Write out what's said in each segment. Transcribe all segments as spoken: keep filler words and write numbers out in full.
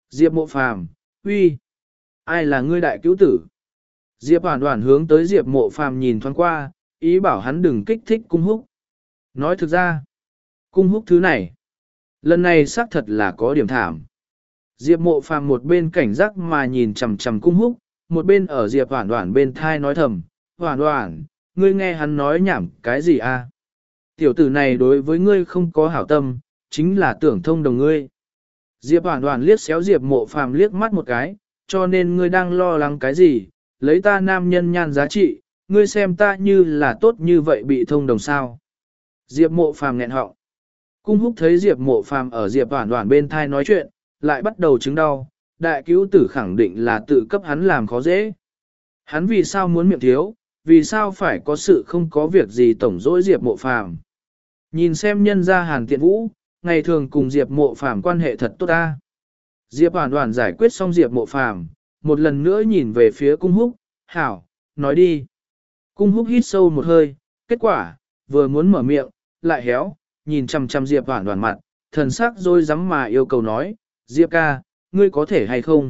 Diệp Mộ Phàm, uy, ai là ngươi đại cứu tử? Diệp Hoản Hoản hướng tới Diệp Mộ Phàm nhìn thoáng qua, ý bảo hắn đừng kích thích Cung Húc. Nói thực ra, Cung Húc thứ này, lần này xác thật là có điểm thảm. Diệp Mộ Phàm một bên cảnh giác mà nhìn chằm chằm Cung Húc, một bên ở Diệp Hoản Hoản bên thai nói thầm, Hoản Hoản, ngươi nghe hắn nói nhảm cái gì a? Tiểu tử này đối với ngươi không có hảo tâm, chính là tưởng thông đồng ngươi. Diệp Hoản Hoản liếc xéo Diệp Mộ Phàm liếc mắt một cái, cho nên ngươi đang lo lắng cái gì, lấy ta nam nhân nhan giá trị, ngươi xem ta như là tốt như vậy bị thông đồng sao. Diệp Mộ Phàm nghẹn họng. Cung Húc thấy Diệp Mộ Phàm ở Diệp Hoản Hoản bên thai nói chuyện, lại bắt đầu chứng đau, đại cứu tử khẳng định là tự cấp hắn làm khó dễ. Hắn vì sao muốn miệng thiếu, vì sao phải có sự không có việc gì tổng dỗi Diệp Mộ Phàm. Nhìn xem nhân gia Hàn Tiện Vũ, ngày thường cùng Diệp Mộ Phàm quan hệ thật tốt ta. Diệp Hoản Hoản giải quyết xong Diệp Mộ Phàm, một lần nữa nhìn về phía Cung Húc, hảo, nói đi. Cung Húc hít sâu một hơi, kết quả, vừa muốn mở miệng, lại héo, nhìn chằm chằm Diệp Hoản Hoản mặt, thần sắc rồi rắm mà yêu cầu nói, Diệp ca, ngươi có thể hay không?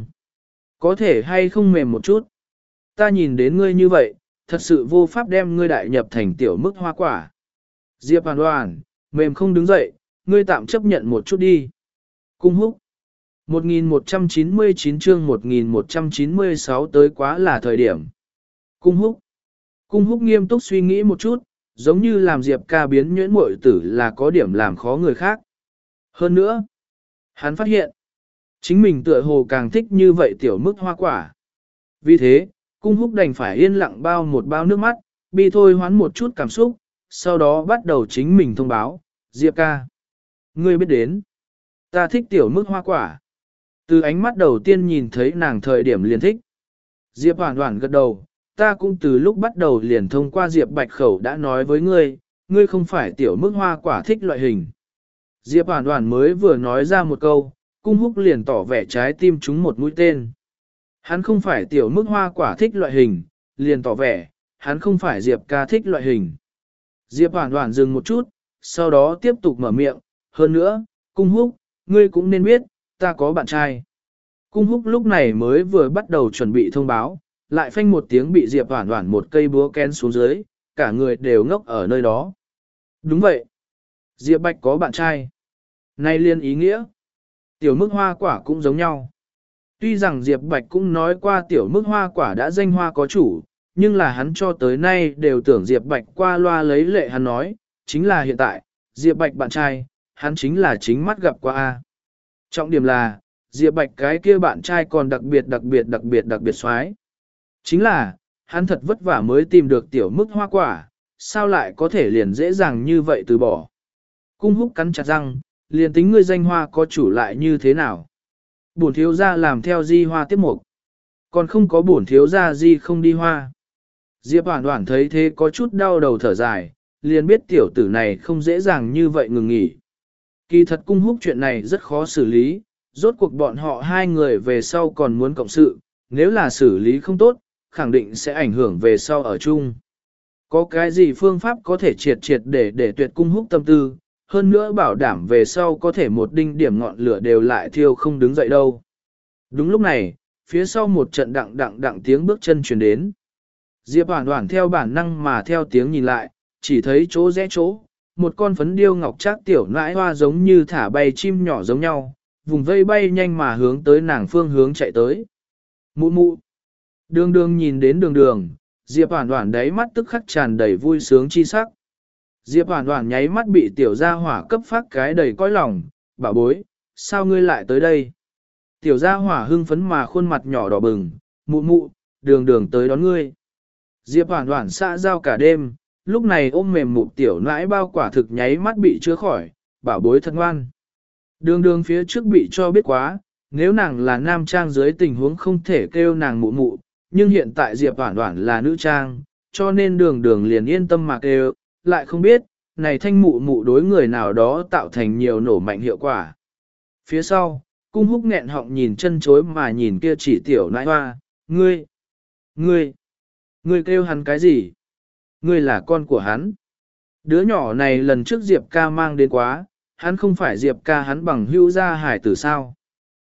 Có thể hay không mềm một chút? Ta nhìn đến ngươi như vậy, thật sự vô pháp đem ngươi đại nhập thành tiểu mức hoa quả. Diệp Hoản Hoản, mềm không đứng dậy, ngươi tạm chấp nhận một chút đi. Cung Húc. một nghìn một trăm chín mươi chín chương một nghìn một trăm chín mươi sáu tới quá là thời điểm. Cung Húc. Cung Húc nghiêm túc suy nghĩ một chút, giống như làm Diệp ca biến nhuyễn muội tử là có điểm làm khó người khác. Hơn nữa, hắn phát hiện, chính mình tựa hồ càng thích như vậy tiểu mức hoa quả. Vì thế, Cung Húc đành phải yên lặng bao một bao nước mắt, bi thôi hoán một chút cảm xúc, sau đó bắt đầu chính mình thông báo, Diệp ca. Ngươi biết đến, ta thích tiểu mức hoa quả. Từ ánh mắt đầu tiên nhìn thấy nàng thời điểm liền thích. Diệp Hoản Hoản gật đầu, ta cũng từ lúc bắt đầu liền thông qua Diệp Bạch Khẩu đã nói với ngươi, ngươi không phải tiểu mức hoa quả thích loại hình. Diệp Hoản Hoản mới vừa nói ra một câu, Cung Húc liền tỏ vẻ trái tim trúng một mũi tên. Hắn không phải tiểu mức hoa quả thích loại hình, liền tỏ vẻ, hắn không phải Diệp ca thích loại hình. Diệp Hoản Hoản dừng một chút, sau đó tiếp tục mở miệng, hơn nữa, Cung Húc, ngươi cũng nên biết, ta có bạn trai. Cung Húc lúc này mới vừa bắt đầu chuẩn bị thông báo, lại phanh một tiếng bị Diệp Hoản Hoản một cây búa kén xuống dưới, cả người đều ngốc ở nơi đó. Đúng vậy. Diệp Bạch có bạn trai. Nay liên ý nghĩa. Tiểu mức hoa quả cũng giống nhau. Tuy rằng Diệp Bạch cũng nói qua tiểu mức hoa quả đã danh hoa có chủ, nhưng là hắn cho tới nay đều tưởng Diệp Bạch qua loa lấy lệ hắn nói, chính là hiện tại, Diệp Bạch bạn trai, hắn chính là chính mắt gặp qua A. Trọng điểm là, Diệp Bạch cái kia bạn trai còn đặc biệt đặc biệt đặc biệt đặc biệt xoái. Chính là, hắn thật vất vả mới tìm được tiểu mức hoa quả, sao lại có thể liền dễ dàng như vậy từ bỏ. Cung Húc cắn chặt răng, liền tính ngươi danh hoa có chủ lại như thế nào. Bổn thiếu gia làm theo di hoa tiếp mục, còn không có bổn thiếu gia di không đi hoa. Diệp Hoản Hoản thấy thế có chút đau đầu thở dài, liền biết tiểu tử này không dễ dàng như vậy ngừng nghỉ. Kỳ thật Cung Húc chuyện này rất khó xử lý, rốt cuộc bọn họ hai người về sau còn muốn cộng sự, nếu là xử lý không tốt, khẳng định sẽ ảnh hưởng về sau ở chung. Có cái gì phương pháp có thể triệt triệt để để tuyệt Cung Húc tâm tư, hơn nữa bảo đảm về sau có thể một đinh điểm ngọn lửa đều lại thiêu không đứng dậy đâu. Đúng lúc này, phía sau một trận đặng đặng đặng tiếng bước chân truyền đến. Diệp Hoản Hoản theo bản năng mà theo tiếng nhìn lại, chỉ thấy chỗ rẽ chỗ, một con phấn điêu ngọc trác tiểu nãi hoa giống như thả bay chim nhỏ giống nhau, vùng vây bay nhanh mà hướng tới nàng phương hướng chạy tới. Mụ mụ. Đường đường nhìn đến đường đường, Diệp Hoản Hoản đáy mắt tức khắc tràn đầy vui sướng chi sắc. Diệp Hoản Hoản nháy mắt bị tiểu gia hỏa cấp phát cái đầy cõi lòng, bảo bối, sao ngươi lại tới đây? Tiểu gia hỏa hưng phấn mà khuôn mặt nhỏ đỏ bừng, mụ mụ, đường đường tới đón ngươi. Diệp Hoản Hoản xã giao cả đêm, lúc này ôm mềm mụ tiểu nãi bao quả thực nháy mắt bị chữa khỏi, bảo bối thân ngoan. Đường đường phía trước bị cho biết quá, nếu nàng là nam trang dưới tình huống không thể kêu nàng mụ mụ, nhưng hiện tại Diệp Hoản Hoản là nữ trang, cho nên đường đường liền yên tâm mà kêu, lại không biết, này thanh mụ mụ đối người nào đó tạo thành nhiều nổ mạnh hiệu quả. Phía sau, Cung Húc nghẹn họng nhìn chân chối mà nhìn kia chỉ tiểu nãi hoa, ngươi, ngươi, ngươi kêu hắn cái gì? Ngươi là con của hắn. Đứa nhỏ này lần trước Diệp ca mang đến quá, hắn không phải Diệp ca hắn bằng hữu gia hải tử sao.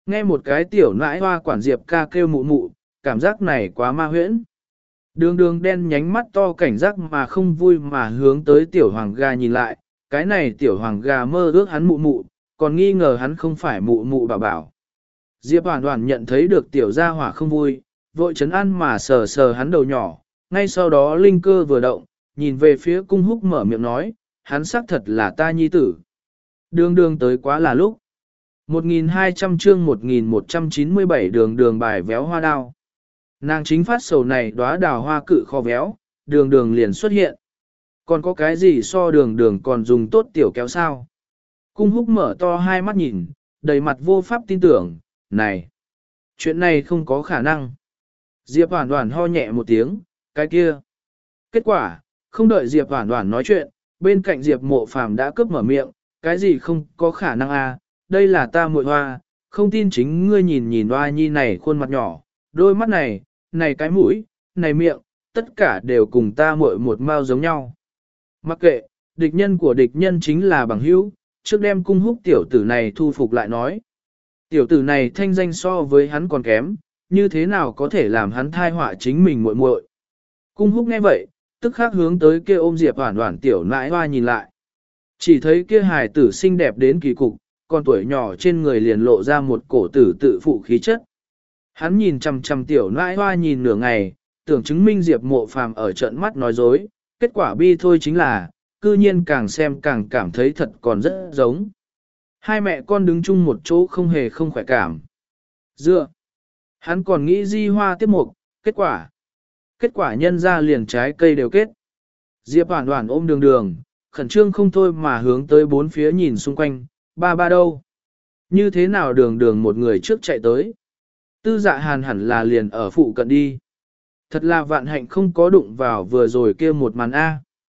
Nghe một cái tiểu nãi hoa quản Diệp ca kêu mụ mụ, cảm giác này quá ma huyễn. Đường đường đen nhánh mắt to cảnh giác mà không vui mà hướng tới tiểu hoàng gà nhìn lại, cái này tiểu hoàng gà mơ ước hắn mụ mụ, còn nghi ngờ hắn không phải mụ mụ bảo bảo. Diệp hoàn hoàn nhận thấy được tiểu gia hỏa không vui, vội chấn an mà sờ sờ hắn đầu nhỏ, ngay sau đó linh cơ vừa động, nhìn về phía cung húc mở miệng nói, hắn xác thật là ta nhi tử. Đường đường tới quá là lúc. một nghìn hai trăm chương một nghìn một trăm chín mươi bảy đường đường bài véo hoa đao. Nàng chính phát sầu này đóa đào hoa cự kho véo, đường đường liền xuất hiện. Còn có cái gì so đường đường còn dùng tốt tiểu kéo sao? Cung húc mở to hai mắt nhìn, đầy mặt vô pháp tin tưởng, này, chuyện này không có khả năng. Diệp Hoản Hoản ho nhẹ một tiếng, cái kia. Kết quả, không đợi Diệp Hoản Hoản nói chuyện, bên cạnh Diệp Mộ Phàm đã cướp mở miệng, cái gì không có khả năng à, đây là ta muội hoa, không tin chính ngươi nhìn nhìn hoa nhi này khuôn mặt nhỏ, đôi mắt này, này cái mũi, này miệng, tất cả đều cùng ta muội một mao giống nhau. Mặc kệ, địch nhân của địch nhân chính là bằng hữu, trước đem cung húc tiểu tử này thu phục lại nói. Tiểu tử này thanh danh so với hắn còn kém, như thế nào có thể làm hắn thai họa chính mình muội muội. Cung húc nghe vậy, tức khắc hướng tới kia ôm Diệp Hoản Hoản tiểu nãi hoa nhìn lại. Chỉ thấy kia hài tử xinh đẹp đến kỳ cục, còn tuổi nhỏ trên người liền lộ ra một cổ tử tự phụ khí chất. Hắn nhìn chằm chằm tiểu nãi hoa nhìn nửa ngày, tưởng chứng minh Diệp Mộ Phàm ở trận mắt nói dối, kết quả bi thôi chính là, cư nhiên càng xem càng cảm thấy thật còn rất giống. Hai mẹ con đứng chung một chỗ không hề không khỏe cảm. Dựa, hắn còn nghĩ di hoa tiếp mục, kết quả. Kết quả nhân ra liền trái cây đều kết. Diệp Hoản Hoản ôm đường đường, khẩn trương không thôi mà hướng tới bốn phía nhìn xung quanh, ba ba đâu. Như thế nào đường đường một người trước chạy tới. Tư Dạ Hàn hẳn là liền ở phụ cận đi. Thật là vạn hạnh không có đụng vào vừa rồi kia một màn A.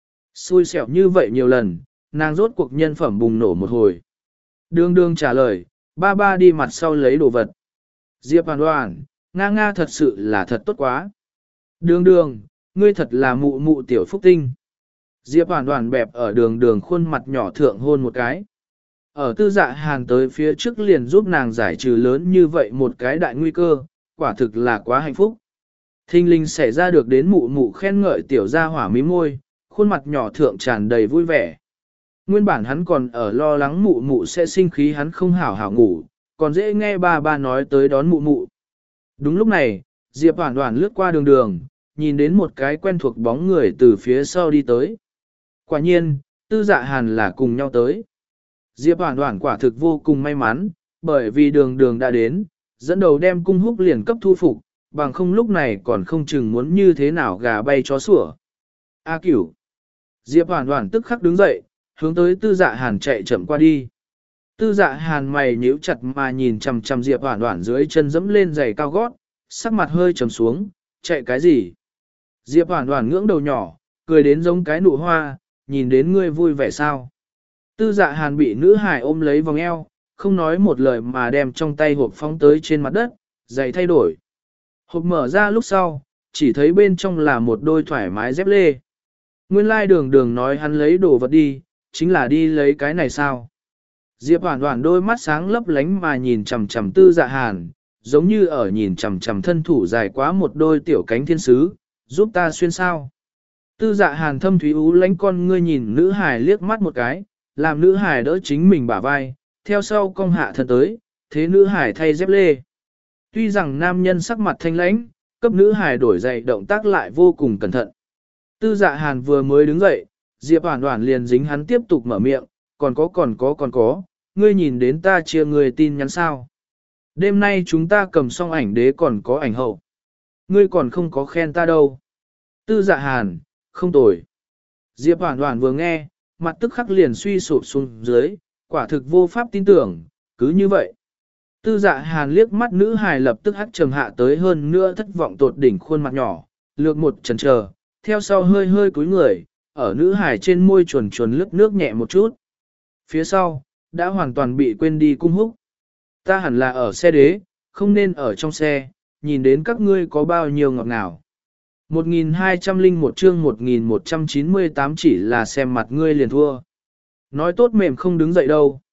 Xui xẻo như vậy nhiều lần, nàng rốt cuộc nhân phẩm bùng nổ một hồi. Đường đường trả lời, ba ba đi mặt sau lấy đồ vật. Diệp Hoản Hoản, Nga Nga thật sự là thật tốt quá. Đường đường, ngươi thật là mụ mụ tiểu phúc tinh. Diệp Hoản Hoản bẹp ở đường đường khuôn mặt nhỏ thượng hôn một cái. Ở Tư Dạ Hàn tới phía trước liền giúp nàng giải trừ lớn như vậy một cái đại nguy cơ, quả thực là quá hạnh phúc. Thinh linh xảy ra được đến mụ mụ khen ngợi tiểu gia hỏa mí môi, khuôn mặt nhỏ thượng tràn đầy vui vẻ. Nguyên bản hắn còn ở lo lắng mụ mụ sẽ sinh khí hắn không hảo hảo ngủ, còn dễ nghe ba ba nói tới đón mụ mụ. Đúng lúc này, Diệp Hoản Hoản lướt qua đường đường, nhìn đến một cái quen thuộc bóng người từ phía sau đi tới. Quả nhiên, Tư Dạ Hàn là cùng nhau tới. Diệp Hoản Hoản quả thực vô cùng may mắn, bởi vì đường đường đã đến, dẫn đầu đem cung húc liền cấp thu phục, bằng không lúc này còn không chừng muốn như thế nào gà bay chó sủa. A Cửu. Diệp Hoản Hoản tức khắc đứng dậy, hướng tới Tư Dạ Hàn chạy chậm qua đi. Tư Dạ Hàn mày nhíu chặt mà nhìn chằm chằm Diệp Hoản Hoản dưới chân dẫm lên giày cao gót, sắc mặt hơi trầm xuống, chạy cái gì? Diệp Hoản Hoản ngưỡng đầu nhỏ, cười đến giống cái nụ hoa, nhìn đến ngươi vui vẻ sao? Tư Dạ Hàn bị nữ hải ôm lấy vòng eo, không nói một lời mà đem trong tay hộp phóng tới trên mặt đất, giày thay đổi. Hộp mở ra lúc sau, chỉ thấy bên trong là một đôi thoải mái dép lê. Nguyên lai đường đường nói hắn lấy đồ vật đi, chính là đi lấy cái này sao? Diệp Hoản Hoản đôi mắt sáng lấp lánh mà nhìn chằm chằm Tư Dạ Hàn, giống như ở nhìn chằm chằm thân thủ dài quá một đôi tiểu cánh thiên sứ, giúp ta xuyên sao. Tư Dạ Hàn thâm thúy ú lánh con ngươi nhìn nữ hài liếc mắt một cái, làm nữ hài đỡ chính mình bả vai, theo sau cong hạ thân tới, thế nữ hài thay dép lê. Tuy rằng nam nhân sắc mặt thanh lãnh, cấp nữ hài đổi giày động tác lại vô cùng cẩn thận. Tư Dạ Hàn vừa mới đứng dậy, Diệp Hoản Hoản liền dính hắn tiếp tục mở miệng, còn có còn có còn có, ngươi nhìn đến ta chia người tin nhắn sao. Đêm nay chúng ta cầm xong ảnh đế còn có ảnh hậu. Ngươi còn không có khen ta đâu. Tư Dạ Hàn, không tồi. Diệp Hoản Hoản vừa nghe, mặt tức khắc liền suy sụp xuống dưới, quả thực vô pháp tin tưởng, cứ như vậy. Tư Dạ Hàn liếc mắt nữ hài lập tức hắt trầm hạ tới hơn nữa thất vọng tột đỉnh khuôn mặt nhỏ, lược một chần chờ, theo sau hơi hơi cúi người, ở nữ hài trên môi chuồn chuồn lướt nước nhẹ một chút. Phía sau, đã hoàn toàn bị quên đi cung húc. Ta hẳn là ở xe đế, không nên ở trong xe, nhìn đến các ngươi có bao nhiêu ngọt ngào. một nghìn hai trăm lẻ một chương một nghìn một trăm chín mươi tám chỉ là xem mặt ngươi liền thua. Nói tốt mềm không đứng dậy đâu.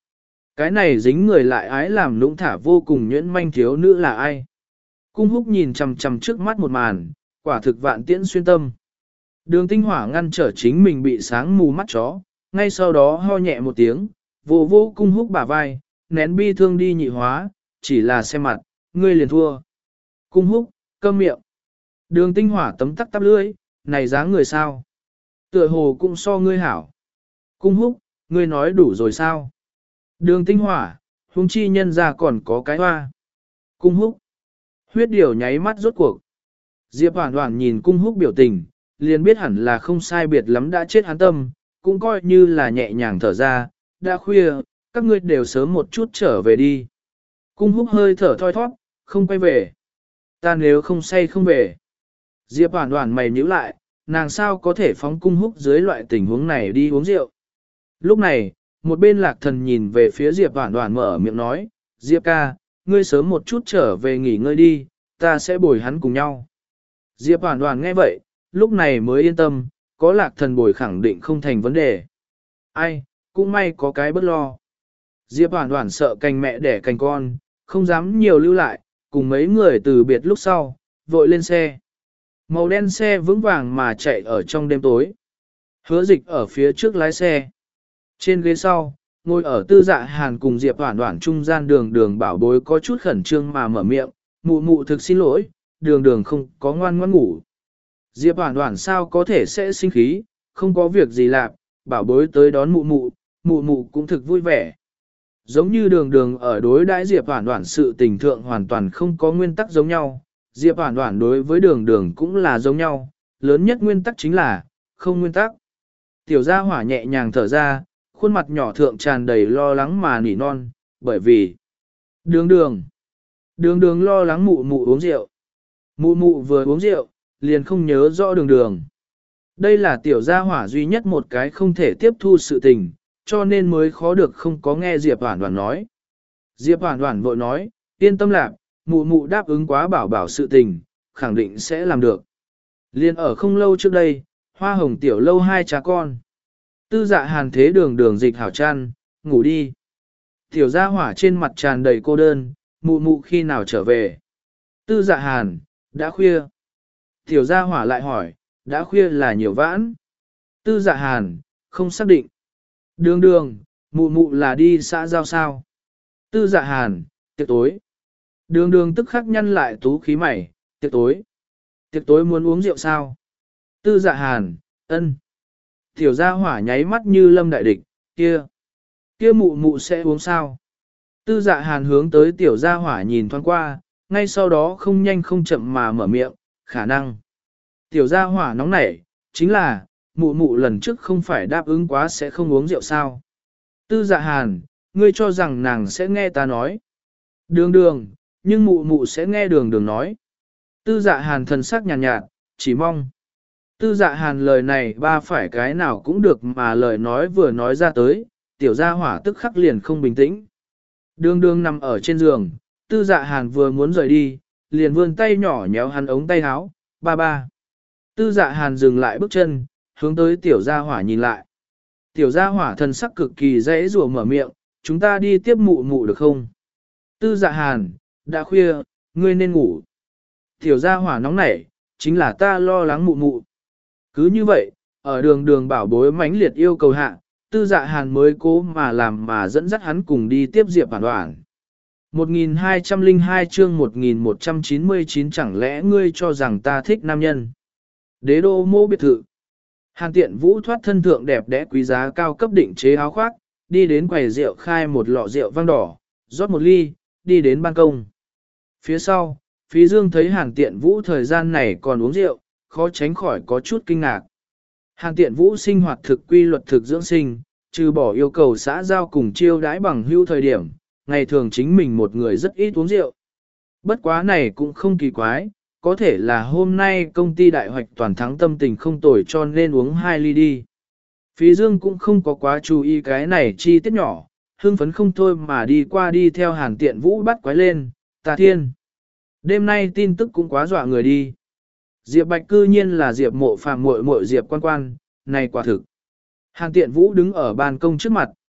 Cái này dính người lại ái làm lũng thả vô cùng nhuyễn manh thiếu nữ là ai? Cung húc nhìn chằm chằm trước mắt một màn, quả thực vạn tiễn xuyên tâm. Đường tinh hỏa ngăn trở chính mình bị sáng mù mắt chó, ngay sau đó ho nhẹ một tiếng, vô vô cung húc bả vai, nén bi thương đi nhị hóa, chỉ là xem mặt, ngươi liền thua. Cung húc, câm miệng. Đường tinh hỏa tấm tắc tắp lưỡi, này dáng người sao? Tựa hồ cũng so ngươi hảo. Cung húc, ngươi nói đủ rồi sao? Đường tinh hỏa, huống chi nhân ra còn có cái hoa. Cung húc. Huyết điều nháy mắt rốt cuộc. Diệp Hoản Hoản nhìn cung húc biểu tình, liền biết hẳn là không sai biệt lắm đã chết hắn tâm, cũng coi như là nhẹ nhàng thở ra, đã khuya, các ngươi đều sớm một chút trở về đi. Cung húc hơi thở thoi thoát, không quay về. Ta nếu không say không về. Diệp Hoản Hoản mày nhíu lại, nàng sao có thể phóng cung húc dưới loại tình huống này đi uống rượu. Lúc này, một bên lạc thần nhìn về phía Diệp Hoản Hoản mở miệng nói, Diệp ca, ngươi sớm một chút trở về nghỉ ngơi đi, ta sẽ bồi hắn cùng nhau. Diệp Hoản Hoản nghe vậy, lúc này mới yên tâm, có lạc thần bồi khẳng định không thành vấn đề. Ai, cũng may có cái bất lo. Diệp Hoản Hoản sợ cành mẹ đẻ cành con, không dám nhiều lưu lại, cùng mấy người từ biệt lúc sau, vội lên xe. Màu đen xe vững vàng mà chạy ở trong đêm tối. Hứa Dịch ở phía trước lái xe. Trên ghế sau, ngồi ở Tư Dạ Hàn cùng Diệp Hoản Hoản trung gian Đường Đường bảo bối có chút khẩn trương mà mở miệng, mụ mụ thực xin lỗi, Đường Đường không có ngoan ngoãn ngủ. Diệp Hoản Hoản sao có thể sẽ sinh khí, không có việc gì làm, bảo bối tới đón mụ mụ, mụ mụ cũng thực vui vẻ. Giống như Đường Đường ở đối đãi Diệp Hoản Hoản sự tình thượng hoàn toàn không có nguyên tắc giống nhau, Diệp Hoản Hoản đối với Đường Đường cũng là giống nhau, lớn nhất nguyên tắc chính là không nguyên tắc. Tiểu Gia Hỏa nhẹ nhàng thở ra, khuôn mặt nhỏ thượng tràn đầy lo lắng mà nỉ non, bởi vì Đường Đường, Đường Đường lo lắng mụ mụ uống rượu. Mụ mụ vừa uống rượu, liền không nhớ rõ Đường Đường. Đây là Tiểu Gia Hỏa duy nhất một cái không thể tiếp thu sự tình, cho nên mới khó được không có nghe Diệp Hoản Hoản nói. Diệp Hoản Hoản vội nói, yên tâm lạc, mụ mụ đáp ứng quá bảo bảo sự tình, khẳng định sẽ làm được. Liên ở không lâu trước đây, Hoa Hồng Tiểu Lâu hai cha con. Tư Dạ Hàn thế Đường Đường dịch hảo chăn, ngủ đi. Tiểu Gia Hỏa trên mặt tràn đầy cô đơn, mụ mụ khi nào trở về. Tư Dạ Hàn, đã khuya. Tiểu Gia Hỏa lại hỏi, đã khuya là nhiều vãn. Tư Dạ Hàn, không xác định. Đường Đường, mụ mụ là đi xã giao sao. Tư Dạ Hàn, tiệc tối. Đường Đường tức khắc nhăn lại tú khí mày, tiệc tối. Tiệc tối muốn uống rượu sao? Tư Dạ Hàn, ân. Tiểu Gia Hỏa nháy mắt như lâm đại địch, kia. Kia mụ mụ sẽ uống sao? Tư Dạ Hàn hướng tới Tiểu Gia Hỏa nhìn thoáng qua, ngay sau đó không nhanh không chậm mà mở miệng, khả năng. Tiểu Gia Hỏa nóng nảy, chính là, mụ mụ lần trước không phải đáp ứng quá sẽ không uống rượu sao? Tư Dạ Hàn, ngươi cho rằng nàng sẽ nghe ta nói. Đường Đường, nhưng mụ mụ sẽ nghe Đường Đường nói. Tư Dạ Hàn thần sắc nhàn nhạt, nhạt, chỉ mong. Tư Dạ Hàn lời này ba phải cái nào cũng được mà lời nói vừa nói ra tới, Tiểu Gia Hỏa tức khắc liền không bình tĩnh. Đường Đường nằm ở trên giường, Tư Dạ Hàn vừa muốn rời đi, liền vươn tay nhỏ nhéo hắn ống tay áo, ba ba. Tư Dạ Hàn dừng lại bước chân, hướng tới Tiểu Gia Hỏa nhìn lại. Tiểu Gia Hỏa thần sắc cực kỳ dễ rủa mở miệng, chúng ta đi tiếp mụ mụ được không? Tư Dạ Hàn, đã khuya, ngươi nên ngủ. Tiểu Gia Hỏa nóng nảy, chính là ta lo lắng mụ mụ. Cứ như vậy, ở đường đường bảo bối mãnh liệt yêu cầu hạ, Tư Dạ Hàn mới cố mà làm mà dẫn dắt hắn cùng đi tiếp Diệp Hoản Hoản. một nghìn hai trăm lẻ hai chương một nghìn một trăm chín mươi chín chẳng lẽ ngươi cho rằng ta thích nam nhân? Đế đô mô biệt thự. Hàn Tiện Vũ thoát thân thượng đẹp đẽ quý giá cao cấp định chế áo khoác, đi đến quầy rượu khai một lọ rượu vang đỏ, rót một ly, đi đến ban công. Phía sau, Phí Dương thấy Hàn Tiện Vũ thời gian này còn uống rượu, khó tránh khỏi có chút kinh ngạc. Hàn Tiện Vũ sinh hoạt thực quy luật thực dưỡng sinh, trừ bỏ yêu cầu xã giao cùng chiêu đãi bằng hữu thời điểm, ngày thường chính mình một người rất ít uống rượu. Bất quá này cũng không kỳ quái, có thể là hôm nay công ty đại hoạch toàn thắng tâm tình không tồi cho nên uống hai ly đi. Phí Dương cũng không có quá chú ý cái này chi tiết nhỏ, hưng phấn không thôi mà đi qua đi theo Hàn Tiện Vũ bắt quái lên, Tà Thiên. Đêm nay tin tức cũng quá dọa người đi. Diệp Bạch cư nhiên là Diệp Mộ Phàm muội muội Diệp Quan Quan, này quả thực. Hàn Tiện Vũ đứng ở ban công trước mặt,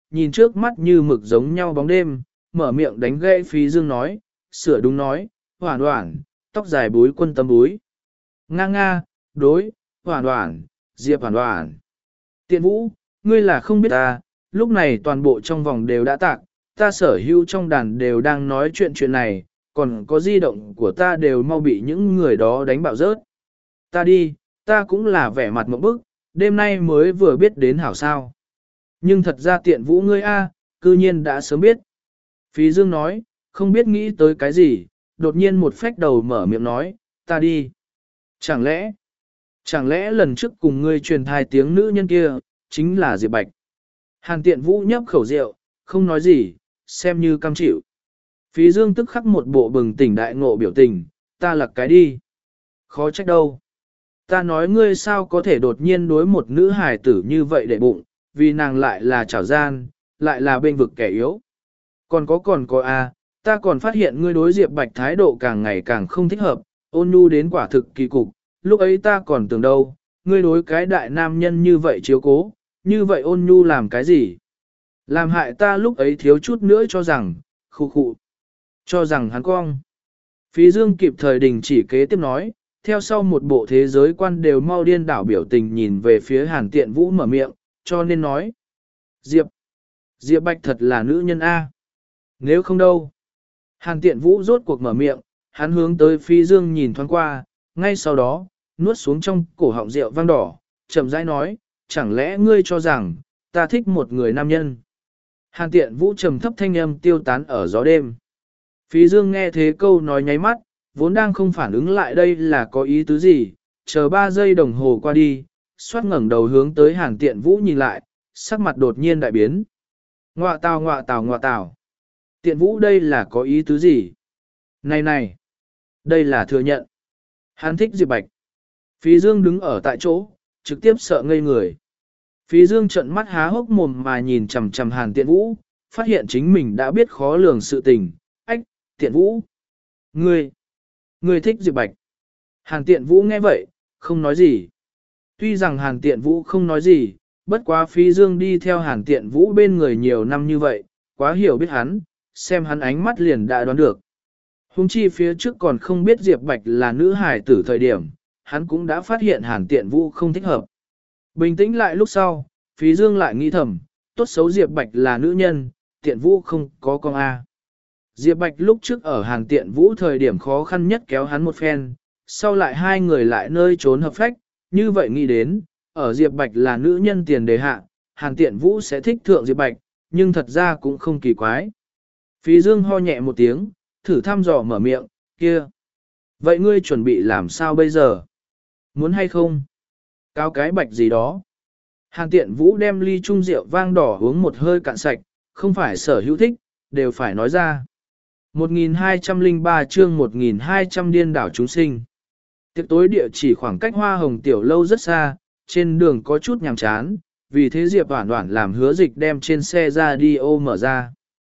nhìn trước mắt như mực giống nhau bóng đêm, mở miệng đánh gãy Phí Dương nói, sửa đúng nói, Hoản Hoản, tóc dài búi quân tâm búi. Nga nga, đối, Hoản Hoản, Diệp Hoản Hoản. Tiện Vũ, ngươi là không biết ta, lúc này toàn bộ trong vòng đều đã tạc, ta sở hữu trong đàn đều đang nói chuyện chuyện này, còn có di động của ta đều mau bị những người đó đánh bạo rớt. Ta đi, ta cũng là vẻ mặt một bức, đêm nay mới vừa biết đến hảo sao. Nhưng thật ra Tiện Vũ ngươi a, cư nhiên đã sớm biết. Phí Dương nói, không biết nghĩ tới cái gì, đột nhiên một phách đầu mở miệng nói, ta đi. Chẳng lẽ, chẳng lẽ lần trước cùng ngươi truyền thai tiếng nữ nhân kia, chính là Diệp Bạch. Hàn Tiện Vũ nhấp khẩu rượu, không nói gì, xem như cam chịu. Phí Dương tức khắc một bộ bừng tỉnh đại ngộ biểu tình, ta lặc cái đi. Khó trách đâu. Ta nói ngươi sao có thể đột nhiên đối một nữ hài tử như vậy để bụng, vì nàng lại là trảo gian, lại là bên vực kẻ yếu. Còn có còn có a, ta còn phát hiện ngươi đối Diệp Bạch thái độ càng ngày càng không thích hợp, ôn nhu đến quả thực kỳ cục, lúc ấy ta còn tưởng đâu, ngươi đối cái đại nam nhân như vậy chiếu cố, như vậy ôn nhu làm cái gì? Làm hại ta lúc ấy thiếu chút nữa cho rằng, khu khụ, cho rằng hắn cong. Phí Dương kịp thời đình chỉ kế tiếp nói, theo sau một bộ thế giới quan đều mau điên đảo biểu tình nhìn về phía Hàn Tiện Vũ mở miệng, cho nên nói. Diệp, Diệp Bạch thật là nữ nhân A. Nếu không đâu. Hàn Tiện Vũ rốt cuộc mở miệng, hắn hướng tới Phí Dương nhìn thoáng qua, ngay sau đó, nuốt xuống trong cổ họng rượu vang đỏ, chậm rãi nói, chẳng lẽ ngươi cho rằng, ta thích một người nam nhân. Hàn Tiện Vũ trầm thấp thanh âm tiêu tán ở gió đêm. Phí Dương nghe thế câu nói nháy mắt, vốn đang không phản ứng lại đây là có ý tứ gì, chờ ba giây đồng hồ qua đi, xoát ngẩng đầu hướng tới Hàn Tiện Vũ nhìn lại, sắc mặt đột nhiên đại biến. Ngoạ tào ngoạ tào ngoạ tào. Tiện Vũ đây là có ý tứ gì? Này này, đây là thừa nhận. Hắn thích Diệp Bạch. Phí Dương đứng ở tại chỗ, trực tiếp sợ ngây người. Phí Dương trợn mắt há hốc mồm mà nhìn chằm chằm Hàn Tiện Vũ, phát hiện chính mình đã biết khó lường sự tình. Ách, Tiện Vũ. Ngươi, ngươi thích Diệp Bạch. Hàn Tiện Vũ nghe vậy, không nói gì. Tuy rằng Hàn Tiện Vũ không nói gì, bất quá Phí Dương đi theo Hàn Tiện Vũ bên người nhiều năm như vậy, quá hiểu biết hắn, xem hắn ánh mắt liền đã đoán được. Hùng chi phía trước còn không biết Diệp Bạch là nữ hài tử thời điểm, hắn cũng đã phát hiện Hàn Tiện Vũ không thích hợp. Bình tĩnh lại lúc sau, Phí Dương lại nghĩ thầm, tốt xấu Diệp Bạch là nữ nhân, Tiện Vũ không có con A. Diệp Bạch lúc trước ở Hàn Tiện Vũ thời điểm khó khăn nhất kéo hắn một phen, sau lại hai người lại nơi trốn hợp phách, như vậy nghĩ đến, ở Diệp Bạch là nữ nhân tiền đề hạ, Hàn Tiện Vũ sẽ thích thượng Diệp Bạch, nhưng thật ra cũng không kỳ quái. Phí Dương ho nhẹ một tiếng, thử thăm dò mở miệng, kia. Vậy ngươi chuẩn bị làm sao bây giờ? Muốn hay không? Cao cái bạch gì đó. Hàn Tiện Vũ đem ly chung rượu vang đỏ uống một hơi cạn sạch, không phải sở hữu thích, đều phải nói ra. một nghìn hai trăm lẻ ba chương một nghìn hai trăm điên đảo chúng sinh. Tiệc tối địa chỉ khoảng cách Hoa Hồng Tiểu Lâu rất xa, trên đường có chút nhàm chán, vì thế Diệp Hoản Hoản làm hứa dịch đem trên xe radio mở ra.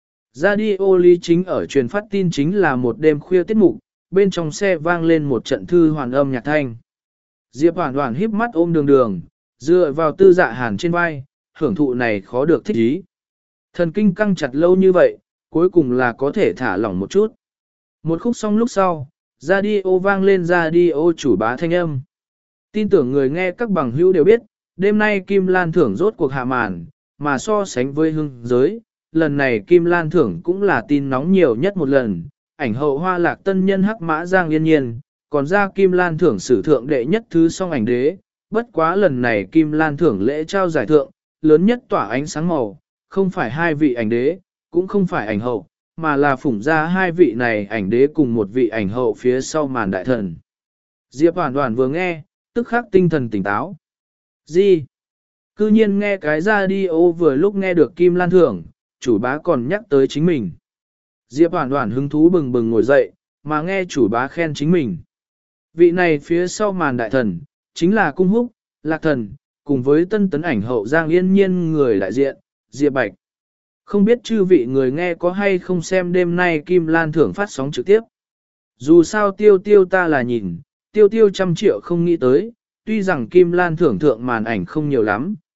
Radio lý chính ở truyền phát tin chính là một đêm khuya tiết mục, bên trong xe vang lên một trận thư hoàn âm nhạc thanh. Diệp Hoản Hoản híp mắt ôm đường đường, dựa vào Tư Dạ Hàn trên vai, hưởng thụ này khó được thích ý. Thần kinh căng chặt lâu như vậy, cuối cùng là có thể thả lỏng một chút. Một khúc xong lúc sau, radio vang lên radio chủ bá thanh âm. Tin tưởng người nghe các bằng hữu đều biết, đêm nay Kim Lan thưởng rốt cuộc hạ màn, mà so sánh với hương giới, lần này Kim Lan thưởng cũng là tin nóng nhiều nhất một lần, ảnh hậu hoa lạc tân nhân hắc mã Giang Yên Nhiên, còn ra Kim Lan thưởng sử thượng đệ nhất thứ song ảnh đế, bất quá lần này Kim Lan thưởng lễ trao giải thượng, lớn nhất tỏa ánh sáng màu, không phải hai vị ảnh đế, cũng không phải ảnh hậu, mà là phủng ra hai vị này ảnh đế cùng một vị ảnh hậu phía sau màn đại thần. Diệp Hoản Hoản vừa nghe, tức khắc tinh thần tỉnh táo. Gì? Cư nhiên nghe cái radio vừa lúc nghe được Kim Lan thưởng, chủ bá còn nhắc tới chính mình. Diệp Hoản Hoản hứng thú bừng bừng ngồi dậy, mà nghe chủ bá khen chính mình. Vị này phía sau màn đại thần, chính là Cung Húc, Lạc Thần, cùng với tân tấn ảnh hậu Giang Yên Nhiên người đại diện, Diệp Bạch. Không biết chư vị người nghe có hay không xem đêm nay Kim Lan thưởng phát sóng trực tiếp. Dù sao tiêu tiêu ta là nhìn, tiêu tiêu trăm triệu không nghĩ tới, tuy rằng Kim Lan thưởng thượng màn ảnh không nhiều lắm,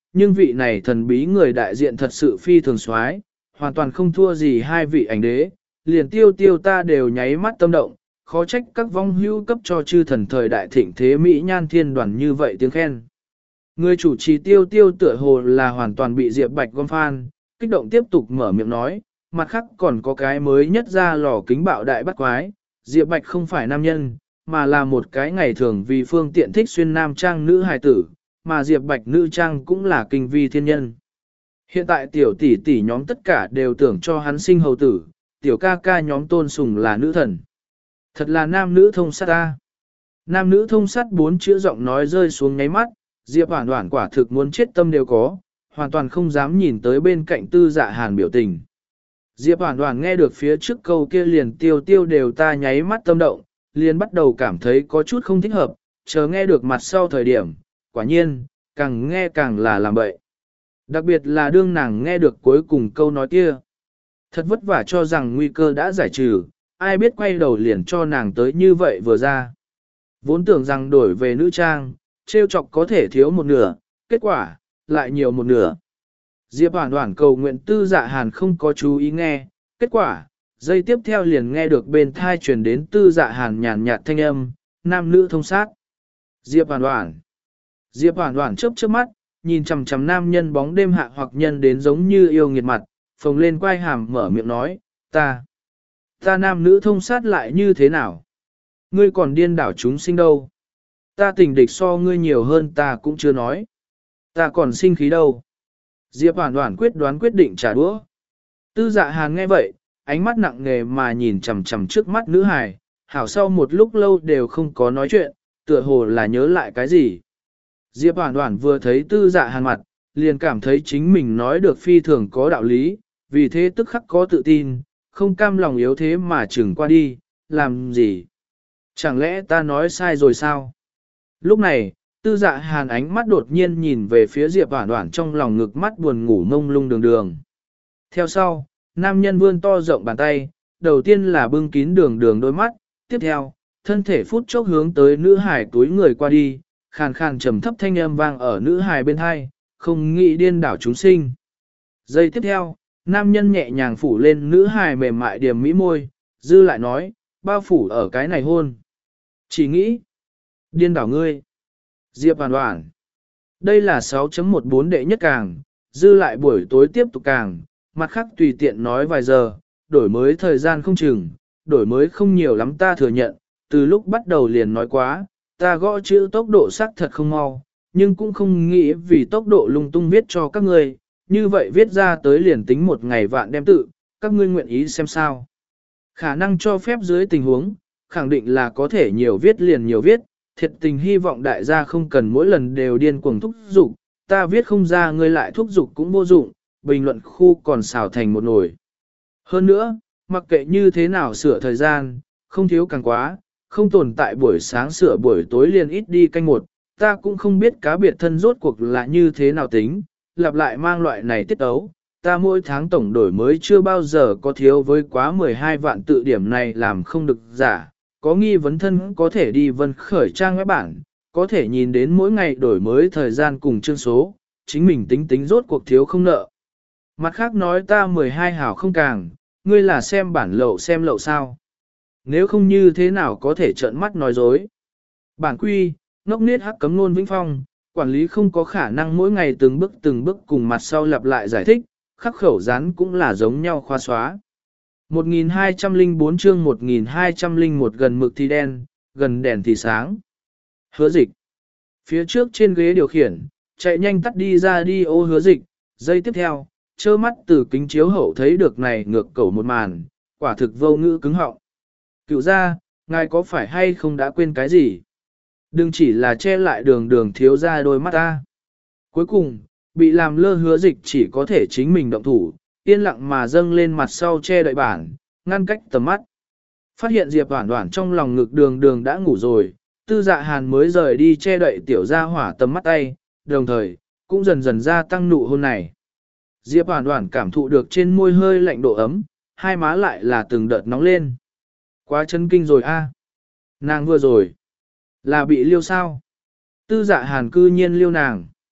nhưng vị này thần bí người đại diện thật sự phi thường soái, hoàn toàn không thua gì hai vị ảnh đế, liền tiêu tiêu ta đều nháy mắt tâm động, khó trách các vong hưu cấp cho chư thần thời đại thịnh thế Mỹ nhan thiên đoàn như vậy tiếng khen. Người chủ trì tiêu tiêu tựa hồ là hoàn toàn bị Diệp Bạch gom fan, kích động tiếp tục mở miệng nói, mặt khác còn có cái mới nhất ra lò kính bạo đại bắt quái, Diệp Bạch không phải nam nhân, mà là một cái ngày thường vì phương tiện thích xuyên nam trang nữ hài tử, mà Diệp Bạch nữ trang cũng là kinh vi thiên nhân. Hiện tại tiểu tỷ tỷ nhóm tất cả đều tưởng cho hắn sinh hầu tử, tiểu ca ca nhóm tôn sùng là nữ thần. Thật là nam nữ thông sát ta. Nam nữ thông sát bốn chữ giọng nói rơi xuống nháy mắt, Diệp Hoản Hoản quả thực muốn chết tâm đều có, hoàn toàn không dám nhìn tới bên cạnh Tư Dạ Hàn biểu tình. Diệp Hoản Hoản nghe được phía trước câu kia liền tiêu tiêu đều ta nháy mắt tâm động, liền bắt đầu cảm thấy có chút không thích hợp, chờ nghe được mặt sau thời điểm, quả nhiên, càng nghe càng là làm bậy. Đặc biệt là đương nàng nghe được cuối cùng câu nói kia. Thật vất vả cho rằng nguy cơ đã giải trừ, ai biết quay đầu liền cho nàng tới như vậy vừa ra. Vốn tưởng rằng đổi về nữ trang, trêu chọc có thể thiếu một nửa, kết quả, lại nhiều một nửa. Diệp Hoản Hoản cầu nguyện Tư Dạ Hàn không có chú ý nghe, kết quả, giây tiếp theo liền nghe được bên thai truyền đến Tư Dạ Hàn nhàn nhạt thanh âm, nam nữ thông sát. Diệp Hoản Hoản. Diệp Hoản Hoản chớp chớp mắt, nhìn chằm chằm nam nhân bóng đêm hạ hoặc nhân đến giống như yêu nghiệt mặt, phồng lên quai hàm mở miệng nói, ta, ta nam nữ thông sát lại như thế nào? Ngươi còn điên đảo chúng sinh đâu? Ta tình địch so ngươi nhiều hơn ta cũng chưa nói. Ta còn sinh khí đâu? Diệp Hoản Hoản quyết đoán quyết định trả đũa. Tư Dạ Hàn nghe vậy, ánh mắt nặng nề mà nhìn chằm chằm trước mắt nữ hài, hảo sau một lúc lâu đều không có nói chuyện, tựa hồ là nhớ lại cái gì. Diệp Hoản Hoản vừa thấy Tư Dạ Hàn mặt, liền cảm thấy chính mình nói được phi thường có đạo lý, vì thế tức khắc có tự tin, không cam lòng yếu thế mà chừng qua đi, làm gì? Chẳng lẽ ta nói sai rồi sao? Lúc này, Tư Dạ Hàn ánh mắt đột nhiên nhìn về phía Diệp Hoản Hoản trong lòng ngực mắt buồn ngủ mông lung đường đường. Theo sau, nam nhân vươn to rộng bàn tay, đầu tiên là bưng kín đường đường đôi mắt, tiếp theo, thân thể phút chốc hướng tới nữ hải túi người qua đi, khàn khàn trầm thấp thanh âm vang ở nữ hài bên hai, không nghĩ điên đảo chúng sinh. Giây tiếp theo, nam nhân nhẹ nhàng phủ lên nữ hài mềm mại điểm mỹ môi, dư lại nói, bao phủ ở cái này hôn. Chỉ nghĩ, điên đảo ngươi. Diệp Hoản Hoản. Đây là sáu chấm một bốn đệ nhất càng, dư lại buổi tối tiếp tục càng, mặt khác tùy tiện nói vài giờ, đổi mới thời gian không chừng, đổi mới không nhiều lắm ta thừa nhận, từ lúc bắt đầu liền nói quá. Ta gõ chữ tốc độ sắc thật không mau, nhưng cũng không nghĩ vì tốc độ lung tung viết cho các ngươi, như vậy viết ra tới liền tính một ngày vạn đem tự, các ngươi nguyện ý xem sao. Khả năng cho phép dưới tình huống, khẳng định là có thể nhiều viết liền nhiều viết, thiệt tình hy vọng đại gia không cần mỗi lần đều điên cuồng thúc giục, ta viết không ra ngươi lại thúc giục cũng vô dụng, bình luận khu còn xào thành một nồi. Hơn nữa, mặc kệ như thế nào sửa thời gian, không thiếu càng quá, không tồn tại buổi sáng sửa buổi tối liền ít đi canh một, ta cũng không biết cá biệt thân rốt cuộc là như thế nào tính, lặp lại mang loại này tiết ấu, ta mỗi tháng tổng đổi mới chưa bao giờ có thiếu với quá mười hai vạn tự điểm này làm không được giả, có nghi vấn thân có thể đi vân khởi trang web bản, có thể nhìn đến mỗi ngày đổi mới thời gian cùng chương số, chính mình tính tính rốt cuộc thiếu không nợ. Mặt khác nói ta mười hai hảo không càng, ngươi là xem bản lậu xem lậu sao. Nếu không như thế nào có thể trợn mắt nói dối. Bản quy, ngốc niết hắc cấm nôn vĩnh phong, quản lý không có khả năng mỗi ngày từng bước từng bước cùng mặt sau lặp lại giải thích, khắc khẩu rán cũng là giống nhau khoa xóa. một nghìn hai trăm lẻ bốn chương một nghìn hai trăm lẻ một gần mực thì đen, gần đèn thì sáng. Hứa dịch. Phía trước trên ghế điều khiển, chạy nhanh tắt đi ra đi ô hứa dịch, giây tiếp theo, trơ mắt từ kính chiếu hậu thấy được này ngược cầu một màn, quả thực vô ngữ cứng họng. Cựu ra, ngài có phải hay không đã quên cái gì? Đừng chỉ là che lại đường đường thiếu ra đôi mắt ta. Cuối cùng, bị làm lơ hứa dịch chỉ có thể chính mình động thủ, yên lặng mà dâng lên mặt sau che đậy bản, ngăn cách tầm mắt. Phát hiện Diệp Hoản Hoản trong lòng ngực đường đường đã ngủ rồi, Tư Dạ Hàn mới rời đi che đậy tiểu gia hỏa tầm mắt tay, đồng thời, cũng dần dần gia tăng nụ hôn này. Diệp Hoản Hoản cảm thụ được trên môi hơi lạnh độ ấm, hai má lại là từng đợt nóng lên. Quá chân kinh rồi a. Nàng vừa rồi, là bị liêu sao? Tư Dạ Hàn cư nhiên liêu nàng.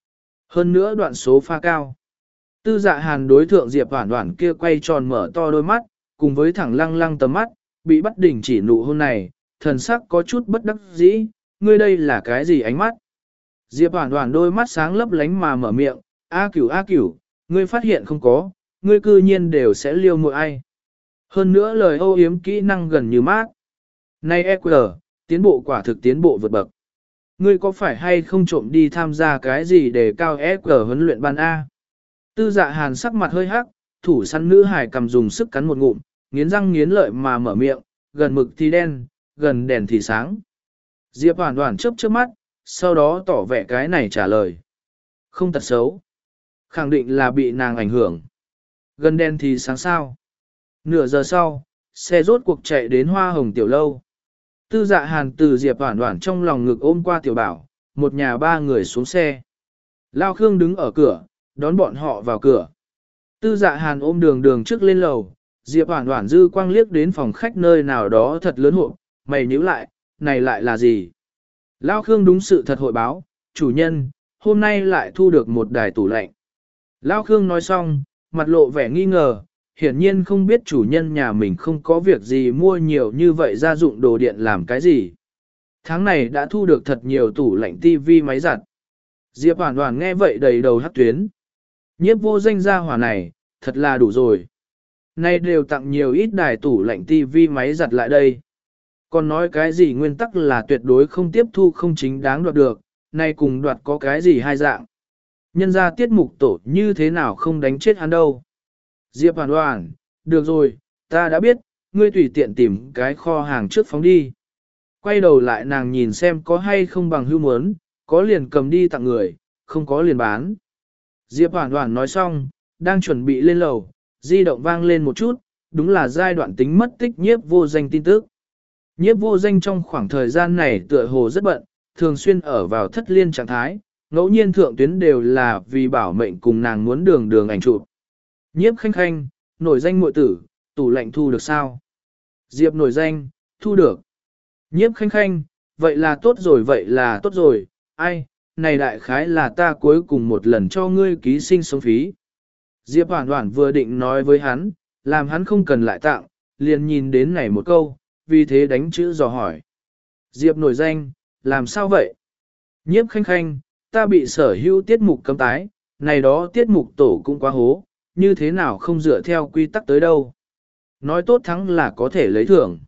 Hơn nữa đoạn số pha cao. Tư dạ hàn đối thượng Diệp Hoản Hoản kia quay tròn mở to đôi mắt, cùng với thẳng lăng lăng tầm mắt, bị bắt đỉnh chỉ nụ hôn này, thần sắc có chút bất đắc dĩ, ngươi đây là cái gì ánh mắt? Diệp Hoản Hoản đôi mắt sáng lấp lánh mà mở miệng, A Cửu A Cửu, ngươi phát hiện không có, ngươi cư nhiên đều sẽ liêu muội ai. Hơn nữa lời âu yếm kỹ năng gần như mát. Này e quy rờ, tiến bộ quả thực tiến bộ vượt bậc. Ngươi có phải hay không trộm đi tham gia cái gì để cao e quy rờ huấn luyện ban A? Tư dạ hàn sắc mặt hơi hắc, thủ săn nữ hải cầm dùng sức cắn một ngụm, nghiến răng nghiến lợi mà mở miệng, gần mực thì đen, gần đèn thì sáng. Diệp Hoản Hoản chớp chớp mắt, sau đó tỏ vẻ cái này trả lời. Không tật xấu. Khẳng định là bị nàng ảnh hưởng. Gần đèn thì sáng sao. Nửa giờ sau, xe rốt cuộc chạy đến Hoa Hồng Tiểu Lâu. Tư dạ hàn từ Diệp Hoản Hoản trong lòng ngực ôm qua Tiểu Bảo, một nhà ba người xuống xe. Lao Khương đứng ở cửa, đón bọn họ vào cửa. Tư dạ hàn ôm đường đường trước lên lầu, Diệp Hoản Hoản dư quang liếc đến phòng khách nơi nào đó thật lớn hộp, mày nhíu lại, này lại là gì? Lao Khương đúng sự thật hội báo, chủ nhân, hôm nay lại thu được một đài tủ lạnh. Lao Khương nói xong, mặt lộ vẻ nghi ngờ, hiển nhiên không biết chủ nhân nhà mình không có việc gì mua nhiều như vậy gia dụng đồ điện làm cái gì. Tháng này đã thu được thật nhiều tủ lạnh tivi máy giặt. Diệp Hoản Hoản nghe vậy đầy đầu hắc tuyến. Nhiếp vô danh gia hỏa này, thật là đủ rồi. Nay đều tặng nhiều ít đài tủ lạnh tivi máy giặt lại đây. Còn nói cái gì nguyên tắc là tuyệt đối không tiếp thu không chính đáng đoạt được, nay cùng đoạt có cái gì hai dạng. Nhân ra tiết mục tổ như thế nào không đánh chết hắn đâu. Diệp Hoản Hoản, được rồi, ta đã biết, ngươi tùy tiện tìm cái kho hàng trước phóng đi. Quay đầu lại nàng nhìn xem có hay không bằng hưu muốn, có liền cầm đi tặng người, không có liền bán. Diệp Hoản Hoản nói xong, đang chuẩn bị lên lầu, di động vang lên một chút, đúng là giai đoạn tính mất tích nhiếp vô danh tin tức. Nhiếp vô danh trong khoảng thời gian này tựa hồ rất bận, thường xuyên ở vào thất liên trạng thái, ngẫu nhiên thượng tuyến đều là vì bảo mệnh cùng nàng muốn đường đường ảnh chụp. Nhiếp khanh khanh, nổi danh muội tử, tủ lạnh thu được sao? Diệp nổi danh, thu được. Nhiếp khanh khanh, vậy là tốt rồi vậy là tốt rồi, ai, này đại khái là ta cuối cùng một lần cho ngươi ký sinh sống phí. Diệp Hoản Hoản vừa định nói với hắn, làm hắn không cần lại tặng, liền nhìn đến này một câu, vì thế đánh chữ dò hỏi. Diệp nổi danh, làm sao vậy? Nhiếp khanh khanh, ta bị sở hữu tiết mục cấm tái, này đó tiết mục tổ cũng quá hố, như thế nào không dựa theo quy tắc tới đâu. Nói tốt thắng là có thể lấy thưởng.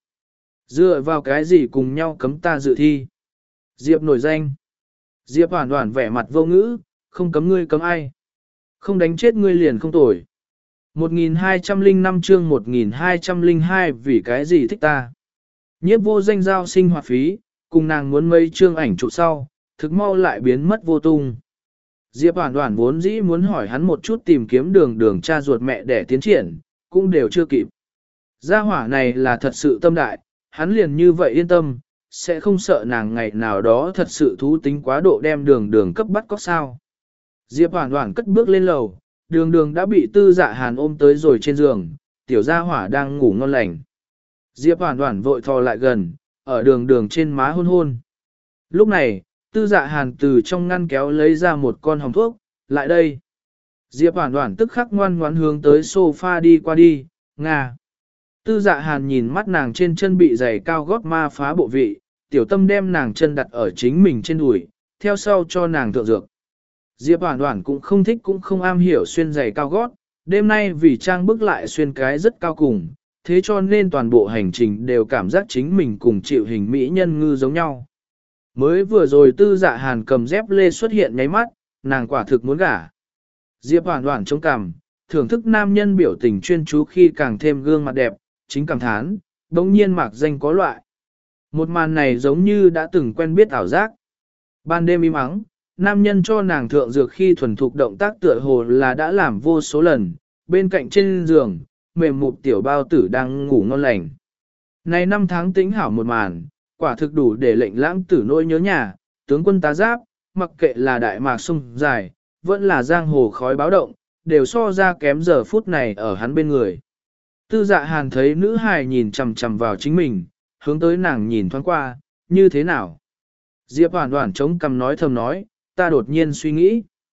Dựa vào cái gì cùng nhau cấm ta dự thi? Diệp nổi danh. Diệp Hoản Hoản vẻ mặt vô ngữ, không cấm ngươi cấm ai. Không đánh chết ngươi liền không tồi. một nghìn hai trăm lẻ năm chương một nghìn hai trăm lẻ hai vì cái gì thích ta. Nhiếp vô danh giao sinh hoạt phí, cùng nàng muốn mấy chương ảnh chụp sau, thực mau lại biến mất vô tung. Diệp Hoản Hoản vốn dĩ muốn hỏi hắn một chút tìm kiếm đường đường cha ruột mẹ để tiến triển, cũng đều chưa kịp. Gia hỏa này là thật sự tâm đại, hắn liền như vậy yên tâm, sẽ không sợ nàng ngày nào đó thật sự thú tính quá độ đem đường đường cấp bắt có sao. Diệp Hoản Hoản cất bước lên lầu, đường đường đã bị tư dạ hàn ôm tới rồi trên giường, tiểu gia hỏa đang ngủ ngon lành. Diệp Hoản Hoản vội thò lại gần, ở đường đường trên má hôn hôn. Lúc này, tư dạ hàn từ trong ngăn kéo lấy ra một con hồng thuốc, lại đây. Diệp Hoản Hoản tức khắc ngoan ngoãn hướng tới sofa đi qua đi, ngà. Tư dạ hàn nhìn mắt nàng trên chân bị giày cao gót ma phá bộ vị, tiểu tâm đem nàng chân đặt ở chính mình trên đùi, theo sau cho nàng thượng dược. Diệp Hoản Hoản cũng không thích cũng không am hiểu xuyên giày cao gót, đêm nay vì trang bức lại xuyên cái rất cao cùng, thế cho nên toàn bộ hành trình đều cảm giác chính mình cùng chịu hình mỹ nhân ngư giống nhau. Mới vừa rồi tư dạ hàn cầm dép lê xuất hiện nháy mắt, nàng quả thực muốn gả. Diệp Hoản Hoản chống cằm, thưởng thức nam nhân biểu tình chuyên chú khi càng thêm gương mặt đẹp, chính cảm thán, bỗng nhiên mạc danh có loại. Một màn này giống như đã từng quen biết ảo giác. Ban đêm im ắng, nam nhân cho nàng thượng dược khi thuần thục động tác tựa hồ là đã làm vô số lần, bên cạnh trên giường, mềm mụt tiểu bao tử đang ngủ ngon lành. Này năm tháng tĩnh hảo một màn, quả thực đủ để lệnh lãng tử nỗi nhớ nhà, tướng quân tá giáp, mặc kệ là đại mạc sông dài, vẫn là giang hồ khói báo động, đều so ra kém giờ phút này ở hắn bên người. Tư dạ hàn thấy nữ hài nhìn chằm chằm vào chính mình, hướng tới nàng nhìn thoáng qua, như thế nào? Diệp Hoản Hoản chống cằm nói thầm nói, ta đột nhiên suy nghĩ.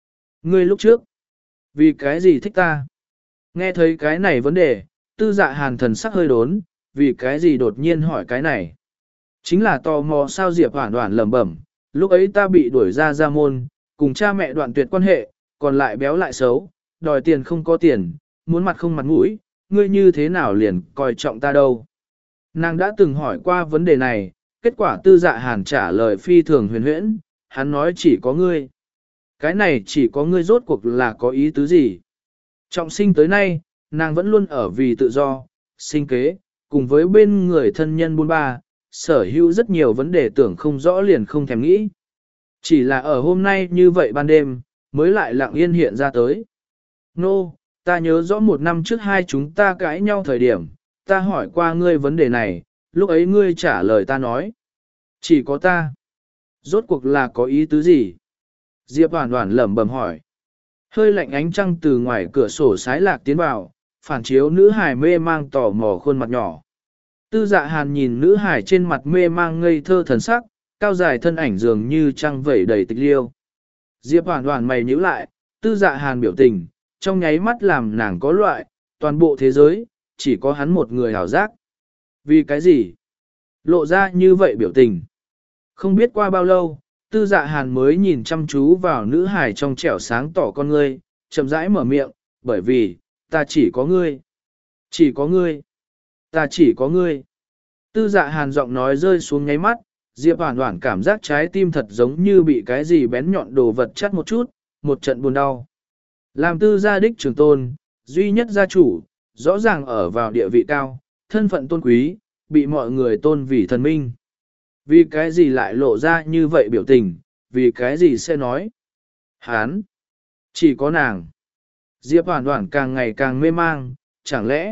Ngươi lúc trước, vì cái gì thích ta? Nghe thấy cái này vấn đề, tư dạ hàn thần sắc hơi đốn, vì cái gì đột nhiên hỏi cái này? Chính là tò mò sao Diệp Hoản Hoản lẩm bẩm, lúc ấy ta bị đuổi ra ra môn, cùng cha mẹ đoạn tuyệt quan hệ, còn lại béo lại xấu, đòi tiền không có tiền, muốn mặt không mặt mũi, ngươi như thế nào liền coi trọng ta đâu. Nàng đã từng hỏi qua vấn đề này, kết quả tư dạ hàn trả lời phi thường huyền huyễn, hắn nói chỉ có ngươi. Cái này chỉ có ngươi rốt cuộc là có ý tứ gì? Trọng sinh tới nay, nàng vẫn luôn ở vì tự do, sinh kế, cùng với bên người thân nhân buôn ba, sở hữu rất nhiều vấn đề tưởng không rõ liền không thèm nghĩ. Chỉ là ở hôm nay như vậy ban đêm, mới lại lặng yên hiện ra tới. Nô, no, ta nhớ rõ một năm trước hai chúng ta cãi nhau thời điểm, ta hỏi qua ngươi vấn đề này, lúc ấy ngươi trả lời ta nói. Chỉ có ta. Rốt cuộc là có ý tứ gì? Diệp Hoản Hoản lẩm bẩm hỏi. Hơi lạnh ánh trăng từ ngoài cửa sổ sái lạc tiến vào, phản chiếu nữ hài mê mang tò mò khuôn mặt nhỏ. Tư dạ hàn nhìn nữ hài trên mặt mê mang ngây thơ thần sắc, cao dài thân ảnh dường như trăng vẩy đầy tịch liêu. Diệp Hoản Hoản mày nhíu lại, tư dạ hàn biểu tình, trong nháy mắt làm nàng có loại, toàn bộ thế giới, chỉ có hắn một người hảo giác. Vì cái gì? Lộ ra như vậy biểu tình. Không biết qua bao lâu, tư dạ hàn mới nhìn chăm chú vào nữ hài trong trẻo sáng tỏ con ngươi, chậm rãi mở miệng, bởi vì, ta chỉ có ngươi. Chỉ có ngươi. Ta chỉ có ngươi. Tư dạ hàn giọng nói rơi xuống nháy mắt, Diệp Hoản Hoản cảm giác trái tim thật giống như bị cái gì bén nhọn đồ vật chắt một chút, một trận buồn đau. Làm tư gia đích trường tôn, duy nhất gia chủ, rõ ràng ở vào địa vị cao, thân phận tôn quý, bị mọi người tôn vì thần minh. Vì cái gì lại lộ ra như vậy biểu tình, vì cái gì sẽ nói. Hán, chỉ có nàng. Diệp Hoản Hoản càng ngày càng mê mang, chẳng lẽ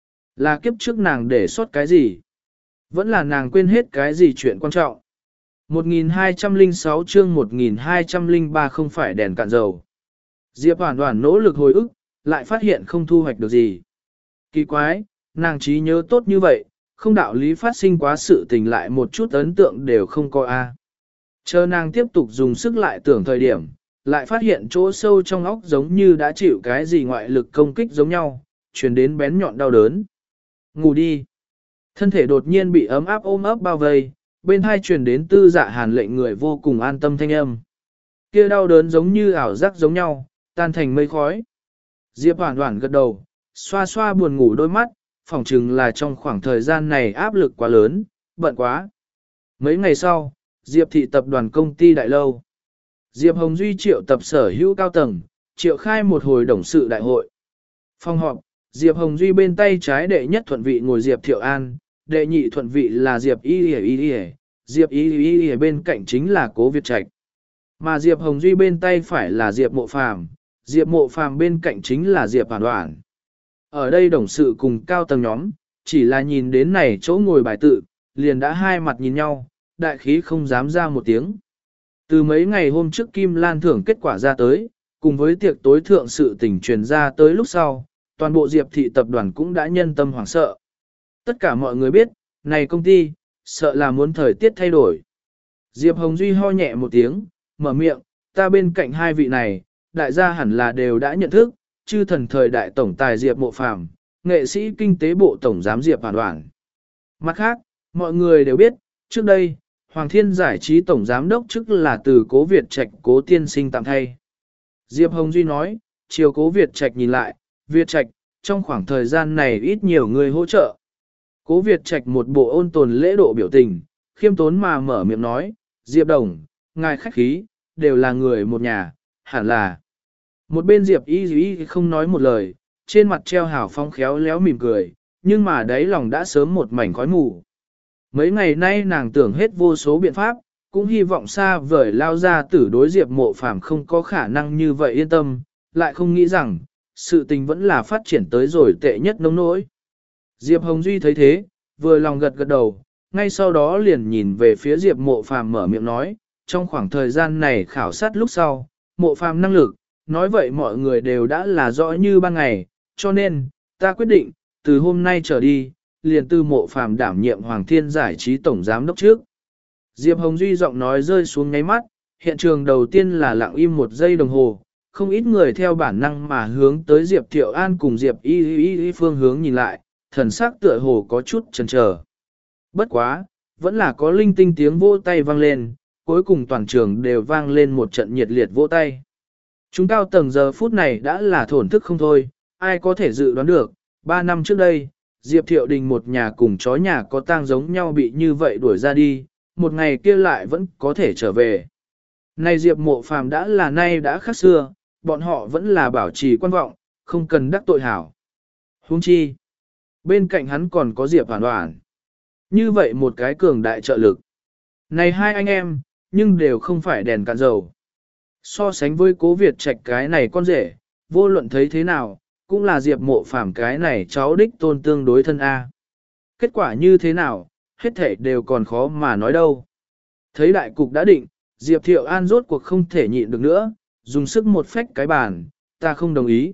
là kiếp trước nàng để sót cái gì? Vẫn là nàng quên hết cái gì chuyện quan trọng. một nghìn hai trăm lẻ sáu chương một nghìn hai trăm lẻ ba không phải đèn cạn dầu. Diệp Hoản Hoản nỗ lực hồi ức, lại phát hiện không thu hoạch được gì. Kỳ quái, nàng trí nhớ tốt như vậy, không đạo lý phát sinh quá sự tình lại một chút ấn tượng đều không có a. Chờ nàng tiếp tục dùng sức lại tưởng thời điểm, lại phát hiện chỗ sâu trong óc giống như đã chịu cái gì ngoại lực công kích giống nhau, truyền đến bén nhọn đau đớn. Ngủ đi. Thân thể đột nhiên bị ấm áp ôm ấp bao vây, bên hai truyền đến tư dạ hàn lệnh người vô cùng an tâm thanh âm. Kia đau đớn giống như ảo giác giống nhau, tan thành mây khói. Diệp Hoản Hoản gật đầu, xoa xoa buồn ngủ đôi mắt, phỏng chừng là trong khoảng thời gian này áp lực quá lớn, bận quá. Mấy ngày sau, Diệp thị tập đoàn công ty đại lâu. Diệp Hồng Duy triệu tập sở hữu cao tầng, triệu khai một hồi đồng sự đại hội. Phòng họp, Diệp Hồng Duy bên tay trái đệ nhất thuận vị ngồi Diệp Thiệu An, đệ nhị thuận vị là Diệp Y Y Y Y, Diệp Y Y Y bên cạnh chính là Cố Việt Trạch. Mà Diệp Hồng Duy bên tay phải là Diệp Mộ Phàm, Diệp Mộ Phàm bên cạnh chính là Diệp Hoản Hoản. Ở đây đồng sự cùng cao tầng nhóm, chỉ là nhìn đến này chỗ ngồi bài tự, liền đã hai mặt nhìn nhau, đại khí không dám ra một tiếng. Từ mấy ngày hôm trước Kim Lan thưởng kết quả ra tới, cùng với tiệc tối thượng sự tình truyền ra tới lúc sau, toàn bộ Diệp thị tập đoàn cũng đã nhân tâm hoảng sợ. Tất cả mọi người biết, này công ty, sợ là muốn thời tiết thay đổi. Diệp Hồng Duy ho nhẹ một tiếng, mở miệng, ta bên cạnh hai vị này, đại gia hẳn là đều đã nhận thức, chư thần thời đại tổng tài Diệp Mộ Phàm, nghệ sĩ kinh tế bộ tổng giám Diệp Hoản Hoản. Mặt khác, mọi người đều biết, trước đây, Hoàng Thiên giải trí tổng giám đốc chức là từ Cố Việt Trạch Cố tiên sinh tạm thay. Diệp Hồng Duy nói, chiều Cố Việt Trạch nhìn lại, Việt Trạch, trong khoảng thời gian này ít nhiều người hỗ trợ. Cố Việt Trạch một bộ ôn tồn lễ độ biểu tình, khiêm tốn mà mở miệng nói, Diệp Đồng, ngài khách khí, đều là người một nhà, hẳn là. Một bên Diệp Y Y không nói một lời, trên mặt treo hào phong khéo léo mỉm cười, nhưng mà đáy lòng đã sớm một mảnh khói mù. Mấy ngày nay nàng tưởng hết vô số biện pháp, cũng hy vọng xa vời lao ra tử đối Diệp Mộ Phàm không có khả năng như vậy yên tâm, lại không nghĩ rằng, sự tình vẫn là phát triển tới rồi tệ nhất nông nỗi. Diệp Hồng Duy thấy thế, vừa lòng gật gật đầu, ngay sau đó liền nhìn về phía Diệp Mộ Phàm mở miệng nói, trong khoảng thời gian này khảo sát lúc sau, Mộ Phàm năng lực, nói vậy mọi người đều đã là rõ như ban ngày, cho nên, ta quyết định, từ hôm nay trở đi, liền từ Mộ Phàm đảm nhiệm Hoàng Thiên giải trí tổng giám đốc trước. Diệp Hồng Duy giọng nói rơi xuống ngáy mắt, hiện trường đầu tiên là lặng im một giây đồng hồ, không ít người theo bản năng mà hướng tới Diệp Thiệu An cùng Diệp Y Y Y phương hướng nhìn lại, thần sắc tựa hồ có chút chần chờ. Bất quá, vẫn là có linh tinh tiếng vỗ tay vang lên, cuối cùng toàn trường đều vang lên một trận nhiệt liệt vỗ tay. Chúng cao tầng giờ phút này đã là thổn thức không thôi, ai có thể dự đoán được, ba năm trước đây, Diệp Thiệu Đình một nhà cùng chó nhà có tang giống nhau bị như vậy đuổi ra đi, một ngày kia lại vẫn có thể trở về. Này Diệp Mộ Phàm đã là nay đã khác xưa, bọn họ vẫn là bảo trì quan vọng, không cần đắc tội hảo. Huống chi, bên cạnh hắn còn có Diệp Hoàn Hoàn. Như vậy một cái cường đại trợ lực. Này hai anh em, nhưng đều không phải đèn cạn dầu. So sánh với Cố Việt Trạch cái này con rể, vô luận thấy thế nào, cũng là Diệp Mộ Phàm cái này cháu đích tôn tương đối thân A. Kết quả như thế nào, hết thể đều còn khó mà nói đâu. Thấy đại cục đã định, Diệp Thiệu An rốt cuộc không thể nhịn được nữa, dùng sức một phách cái bàn, ta không đồng ý.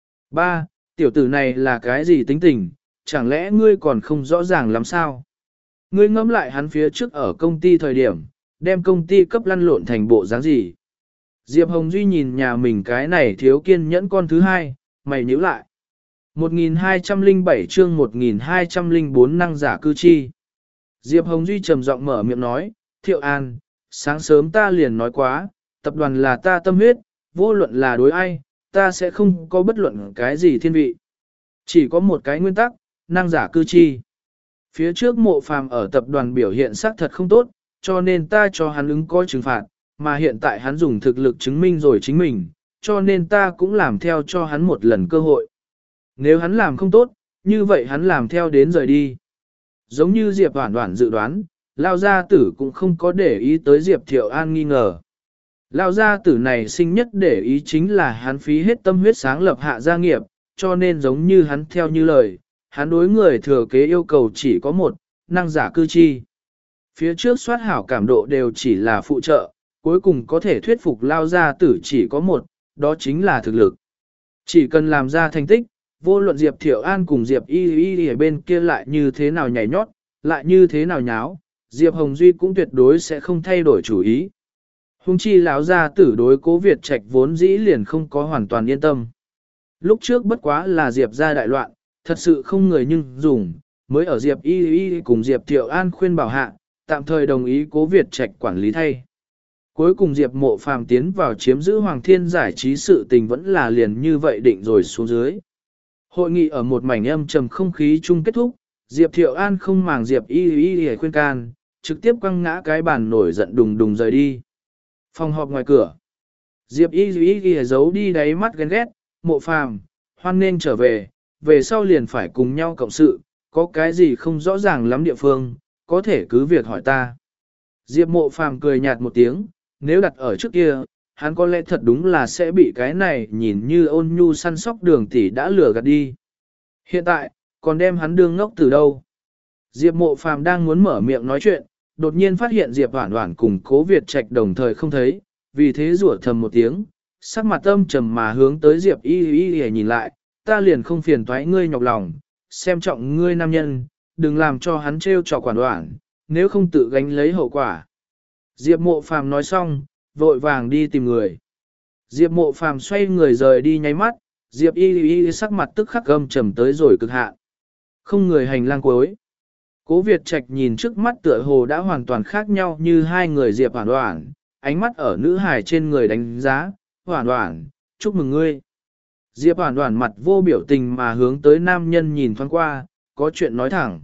Ba, tiểu tử này là cái gì tính tình, chẳng lẽ ngươi còn không rõ ràng lắm sao? Ngươi ngẫm lại hắn phía trước ở công ty thời điểm, đem công ty cấp lăn lộn thành bộ dáng gì? Diệp Hồng Duy nhìn nhà mình cái này thiếu kiên nhẫn con thứ hai, mày nhíu lại. một nghìn hai trăm lẻ bảy chương một nghìn hai trăm lẻ bốn năng giả cư chi. Diệp Hồng Duy trầm giọng mở miệng nói, Thiệu An, sáng sớm ta liền nói quá, tập đoàn là ta tâm huyết, vô luận là đối ai, ta sẽ không có bất luận cái gì thiên vị. Chỉ có một cái nguyên tắc, năng giả cư chi. Phía trước Mộ Phàm ở tập đoàn biểu hiện xác thật không tốt, cho nên ta cho hắn ứng coi trừng phạt, mà hiện tại hắn dùng thực lực chứng minh rồi chính mình, cho nên ta cũng làm theo cho hắn một lần cơ hội. Nếu hắn làm không tốt, như vậy hắn làm theo đến rời đi. Giống như Diệp Hoản Hoản dự đoán, Lao gia tử cũng không có để ý tới Diệp Thiệu An nghi ngờ. Lao gia tử này sinh nhất để ý chính là hắn phí hết tâm huyết sáng lập hạ gia nghiệp, cho nên giống như hắn theo như lời, hắn đối người thừa kế yêu cầu chỉ có một, năng giả cư chi. Phía trước soát hảo cảm độ đều chỉ là phụ trợ, cuối cùng có thể thuyết phục Lao gia tử chỉ có một, đó chính là thực lực. Chỉ cần làm ra thành tích, vô luận Diệp Thiệu An cùng Diệp Y Y ở bên kia lại như thế nào nhảy nhót, lại như thế nào nháo, Diệp Hồng Duy cũng tuyệt đối sẽ không thay đổi chủ ý. Hùng chi lão gia tử đối Cố Việt Trạch vốn dĩ liền không có hoàn toàn yên tâm. Lúc trước bất quá là Diệp gia đại loạn, thật sự không người nhưng dùng, mới ở Diệp Y Y cùng Diệp Thiệu An khuyên bảo hạ, tạm thời đồng ý Cố Việt Trạch quản lý thay. Cuối cùng Diệp Mộ Phàm tiến vào chiếm giữ Hoàng Thiên giải trí sự tình vẫn là liền như vậy định rồi xuống dưới. Hội nghị ở một mảnh âm trầm không khí chung kết thúc, Diệp Thiệu An không màng Diệp Y Y Y khuyên can, trực tiếp quăng ngã cái bàn nổi giận đùng đùng rời đi. Phòng họp ngoài cửa. Diệp Y Y Y giấu đi đáy mắt ghen ghét, Mộ Phàm, hoan nên trở về, về sau liền phải cùng nhau cộng sự, có cái gì không rõ ràng lắm địa phương, có thể cứ việc hỏi ta. Diệp Mộ Phàm cười nhạt một tiếng, nếu đặt ở trước kia, hắn có lẽ thật đúng là sẽ bị cái này nhìn như ôn nhu săn sóc Đường tỷ đã lừa gạt đi. Hiện tại, còn đem hắn đương ngốc từ đâu. Diệp Mộ Phàm đang muốn mở miệng nói chuyện, đột nhiên phát hiện Diệp Hoản Hoản cùng Cố Việt Trạch đồng thời không thấy, vì thế rủa thầm một tiếng, sắc mặt âm trầm mà hướng tới Diệp Y Y Y nhìn lại, ta liền không phiền toái ngươi nhọc lòng, xem trọng ngươi nam nhân, đừng làm cho hắn trêu chọc Hoản Hoản, nếu không tự gánh lấy hậu quả. Diệp Mộ Phàm nói xong, vội vàng đi tìm người. Diệp Mộ Phàm xoay người rời đi nháy mắt, Diệp Y Y sắc mặt tức khắc âm trầm tới rồi cực hạn. Không người hành lang cuối. Cố Việt Trạch nhìn trước mắt tựa hồ đã hoàn toàn khác nhau như hai người Diệp Hoản Hoản, ánh mắt ở nữ hài trên người đánh giá, Hoản Hoản, chúc mừng ngươi. Diệp Hoản Hoản mặt vô biểu tình mà hướng tới nam nhân nhìn thoáng qua, có chuyện nói thẳng.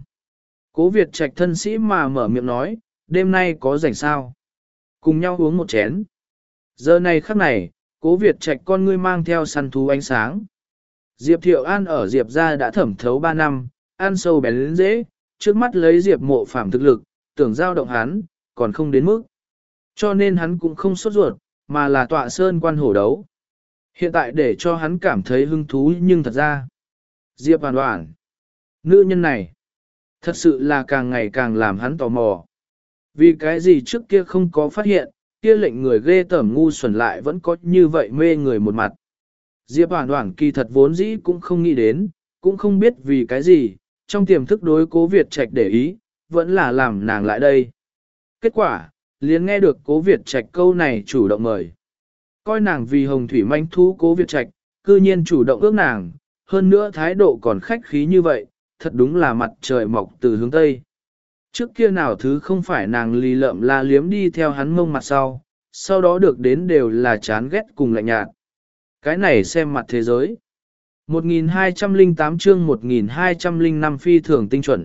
Cố Việt Trạch thân sĩ mà mở miệng nói, đêm nay có rảnh sao? Cùng nhau uống một chén. Giờ này khắc này, Cố Việt Trạch con ngươi mang theo săn thú ánh sáng. Diệp Thiệu An ở Diệp gia đã thẩm thấu ba năm, ăn sâu bén lên dễ, trước mắt lấy Diệp Mộ Phàm thực lực, tưởng giao động hắn, còn không đến mức. Cho nên hắn cũng không sốt ruột, mà là tọa sơn quan hổ đấu. Hiện tại để cho hắn cảm thấy hứng thú nhưng thật ra. Diệp Hoàn Hoàn, nữ nhân này, thật sự là càng ngày càng làm hắn tò mò. Vì cái gì trước kia không có phát hiện, kia lệnh người ghê tởm ngu xuẩn lại vẫn có như vậy mê người một mặt. Diệp Hoàn Hoàn kỳ thật vốn dĩ cũng không nghĩ đến, cũng không biết vì cái gì, trong tiềm thức đối Cố Việt Trạch để ý, vẫn là làm nàng lại đây. Kết quả, liền nghe được Cố Việt Trạch câu này chủ động mời. Coi nàng vì hồng thủy manh thú Cố Việt Trạch, cư nhiên chủ động ước nàng, hơn nữa thái độ còn khách khí như vậy, thật đúng là mặt trời mọc từ hướng Tây. Trước kia nào thứ không phải nàng lì lợm la liếm đi theo hắn mông mặt sau, sau đó được đến đều là chán ghét cùng lạnh nhạt. Cái này xem mặt thế giới. một nghìn hai trăm lẻ tám chương một nghìn hai trăm lẻ năm phi thường tinh chuẩn.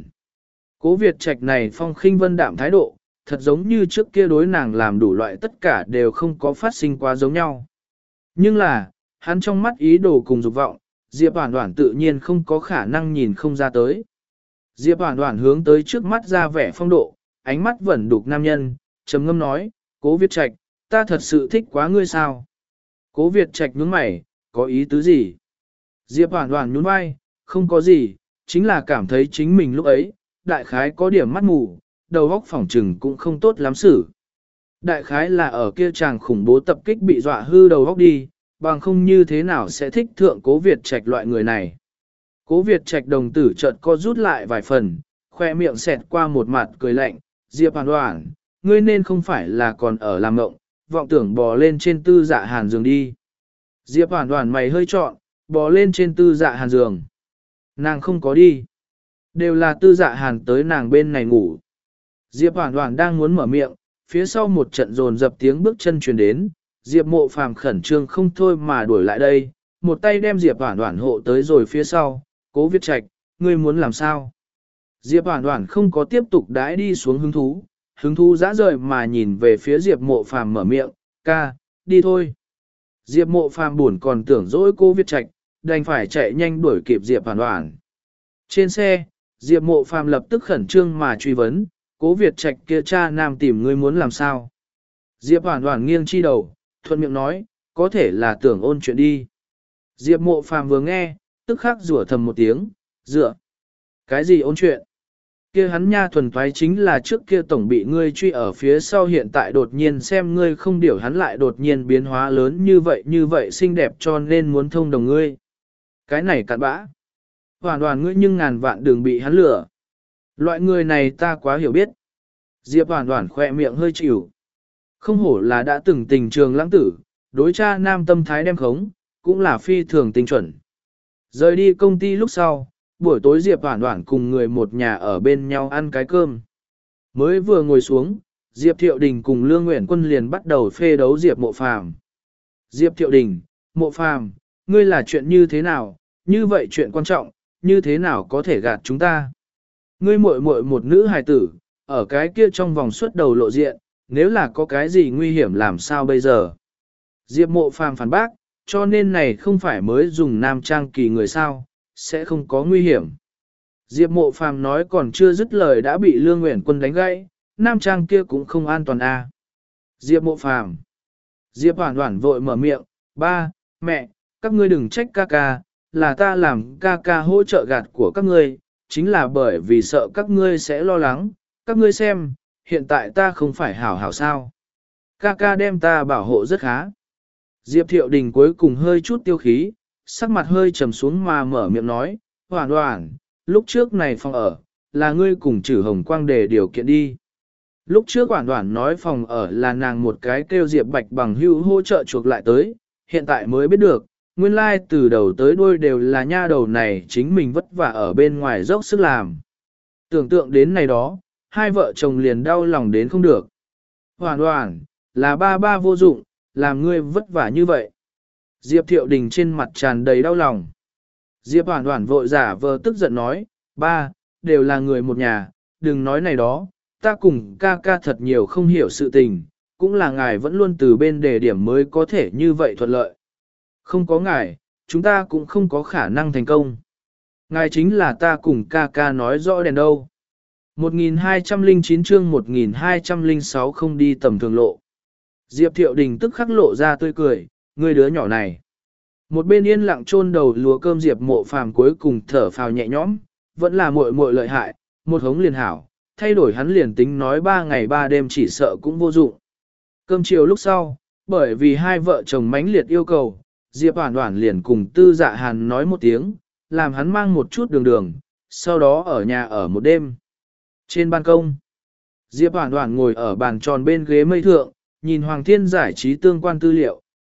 Cố Việt Trạch này phong khinh vân đạm thái độ, thật giống như trước kia đối nàng làm đủ loại tất cả đều không có phát sinh quá giống nhau. Nhưng là, hắn trong mắt ý đồ cùng dục vọng, Diệp Hoản Hoản tự nhiên không có khả năng nhìn không ra tới. Diệp Hoản Hoản hướng tới trước mắt ra vẻ phong độ, ánh mắt vẫn đục nam nhân, trầm ngâm nói, Cố Việt Trạch, ta thật sự thích quá ngươi sao? Cố Việt Trạch nhướng mày, có ý tứ gì? Diệp Hoản Hoản nhún vai, không có gì, chính là cảm thấy chính mình lúc ấy, đại khái có điểm mắt mù, đầu óc phỏng trừng cũng không tốt lắm xử. Đại khái là ở kia chàng khủng bố tập kích bị dọa hư đầu óc đi, bằng không như thế nào sẽ thích thượng Cố Việt Trạch loại người này. Cố Việt Trạch đồng tử chợt co rút lại vài phần, khoe miệng xẹt qua một mặt cười lạnh, Diệp Hoản Hoản, ngươi nên không phải là còn ở làm mộng, vọng tưởng bò lên trên tư dạ hàn giường đi. Diệp Hoản Hoản mày hơi trọn, bò lên trên tư dạ hàn giường. Nàng không có đi. Đều là tư dạ hàn tới nàng bên này ngủ. Diệp Hoản Hoản đang muốn mở miệng, phía sau một trận dồn dập tiếng bước chân truyền đến, Diệp Mộ Phàm khẩn trương không thôi mà đuổi lại đây, một tay đem Diệp Hoản Hoản hộ tới rồi phía sau, Cố Việt Trạch, ngươi muốn làm sao? Diệp Hoản Hoản không có tiếp tục đãi đi xuống hứng thú, hứng thú dã rời mà nhìn về phía Diệp Mộ Phàm mở miệng, ca, đi thôi. Diệp Mộ Phàm buồn còn tưởng dỗi Cố Việt Trạch, đành phải chạy nhanh đuổi kịp Diệp Hoản Hoản. Trên xe, Diệp Mộ Phàm lập tức khẩn trương mà truy vấn, Cố Việt Trạch kia cha nam tìm ngươi muốn làm sao? Diệp Hoản Hoản nghiêng chi đầu, thuận miệng nói, có thể là tưởng ôn chuyện đi. Diệp Mộ Phàm vừa nghe, tức khắc rủa thầm một tiếng, dựa. Cái gì ôn chuyện? Kia hắn nha thuần thoái chính là trước kia tổng bị ngươi truy ở phía sau hiện tại đột nhiên xem ngươi không điều hắn lại đột nhiên biến hóa lớn như vậy như vậy xinh đẹp cho nên muốn thông đồng ngươi. Cái này cặn bã. Hoàn toàn ngươi nhưng ngàn vạn đường bị hắn lừa. Loại người này ta quá hiểu biết. Diệp hoàn toàn khỏe miệng hơi chịu. Không hổ là đã từng tình trường lãng tử, đối cha nam tâm thái đem khống, cũng là phi thường tinh chuẩn. Rời đi công ty lúc sau, buổi tối Diệp Hoản Hoản cùng người một nhà ở bên nhau ăn cái cơm. Mới vừa ngồi xuống, Diệp Thiệu Đình cùng Lương Nguyện Quân liền bắt đầu phê đấu Diệp Mộ Phàm. Diệp Thiệu Đình, Mộ Phàm, ngươi là chuyện như thế nào, như vậy chuyện quan trọng, như thế nào có thể gạt chúng ta? Ngươi muội muội một nữ hài tử, ở cái kia trong vòng suốt đầu lộ diện, nếu là có cái gì nguy hiểm làm sao bây giờ? Diệp Mộ Phàm phản bác, cho nên này không phải mới dùng nam trang kỳ người sao, sẽ không có nguy hiểm. Diệp Mộ Phàm nói còn chưa dứt lời đã bị Lương Nguyện Quân đánh gãy, nam trang kia cũng không an toàn à. Diệp Mộ Phàm. Diệp Hoản Hoản vội mở miệng, ba, mẹ, các ngươi đừng trách ca ca, là ta làm ca ca hỗ trợ gạt của các ngươi, chính là bởi vì sợ các ngươi sẽ lo lắng, các ngươi xem, hiện tại ta không phải hảo hảo sao. Ca ca đem ta bảo hộ rất khá. Diệp Thiệu Đình cuối cùng hơi chút tiêu khí, sắc mặt hơi trầm xuống mà mở miệng nói, Hoản Hoản, lúc trước này phòng ở, là ngươi cùng Trử Hồng Quang để điều kiện đi. Lúc trước Hoản Hoản nói phòng ở là nàng một cái kêu Diệp Bạch bằng hữu hỗ trợ chuộc lại tới, hiện tại mới biết được, nguyên lai like từ đầu tới đuôi đều là nha đầu này chính mình vất vả ở bên ngoài dốc sức làm. Tưởng tượng đến này đó, hai vợ chồng liền đau lòng đến không được. Hoản Hoản, là ba ba vô dụng, làm ngươi vất vả như vậy. Diệp Thiệu Đình trên mặt tràn đầy đau lòng. Diệp Hoản Hoản vội giả vờ tức giận nói, ba, đều là người một nhà, đừng nói này đó, ta cùng ca ca thật nhiều không hiểu sự tình, cũng là ngài vẫn luôn từ bên đề điểm mới có thể như vậy thuận lợi. Không có ngài, chúng ta cũng không có khả năng thành công. Ngài chính là ta cùng ca ca nói rõ đèn đâu. một nghìn hai trăm lẻ chín chương một nghìn hai trăm lẻ sáu không đi tầm thường lộ. Diệp Thiệu Đình tức khắc lộ ra tươi cười, ngươi đứa nhỏ này. Một bên yên lặng chôn đầu lúa cơm Diệp Mộ Phàm cuối cùng thở phào nhẹ nhõm, vẫn là muội muội lợi hại, một hống liền hảo, thay đổi hắn liền tính nói ba ngày ba đêm chỉ sợ cũng vô dụng. Cơm chiều lúc sau, bởi vì hai vợ chồng mãnh liệt yêu cầu, Diệp Hoản Hoản liền cùng Tư Dạ Hàn nói một tiếng, làm hắn mang một chút đường đường, sau đó ở nhà ở một đêm. Trên ban công, Diệp Hoản Hoản ngồi ở bàn tròn bên ghế mây thượng, nhìn Hoàng Thiên giải trí tương quan tư liệu,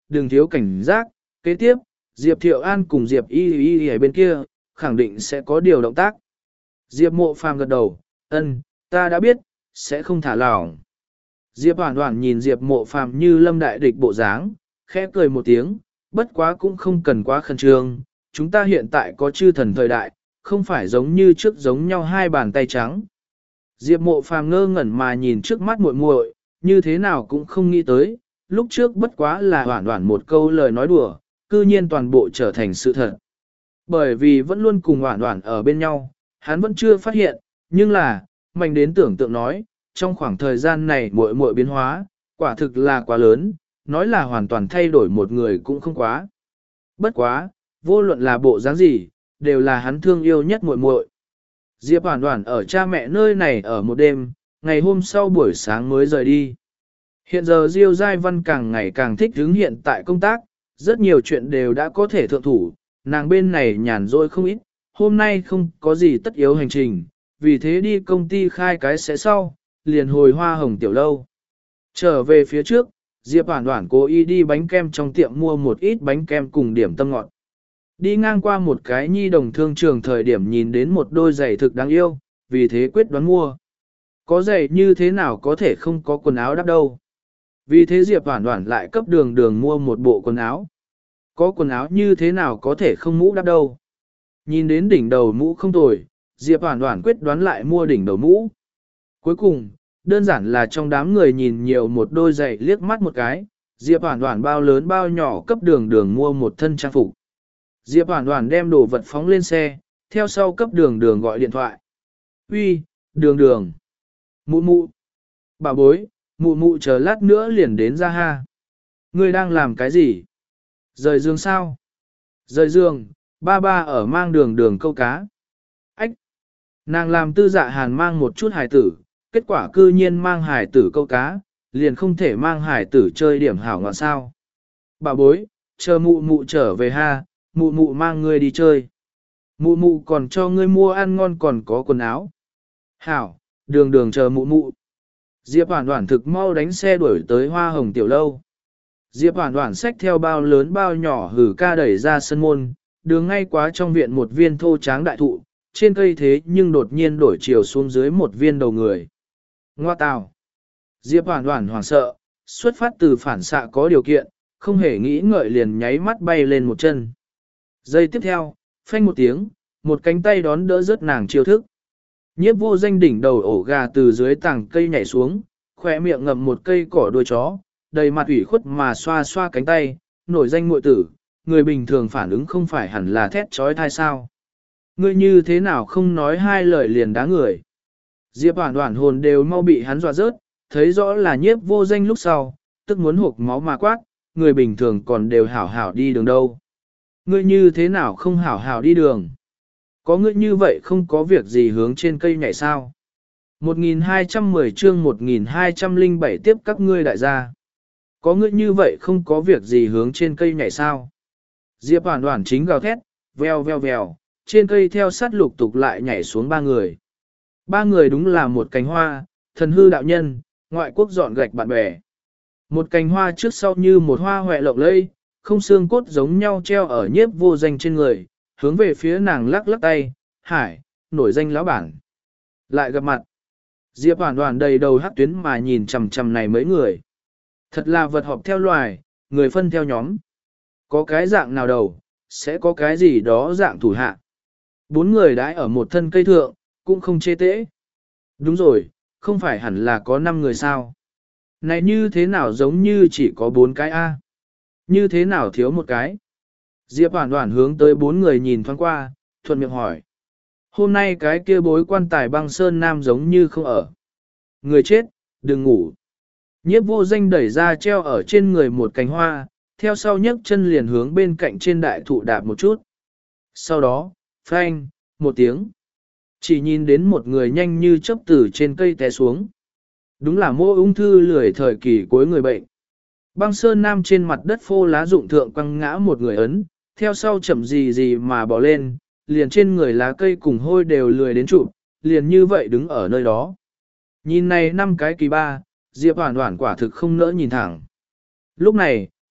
đừng thiếu cảnh giác, kế tiếp, Diệp Thiệu An cùng Diệp Y Y ở bên kia, khẳng định sẽ có điều động tác. Diệp Mộ Phàm gật đầu, ân, ta đã biết, sẽ không thả lỏng. Diệp Hoản Hoản nhìn Diệp Mộ Phàm như lâm đại địch bộ dáng, khẽ cười một tiếng, bất quá cũng không cần quá khẩn trương, chúng ta hiện tại có chư thần thời đại, không phải giống như trước giống nhau hai bàn tay trắng. Diệp Mộ Phàm ngơ ngẩn mà nhìn trước mắt muội muội, như thế nào cũng không nghĩ tới, lúc trước bất quá là Hoản Hoản một câu lời nói đùa, cư nhiên toàn bộ trở thành sự thật. Bởi vì vẫn luôn cùng Hoản Hoản ở bên nhau, hắn vẫn chưa phát hiện, nhưng là, mạnh đến tưởng tượng nói, trong khoảng thời gian này muội muội biến hóa, quả thực là quá lớn, nói là hoàn toàn thay đổi một người cũng không quá. Bất quá, vô luận là bộ dáng gì, đều là hắn thương yêu nhất muội muội. Diệp Hoản Hoản ở cha mẹ nơi này ở một đêm, ngày hôm sau buổi sáng mới rời đi. Hiện giờ Diêu Giai Văn càng ngày càng thích hứng hiện tại công tác, rất nhiều chuyện đều đã có thể thượng thủ, nàng bên này nhàn rỗi không ít, hôm nay không có gì tất yếu hành trình, vì thế đi công ty khai cái sẽ sau, liền hồi Hoa Hồng tiểu lâu. Trở về phía trước, Diệp Hoản Hoản cố ý đi bánh kem trong tiệm mua một ít bánh kem cùng điểm tâm ngọt. Đi ngang qua một cái nhi đồng thương trường thời điểm nhìn đến một đôi giày thực đáng yêu, vì thế quyết đoán mua. Có giày như thế nào có thể không có quần áo đắp đâu. Vì thế Diệp Hoản Hoản lại cấp đường đường mua một bộ quần áo. Có quần áo như thế nào có thể không mũ đắp đâu. Nhìn đến đỉnh đầu mũ không tồi, Diệp Hoản Hoản quyết đoán lại mua đỉnh đầu mũ. Cuối cùng, đơn giản là trong đám người nhìn nhiều một đôi giày liếc mắt một cái, Diệp Hoản Hoản bao lớn bao nhỏ cấp đường đường mua một thân trang phục. Diệp Hoản Hoản đem đồ vật phóng lên xe, theo sau cấp đường đường gọi điện thoại. Uy, đường đường. Mụ mụ. Bà bối, mụ mụ chờ lát nữa liền đến ra ha. Ngươi đang làm cái gì? Rời giường sao? Rời giường, ba ba ở mang đường đường câu cá. Ách! Nàng làm tư dạ hàn mang một chút hài tử, kết quả cư nhiên mang hài tử câu cá, liền không thể mang hài tử chơi điểm hảo ngọt sao. Bà bối, chờ mụ mụ trở về ha, mụ mụ mang ngươi đi chơi. Mụ mụ còn cho ngươi mua ăn ngon còn có quần áo. Hảo, đường đường chờ mụ mụ. Diệp Hoản Hoản thực mau đánh xe đuổi tới Hoa Hồng tiểu lâu. Diệp Hoản Hoản xách theo bao lớn bao nhỏ hử ca đẩy ra sân môn, đường ngay quá trong viện một viên thô tráng đại thụ, trên cây thế nhưng đột nhiên đổi chiều xuống dưới một viên đầu người. Ngoa tào! Diệp Hoản Hoản hoảng sợ, xuất phát từ phản xạ có điều kiện, không hề nghĩ ngợi liền nháy mắt bay lên một chân. Giây tiếp theo, phanh một tiếng, một cánh tay đón đỡ rớt nàng chiêu thức. Nhiếp vô danh đỉnh đầu ổ gà từ dưới tảng cây nhảy xuống, khỏe miệng ngậm một cây cỏ đuôi chó, đầy mặt ủy khuất mà xoa xoa cánh tay, nổi danh muội tử, người bình thường phản ứng không phải hẳn là thét trói thai sao. Ngươi như thế nào không nói hai lời liền đá người. Diệp Hoản Hoản hồn đều mau bị hắn dọa rớt, thấy rõ là nhiếp vô danh lúc sau, tức muốn hộc máu mà quát, người bình thường còn đều hảo hảo đi đường đâu. Ngươi như thế nào không hảo hảo đi đường? Có ngươi như vậy không có việc gì hướng trên cây nhảy sao? một nghìn hai trăm mười chương một nghìn hai trăm lẻ bảy tiếp các ngươi đại gia. Có ngươi như vậy không có việc gì hướng trên cây nhảy sao? Diệp Hoản Hoản chính gào thét, veo veo veo, trên cây theo sát lục tục lại nhảy xuống ba người. Ba người đúng là một cánh hoa, thần hư đạo nhân, ngoại quốc dọn gạch bạn bè. Một cánh hoa trước sau như một hoa hoẹ lộng lẫy, không xương cốt giống nhau treo ở nhiếp vô danh trên người, hướng về phía nàng lắc lắc tay, hải, nổi danh lão bản. Lại gặp mặt. Diệp Hoản Hoản đầy đầu hắc tuyến mà nhìn chằm chằm này mấy người. Thật là vật họp theo loài, người phân theo nhóm. Có cái dạng nào đầu, sẽ có cái gì đó dạng thủ hạ. Bốn người đãi ở một thân cây thượng, cũng không chê tễ. Đúng rồi, không phải hẳn là có năm người sao. Này như thế nào giống như chỉ có bốn cái A. Như thế nào thiếu một cái. Diệp Hoản Hoản hướng tới bốn người nhìn thoáng qua, thuận miệng hỏi. Hôm nay cái kia bối quan tài băng sơn nam giống như không ở. Người chết, đừng ngủ. Nhiếp vô danh đẩy ra treo ở trên người một cánh hoa, theo sau nhấc chân liền hướng bên cạnh trên đại thụ đạp một chút. Sau đó, phanh, một tiếng. Chỉ nhìn đến một người nhanh như chớp từ trên cây té xuống. Đúng là mô ung thư lười thời kỳ cuối người bệnh. Băng sơn nam trên mặt đất phô lá rụng thượng quăng ngã một người ấn, theo sau chậm gì gì mà bỏ lên, liền trên người lá cây cùng hôi đều lười đến trụ, liền như vậy đứng ở nơi đó. Nhìn này năm cái kỳ ba, Diệp Hoản Hoản quả thực không nỡ nhìn thẳng. Lúc này,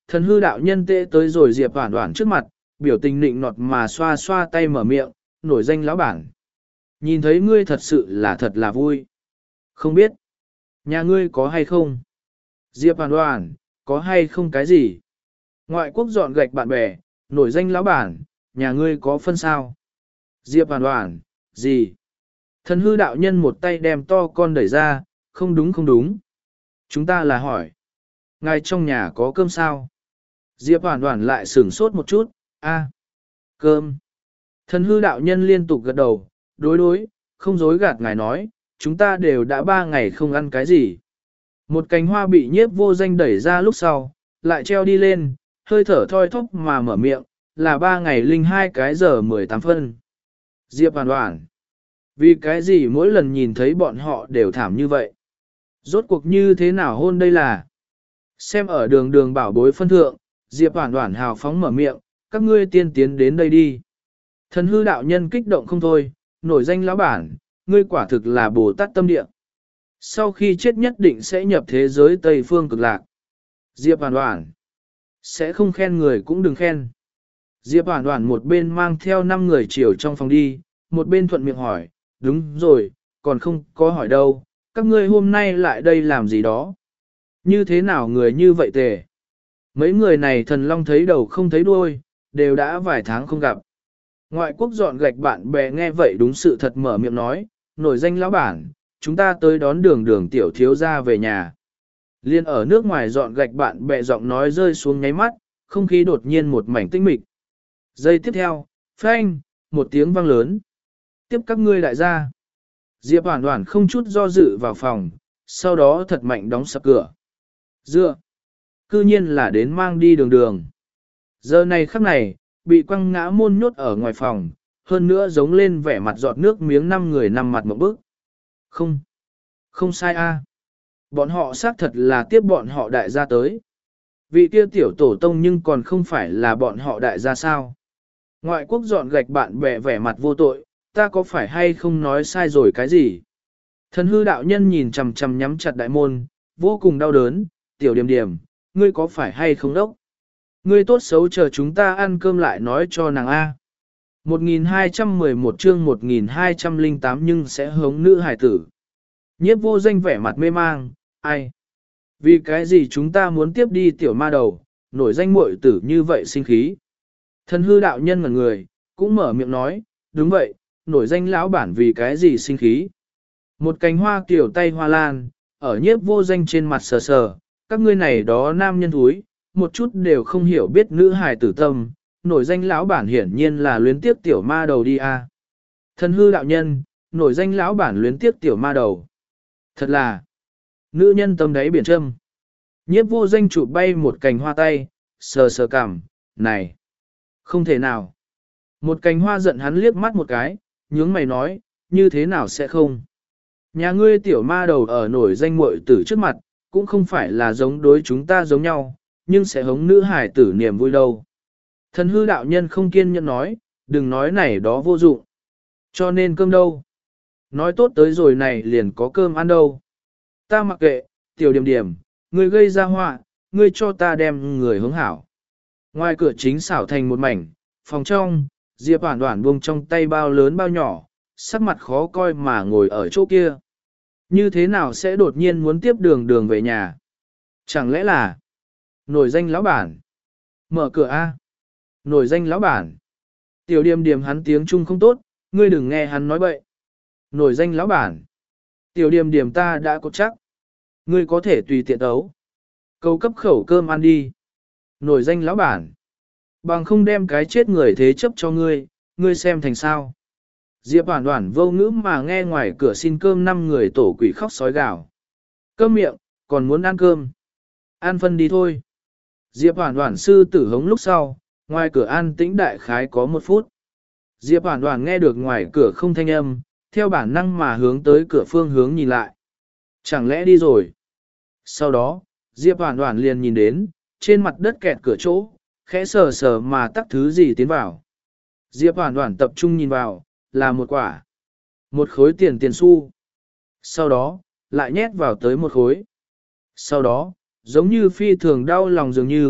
Thần hư đạo nhân tệ tới rồi Diệp Hoản Hoản trước mặt, biểu tình nịnh nọt mà xoa xoa tay mở miệng, nổi danh lão bản. Nhìn thấy ngươi thật sự là thật là vui. Không biết, nhà ngươi có hay không? Diệp Hoản Hoản, có hay không cái gì? Ngoại quốc dọn gạch bạn bè, nổi danh lão bản, nhà ngươi có phân sao? Diệp Hoản Hoản, gì? Thần hư đạo nhân một tay đem to con đẩy ra, không đúng không đúng. Chúng ta là hỏi. Ngài trong nhà có cơm sao? Diệp Hoản Hoản lại sửng sốt một chút, a, cơm. Thần hư đạo nhân liên tục gật đầu, đối đối, không dối gạt ngài nói, chúng ta đều đã ba ngày không ăn cái gì. Một cành hoa bị nhiếp vô danh đẩy ra lúc sau, lại treo đi lên, hơi thở thoi thóp mà mở miệng, là ba ngày linh hai cái giờ mười tám phân. Diệp Hoản Hoản, vì cái gì mỗi lần nhìn thấy bọn họ đều thảm như vậy? Rốt cuộc như thế nào hôn đây là? Xem ở đường đường bảo bối phân thượng, Diệp Hoản Hoản hào phóng mở miệng, các ngươi tiên tiến đến đây đi. Thần hư đạo nhân kích động không thôi, nổi danh lão bản, ngươi quả thực là Bồ Tát tâm địa. Sau khi chết nhất định sẽ nhập thế giới Tây Phương cực lạc. Diệp Hoản Hoản, sẽ không khen người cũng đừng khen. Diệp Hoản Hoản một bên mang theo năm người chiều trong phòng đi, một bên thuận miệng hỏi, đúng rồi, còn không có hỏi đâu, các ngươi hôm nay lại đây làm gì đó? Như thế nào người như vậy tề? Mấy người này thần long thấy đầu không thấy đuôi, đều đã vài tháng không gặp. Ngoại quốc dọn gạch bạn bè nghe vậy đúng sự thật mở miệng nói, nổi danh lão bản, chúng ta tới đón đường đường tiểu thiếu gia về nhà. Liên ở nước ngoài dọn gạch bạn bè giọng nói rơi xuống nháy mắt, không khí đột nhiên một mảnh tinh mịch. Giây tiếp theo, phanh, một tiếng vang lớn. Tiếp các ngươi đại gia. Diệp Hoản Hoản không chút do dự vào phòng, sau đó thật mạnh đóng sập cửa. Dựa, cư nhiên là đến mang đi đường đường. Giờ này khắc này, bị quăng ngã môn nhốt ở ngoài phòng, hơn nữa giống lên vẻ mặt giọt nước miếng năm người nằm mặt một bước. Không, không sai a. Bọn họ xác thật là tiếp bọn họ đại gia tới. Vị kia tiểu tổ tông nhưng còn không phải là bọn họ đại gia sao. Ngoại quốc dọn gạch bạn bè vẻ mặt vô tội, ta có phải hay không nói sai rồi cái gì? Thần hư đạo nhân nhìn chằm chằm nhắm chặt đại môn, vô cùng đau đớn, tiểu điểm điểm, ngươi có phải hay không đốc? Ngươi tốt xấu chờ chúng ta ăn cơm lại nói cho nàng A. một nghìn hai trăm mười một chương một nghìn hai trăm lẻ tám nhưng sẽ hống nữ hải tử. Nhiếp vô danh vẻ mặt mê mang, ai? Vì cái gì chúng ta muốn tiếp đi tiểu ma đầu, nổi danh muội tử như vậy sinh khí? Thần hư đạo nhân ngẩn người, cũng mở miệng nói, đúng vậy, nổi danh lão bản vì cái gì sinh khí? Một cành hoa kiểu tay hoa lan, ở nhiếp vô danh trên mặt sờ sờ, các ngươi này đó nam nhân thúi, một chút đều không hiểu biết nữ hài tử tâm, nổi danh lão bản hiển nhiên là luyến tiếp tiểu ma đầu đi a. Thần hư đạo nhân, nổi danh lão bản luyến tiếp tiểu ma đầu. Thật là, nữ nhân tâm đáy biển trâm. Nhiếp vô danh chụp bay một cành hoa tay, sờ sờ cảm, này, không thể nào. Một cành hoa giận hắn liếc mắt một cái, nhướng mày nói, như thế nào sẽ không. Nhà ngươi tiểu ma đầu ở nổi danh muội tử trước mặt, cũng không phải là giống đối chúng ta giống nhau, nhưng sẽ hống nữ hải tử niềm vui đâu. Thần hư đạo nhân không kiên nhẫn nói, đừng nói này đó vô dụng. Cho nên cơm đâu? Nói tốt tới rồi này liền có cơm ăn đâu. Ta mặc kệ, tiểu điểm điểm, ngươi gây ra họa, ngươi cho ta đem người hướng hảo. Ngoài cửa chính xảo thành một mảnh, phòng trong, Diệp Hoản Hoản buông trong tay bao lớn bao nhỏ, sắc mặt khó coi mà ngồi ở chỗ kia. Như thế nào sẽ đột nhiên muốn tiếp đường đường về nhà? Chẳng lẽ là nổi danh lão bản? Mở cửa A. Nổi danh lão bản. Tiểu điềm điềm hắn tiếng Trung không tốt, ngươi đừng nghe hắn nói bậy. Nổi danh lão bản. Tiểu điềm điềm ta đã có chắc. Ngươi có thể tùy tiện tấu. Câu cấp khẩu cơm ăn đi. Nổi danh lão bản. Bằng không đem cái chết người thế chấp cho ngươi, ngươi xem thành sao. Diệp Hoản Hoản vô ngữ mà nghe ngoài cửa xin cơm năm người tổ quỷ khóc sói gào. Cơm miệng, còn muốn ăn cơm. Ăn phân đi thôi. Diệp Hoản Hoản sư tử hống lúc sau, ngoài cửa an tĩnh đại khái có một phút. Diệp Hoản Hoản nghe được ngoài cửa không thanh âm, theo bản năng mà hướng tới cửa phương hướng nhìn lại. Chẳng lẽ đi rồi? Sau đó, Diệp Hoản Hoản liền nhìn đến, trên mặt đất kẹt cửa chỗ, khẽ sờ sờ mà tắc thứ gì tiến vào. Diệp Hoản Hoản tập trung nhìn vào, là một quả. Một khối tiền tiền xu. Sau đó, lại nhét vào tới một khối. Sau đó, giống như phi thường đau lòng dường như,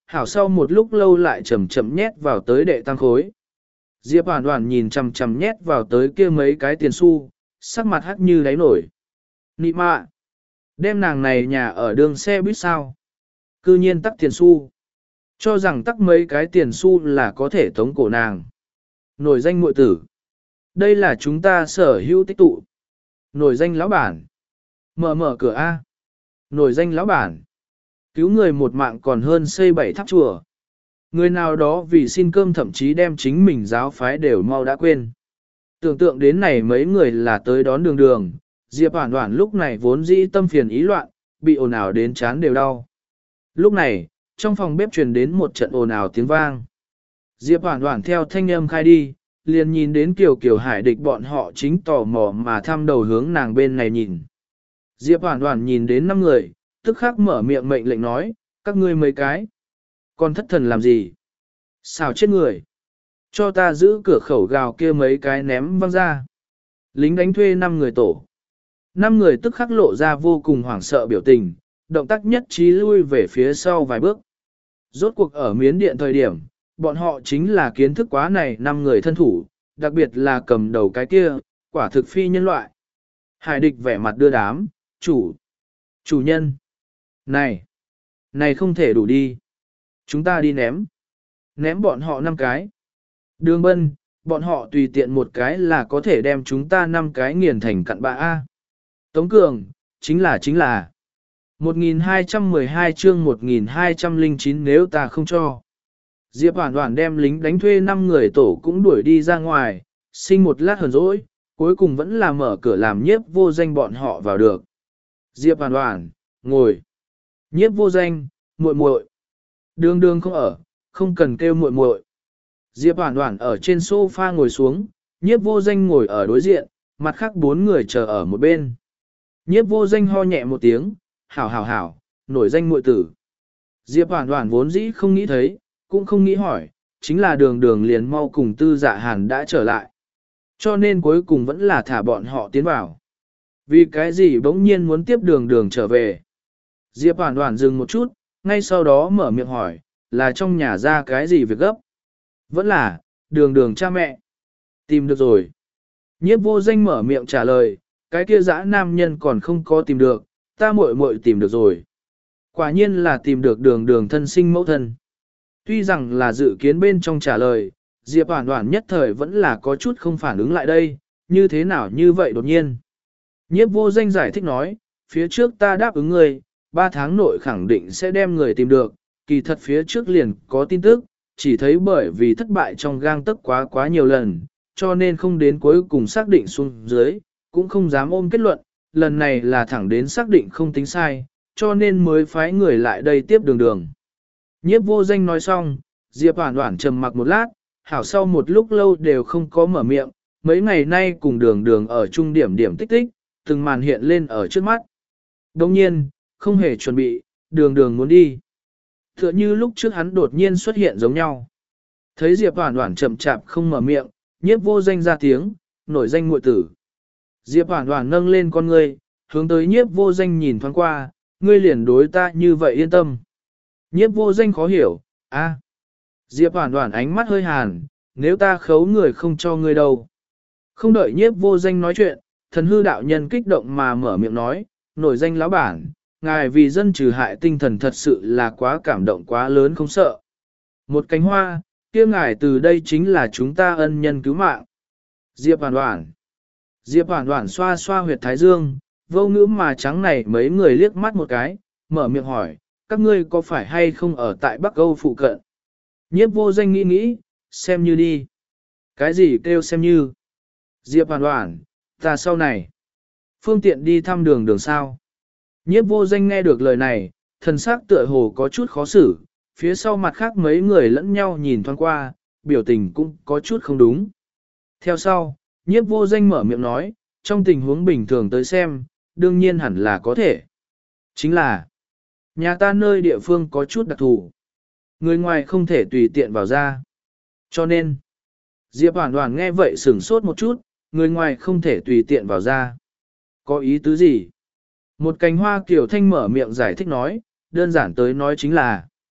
hảo sau một lúc lâu lại chậm chậm nhét vào tới đệ tăng khối. Diệp Hoàn Hoàn nhìn chằm chằm nhét vào tới kia mấy cái tiền xu, sắc mặt hắt như đáy nổi. Nị mạ! Đem nàng này nhà ở đường xe buýt sao? Cư nhiên tắc tiền xu. Cho rằng tắc mấy cái tiền xu là có thể tống cổ nàng. Nổi danh muội tử. Đây là chúng ta sở hữu tích tụ. Nổi danh lão bản. Mở mở cửa A. Nổi danh lão bản. Cứu người một mạng còn hơn xây bảy tháp chùa. Người nào đó vì xin cơm thậm chí đem chính mình giáo phái đều mau đã quên. Tưởng tượng đến này mấy người là tới đón đường đường, Diệp Hoàn Hoàn lúc này vốn dĩ tâm phiền ý loạn, bị ồn ào đến chán đều đau. Lúc này, trong phòng bếp truyền đến một trận ồn ào tiếng vang. Diệp Hoàn Hoàn theo thanh âm khai đi, liền nhìn đến Kiều Kiều Hải địch bọn họ chính tò mò mà thăm đầu hướng nàng bên này nhìn. Diệp Hoàn Hoàn nhìn đến năm người, tức khắc mở miệng mệnh lệnh nói, các ngươi mấy cái. Còn thất thần làm gì? Xào chết người. Cho ta giữ cửa khẩu gào kia mấy cái ném văng ra. Lính đánh thuê năm người tổ. Năm người tức khắc lộ ra vô cùng hoảng sợ biểu tình, động tác nhất trí lui về phía sau vài bước. Rốt cuộc ở miến điện thời điểm, bọn họ chính là kiến thức quá này năm người thân thủ, đặc biệt là cầm đầu cái kia, quả thực phi nhân loại. Hải địch vẻ mặt đưa đám, chủ, chủ nhân. Này, này không thể đủ đi. Chúng ta đi ném. Ném bọn họ năm cái. Đường bân, bọn họ tùy tiện một cái là có thể đem chúng ta năm cái nghiền thành cặn bã A. Tống Cường, chính là chính là. một nghìn hai trăm mười hai chương một nghìn hai trăm lẻ chín nếu ta không cho. Diệp Hoàn Hoàn đem lính đánh thuê năm người tổ cũng đuổi đi ra ngoài, sinh một lát hờn dỗi, cuối cùng vẫn là mở cửa làm nhiếp vô danh bọn họ vào được. Diệp Hoàn Hoàn, ngồi. Nhiếp vô danh, muội muội. Đường đường không ở, không cần kêu muội muội. Diệp Hoàn Hoàn ở trên sofa ngồi xuống, nhiếp vô danh ngồi ở đối diện, mặt khác bốn người chờ ở một bên. Nhiếp vô danh ho nhẹ một tiếng, hảo hảo hảo, nổi danh muội tử. Diệp Hoàn Hoàn vốn dĩ không nghĩ thấy, cũng không nghĩ hỏi, chính là đường đường liền mau cùng tư dạ hàn đã trở lại. Cho nên cuối cùng vẫn là thả bọn họ tiến vào. Vì cái gì bỗng nhiên muốn tiếp đường đường trở về. Diệp Hoàn Hoàn dừng một chút, ngay sau đó mở miệng hỏi, là trong nhà ra cái gì việc gấp? Vẫn là, đường đường cha mẹ. Tìm được rồi. Nhiếp vô danh mở miệng trả lời, cái kia dã nam nhân còn không có tìm được, ta muội muội tìm được rồi. Quả nhiên là tìm được đường đường thân sinh mẫu thân. Tuy rằng là dự kiến bên trong trả lời, Diệp Hoàn Hoàn nhất thời vẫn là có chút không phản ứng lại đây, như thế nào như vậy đột nhiên. Nhiếp vô danh giải thích nói, phía trước ta đáp ứng người, ba tháng nội khẳng định sẽ đem người tìm được, kỳ thật phía trước liền có tin tức, chỉ thấy bởi vì thất bại trong gang tấc quá quá nhiều lần, cho nên không đến cuối cùng xác định xuống dưới, cũng không dám ôm kết luận, lần này là thẳng đến xác định không tính sai, cho nên mới phái người lại đây tiếp đường đường. Nhiếp vô danh nói xong, Diệp Hoàn Hoàn trầm mặc một lát, hảo sau một lúc lâu đều không có mở miệng, mấy ngày nay cùng đường đường ở trung điểm điểm tích tích, từng màn hiện lên ở trước mắt. Đồng nhiên, không hề chuẩn bị, đường đường muốn đi. Tựa như lúc trước hắn đột nhiên xuất hiện giống nhau. Thấy Diệp Hoàn Hoàn chậm chạp không mở miệng, nhiếp vô danh ra tiếng, nổi danh muội tử. Diệp Hoàn Hoàn nâng lên con ngươi, hướng tới nhiếp vô danh nhìn thoáng qua, ngươi liền đối ta như vậy yên tâm. Nhiếp vô danh khó hiểu, a. Diệp Hoàn Hoàn ánh mắt hơi hàn, nếu ta khấu người không cho ngươi đâu. Không đợi nhiếp vô danh nói chuyện, thần hư đạo nhân kích động mà mở miệng nói, nổi danh lão bản, ngài vì dân trừ hại tinh thần thật sự là quá cảm động quá lớn không sợ. Một cánh hoa, kia ngài từ đây chính là chúng ta ân nhân cứu mạng. Diệp Hoàn Hoàn. Diệp Hoàn Hoàn xoa xoa huyệt thái dương, vô ngữ mà trắng này mấy người liếc mắt một cái, mở miệng hỏi, các ngươi có phải hay không ở tại Bắc Âu phụ cận? Nhiếp vô danh nghĩ nghĩ, xem như đi. Cái gì kêu xem như? Diệp Hoàn Hoàn, ta sau này. Phương tiện đi thăm đường đường sao? Nhiếp vô danh nghe được lời này, thần sắc tựa hồ có chút khó xử, phía sau mặt khác mấy người lẫn nhau nhìn thoáng qua, biểu tình cũng có chút không đúng. Theo sau, nhiếp vô danh mở miệng nói, trong tình huống bình thường tới xem, đương nhiên hẳn là có thể. Chính là, nhà ta nơi địa phương có chút đặc thù. Người ngoài không thể tùy tiện vào ra. Cho nên, Diệp Hoàn Hoàn nghe vậy sửng sốt một chút, người ngoài không thể tùy tiện vào ra. Có ý tứ gì? Một cành hoa kiểu thanh mở miệng giải thích nói, đơn giản tới nói chính là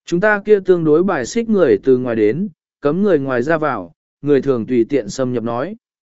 Chúng ta kia tương đối bài xích người từ ngoài đến, cấm người ngoài ra vào, người thường tùy tiện xâm nhập nói.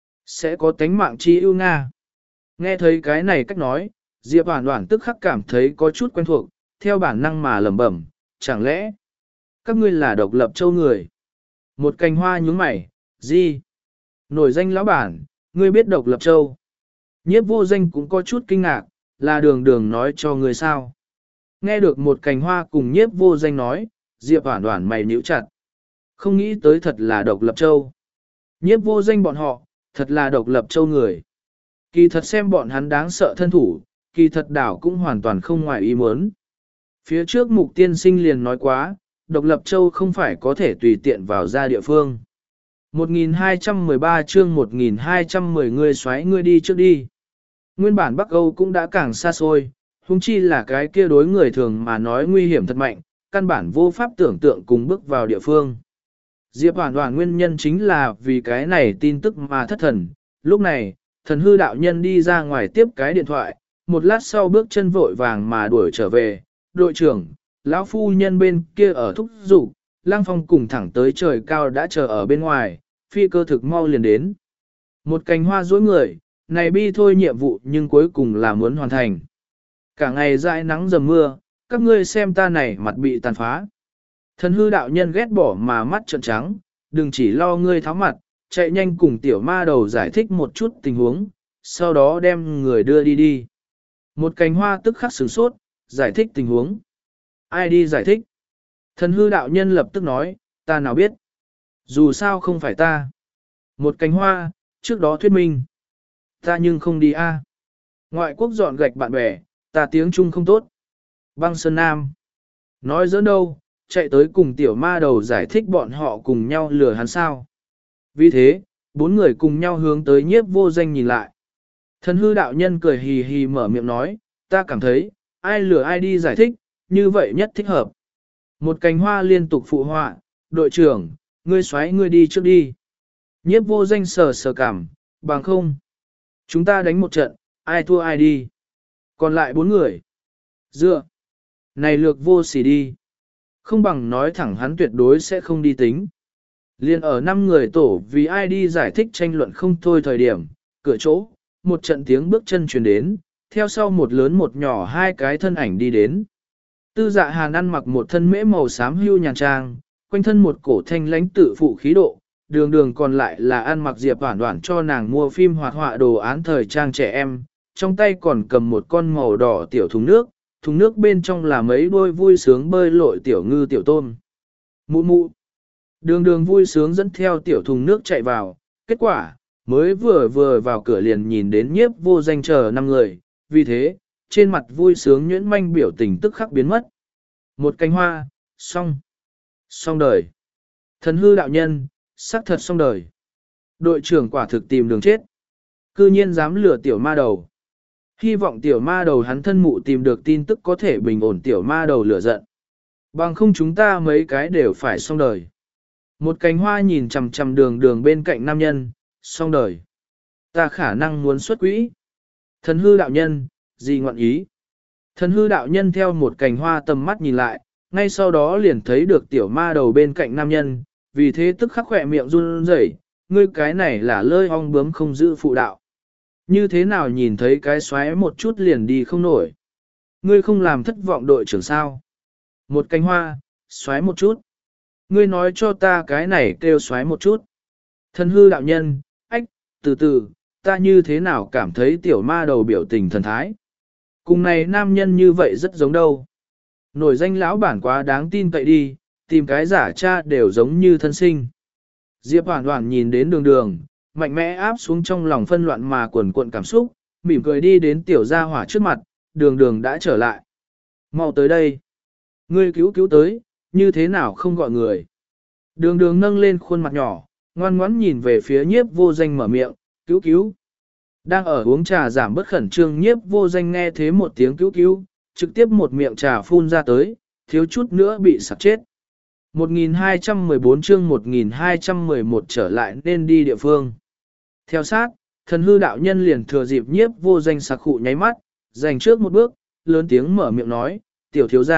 Sẽ có tánh mạng chi ưu Nga. Nghe thấy cái này cách nói, Diệp Hoản Hoản tức khắc cảm thấy có chút quen thuộc, theo bản năng mà lẩm bẩm, chẳng lẽ các ngươi là độc lập châu người? Một cành hoa nhướng mày, gì? Nổi danh lão bản, ngươi biết độc lập châu? Nhiếp vô danh cũng có chút kinh ngạc, là đường đường nói cho ngươi sao? Nghe được một cành hoa cùng nhiếp vô danh nói, Diệp Hoản Hoản mày nhíu chặt. Không nghĩ tới thật là độc lập châu. Nhiếp vô danh bọn họ, thật là độc lập châu người. Kỳ thật xem bọn hắn đáng sợ thân thủ, kỳ thật đảo cũng hoàn toàn không ngoài ý muốn. Phía trước mục tiên sinh liền nói quá, độc lập châu không phải có thể tùy tiện vào ra địa phương. một nghìn hai trăm mười ba chương một nghìn hai trăm mười người xoáy ngươi đi trước đi. Nguyên bản Bắc Âu cũng đã càng xa xôi, huống chi là cái kia đối người thường mà nói nguy hiểm thật mạnh, căn bản vô pháp tưởng tượng cùng bước vào địa phương. Diệp Hoản Hoản nguyên nhân chính là vì cái này tin tức mà thất thần, lúc này, thần hư đạo nhân đi ra ngoài tiếp cái điện thoại, một lát sau bước chân vội vàng mà đuổi trở về, đội trưởng, lão phu nhân bên kia ở thúc dục, Lăng Phong cùng thẳng tới trời cao đã chờ ở bên ngoài, phi cơ thực mau liền đến. Một cành hoa dối người, này bi thôi nhiệm vụ nhưng cuối cùng là muốn hoàn thành. Cả ngày dãi nắng dầm mưa, các ngươi xem ta này mặt bị tàn phá. Thần hư đạo nhân ghét bỏ mà mắt trợn trắng, đừng chỉ lo ngươi tháo mặt, chạy nhanh cùng tiểu ma đầu giải thích một chút tình huống, sau đó đem người đưa đi đi. Một cành hoa tức khắc sửng sốt, giải thích tình huống. Ai đi giải thích? Thần hư đạo nhân lập tức nói, ta nào biết. Dù sao không phải ta. Một cành hoa, trước đó thuyết minh. Ta nhưng không đi a. Ngoại quốc dọn gạch bạn bè, ta tiếng Trung không tốt. Băng Sơn Nam. Nói giỡn đâu, chạy tới cùng tiểu ma đầu giải thích bọn họ cùng nhau lừa hắn sao. Vì thế, bốn người cùng nhau hướng tới nhiếp vô danh nhìn lại. Thần hư đạo nhân cười hì hì mở miệng nói, ta cảm thấy, ai lừa ai đi giải thích, như vậy nhất thích hợp. Một cành hoa liên tục phụ họa, đội trưởng, ngươi xoáy ngươi đi trước đi. Nhiếp vô danh sờ sờ cảm, bằng không. Chúng ta đánh một trận, ai thua ai đi. Còn lại bốn người. Dựa. Này lược vô sỉ đi. Không bằng nói thẳng hắn tuyệt đối sẽ không đi tính. Liên ở năm người tổ vì ai đi giải thích tranh luận không thôi thời điểm, cửa chỗ, một trận tiếng bước chân truyền đến, theo sau một lớn một nhỏ hai cái thân ảnh đi đến. Tư Dạ Hàn ăn mặc một thân mễ màu xám hưu nhàn trang, quanh thân một cổ thanh lãnh tự phụ khí độ, đường đường còn lại là ăn mặc Diệp Hoản Hoản cho nàng mua phim hoạt họa đồ án thời trang trẻ em, trong tay còn cầm một con màu đỏ tiểu thùng nước, thùng nước bên trong là mấy đôi vui sướng bơi lội tiểu ngư tiểu tôm. Mụ mụ. Đường đường vui sướng dẫn theo tiểu thùng nước chạy vào, kết quả, mới vừa vừa vào cửa liền nhìn đến nhiếp vô danh chờ năm người, vì thế, trên mặt vui sướng nhuyễn manh biểu tình tức khắc biến mất. Một cánh hoa, xong, xong đời. Thần hư đạo nhân, sắc thật xong đời. Đội trưởng quả thực tìm đường chết. Cư nhiên dám lừa tiểu ma đầu. Hy vọng tiểu ma đầu hắn thân mụ tìm được tin tức có thể bình ổn tiểu ma đầu lửa giận. Bằng không chúng ta mấy cái đều phải xong đời. Một cánh hoa nhìn chằm chằm đường đường bên cạnh nam nhân, xong đời. Ta khả năng muốn xuất quỹ. Thần hư đạo nhân, gì ngọn ý. Thần hư đạo nhân theo một cành hoa tầm mắt nhìn lại, ngay sau đó liền thấy được tiểu ma đầu bên cạnh nam nhân, vì thế tức khắc khỏe miệng run rẩy, ngươi cái này là lơi ong bướm không giữ phụ đạo. Như thế nào nhìn thấy cái xoáy một chút liền đi không nổi. Ngươi không làm thất vọng đội trưởng sao. Một cánh hoa, xoáy một chút. Ngươi nói cho ta cái này kêu xoáy một chút. Thần hư đạo nhân, ách, từ từ, ta như thế nào cảm thấy tiểu ma đầu biểu tình thần thái. Cùng này nam nhân như vậy rất giống đâu. Nổi danh lão bản quá đáng tin cậy đi, tìm cái giả cha đều giống như thân sinh. Diệp Hoản Hoản nhìn đến đường đường, mạnh mẽ áp xuống trong lòng phân loạn mà quần cuộn cảm xúc, mỉm cười đi đến tiểu gia hỏa trước mặt, đường đường đã trở lại. Mau tới đây. Ngươi cứu cứu tới, như thế nào không gọi người. Đường đường nâng lên khuôn mặt nhỏ, ngoan ngoãn nhìn về phía nhiếp vô danh mở miệng, cứu cứu. Đang ở uống trà giảm bất khẩn trương nhiếp vô danh nghe thế một tiếng cứu cứu, trực tiếp một miệng trà phun ra tới, thiếu chút nữa bị sặc chết. một nghìn hai trăm mười bốn chương một nghìn hai trăm mười một trở lại nên đi địa phương. Theo sát, thần hư đạo nhân liền thừa dịp nhiếp vô danh sặc khụ nháy mắt, dành trước một bước, lớn tiếng mở miệng nói, tiểu thiếu gia,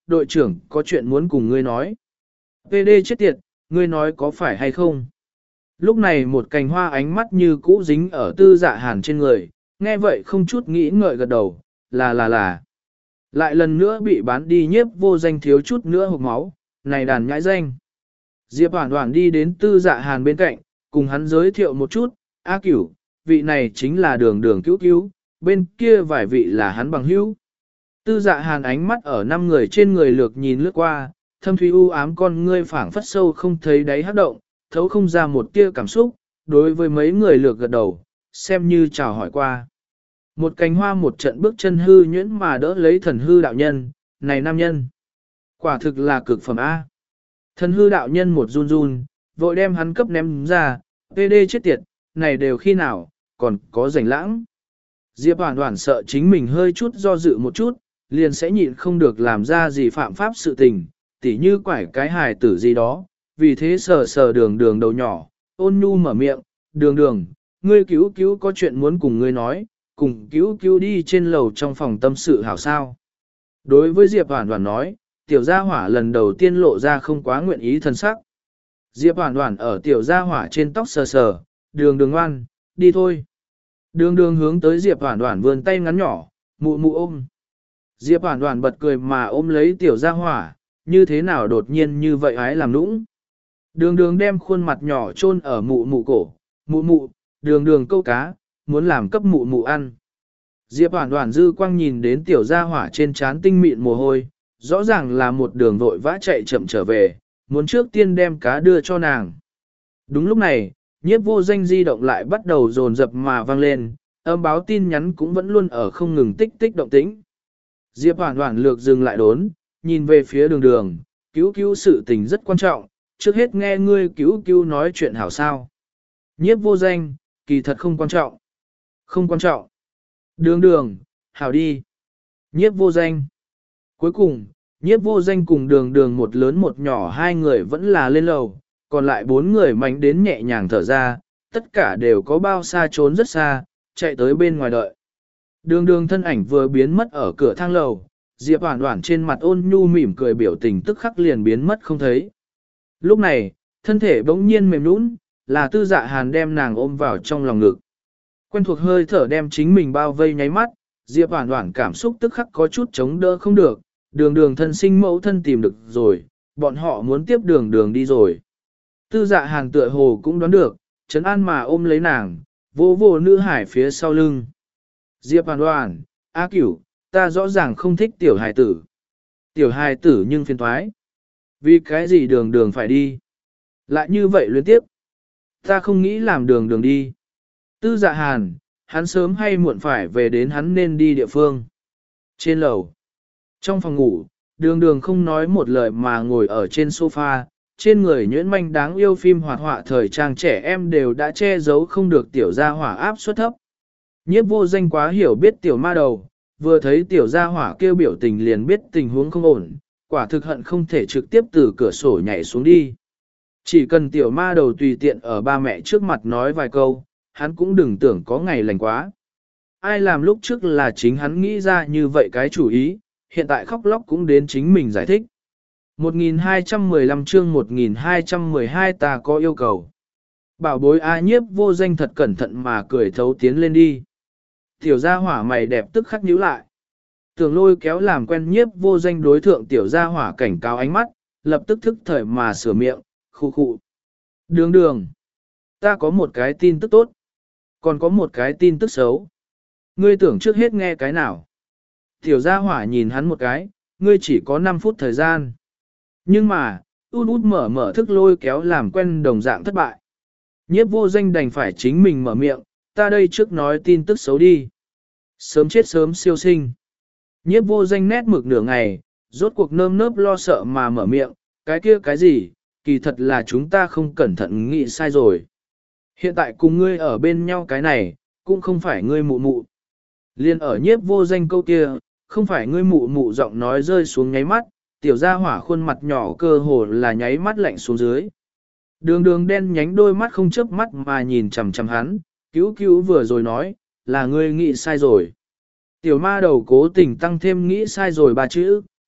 đội trưởng có chuyện muốn cùng ngươi nói. pê đê chết tiệt, ngươi nói có phải hay không? Lúc này một cành hoa ánh mắt như cũ dính ở tư dạ hàn trên người, nghe vậy không chút nghĩ ngợi gật đầu, là là là. Lại lần nữa bị bán đi nhiếp vô danh thiếu chút nữa hộc máu, này đàn nhãi danh. Diệp Hoản Hoản đi đến tư dạ hàn bên cạnh, cùng hắn giới thiệu một chút, A Cửu, vị này chính là đường đường cứu cứu, bên kia vài vị là hắn bằng hữu. Tư dạ hàn ánh mắt ở năm người trên người lược nhìn lướt qua, thâm thúy u ám con ngươi phảng phất sâu không thấy đáy hát động, thấu không ra một tia cảm xúc, đối với mấy người lược gật đầu, xem như chào hỏi qua. Một cánh hoa một trận bước chân hư nhuyễn mà đỡ lấy thần hư đạo nhân, này nam nhân. Quả thực là cực phẩm A. Thần hư đạo nhân một run run, vội đem hắn cấp ném ra, pê đê chết tiệt, này đều khi nào, còn có rảnh lãng. Diệp Hoản Hoản sợ chính mình hơi chút do dự một chút, liền sẽ nhịn không được làm ra gì phạm pháp sự tình, tỉ như quải cái hài tử gì đó, vì thế sờ sờ đường đường đầu nhỏ, ôn nhu mở miệng, đường đường, ngươi cứu cứu có chuyện muốn cùng ngươi nói, cùng cứu cứu đi trên lầu trong phòng tâm sự hảo sao. Đối với Diệp Hoản Hoản nói, tiểu gia hỏa lần đầu tiên lộ ra không quá nguyện ý thân sắc. Diệp Hoản Hoản ở tiểu gia hỏa trên tóc sờ sờ, đường đường ngoan, đi thôi. Đường đường hướng tới Diệp Hoản Hoản vươn tay ngắn nhỏ, mụ mụ ôm. Diệp Hoản Hoản bật cười mà ôm lấy tiểu gia hỏa, như thế nào đột nhiên như vậy ái làm nũng. Đường đường đem khuôn mặt nhỏ chôn ở mụ mụ cổ, mụ mụ, đường đường câu cá, muốn làm cấp mụ mụ ăn. Diệp Hoản Hoản dư quang nhìn đến tiểu gia hỏa trên trán tinh mịn mồ hôi, rõ ràng là một đường vội vã chạy chậm trở về, muốn trước tiên đem cá đưa cho nàng. Đúng lúc này, nhiếp vô danh di động lại bắt đầu dồn dập mà vang lên, âm báo tin nhắn cũng vẫn luôn ở không ngừng tích tích động tĩnh. Diệp Hoản Hoản lược dừng lại đốn, nhìn về phía đường đường, cứu cứu sự tình rất quan trọng, trước hết nghe ngươi cứu cứu nói chuyện hảo sao. Nhiếp vô danh, kỳ thật không quan trọng. Không quan trọng. Đường đường, hảo đi. Nhiếp vô danh. Cuối cùng, nhiếp vô danh cùng đường đường một lớn một nhỏ hai người vẫn là lên lầu, còn lại bốn người mánh đến nhẹ nhàng thở ra, tất cả đều có bao xa trốn rất xa, chạy tới bên ngoài đợi. Đường đường thân ảnh vừa biến mất ở cửa thang lầu, Diệp Hoản Hoản trên mặt ôn nhu mỉm cười biểu tình tức khắc liền biến mất không thấy. Lúc này, thân thể bỗng nhiên mềm nũng, là tư dạ hàn đem nàng ôm vào trong lòng ngực. Quen thuộc hơi thở đem chính mình bao vây nháy mắt, Diệp Hoản Hoản cảm xúc tức khắc có chút chống đỡ không được, đường đường thân sinh mẫu thân tìm được rồi, bọn họ muốn tiếp đường đường đi rồi. Tư dạ hàn tựa hồ cũng đoán được, trấn an mà ôm lấy nàng, vô vô nữ hải phía sau lưng. Diệp Hoản Hoản, A Cửu, ta rõ ràng không thích tiểu hài tử. Tiểu hài tử nhưng phiền thoái. Vì cái gì đường đường phải đi? Lại như vậy liên tiếp. Ta không nghĩ làm đường đường đi. Tư dạ hàn, hắn sớm hay muộn phải về đến hắn nên đi địa phương. Trên lầu. Trong phòng ngủ, đường đường không nói một lời mà ngồi ở trên sofa, trên người nhuyễn manh đáng yêu phim hoạt họa thời trang trẻ em đều đã che giấu không được tiểu gia hỏa áp suất thấp. Nhiếp vô danh quá hiểu biết tiểu ma đầu, vừa thấy tiểu gia hỏa kêu biểu tình liền biết tình huống không ổn, quả thực hận không thể trực tiếp từ cửa sổ nhảy xuống đi. Chỉ cần tiểu ma đầu tùy tiện ở ba mẹ trước mặt nói vài câu, hắn cũng đừng tưởng có ngày lành quá. Ai làm lúc trước là chính hắn nghĩ ra như vậy cái chủ ý, hiện tại khóc lóc cũng đến chính mình giải thích. một nghìn hai trăm mười lăm chương một nghìn hai trăm mười hai ta có yêu cầu. Bảo bối A nhiếp vô danh thật cẩn thận mà cười thấu tiến lên đi. Tiểu gia hỏa mày đẹp tức khắc nhíu lại. Tưởng lôi kéo làm quen nhiếp vô danh đối thượng tiểu gia hỏa cảnh cáo ánh mắt, lập tức thức thời mà sửa miệng, khu khu. Đường đường. Ta có một cái tin tức tốt. Còn có một cái tin tức xấu. Ngươi tưởng trước hết nghe cái nào. Tiểu gia hỏa nhìn hắn một cái, ngươi chỉ có năm phút thời gian. Nhưng mà, út út mở mở thức lôi kéo làm quen đồng dạng thất bại. Nhiếp vô danh đành phải chính mình mở miệng, ta đây trước nói tin tức xấu đi. Sớm chết sớm siêu sinh. Nhiếp vô danh nét mực nửa ngày, rốt cuộc nơm nớp lo sợ mà mở miệng, cái kia cái gì, kỳ thật là chúng ta không cẩn thận nghĩ sai rồi. Hiện tại cùng ngươi ở bên nhau cái này, cũng không phải ngươi mụ mụ. Liên ở nhiếp vô danh câu kia, không phải ngươi mụ mụ giọng nói rơi xuống nháy mắt, tiểu gia hỏa khuôn mặt nhỏ cơ hồ là nháy mắt lạnh xuống dưới. Đường đường đen nhánh đôi mắt không chớp mắt mà nhìn chằm chằm hắn, cứu cứu vừa rồi nói, là ngươi nghĩ sai rồi. Tiểu ma đầu cố tình tăng thêm nghĩ sai rồi ba chữ,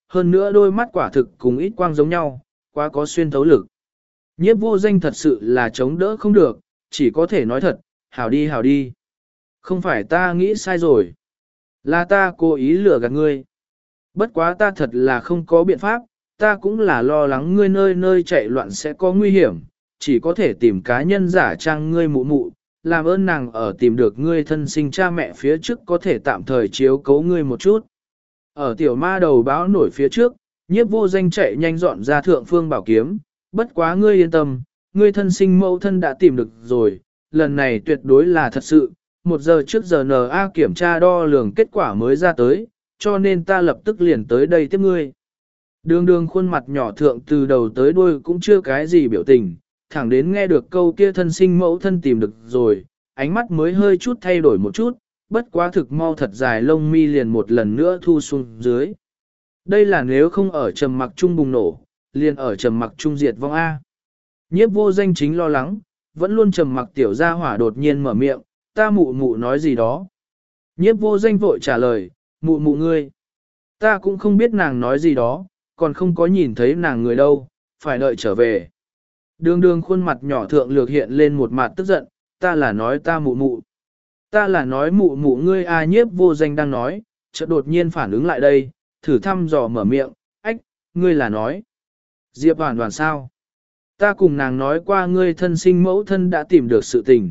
hơn nữa đôi mắt quả thực cùng ít quang giống nhau, quá có xuyên thấu lực. Nhiếp vô danh thật sự là chống đỡ không được, chỉ có thể nói thật, hảo đi hảo đi. Không phải ta nghĩ sai rồi, là ta cố ý lừa gạt ngươi. Bất quá ta thật là không có biện pháp, ta cũng là lo lắng ngươi nơi nơi chạy loạn sẽ có nguy hiểm, chỉ có thể tìm cá nhân giả trang ngươi mụ mụ, làm ơn nàng ở tìm được ngươi thân sinh cha mẹ phía trước có thể tạm thời chiếu cố ngươi một chút. Ở tiểu ma đầu báo nổi phía trước, nhiếp vô danh chạy nhanh dọn ra thượng phương bảo kiếm, bất quá ngươi yên tâm, ngươi thân sinh mẫu thân đã tìm được rồi, lần này tuyệt đối là thật sự, một giờ trước giờ en a kiểm tra đo lường kết quả mới ra tới, cho nên ta lập tức liền tới đây tiếp ngươi. Đường đường khuôn mặt nhỏ thượng từ đầu tới đuôi cũng chưa cái gì biểu tình, thẳng đến nghe được câu kia thân sinh mẫu thân tìm được rồi, ánh mắt mới hơi chút thay đổi một chút, bất quá thực mau thật dài lông mi liền một lần nữa thu xuống dưới. Đây là nếu không ở trầm mặc trung bùng nổ, liền ở trầm mặc trung diệt vong A. Nhiếp vô danh chính lo lắng, vẫn luôn trầm mặc tiểu gia hỏa đột nhiên mở miệng, ta mụ mụ nói gì đó. Nhiếp vô danh vội trả lời, mụ mụ ngươi. Ta cũng không biết nàng nói gì đó, còn không có nhìn thấy nàng người đâu, phải đợi trở về. Đường đường khuôn mặt nhỏ thượng lược hiện lên một mặt tức giận, ta là nói ta mụ mụ. Ta là nói mụ mụ ngươi a nhiếp vô danh đang nói, chợt đột nhiên phản ứng lại đây, thử thăm dò mở miệng, ách, ngươi là nói. Diệp Hoàn Hoàn sao? Ta cùng nàng nói qua ngươi thân sinh mẫu thân đã tìm được sự tình.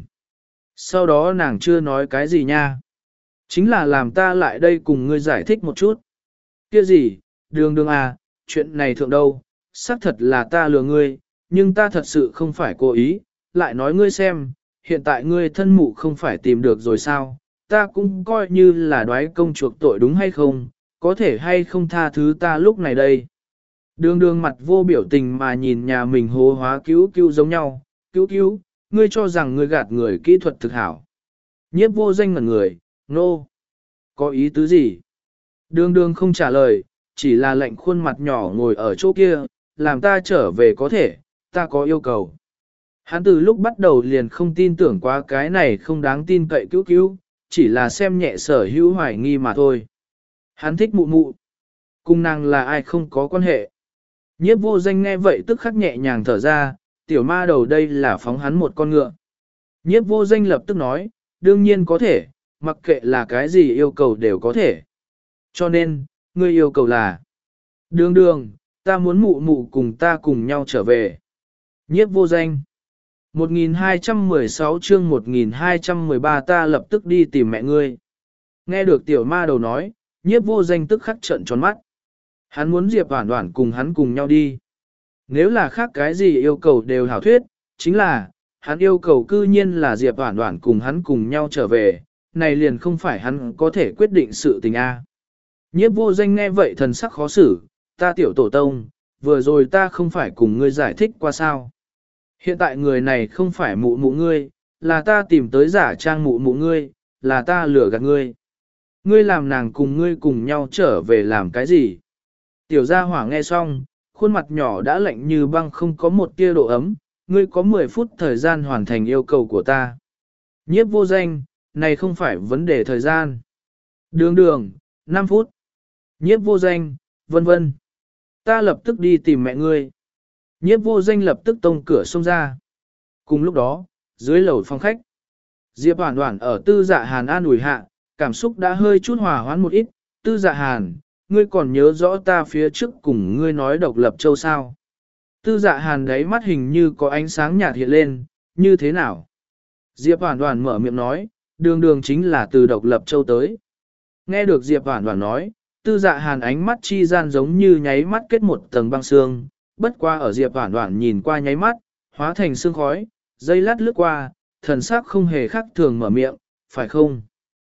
Sau đó nàng chưa nói cái gì nha. Chính là làm ta lại đây cùng ngươi giải thích một chút. Kia gì, đường đường à, chuyện này thượng đâu, xác thật là ta lừa ngươi, nhưng ta thật sự không phải cố ý, lại nói ngươi xem, hiện tại ngươi thân mụ không phải tìm được rồi sao, ta cũng coi như là đoái công chuộc tội đúng hay không, có thể hay không tha thứ ta lúc này đây. Đường đường mặt vô biểu tình mà nhìn nhà mình hố hóa cứu cứu giống nhau, cứu cứu, ngươi cho rằng ngươi gạt người kỹ thuật thực hảo. Nhiếp vô danh ngẩn người, nô, no. Có ý tứ gì? Đường đường không trả lời, chỉ là lệnh khuôn mặt nhỏ ngồi ở chỗ kia, làm ta trở về có thể, ta có yêu cầu. Hắn từ lúc bắt đầu liền không tin tưởng quá cái này không đáng tin cậy cứu cứu, chỉ là xem nhẹ sở hữu hoài nghi mà thôi. Hắn thích mụ mụ, cùng nàng là ai không có quan hệ. Nhiếp vô danh nghe vậy tức khắc nhẹ nhàng thở ra, tiểu ma đầu đây là phóng hắn một con ngựa. Nhiếp vô danh lập tức nói, đương nhiên có thể, mặc kệ là cái gì yêu cầu đều có thể. Cho nên, ngươi yêu cầu là, đường đường, ta muốn mụ mụ cùng ta cùng nhau trở về. Nhiếp vô danh. một nghìn hai trăm mười sáu chương một nghìn hai trăm mười ba ta lập tức đi tìm mẹ ngươi. Nghe được tiểu ma đầu nói, nhiếp vô danh tức khắc trợn tròn mắt. Hắn muốn Diệp Hoản Hoản cùng hắn cùng nhau đi. Nếu là khác cái gì yêu cầu đều hảo thuyết, chính là, hắn yêu cầu cư nhiên là Diệp Hoản Hoản cùng hắn cùng nhau trở về, này liền không phải hắn có thể quyết định sự tình A. Nhiếp vô danh nghe vậy thần sắc khó xử, ta tiểu tổ tông, vừa rồi ta không phải cùng ngươi giải thích qua sao. Hiện tại người này không phải mụ mụ ngươi, là ta tìm tới giả trang mụ mụ ngươi, là ta lừa gạt ngươi. Ngươi làm nàng cùng ngươi cùng nhau trở về làm cái gì? Tiểu gia hỏa nghe xong, khuôn mặt nhỏ đã lạnh như băng không có một tia độ ấm, ngươi có mười phút thời gian hoàn thành yêu cầu của ta. Nhiếp vô danh, này không phải vấn đề thời gian. Đường đường, năm phút. Nhiếp vô danh, vân vân. Ta lập tức đi tìm mẹ ngươi. Nhiếp vô danh lập tức tông cửa xông ra. Cùng lúc đó, dưới lầu phòng khách, Diệp Hoản Hoản ở Tư Dạ Hàn an ủi hạ, cảm xúc đã hơi chút hòa hoãn một ít. Tư Dạ Hàn, ngươi còn nhớ rõ ta phía trước cùng ngươi nói độc lập châu sao? Tư Dạ Hàn đáy mắt hình như có ánh sáng nhạt hiện lên, như thế nào? Diệp Hoản Hoản mở miệng nói, đường đường chính là từ độc lập châu tới. Nghe được Diệp Hoản Hoản nói, Tư Dạ Hàn ánh mắt chi gian giống như nháy mắt kết một tầng băng sương, bất qua ở Diệp Hoản Hoản nhìn qua nháy mắt, hóa thành sương khói, dây lát lướt qua, thần sắc không hề khác thường mở miệng, phải không?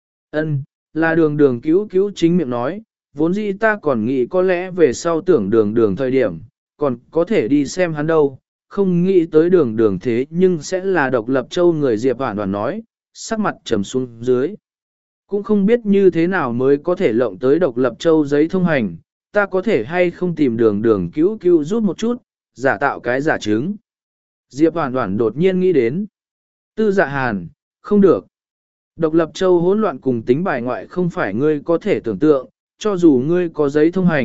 Ân, là đường đường cứu cứu chính miệng nói, vốn dĩ ta còn nghĩ có lẽ về sau tưởng đường đường thời điểm, còn có thể đi xem hắn đâu, không nghĩ tới đường đường thế nhưng sẽ là độc lập châu người Diệp Hoản Hoản nói, sắc mặt trầm xuống dưới. Cũng không biết như thế nào mới có thể lộng tới độc lập châu giấy thông hành, ta có thể hay không tìm đường đường cứu cứu giúp một chút, giả tạo cái giả chứng. Diệp Hoản Hoản đột nhiên nghĩ đến. Tư Dạ Hàn, không được. Độc lập châu hỗn loạn cùng tính bài ngoại không phải ngươi có thể tưởng tượng, cho dù ngươi có giấy thông hành,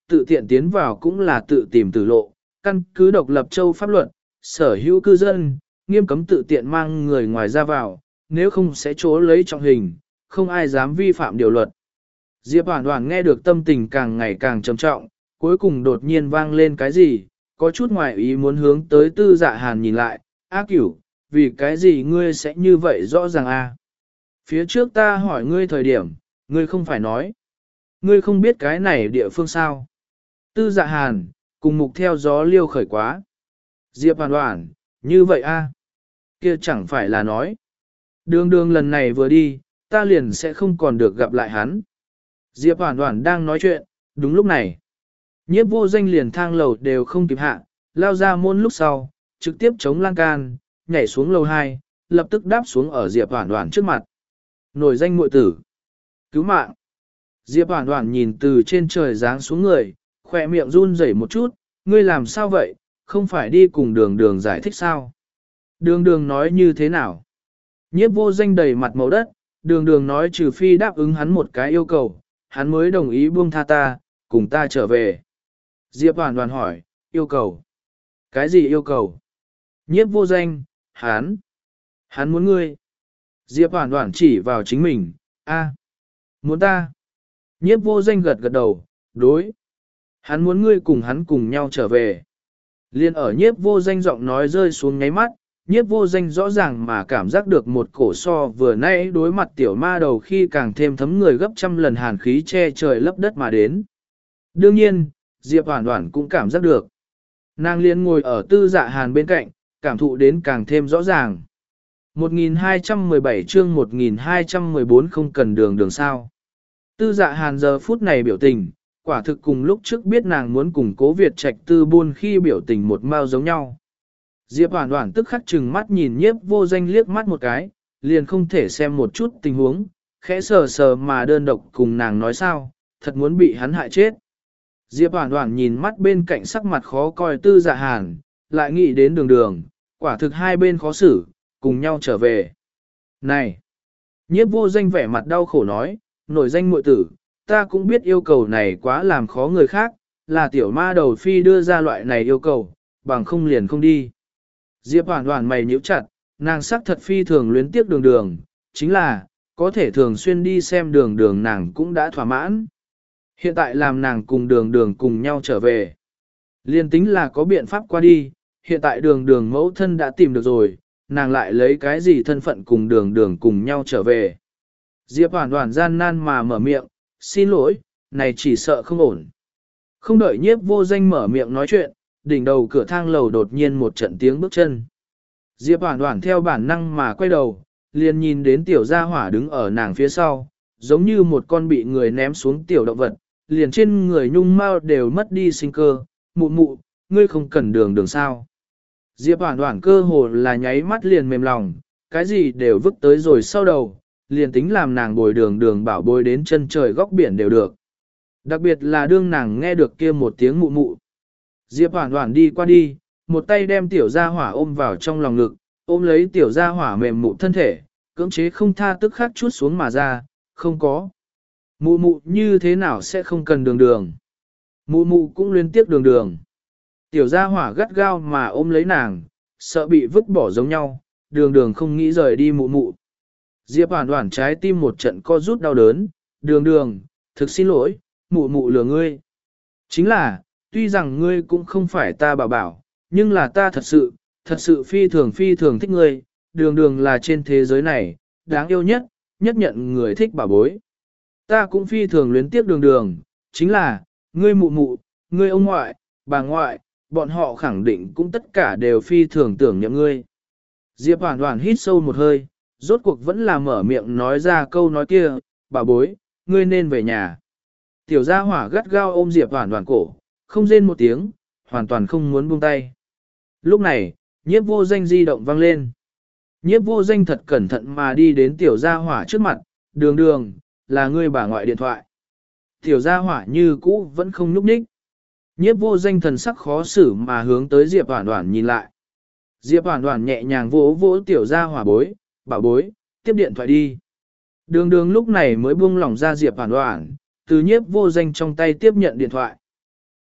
tự tiện tiến vào cũng là tự tìm tử lộ, căn cứ độc lập châu pháp luật, sở hữu cư dân, nghiêm cấm tự tiện mang người ngoài ra vào, nếu không sẽ trố lấy trọng hình, không ai dám vi phạm điều luật. Diệp Hoản Hoản nghe được tâm tình càng ngày càng trầm trọng, cuối cùng đột nhiên vang lên cái gì, có chút ngoài ý muốn hướng tới Tư Dạ Hàn nhìn lại, "A Cửu, vì cái gì ngươi sẽ như vậy rõ ràng a? Phía trước ta hỏi ngươi thời điểm, ngươi không phải nói, ngươi không biết cái này địa phương sao?" Tư Dạ Hàn, cùng mục theo gió liêu khởi quá. Diệp Hoản Hoản, như vậy a? Kia chẳng phải là nói, đường đường lần này vừa đi, ta liền sẽ không còn được gặp lại hắn. Diệp Hoản Hoản đang nói chuyện, đúng lúc này, Nhiếp Vô Danh liền thang lầu đều không kịp hạ, lao ra môn lúc sau, trực tiếp chống lan can, nhảy xuống lầu hai, lập tức đáp xuống ở Diệp Hoản Hoản trước mặt. Nổi danh muội tử, cứu mạng. Diệp Hoản Hoản nhìn từ trên trời giáng xuống người, khỏe miệng run rẩy một chút, ngươi làm sao vậy, không phải đi cùng đường đường giải thích sao? Đường đường nói như thế nào? Nhiếp Vô Danh đầy mặt màu đất, đường đường nói trừ phi đáp ứng hắn một cái yêu cầu, hắn mới đồng ý buông tha ta, cùng ta trở về. Diệp Hoản Hoản hỏi, yêu cầu? Cái gì yêu cầu? Nhiếp Vô Danh, hắn, hắn muốn ngươi. Diệp Hoản Hoản chỉ vào chính mình, a, muốn ta. Nhiếp Vô Danh gật gật đầu, đối. Hắn muốn ngươi cùng hắn cùng nhau trở về. Liên ở Nhiếp Vô Danh giọng nói rơi xuống nháy mắt, Nhiếp Vô Danh rõ ràng mà cảm giác được một cổ so vừa nãy đối mặt tiểu ma đầu khi càng thêm thấm người gấp trăm lần hàn khí che trời lấp đất mà đến. Đương nhiên, Diệp Hoản Hoản cũng cảm giác được. Nàng liên ngồi ở Tư Dạ Hàn bên cạnh, cảm thụ đến càng thêm rõ ràng. một nghìn hai trăm mười bảy chương một nghìn hai trăm mười bốn không cần đường đường sao. Tư Dạ Hàn giờ phút này biểu tình, quả thực cùng lúc trước biết nàng muốn cùng Cố Việt Trạch tư buôn khi biểu tình một mao giống nhau. Diệp Hoản Hoản tức khắc chừng mắt nhìn Nhiếp Vô Danh liếc mắt một cái, liền không thể xem một chút tình huống, khẽ sờ sờ mà đơn độc cùng nàng nói sao, thật muốn bị hắn hại chết. Diệp Hoản Hoản nhìn mắt bên cạnh sắc mặt khó coi Tư Dạ Hàn, lại nghĩ đến đường đường, quả thực hai bên khó xử, cùng nhau trở về. Này! Nhiếp Vô Danh vẻ mặt đau khổ nói, nổi danh muội tử, ta cũng biết yêu cầu này quá làm khó người khác, là tiểu ma đầu phi đưa ra loại này yêu cầu, bằng không liền không đi. Diệp Hoản Hoản mày nhíu chặt, nàng sắc thật phi thường luyến tiếc đường đường, chính là, có thể thường xuyên đi xem đường đường nàng cũng đã thỏa mãn. Hiện tại làm nàng cùng đường đường cùng nhau trở về. Liên tính là có biện pháp qua đi, hiện tại đường đường mẫu thân đã tìm được rồi, nàng lại lấy cái gì thân phận cùng đường đường cùng nhau trở về. Diệp Hoản Hoản gian nan mà mở miệng, xin lỗi, này chỉ sợ không ổn. Không đợi Nhiếp Vô Danh mở miệng nói chuyện, đỉnh đầu cửa thang lầu đột nhiên một trận tiếng bước chân. Diệp Hoản Hoản theo bản năng mà quay đầu, liền nhìn đến tiểu gia hỏa đứng ở nàng phía sau, giống như một con bị người ném xuống tiểu động vật, liền trên người nhung mao đều mất đi sinh cơ, mụ mụ, ngươi không cần đường đường sao. Diệp Hoản Hoản cơ hồ là nháy mắt liền mềm lòng, cái gì đều vứt tới rồi sau đầu, liền tính làm nàng bồi đường đường bảo bồi đến chân trời góc biển đều được. Đặc biệt là đương nàng nghe được kia một tiếng mụ mụ. Diệp Hoản Hoản đi qua đi, một tay đem tiểu gia hỏa ôm vào trong lòng ngực, ôm lấy tiểu gia hỏa mềm mụ thân thể, cưỡng chế không tha tức khắc chút xuống mà ra, không có. Mụ mụ như thế nào sẽ không cần đường đường. Mụ mụ cũng liên tiếp đường đường. Tiểu gia hỏa gắt gao mà ôm lấy nàng, sợ bị vứt bỏ giống nhau, đường đường không nghĩ rời đi mụ mụ. Diệp Hoản Hoản trái tim một trận co rút đau đớn, đường đường, thực xin lỗi, mụ mụ lừa ngươi. Chính là, tuy rằng ngươi cũng không phải ta bảo bảo, nhưng là ta thật sự, thật sự phi thường phi thường thích ngươi, đường đường là trên thế giới này, đáng yêu nhất, nhất nhận người thích bảo bối. Ta cũng phi thường luyến tiếc đường đường, chính là, ngươi mụ mụ, ngươi ông ngoại, bà ngoại, bọn họ khẳng định cũng tất cả đều phi thường tưởng nhậm ngươi. Diệp Hoản Hoản hít sâu một hơi, rốt cuộc vẫn là mở miệng nói ra câu nói kia, bà bối, ngươi nên về nhà. Tiểu gia hỏa gắt gao ôm Diệp Hoản Hoản cổ, không rên một tiếng, hoàn toàn không muốn buông tay. Lúc này, Nhiếp Vô Danh di động vang lên. Nhiếp Vô Danh thật cẩn thận mà đi đến tiểu gia hỏa trước mặt, đường đường, là ngươi bà ngoại điện thoại. Tiểu gia hỏa như cũ vẫn không nhúc nhích. Nhiếp Vô Danh thần sắc khó xử mà hướng tới Diệp Hoản Hoản nhìn lại. Diệp Hoản Hoản nhẹ nhàng vỗ vỗ tiểu gia hỏa bối, bảo bối, tiếp điện thoại đi. Đường đường lúc này mới buông lỏng ra Diệp Hoản Hoản, từ Nhiếp Vô Danh trong tay tiếp nhận điện thoại.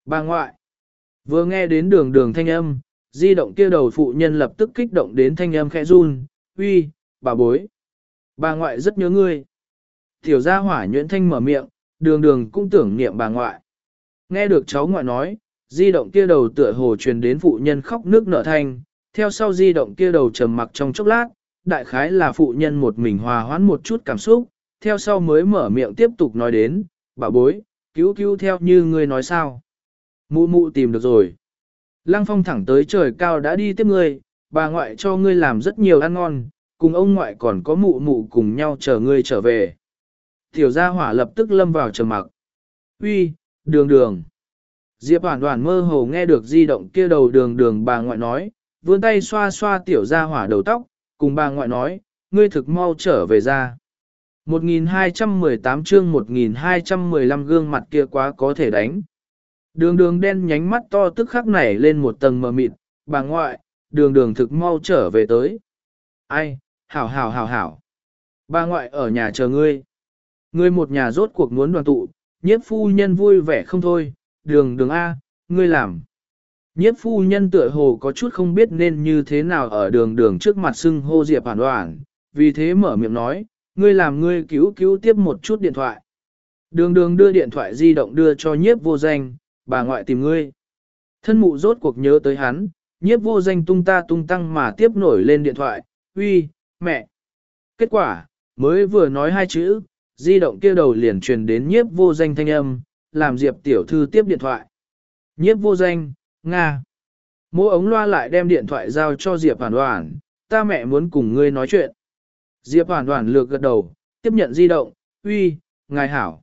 Bà ngoại. Vừa nghe đến đường đường thanh âm, di động kia đầu phụ nhân lập tức kích động đến thanh âm khẽ run, uy, bà bối. Bà ngoại rất nhớ ngươi. Tiểu gia hỏa nhuyễn thanh mở miệng, đường đường cũng tưởng niệm bà ngoại. Nghe được cháu ngoại nói, di động kia đầu tựa hồ truyền đến phụ nhân khóc nước nở thanh, theo sau di động kia đầu trầm mặc trong chốc lát, đại khái là phụ nhân một mình hòa hoãn một chút cảm xúc, theo sau mới mở miệng tiếp tục nói đến, bà bối, cứu cứu theo như ngươi nói sao. Mụ mụ tìm được rồi. Lăng Phong thẳng tới trời cao đã đi tiếp ngươi, bà ngoại cho ngươi làm rất nhiều ăn ngon, cùng ông ngoại còn có mụ mụ cùng nhau chờ ngươi trở về. Tiểu gia hỏa lập tức lâm vào trầm mặc. Uy, đường đường. Diệp Hoàn Hoàn mơ hồ nghe được di động kia đầu đường đường bà ngoại nói, vươn tay xoa xoa tiểu gia hỏa đầu tóc, cùng bà ngoại nói, ngươi thực mau trở về ra. một nghìn hai trăm mười tám chương một nghìn hai trăm mười lăm gương mặt kia quá có thể đánh. Đường đường đen nhánh mắt to tức khắc nảy lên một tầng mờ mịt, bà ngoại, đường đường thực mau trở về tới. Ai, hảo hảo hảo hảo. Bà ngoại ở nhà chờ ngươi. Ngươi một nhà rốt cuộc muốn đoàn tụ, nhiếp phu nhân vui vẻ không thôi, đường đường A, ngươi làm. Nhiếp phu nhân tựa hồ có chút không biết nên như thế nào ở đường đường trước mặt xưng hô Diệp Hoàn Hoàn, vì thế mở miệng nói, ngươi làm ngươi cứu cứu tiếp một chút điện thoại. Đường đường đưa điện thoại di động đưa cho nhiếp vô danh, bà ngoại tìm ngươi. Thân mụ rốt cuộc nhớ tới hắn, nhiếp vô danh tung ta tung tăng mà tiếp nổi lên điện thoại, uy, mẹ. Kết quả, mới vừa nói hai chữ, di động kia đầu liền truyền đến nhiếp vô danh thanh âm, làm Diệp tiểu thư tiếp điện thoại. Nhiếp vô danh, Nga. Mô ống loa lại đem điện thoại giao cho Diệp Hoàn Hoàn, ta mẹ muốn cùng ngươi nói chuyện. Diệp Hoàn Hoàn lược gật đầu, tiếp nhận di động, uy, ngài hảo.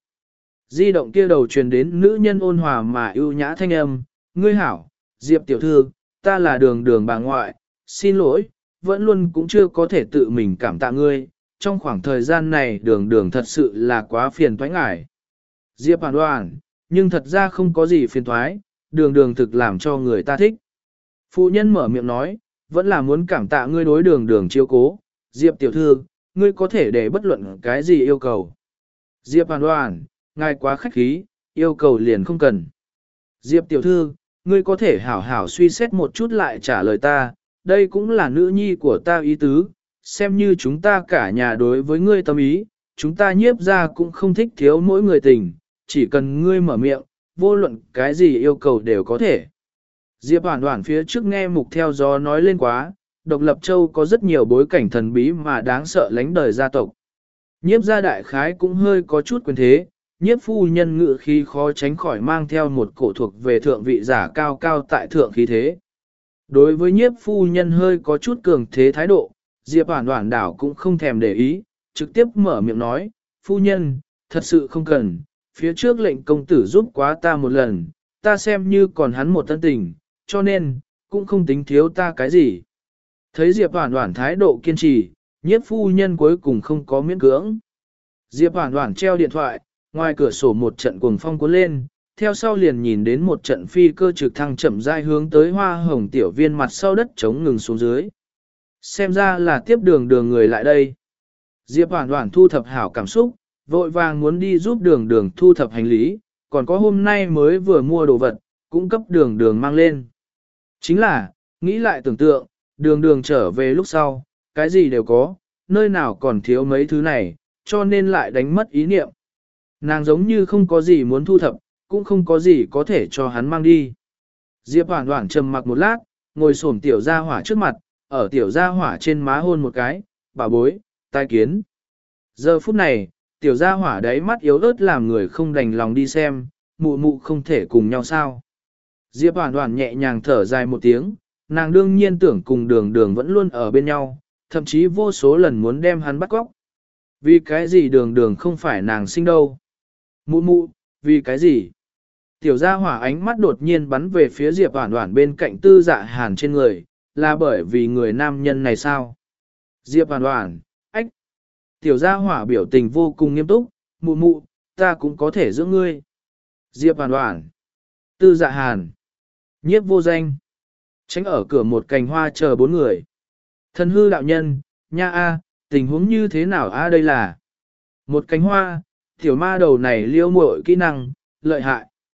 Di động kia đầu truyền đến nữ nhân ôn hòa mà ưu nhã thanh âm, ngươi hảo, Diệp tiểu thư, ta là đường đường bà ngoại, xin lỗi, vẫn luôn cũng chưa có thể tự mình cảm tạ ngươi, trong khoảng thời gian này đường đường thật sự là quá phiền toái ngại. Diệp Hoàn Hoàn, nhưng thật ra không có gì phiền toái, đường đường thực làm cho người ta thích. Phụ nhân mở miệng nói, vẫn là muốn cảm tạ ngươi đối đường đường chiếu cố, Diệp tiểu thư, ngươi có thể để bất luận cái gì yêu cầu. Diệp Hoàn Hoàn, ngài quá khách khí, yêu cầu liền không cần. Diệp tiểu thư, ngươi có thể hảo hảo suy xét một chút lại trả lời ta, đây cũng là nữ nhi của ta ý tứ, xem như chúng ta cả nhà đối với ngươi tâm ý, chúng ta nhiếp ra cũng không thích thiếu mỗi người tình, chỉ cần ngươi mở miệng, vô luận cái gì yêu cầu đều có thể. Diệp Hoàn Hoàn phía trước nghe mục theo gió nói lên quá, Độc Lập Châu có rất nhiều bối cảnh thần bí mà đáng sợ lánh đời gia tộc. Nhiếp gia đại khái cũng hơi có chút quyền thế, nhiếp phu nhân ngự khí khó tránh khỏi mang theo một cổ thuộc về thượng vị giả cao cao tại thượng khí thế. Đối với nhiếp phu nhân hơi có chút cường thế thái độ, Diệp Hoàn Hoàn đảo cũng không thèm để ý, trực tiếp mở miệng nói, phu nhân, thật sự không cần, phía trước lệnh công tử giúp quá ta một lần, ta xem như còn hắn một tân tình, cho nên, cũng không tính thiếu ta cái gì. Thấy Diệp Hoàn Hoàn thái độ kiên trì, nhiếp phu nhân cuối cùng không có miễn cưỡng. Diệp Hoàn Hoàn treo điện thoại, ngoài cửa sổ một trận cuồng phong cuốn lên, theo sau liền nhìn đến một trận phi cơ trực thăng chậm rãi hướng tới hoa hồng tiểu viên mặt sau đất chống ngừng xuống dưới. Xem ra là tiếp đường đường người lại đây. Diệp Hoàn Hoàn thu thập hảo cảm xúc, vội vàng muốn đi giúp đường đường thu thập hành lý, còn có hôm nay mới vừa mua đồ vật, cũng cấp đường đường mang lên. Chính là, nghĩ lại tưởng tượng, đường đường trở về lúc sau, cái gì đều có, nơi nào còn thiếu mấy thứ này, cho nên lại đánh mất ý niệm. Nàng giống như không có gì muốn thu thập, cũng không có gì có thể cho hắn mang đi. Diệp Hoàn Hoàn trầm mặc một lát, ngồi xổm tiểu gia hỏa trước mặt, ở tiểu gia hỏa trên má hôn một cái, bà bối, tai kiến. Giờ phút này, tiểu gia hỏa đáy mắt yếu ớt làm người không đành lòng đi xem, mụ mụ không thể cùng nhau sao. Diệp Hoàn Hoàn nhẹ nhàng thở dài một tiếng, nàng đương nhiên tưởng cùng đường đường vẫn luôn ở bên nhau, thậm chí vô số lần muốn đem hắn bắt cóc. Vì cái gì đường đường không phải nàng sinh đâu. Mụ mụ, vì cái gì? Tiểu gia hỏa ánh mắt đột nhiên bắn về phía Diệp Hoàn Hoàn bên cạnh Tư Dạ Hàn trên người, là bởi vì người nam nhân này sao? Diệp Hoàn Hoàn, ách! Tiểu gia hỏa biểu tình vô cùng nghiêm túc, mụ mụ, ta cũng có thể giữ ngươi. Diệp Hoàn Hoàn, Tư Dạ Hàn, Nhiếp Vô Danh, tránh ở cửa một cành hoa chờ bốn người. Thần hư đạo nhân, nha a, tình huống như thế nào a đây là? Một cánh hoa, tiểu ma đầu này liêu muội kỹ năng, lợi hại.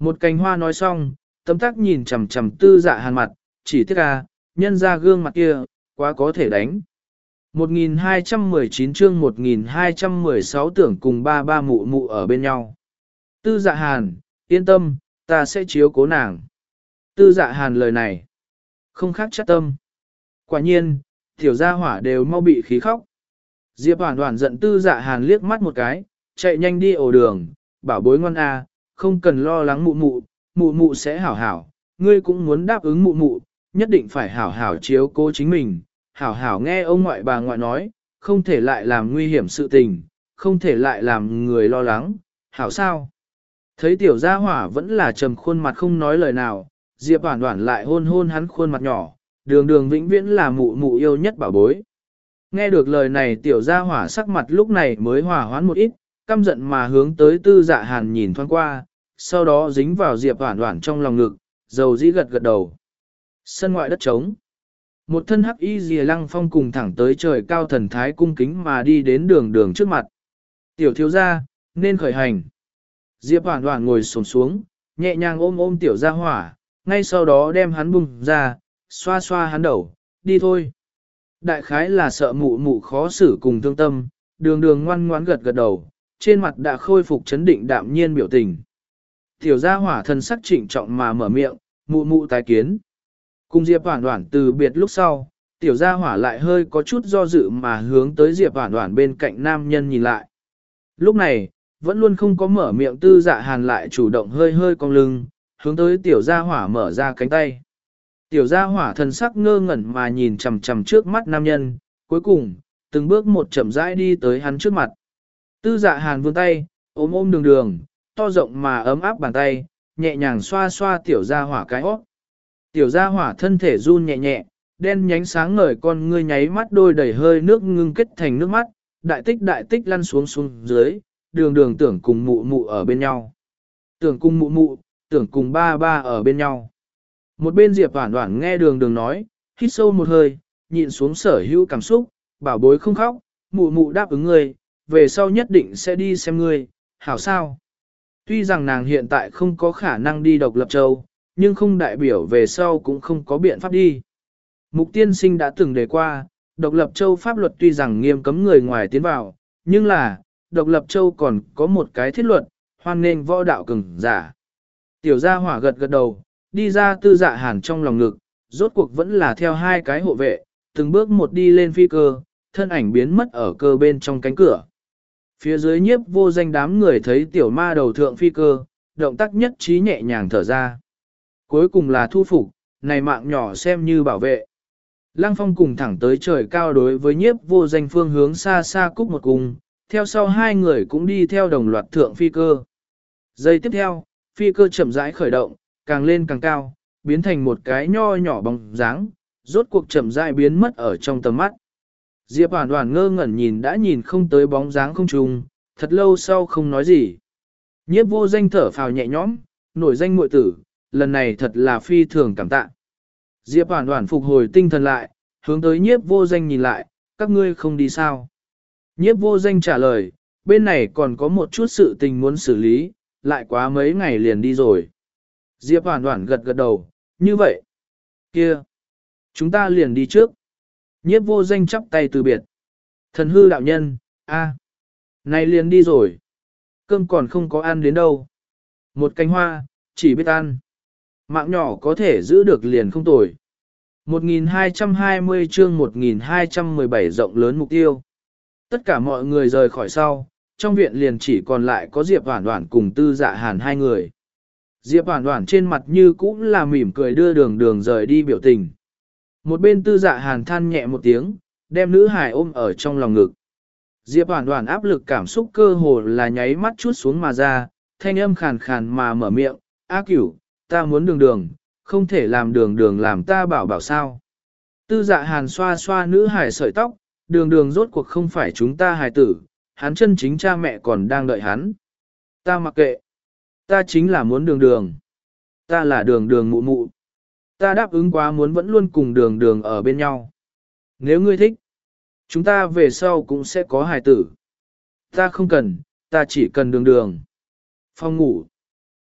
Một cành hoa nói xong, tấm tắc nhìn chằm chằm tư dạ hàn mặt, chỉ tiếc à, nhân ra gương mặt kia, quá có thể đánh. một nghìn hai trăm mười chín chương một nghìn hai trăm mười sáu tưởng cùng ba ba mụ mụ ở bên nhau. Tư dạ hàn, yên tâm, ta sẽ chiếu cố nàng. Tư dạ hàn lời này, không khác chắc tâm. Quả nhiên, tiểu gia hỏa đều mau bị khí khóc. Diệp Hoàn Hoàn giận tư dạ hàn liếc mắt một cái, chạy nhanh đi ổ đường, bảo bối ngoan à, không cần lo lắng mụ mụ, mụ mụ sẽ hảo hảo, ngươi cũng muốn đáp ứng mụ mụ, nhất định phải hảo hảo chiếu cố chính mình, hảo hảo nghe ông ngoại bà ngoại nói, không thể lại làm nguy hiểm sự tình, không thể lại làm người lo lắng, hảo sao? Thấy tiểu gia hỏa vẫn là trầm khuôn mặt không nói lời nào, Diệp Hoàn Hoàn lại hôn hôn hắn khuôn mặt nhỏ, đường đường vĩnh viễn là mụ mụ yêu nhất bảo bối. Nghe được lời này tiểu gia hỏa sắc mặt lúc này mới hòa hoãn một ít, căm giận mà hướng tới tư dạ hàn nhìn thoáng qua, sau đó dính vào Diệp Hoàn Hoàn trong lòng ngực, dầu dĩ gật gật đầu. Sân ngoại đất trống. Một thân hắc y rìa lăng phong cùng thẳng tới trời cao thần thái cung kính mà đi đến đường đường trước mặt. Tiểu thiếu gia, nên khởi hành. Diệp Hoàn Hoàn ngồi xổm xuống, nhẹ nhàng ôm ôm tiểu gia hỏa, ngay sau đó đem hắn bung ra, xoa xoa hắn đầu, đi thôi. Đại khái là sợ mụ mụ khó xử cùng thương tâm, đường đường ngoan ngoãn gật gật đầu, trên mặt đã khôi phục chấn định đạm nhiên biểu tình. Tiểu gia hỏa thân sắc trịnh trọng mà mở miệng, mụ mụ tái kiến. Cùng Diệp Hoàn Hoàn từ biệt lúc sau, tiểu gia hỏa lại hơi có chút do dự mà hướng tới Diệp Hoàn Hoàn bên cạnh nam nhân nhìn lại. Lúc này, vẫn luôn không có mở miệng tư dạ hàn lại chủ động hơi hơi cong lưng, hướng tới tiểu gia hỏa mở ra cánh tay. Tiểu gia hỏa thần sắc ngơ ngẩn mà nhìn chằm chằm trước mắt nam nhân, cuối cùng, từng bước một chậm rãi đi tới hắn trước mặt. Tư dạ hàn vươn tay, ôm ôm đường đường, to rộng mà ấm áp bàn tay, nhẹ nhàng xoa xoa tiểu gia hỏa cái hót. Tiểu gia hỏa thân thể run nhẹ nhẹ, đen nhánh sáng ngời con ngươi nháy mắt đôi đầy hơi nước ngưng kết thành nước mắt, đại tích đại tích lăn xuống xuống dưới, đường đường tưởng cùng mụ mụ ở bên nhau. Tưởng cùng mụ mụ, tưởng cùng ba ba ở bên nhau. Một bên Diệp Hoản Hoản nghe đường đường nói, hít sâu một hơi, nhịn xuống sở hữu cảm xúc, bảo bối không khóc, mụ mụ đáp ứng ngươi, về sau nhất định sẽ đi xem ngươi, hảo sao. Tuy rằng nàng hiện tại không có khả năng đi độc lập châu, nhưng không đại biểu về sau cũng không có biện pháp đi. Mục tiên sinh đã từng đề qua, độc lập châu pháp luật tuy rằng nghiêm cấm người ngoài tiến vào, nhưng là, độc lập châu còn có một cái thiết luật, hoan nên võ đạo cường giả. Tiểu gia hỏa gật gật đầu, đi ra tư dạ hàn trong lòng ngực, rốt cuộc vẫn là theo hai cái hộ vệ, từng bước một đi lên phi cơ, thân ảnh biến mất ở cơ bên trong cánh cửa. Phía dưới nhiếp vô danh đám người thấy tiểu ma đầu thượng phi cơ, động tác nhất trí nhẹ nhàng thở ra. Cuối cùng là thu phục, này mạng nhỏ xem như bảo vệ. Lăng Phong cùng thẳng tới trời cao đối với nhiếp vô danh phương hướng xa xa cúc một cùng, theo sau hai người cũng đi theo đồng loạt thượng phi cơ. Giây tiếp theo, phi cơ chậm rãi khởi động, càng lên càng cao, biến thành một cái nho nhỏ bóng dáng, rốt cuộc chậm rãi biến mất ở trong tầm mắt. Diệp Hoàn Hoàn ngơ ngẩn nhìn đã nhìn không tới bóng dáng không trùng, thật lâu sau không nói gì. Nhiếp vô danh thở phào nhẹ nhõm, nổi danh muội tử, lần này thật là phi thường cảm tạ. Diệp Hoàn Hoàn phục hồi tinh thần lại, hướng tới nhiếp vô danh nhìn lại, các ngươi không đi sao. Nhiếp vô danh trả lời, bên này còn có một chút sự tình muốn xử lý, lại quá mấy ngày liền đi rồi. Diệp Hoàn Hoàn gật gật đầu, như vậy. Kia, chúng ta liền đi trước. Nhiếp vô danh chắp tay từ biệt. Thần hư đạo nhân, a, này liền đi rồi. Cơm còn không có ăn đến đâu. Một cánh hoa, chỉ biết ăn. Mạng nhỏ có thể giữ được liền không tồi. một nghìn hai trăm hai mươi chương một nghìn hai trăm mười bảy rộng lớn mục tiêu. Tất cả mọi người rời khỏi sau, trong viện liền chỉ còn lại có Diệp Hoản Hoản cùng Tư Dạ Hàn hai người. Diệp Hoản Hoản trên mặt như cũng là mỉm cười đưa đường đường rời đi biểu tình. Một bên Tư Dạ Hàn than nhẹ một tiếng, đem nữ hài ôm ở trong lòng ngực. Diệp Hoản Hoản áp lực cảm xúc cơ hồ là nháy mắt chút xuống mà ra, thanh âm khàn khàn mà mở miệng, "A Cửu, ta muốn đường đường, không thể làm đường đường làm ta bảo bảo sao." Tư Dạ Hàn xoa xoa nữ hài sợi tóc, đường đường rốt cuộc không phải chúng ta hài tử, hắn chân chính cha mẹ còn đang đợi hắn. Ta mặc kệ. Ta chính là muốn đường đường. Ta là đường đường mụ mụ. Ta đáp ứng quá muốn vẫn luôn cùng đường đường ở bên nhau. Nếu ngươi thích, chúng ta về sau cũng sẽ có hài tử. Ta không cần, ta chỉ cần đường đường. Phòng ngủ.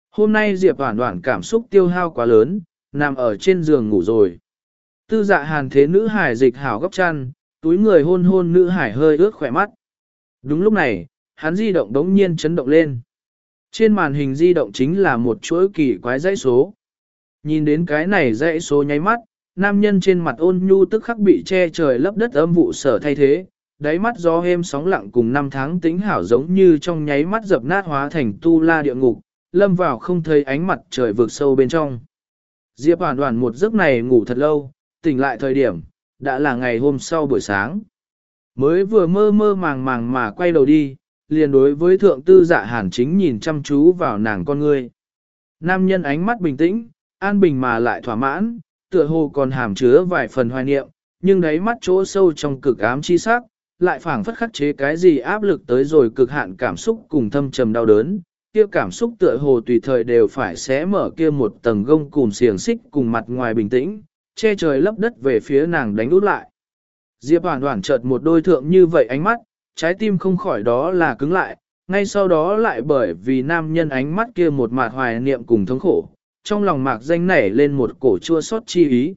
Hôm nay Diệp Hoản Hoản cảm xúc tiêu hao quá lớn, nằm ở trên giường ngủ rồi. Tư Dạ Hàn thế nữ hải dịch hảo gấp chăn, túi người hôn hôn nữ hải hơi ướt khỏe mắt. Đúng lúc này, hắn di động đống nhiên chấn động lên. Trên màn hình di động chính là một chuỗi kỳ quái dãy số. Nhìn đến cái này dãy số nháy mắt, nam nhân trên mặt ôn nhu tức khắc bị che trời lấp đất âm vụ sở thay thế, đáy mắt gió êm sóng lặng cùng năm tháng tính hảo giống như trong nháy mắt dập nát hóa thành tu la địa ngục, lâm vào không thấy ánh mặt trời vực sâu bên trong. Diệp Hoản Hoản một giấc này ngủ thật lâu, tỉnh lại thời điểm, đã là ngày hôm sau buổi sáng. Mới vừa mơ mơ màng màng mà quay đầu đi, liền đối với thượng tư Dạ Hàn chính nhìn chăm chú vào nàng con ngươi. Nam nhân ánh mắt bình tĩnh, an bình mà lại thỏa mãn, tựa hồ còn hàm chứa vài phần hoài niệm, nhưng đáy mắt chỗ sâu trong cực ám chi sắc, lại phảng phất khắc chế cái gì áp lực tới rồi cực hạn cảm xúc cùng thâm trầm đau đớn, kia cảm xúc tựa hồ tùy thời đều phải xé mở kia một tầng gông cùm xiềng xích cùng mặt ngoài bình tĩnh, che trời lấp đất về phía nàng đánh út lại. Diệp Hoản Hoản chợt một đôi thượng như vậy ánh mắt, trái tim không khỏi đó là cứng lại, ngay sau đó lại bởi vì nam nhân ánh mắt kia một mạt hoài niệm cùng thống khổ, trong lòng mạc danh nảy lên một cổ chua xót chi ý.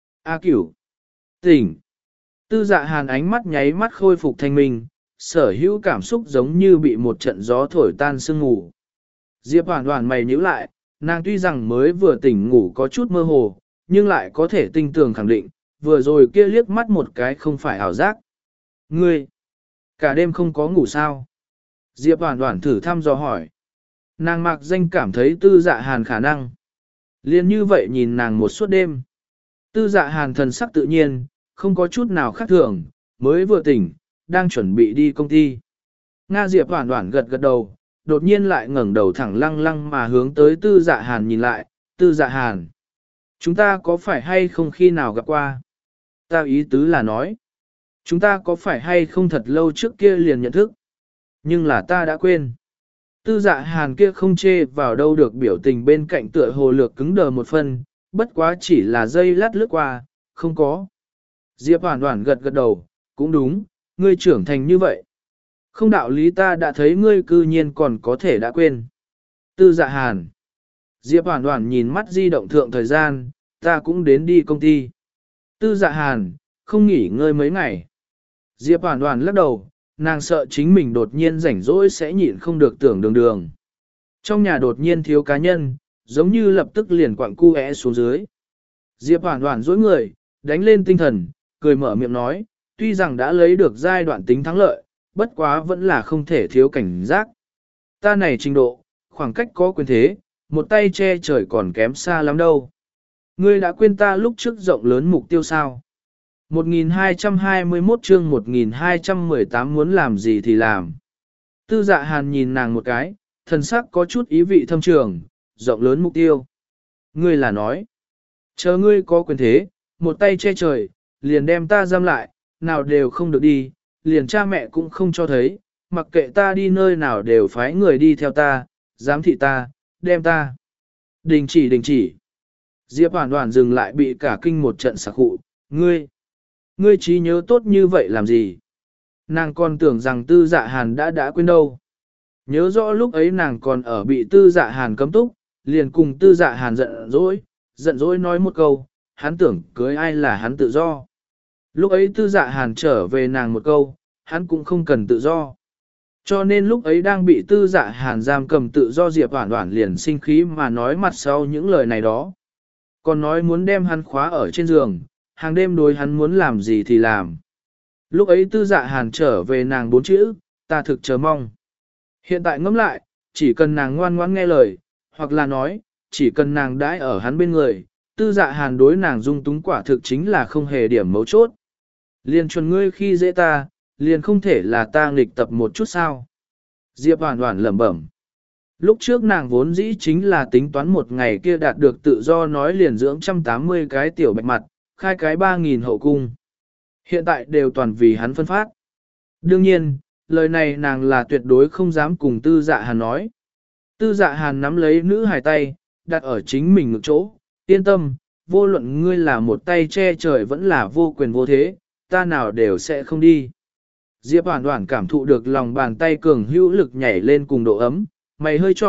A Cửu, tỉnh. Tư Dạ Hàn ánh mắt nháy mắt khôi phục thanh minh, sở hữu cảm xúc giống như bị một trận gió thổi tan sương ngủ. Diệp Hoản Hoản mày nhíu lại, nàng tuy rằng mới vừa tỉnh ngủ có chút mơ hồ, nhưng lại có thể tinh tường khẳng định, vừa rồi kia liếc mắt một cái không phải ảo giác. Ngươi, cả đêm không có ngủ sao? Diệp Hoản Hoản thử thăm dò hỏi. Nàng mạc danh cảm thấy Tư Dạ Hàn khả năng. Liên như vậy nhìn nàng một suốt đêm. Tư Dạ Hàn thần sắc tự nhiên, không có chút nào khác thường, mới vừa tỉnh, đang chuẩn bị đi công ty. Nga Diệp Hoản Hoản gật gật đầu, đột nhiên lại ngẩng đầu thẳng lăng lăng mà hướng tới Tư Dạ Hàn nhìn lại, Tư Dạ Hàn. Chúng ta có phải hay không khi nào gặp qua? Ta ý tứ là nói. Chúng ta có phải hay không thật lâu trước kia liền nhận thức? Nhưng là ta đã quên. Tư Dạ Hàn kia không chê vào đâu được biểu tình bên cạnh tựa hồ lược cứng đờ một phần, bất quá chỉ là dây lát lướt qua, không có. Diệp Hoản Hoản gật gật đầu, cũng đúng, ngươi trưởng thành như vậy. Không đạo lý ta đã thấy ngươi cư nhiên còn có thể đã quên. Tư Dạ Hàn. Diệp Hoản Hoản nhìn mắt di động thượng thời gian, ta cũng đến đi công ty. Tư Dạ Hàn, không nghỉ ngơi mấy ngày. Diệp Hoản Hoản lắc đầu, nàng sợ chính mình đột nhiên rảnh rỗi sẽ nhịn không được tưởng đường đường. Trong nhà đột nhiên thiếu cá nhân, giống như lập tức liền quặng cu é xuống dưới. Diệp Hoản Hoản dối người, đánh lên tinh thần, cười mở miệng nói, tuy rằng đã lấy được giai đoạn tính thắng lợi, bất quá vẫn là không thể thiếu cảnh giác. Ta này trình độ, khoảng cách có quyền thế, một tay che trời còn kém xa lắm đâu. Ngươi đã quên ta lúc trước rộng lớn mục tiêu sao? một nghìn hai trăm hai mươi mốt chương một nghìn hai trăm mười tám muốn làm gì thì làm. Tư Dạ Hàn nhìn nàng một cái, thần sắc có chút ý vị thâm trường, rộng lớn mục tiêu. Ngươi là nói, chờ ngươi có quyền thế, một tay che trời, liền đem ta giam lại, nào đều không được đi, liền cha mẹ cũng không cho thấy, mặc kệ ta đi nơi nào đều phái người đi theo ta, giám thị ta, đem ta. Đình chỉ đình chỉ. Diệp Hoản Hoản dừng lại bị cả kinh một trận sặc khụ, ngươi, ngươi trí nhớ tốt như vậy làm gì? Nàng còn tưởng rằng Tư Dạ Hàn đã đã quên đâu. Nhớ rõ lúc ấy nàng còn ở bị Tư Dạ Hàn cấm túc, liền cùng Tư Dạ Hàn giận dỗi, giận dỗi nói một câu, hắn tưởng cưới ai là hắn tự do. Lúc ấy Tư Dạ Hàn trở về nàng một câu, hắn cũng không cần tự do. Cho nên lúc ấy đang bị Tư Dạ Hàn giam cầm tự do Diệp Hoản Hoản liền sinh khí mà nói mặt sau những lời này đó. Còn nói muốn đem hắn khóa ở trên giường, hàng đêm đối hắn muốn làm gì thì làm. Lúc ấy Tư Dạ Hàn trở về nàng bốn chữ, ta thực chờ mong. Hiện tại ngẫm lại, chỉ cần nàng ngoan ngoãn nghe lời, hoặc là nói, chỉ cần nàng đãi ở hắn bên người, Tư Dạ Hàn đối nàng dung túng quả thực chính là không hề điểm mấu chốt. Liền chuẩn ngươi khi dễ ta, liền không thể là ta nghịch tập một chút sao. Diệp Hoản Hoản lẩm bẩm. Lúc trước nàng vốn dĩ chính là tính toán một ngày kia đạt được tự do nói liền dưỡng một trăm tám mươi cái tiểu bạch mặt, khai cái ba nghìn hậu cung. Hiện tại đều toàn vì hắn phân phát. Đương nhiên, lời này nàng là tuyệt đối không dám cùng Tư Dạ Hàn nói. Tư Dạ Hàn nắm lấy nữ hài tay, đặt ở chính mình ngực chỗ, yên tâm, vô luận ngươi là một tay che trời vẫn là vô quyền vô thế, ta nào đều sẽ không đi. Diệp Hoản Hoản cảm thụ được lòng bàn tay cường hữu lực nhảy lên cùng độ ấm, mày hơi trọn,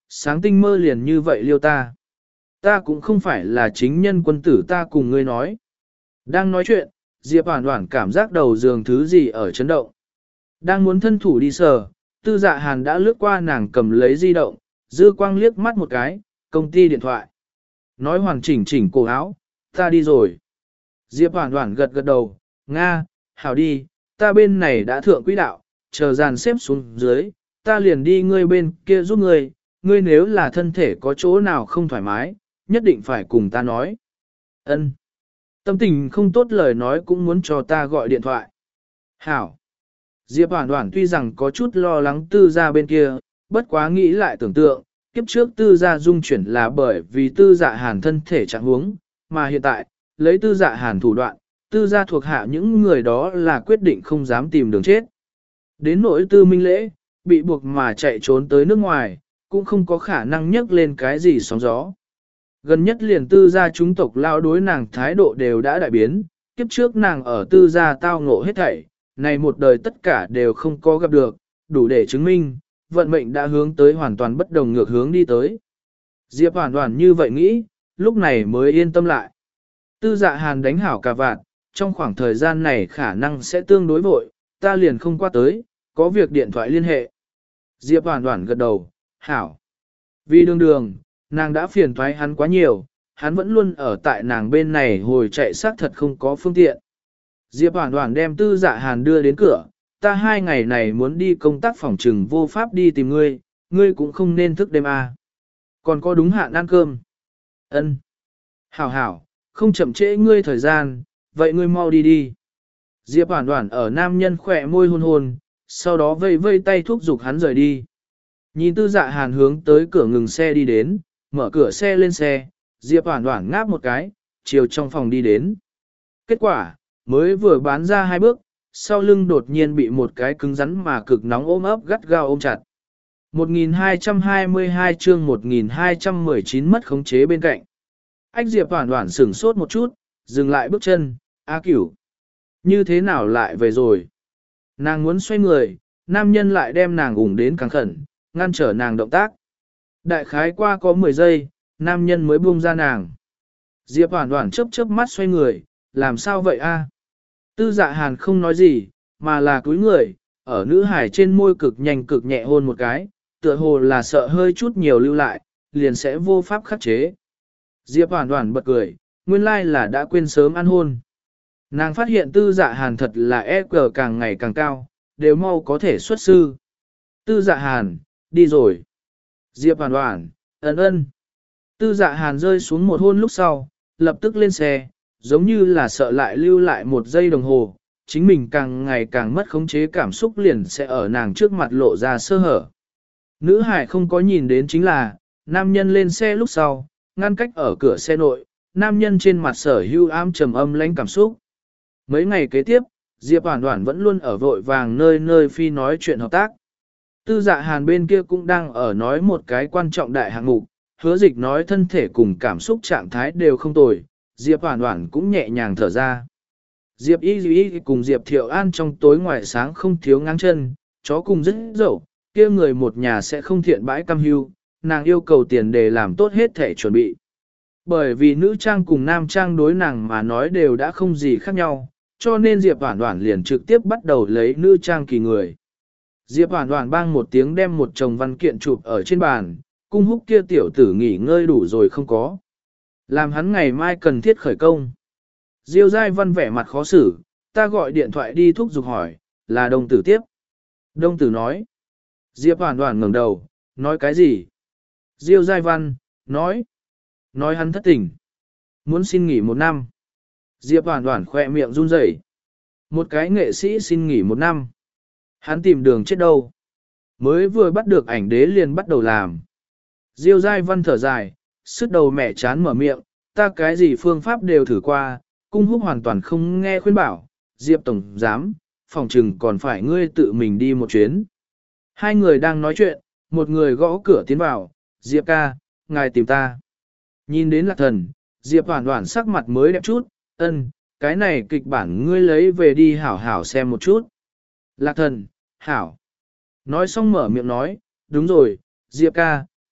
Sáng tinh mơ liền như vậy liêu ta. Ta cũng không phải là chính nhân quân tử ta cùng ngươi nói. Đang nói chuyện, Diệp Hoàn Hoàn cảm giác đầu giường thứ gì ở chấn động. Đang muốn thân thủ đi sờ, Tư Dạ Hàn đã lướt qua nàng cầm lấy di động, dư quang liếc mắt một cái, công ty điện thoại. Nói hoàn chỉnh chỉnh cổ áo, ta đi rồi. Diệp Hoàn Hoàn gật gật đầu, Nga, hảo đi, ta bên này đã thượng quỹ đạo, chờ dàn xếp xuống dưới, ta liền đi ngươi bên kia giúp ngươi, ngươi nếu là thân thể có chỗ nào không thoải mái, nhất định phải cùng ta nói. Ân. Tâm tình không tốt lời nói cũng muốn cho ta gọi điện thoại. Hảo. Diệp Hoàn Hoàn tuy rằng có chút lo lắng tư gia bên kia, bất quá nghĩ lại tưởng tượng, kiếp trước tư gia dung chuyển là bởi vì tư dạ hàn thân thể trạng huống, mà hiện tại, lấy tư dạ hàn thủ đoạn, tư gia thuộc hạ những người đó là quyết định không dám tìm đường chết. Đến nỗi tư minh lễ, bị buộc mà chạy trốn tới nước ngoài, cũng không có khả năng nhấc lên cái gì sóng gió. Gần nhất liền tư gia chúng tộc lao đối nàng thái độ đều đã đại biến, kiếp trước nàng ở tư gia tao ngộ hết thảy, này một đời tất cả đều không có gặp được, đủ để chứng minh, vận mệnh đã hướng tới hoàn toàn bất đồng ngược hướng đi tới. Diệp Hoàn Hoàn như vậy nghĩ, lúc này mới yên tâm lại. Tư Dạ Hàn đánh hảo cà vạt, trong khoảng thời gian này khả năng sẽ tương đối vội, ta liền không qua tới, có việc điện thoại liên hệ. Diệp Hoàn Hoàn gật đầu, hảo. Vì đường đường, nàng đã phiền toái hắn quá nhiều, hắn vẫn luôn ở tại nàng bên này hồi chạy xác thật không có phương tiện. Diệp Hoàn Hoàn đem Tư Dạ Hàn đưa đến cửa, ta hai ngày này muốn đi công tác phòng trừng vô pháp đi tìm ngươi, ngươi cũng không nên thức đêm à. Còn có đúng hạn ăn cơm. Ân. Hảo hảo, không chậm trễ ngươi thời gian, vậy ngươi mau đi đi. Diệp Hoàn Hoàn ở nam nhân khỏe môi hôn hôn, sau đó vây vây tay thúc giục hắn rời đi. Nhìn Tư Dạ Hàn hướng tới cửa ngừng xe đi đến, mở cửa xe lên xe, Diệp Hoàn Hoàn ngáp một cái, chiều trong phòng đi đến. Kết quả, mới vừa bán ra hai bước, sau lưng đột nhiên bị một cái cứng rắn mà cực nóng ôm ấp gắt gao ôm chặt. một nghìn hai trăm hai mươi hai chương một nghìn hai trăm mười chín mất khống chế bên cạnh. Ách Diệp Hoàn Hoàn sửng sốt một chút, dừng lại bước chân, A Cửu. Như thế nào lại về rồi? Nàng muốn xoay người, nam nhân lại đem nàng ủng đến càng khẩn, ngăn trở nàng động tác. Đại khái qua có mười giây, nam nhân mới buông ra nàng. Diệp Hoàn Hoàn chớp chớp mắt xoay người, làm sao vậy a? Tư Dạ Hàn không nói gì, mà là cúi người, ở nữ hải trên môi cực nhanh cực nhẹ hôn một cái, tựa hồ là sợ hơi chút nhiều lưu lại, liền sẽ vô pháp khắc chế. Diệp Hoàn Hoàn bật cười, nguyên lai là đã quên sớm ăn hôn. Nàng phát hiện Tư Dạ Hàn thật là e cờ càng ngày càng cao, đều mau có thể xuất sư. Tư Dạ Hàn, đi rồi. Diệp Hoàn Hoàn, ấn ơn. Tư Dạ Hàn rơi xuống một hôn lúc sau, lập tức lên xe, giống như là sợ lại lưu lại một giây đồng hồ, chính mình càng ngày càng mất khống chế cảm xúc liền sẽ ở nàng trước mặt lộ ra sơ hở. Nữ hải không có nhìn đến chính là, nam nhân lên xe lúc sau, ngăn cách ở cửa xe nội, nam nhân trên mặt sở hưu ám trầm âm lãnh cảm xúc. Mấy ngày kế tiếp, Diệp Hoàn Hoàn vẫn luôn ở vội vàng nơi nơi phi nói chuyện hợp tác. Tư Dạ Hàn bên kia cũng đang ở nói một cái quan trọng đại hạng mục, hứa dịch nói thân thể cùng cảm xúc trạng thái đều không tồi, Diệp Hoàn Hoàn cũng nhẹ nhàng thở ra. Diệp Y Y cùng Diệp Thiệu An trong tối ngoài sáng không thiếu ngang chân, chó cùng rất dẫu, kia người một nhà sẽ không thiện bãi cam hưu, nàng yêu cầu tiền để làm tốt hết thể chuẩn bị. Bởi vì nữ trang cùng nam trang đối nàng mà nói đều đã không gì khác nhau, cho nên Diệp Hoàn Hoàn liền trực tiếp bắt đầu lấy nữ trang kỳ người. Diệp Hoàn Hoàn bang một tiếng đem một chồng văn kiện chụp ở trên bàn, cung húc kia tiểu tử nghỉ ngơi đủ rồi không có. Làm hắn ngày mai cần thiết khởi công. Diêu Giai Văn vẻ mặt khó xử, ta gọi điện thoại đi thúc giục hỏi, là Đông Tử tiếp. Đông Tử nói. Diệp Hoàn Hoàn ngẩng đầu, nói cái gì? Diêu Giai Văn, nói. Nói hắn thất tình. Muốn xin nghỉ một năm. Diệp Hoàn Hoàn khỏe miệng run rẩy. Một cái nghệ sĩ xin nghỉ một năm. Hắn tìm đường chết đâu. Mới vừa bắt được ảnh đế liền bắt đầu làm. Diêu Giai Văn thở dài, sứt đầu mẹ chán mở miệng, ta cái gì phương pháp đều thử qua, cung húc hoàn toàn không nghe khuyên bảo, Diệp Tổng Giám, phòng trừng còn phải ngươi tự mình đi một chuyến. Hai người đang nói chuyện, một người gõ cửa tiến vào, Diệp ca, ngài tìm ta. Nhìn đến Lạc Thần, Diệp Hoàn Hoàn sắc mặt mới đẹp chút, ân, cái này kịch bản ngươi lấy về đi hảo hảo xem một chút. Lạc Thần, hảo. Nói xong mở miệng nói, đúng rồi, Diệp ca,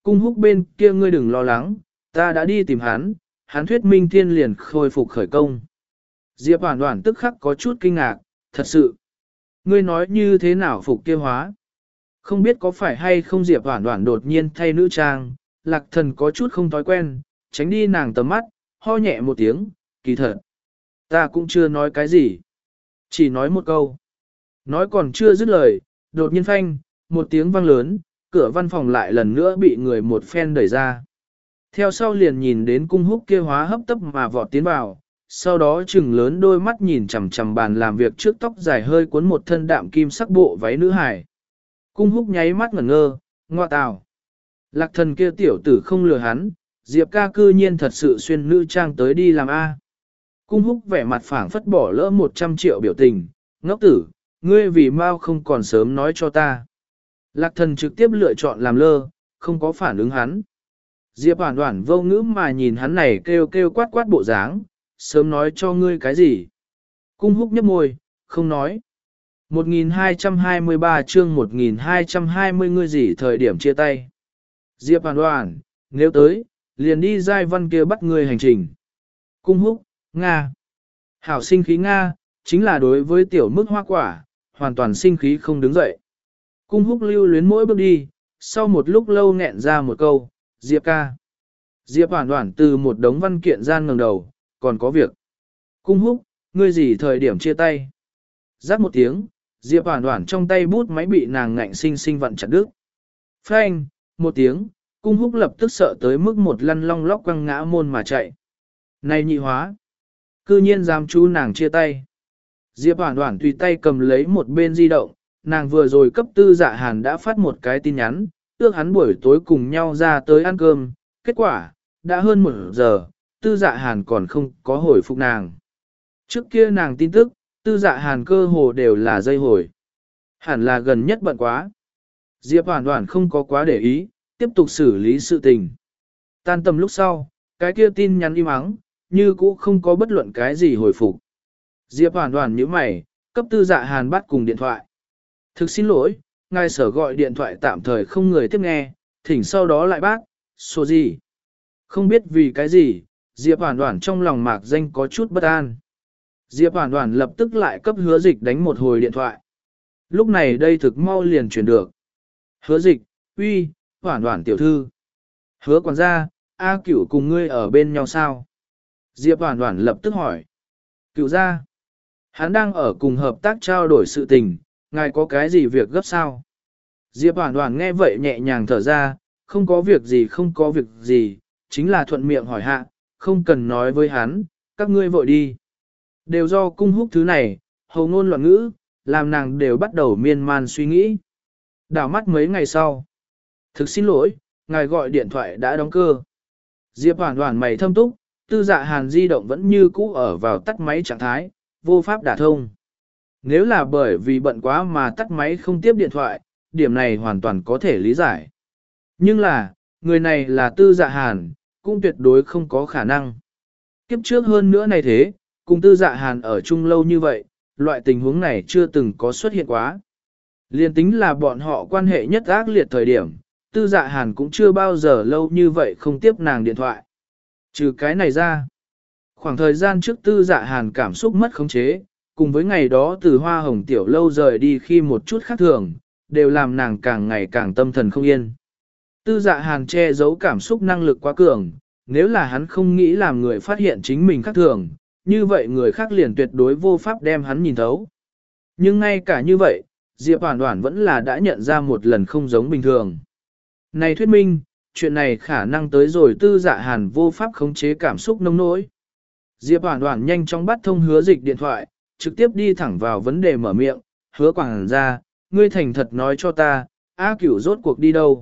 Cung húc bên kia ngươi đừng lo lắng, ta đã đi tìm hắn, hắn thuyết minh thiên liền khôi phục khởi công. Diệp Hoản Hoản tức khắc có chút kinh ngạc, thật sự. Ngươi nói như thế nào phục kia hóa? Không biết có phải hay không Diệp Hoản Hoản đột nhiên thay nữ trang, Lạc Thần có chút không thói quen, tránh đi nàng tầm mắt, ho nhẹ một tiếng, kỳ thật. Ta cũng chưa nói cái gì. Chỉ nói một câu. Nói còn chưa dứt lời, đột nhiên phanh, một tiếng vang lớn, cửa văn phòng lại lần nữa bị người một phen đẩy ra. Theo sau liền nhìn đến cung húc kia hóa hấp tấp mà vọt tiến vào, sau đó trừng lớn đôi mắt nhìn chằm chằm bàn làm việc trước tóc dài hơi cuốn một thân đạm kim sắc bộ váy nữ hải. Cung húc nháy mắt ngẩn ngơ, ngoa tào. Lạc Thần kia tiểu tử không lừa hắn, Diệp ca cư nhiên thật sự xuyên nữ trang tới đi làm A. Cung húc vẻ mặt phảng phất bỏ lỡ một trăm triệu biểu tình, ngốc tử, ngươi vì mau không còn sớm nói cho ta. Lạc Thần trực tiếp lựa chọn làm lơ, không có phản ứng hắn. Diệp Hoản Hoản vô ngữ mà nhìn hắn này kêu kêu quát quát bộ dáng, sớm nói cho ngươi cái gì. Cung húc nhấp môi, không nói. một nghìn hai trăm hai mươi ba chương một nghìn hai trăm hai mươi ngươi gì thời điểm chia tay. Diệp Hoản Hoản, nếu tới, liền đi giai văn kia bắt ngươi hành trình. Cung húc, Nga. Hảo sinh khí Nga, chính là đối với tiểu mức hoa quả, hoàn toàn sinh khí không đứng dậy. Cung húc lưu luyến mỗi bước đi, sau một lúc lâu nghẹn ra một câu, Diệp ca. Diệp Hoản Hoản từ một đống văn kiện gian ngẩng đầu, còn có việc. Cung húc, ngươi gì thời điểm chia tay? Rắc một tiếng, Diệp Hoản Hoản trong tay bút máy bị nàng ngạnh sinh sinh vặn chặt đứt. Phanh, một tiếng, cung húc lập tức sợ tới mức một lăn long lóc quăng ngã môn mà chạy. Này nhị hóa, cư nhiên dám chú nàng chia tay. Diệp Hoản Hoản tùy tay cầm lấy một bên di động, nàng vừa rồi cấp Tư Dạ Hàn đã phát một cái tin nhắn, ước hắn buổi tối cùng nhau ra tới ăn cơm, kết quả, đã hơn một giờ, Tư Dạ Hàn còn không có hồi phục nàng. Trước kia nàng tin tức, Tư Dạ Hàn cơ hồ đều là dây hồi. Hẳn là gần nhất bận quá. Diệp Hoản Hoản không có quá để ý, tiếp tục xử lý sự tình. Tan tầm lúc sau, cái kia tin nhắn im ắng, như cũ không có bất luận cái gì hồi phục. Diệp Hoản Hoản nhíu mày, cấp Tư Dạ Hàn bắt cùng điện thoại. Thực xin lỗi, ngài sở gọi điện thoại tạm thời không người tiếp nghe, thỉnh sau đó lại bác, số gì? Không biết vì cái gì, Diệp Hoản Hoản trong lòng mạc danh có chút bất an. Diệp Hoản Hoản lập tức lại cấp Hứa Dịch đánh một hồi điện thoại. Lúc này đây thực mau liền chuyển được. Hứa Dịch, uy, Hoản Hoản tiểu thư. Hứa quản gia, A Cửu cùng ngươi ở bên nhau sao? Diệp Hoản Hoản lập tức hỏi. Cửu gia, hắn đang ở cùng hợp tác trao đổi sự tình, ngài có cái gì việc gấp sao? Diệp Hoản Hoản nghe vậy nhẹ nhàng thở ra, không có việc gì không có việc gì, chính là thuận miệng hỏi hạ, không cần nói với hắn, các ngươi vội đi. Đều do cung húc thứ này, hầu ngôn loạn ngữ, làm nàng đều bắt đầu miên man suy nghĩ. Đảo mắt mấy ngày sau. Thực xin lỗi, ngài gọi điện thoại đã đóng cơ. Diệp Hoản Hoản mày thâm túc, Tư Dạ Hàn di động vẫn như cũ ở vào tắt máy trạng thái, vô pháp đả thông. Nếu là bởi vì bận quá mà tắt máy không tiếp điện thoại, điểm này hoàn toàn có thể lý giải. Nhưng là, người này là Tư Dạ Hàn, cũng tuyệt đối không có khả năng. Kiếp trước hơn nữa này thế, cùng Tư Dạ Hàn ở chung lâu như vậy, loại tình huống này chưa từng có xuất hiện quá. Liên tính là bọn họ quan hệ nhất ác liệt thời điểm, Tư Dạ Hàn cũng chưa bao giờ lâu như vậy không tiếp nàng điện thoại. Trừ cái này ra, khoảng thời gian trước Tư Dạ Hàn cảm xúc mất khống chế, cùng với ngày đó từ Hoa Hồng tiểu lâu rời đi khi một chút khác thường, đều làm nàng càng ngày càng tâm thần không yên. Tư Dạ Hàn che giấu cảm xúc năng lực quá cường, nếu là hắn không nghĩ làm người phát hiện chính mình khác thường, như vậy người khác liền tuyệt đối vô pháp đem hắn nhìn thấu. Nhưng ngay cả như vậy, Diệp Hoản Hoản vẫn là đã nhận ra một lần không giống bình thường. Này thuyết minh, chuyện này khả năng tới rồi Tư Dạ Hàn vô pháp khống chế cảm xúc nông nỗi. Diệp Hoản Hoản nhanh chóng bắt thông Hứa Dịch điện thoại, trực tiếp đi thẳng vào vấn đề mở miệng, Hứa quảng ra, ngươi thành thật nói cho ta, A Cửu rốt cuộc đi đâu?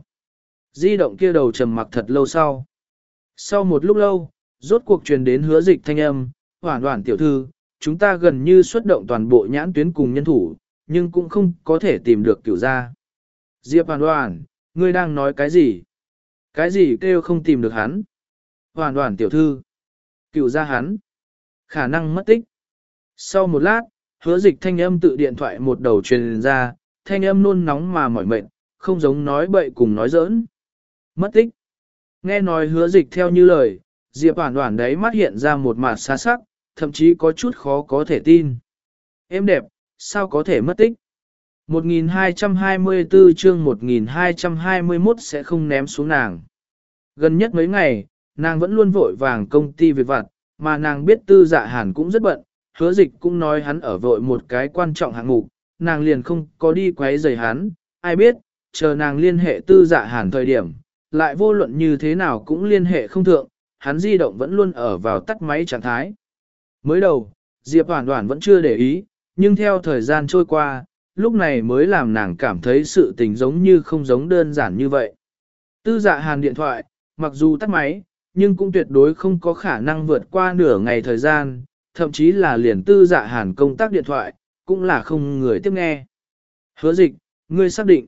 Di động kia đầu trầm mặc thật lâu sau. Sau một lúc lâu, rốt cuộc truyền đến Hứa Dịch thanh âm, Hoản Hoản tiểu thư, chúng ta gần như xuất động toàn bộ nhãn tuyến cùng nhân thủ, nhưng cũng không có thể tìm được Cửu gia. Diệp Hoản Hoản, ngươi đang nói cái gì? Cái gì kêu không tìm được hắn? Hoản Hoản tiểu thư, Cửu gia hắn, khả năng mất tích. Sau một lát, Hứa Dịch thanh âm tự điện thoại một đầu truyền ra, thanh âm nôn nóng mà mỏi mệt, không giống nói bậy cùng nói giỡn. Mất tích. Nghe nói hứa dịch theo như lời, Diệp Hoản Hoản đấy mắt hiện ra một mặt xa sắc, thậm chí có chút khó có thể tin. Em đẹp, sao có thể mất tích? một nghìn hai trăm hai mươi tư chương một nghìn hai trăm hai mươi mốt sẽ không ném xuống nàng. Gần nhất mấy ngày, nàng vẫn luôn vội vàng công ty việc vặt, mà nàng biết Tư Dạ Hàn cũng rất bận, hứa dịch cũng nói hắn ở vội một cái quan trọng hạng mục, nàng liền không có đi quấy rầy hắn, ai biết, chờ nàng liên hệ Tư Dạ Hàn thời điểm, lại vô luận như thế nào cũng liên hệ không thượng, hắn di động vẫn luôn ở vào tắt máy trạng thái. Mới đầu, Diệp Hoản Hoản vẫn chưa để ý, nhưng theo thời gian trôi qua, lúc này mới làm nàng cảm thấy sự tình giống như không giống đơn giản như vậy. Tư Dạ Hàn điện thoại, mặc dù tắt máy, nhưng cũng tuyệt đối không có khả năng vượt qua nửa ngày thời gian, thậm chí là liền Tư Dạ Hàn công tác điện thoại, cũng là không người tiếp nghe. Hứa dịch, ngươi xác định.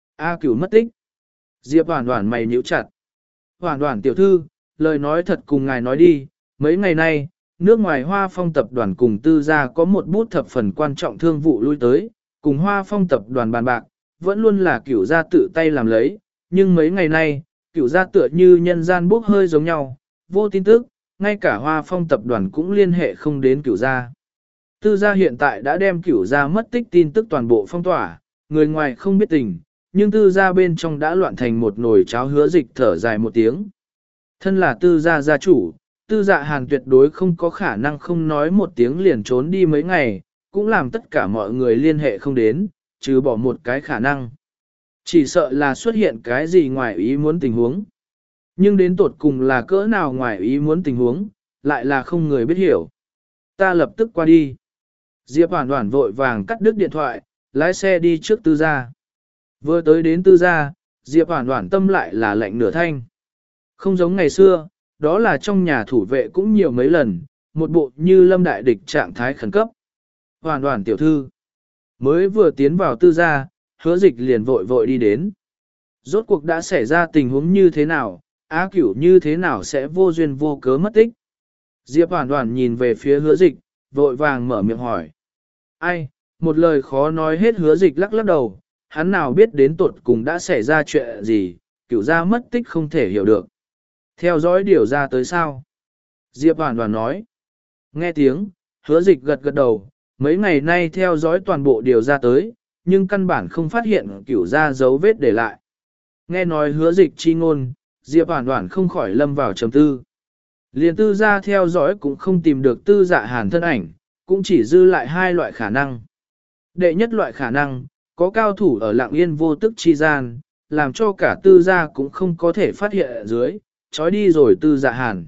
A Cửu mất tích. Diệp Hoản Hoản mày nhíu chặt. Hoản Hoản tiểu thư, lời nói thật cùng ngài nói đi, mấy ngày nay, nước ngoài Hoa Phong tập đoàn cùng Tư gia có một bút thập phần quan trọng thương vụ lui tới, cùng Hoa Phong tập đoàn bàn bạc, vẫn luôn là Cửu gia tự tay làm lấy, nhưng mấy ngày nay, Cửu gia tựa như nhân gian bốc hơi giống nhau, vô tin tức, ngay cả Hoa Phong tập đoàn cũng liên hệ không đến Cửu gia. Tư gia hiện tại đã đem Cửu gia mất tích tin tức toàn bộ phong tỏa, người ngoài không biết tình, nhưng Tư gia bên trong đã loạn thành một nồi cháo. Hứa dịch thở dài một tiếng. Thân là Tư gia gia chủ, Tư Dạ Hàn tuyệt đối không có khả năng không nói một tiếng liền trốn đi mấy ngày, cũng làm tất cả mọi người liên hệ không đến, trừ bỏ một cái khả năng. Chỉ sợ là xuất hiện cái gì ngoài ý muốn tình huống. Nhưng đến tột cùng là cỡ nào ngoài ý muốn tình huống, lại là không người biết hiểu. Ta lập tức qua đi. Diệp Hoản Hoản vội vàng cắt đứt điện thoại, lái xe đi trước Tư gia. Vừa tới đến Tư gia, Diệp Hoản Hoản tâm lại là lạnh nửa thanh. Không giống ngày xưa, đó là trong nhà thủ vệ cũng nhiều mấy lần, một bộ như lâm đại địch trạng thái khẩn cấp. Hoản Hoản tiểu thư, mới vừa tiến vào Tư gia, hứa dịch liền vội vội đi đến. Rốt cuộc đã xảy ra tình huống như thế nào, Á Cửu như thế nào sẽ vô duyên vô cớ mất tích. Diệp Hoản Hoản nhìn về phía hứa dịch, vội vàng mở miệng hỏi. Ai, một lời khó nói hết. Hứa dịch lắc lắc đầu, hắn nào biết đến tột cùng đã xảy ra chuyện gì, Cửu gia mất tích không thể hiểu được. Theo dõi điều ra tới sao? Diệp Hoản Hoản nói. Nghe tiếng, hứa dịch gật gật đầu, mấy ngày nay theo dõi toàn bộ điều ra tới, nhưng căn bản không phát hiện Cửu gia dấu vết để lại. Nghe nói hứa dịch chi ngôn, Diệp Hoản Hoản không khỏi lâm vào trầm tư. Liền Tư gia theo dõi cũng không tìm được Tư Dạ Hàn thân ảnh, cũng chỉ dư lại hai loại khả năng. Đệ nhất loại khả năng, có cao thủ ở lặng yên vô tức chi gian, làm cho cả Tư gia cũng không có thể phát hiện ở dưới, trói đi rồi Tư Dạ Hàn.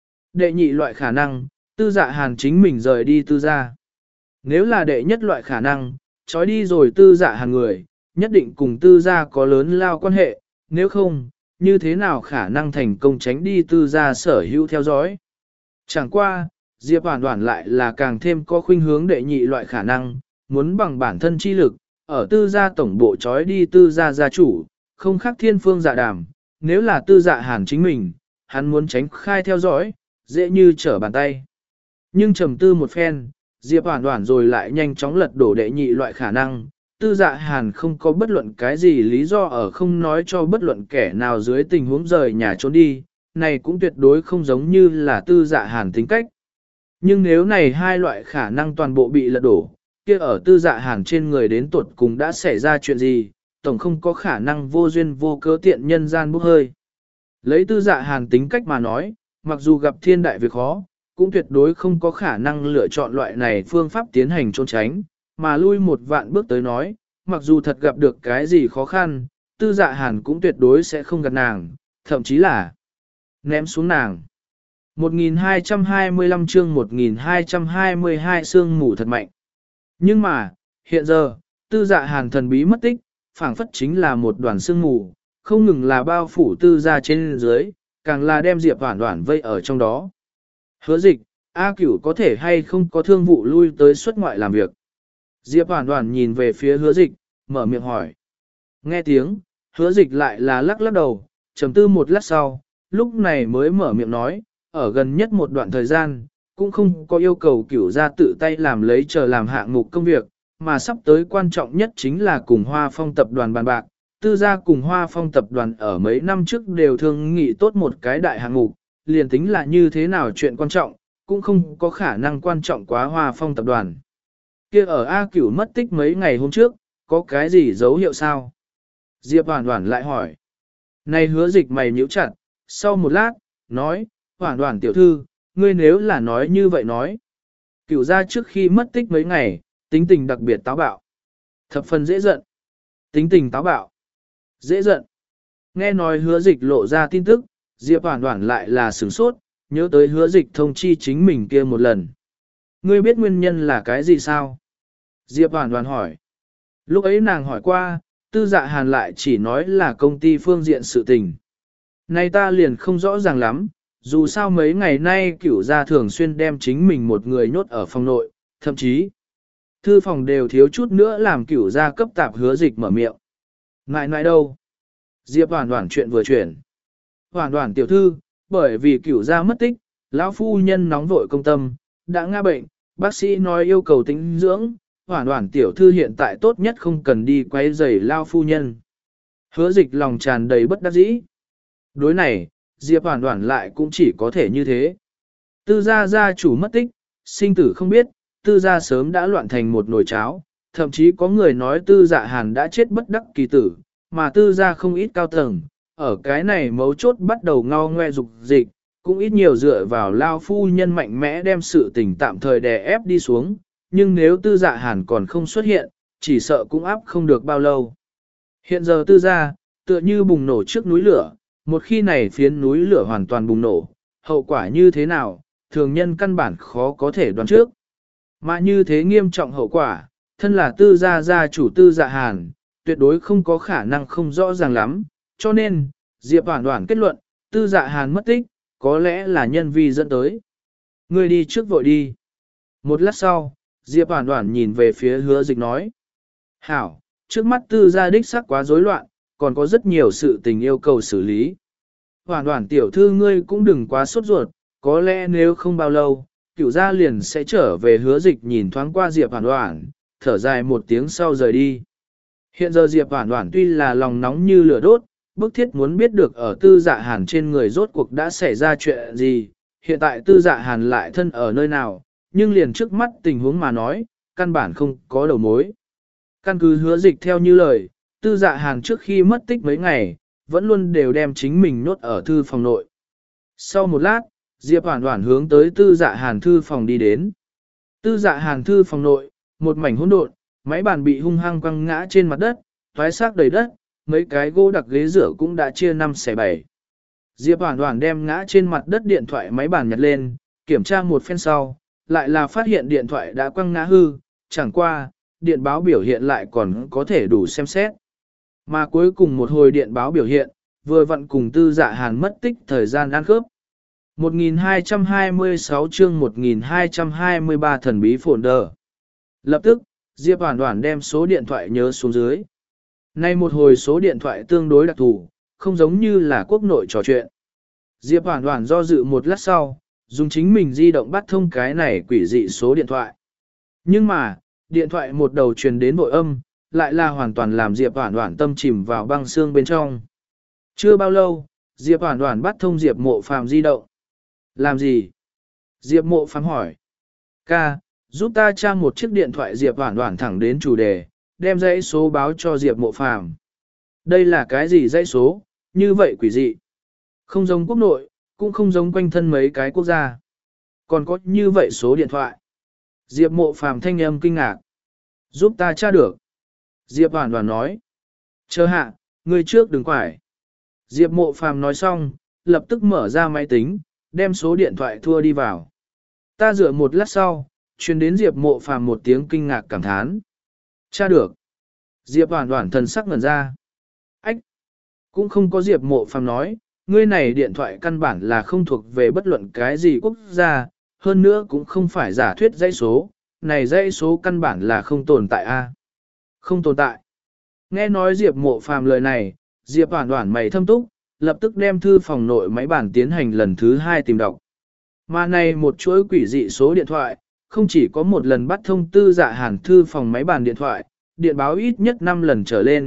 Đệ nhị loại khả năng, Tư Dạ Hàn chính mình rời đi Tư gia. Nếu là đệ nhất loại khả năng, trói đi rồi Tư Dạ Hàn người, nhất định cùng Tư gia có lớn lao quan hệ, nếu không, như thế nào khả năng thành công tránh đi Tư gia sở hữu theo dõi. Chẳng qua, Diệp Hoản Hoản lại là càng thêm có khuynh hướng đệ nhị loại khả năng, muốn bằng bản thân chi lực, ở Tư gia tổng bộ trói đi Tư gia gia chủ, không khác thiên phương dạ đàm. Nếu là Tư Dạ Hàn chính mình, hắn muốn tránh khai theo dõi, dễ như trở bàn tay. Nhưng trầm tư một phen, Diệp Hoản Hoản rồi lại nhanh chóng lật đổ đệ nhị loại khả năng. Tư Dạ Hàn không có bất luận cái gì lý do ở không nói cho bất luận kẻ nào dưới tình huống rời nhà trốn đi, này cũng tuyệt đối không giống như là Tư Dạ Hàn tính cách. Nhưng nếu này hai loại khả năng toàn bộ bị lật đổ, kia ở Tư Dạ Hàn trên người đến tuột cùng đã xảy ra chuyện gì, tổng không có khả năng vô duyên vô cớ tiện nhân gian bốc hơi. Lấy Tư Dạ Hàn tính cách mà nói, mặc dù gặp thiên đại việc khó, cũng tuyệt đối không có khả năng lựa chọn loại này phương pháp tiến hành trốn tránh, mà lui một vạn bước tới nói, mặc dù thật gặp được cái gì khó khăn, Tư Dạ Hàn cũng tuyệt đối sẽ không gặp nàng, thậm chí là ném xuống nàng. một nghìn hai trăm hai mươi lăm chương một nghìn hai trăm hai mươi hai sương mù thật mạnh. Nhưng mà, hiện giờ, Tư Dạ Hàn thần bí mất tích, phảng phất chính là một đoàn sương mù, không ngừng là bao phủ Tư gia trên dưới, càng là đem Diệp Hoản Hoản vây ở trong đó. Hứa dịch, A Cửu có thể hay không có thương vụ lui tới xuất ngoại làm việc. Diệp Hoản Hoản nhìn về phía hứa dịch, mở miệng hỏi. Nghe tiếng, hứa dịch lại là lắc lắc đầu, trầm tư một lát sau, lúc này mới mở miệng nói, ở gần nhất một đoạn thời gian, cũng không có yêu cầu Cửu gia tự tay làm lấy chờ làm hạng mục công việc, mà sắp tới quan trọng nhất chính là cùng Hoa Phong tập đoàn bàn bạc, tư gia cùng Hoa Phong tập đoàn ở mấy năm trước đều thương nghị tốt một cái đại hạng mục, liền tính là như thế nào chuyện quan trọng, cũng không có khả năng quan trọng quá Hoa Phong tập đoàn. Kia ở A Cửu mất tích mấy ngày hôm trước, có cái gì dấu hiệu sao? Diệp Hoản Hoản lại hỏi. Này Hứa Dịch mày nhíu chặt, sau một lát, nói, Hoản Hoản tiểu thư, ngươi nếu là nói như vậy nói. Cửu gia trước khi mất tích mấy ngày, tính tình đặc biệt táo bạo. Thập phần dễ giận. Tính tình táo bạo. Dễ giận. Nghe nói Hứa Dịch lộ ra tin tức, Diệp Hoản Hoản lại là sửng sốt, nhớ tới Hứa Dịch thông chi chính mình kia một lần. Ngươi biết nguyên nhân là cái gì sao? Diệp Hoản Hoản hỏi. Lúc ấy nàng hỏi qua, Tư Dạ Hàn lại chỉ nói là công ty phương diện sự tình. Nay ta liền không rõ ràng lắm, dù sao mấy ngày nay Cửu gia thường xuyên đem chính mình một người nhốt ở phòng nội, thậm chí thư phòng đều thiếu chút nữa làm Cửu gia cấp tạp Hứa Dịch mở miệng. Ngại ngại đâu? Diệp Hoản Hoản chuyện vừa chuyển. Hoản Hoản tiểu thư, bởi vì Cửu gia mất tích, lão phu nhân nóng vội công tâm, đã ngã bệnh, bác sĩ nói yêu cầu tĩnh dưỡng, Hoản Hoản tiểu thư hiện tại tốt nhất không cần đi quấy rầy lão phu nhân. Hứa Dịch lòng tràn đầy bất đắc dĩ. Đối này, Diệp Hoản Hoản lại cũng chỉ có thể như thế. Tư gia gia chủ mất tích, sinh tử không biết, tư gia sớm đã loạn thành một nồi cháo, thậm chí có người nói tư dạ hàn đã chết bất đắc kỳ tử, mà tư gia không ít cao tầng, ở cái này mấu chốt bắt đầu ngao ngoe dục dịch, cũng ít nhiều dựa vào lao phu nhân mạnh mẽ đem sự tình tạm thời đè ép đi xuống, nhưng nếu tư dạ hàn còn không xuất hiện, chỉ sợ cũng áp không được bao lâu. Hiện giờ tư gia, tựa như bùng nổ trước núi lửa, một khi này phiến núi lửa hoàn toàn bùng nổ, hậu quả như thế nào, thường nhân căn bản khó có thể đoán trước. Mà như thế nghiêm trọng hậu quả, thân là tư gia gia chủ tư dạ hàn, tuyệt đối không có khả năng không rõ ràng lắm, cho nên, Diệp Hoản Hoản kết luận, tư dạ hàn mất tích, có lẽ là nhân vi dẫn tới. Ngươi đi trước vội đi. Một lát sau, Diệp Hoản Hoản nhìn về phía Hứa Dịch nói. Hảo, trước mắt tư gia đích sắc quá rối loạn, còn có rất nhiều sự tình yêu cầu xử lý. Hoản Hoản tiểu thư ngươi cũng đừng quá sốt ruột, có lẽ nếu không bao lâu, Cửu gia liền sẽ trở về. Hứa Dịch nhìn thoáng qua Diệp Hoản Hoản, thở dài một tiếng sau rời đi. Hiện giờ Diệp Hoản Hoản tuy là lòng nóng như lửa đốt, bức thiết muốn biết được ở tư dạ hàn trên người rốt cuộc đã xảy ra chuyện gì, hiện tại tư dạ hàn lại thân ở nơi nào, nhưng liền trước mắt tình huống mà nói, căn bản không có đầu mối. Căn cứ Hứa Dịch theo như lời, tư dạ hàn trước khi mất tích mấy ngày, vẫn luôn đều đem chính mình nhốt ở thư phòng nội. Sau một lát, Diệp Hoản Hoản hướng tới tư dạ hàn thư phòng đi đến. Tư dạ hàn thư phòng nội, một mảnh hỗn độn, máy bàn bị hung hăng quăng ngã trên mặt đất, toái xác đầy đất, mấy cái gỗ đặc ghế rửa cũng đã chia năm xẻ bảy. Diệp Hoản Hoản đem ngã trên mặt đất điện thoại máy bàn nhặt lên, kiểm tra một phen sau, lại là phát hiện điện thoại đã quăng ngã hư, chẳng qua, điện báo biểu hiện lại còn có thể đủ xem xét. Mà cuối cùng một hồi điện báo biểu hiện, vừa vặn cùng tư dạ hàn mất tích thời gian ăn khớp. một nghìn hai trăm hai mươi sáu chương một nghìn hai trăm hai mươi ba thần bí folder. Lập tức, Diệp Hoản Hoản đem số điện thoại nhớ xuống dưới. Nay một hồi số điện thoại tương đối đặc thù, không giống như là quốc nội trò chuyện. Diệp Hoản Hoản do dự một lát sau, dùng chính mình di động bắt thông cái này quỷ dị số điện thoại. Nhưng mà, điện thoại một đầu truyền đến bội âm, lại là hoàn toàn làm Diệp Hoản Hoản tâm chìm vào băng xương bên trong. Chưa bao lâu, Diệp Hoản Hoản bắt thông Diệp Mộ Phàm di động. Làm gì? Diệp Mộ Phàm hỏi. Ca, giúp ta tra một chiếc điện thoại. Diệp Hoản Hoản thẳng đến chủ đề, đem dãy số báo cho Diệp Mộ Phàm. Đây là cái gì dãy số, như vậy quỷ dị. Không giống quốc nội, cũng không giống quanh thân mấy cái quốc gia. Còn có như vậy số điện thoại. Diệp Mộ Phàm thanh âm kinh ngạc. Giúp ta tra được. Diệp Hoản Hoản nói. Chờ hạ, người trước đừng quải. Diệp Mộ Phàm nói xong, lập tức mở ra máy tính, đem số điện thoại thua đi vào. Ta dựa một lát sau, truyền đến Diệp Mộ Phàm một tiếng kinh ngạc cảm thán. Tra được. Diệp Hoản Hoản thần sắc ngẩn ra. Ách! Cũng không có Diệp Mộ Phàm nói, ngươi này điện thoại căn bản là không thuộc về bất luận cái gì quốc gia, hơn nữa cũng không phải giả thuyết dãy số, này dãy số căn bản là không tồn tại a. Không tồn tại. Nghe nói Diệp Mộ Phàm lời này, Diệp Hoản Hoản mày thâm túc, lập tức đem thư phòng nội máy bàn tiến hành lần thứ hai tìm đọc. Mà này một chuỗi quỷ dị số điện thoại, không chỉ có một lần bắt thông tư dạ hàn thư phòng máy bàn điện thoại, điện báo ít nhất năm lần trở lên,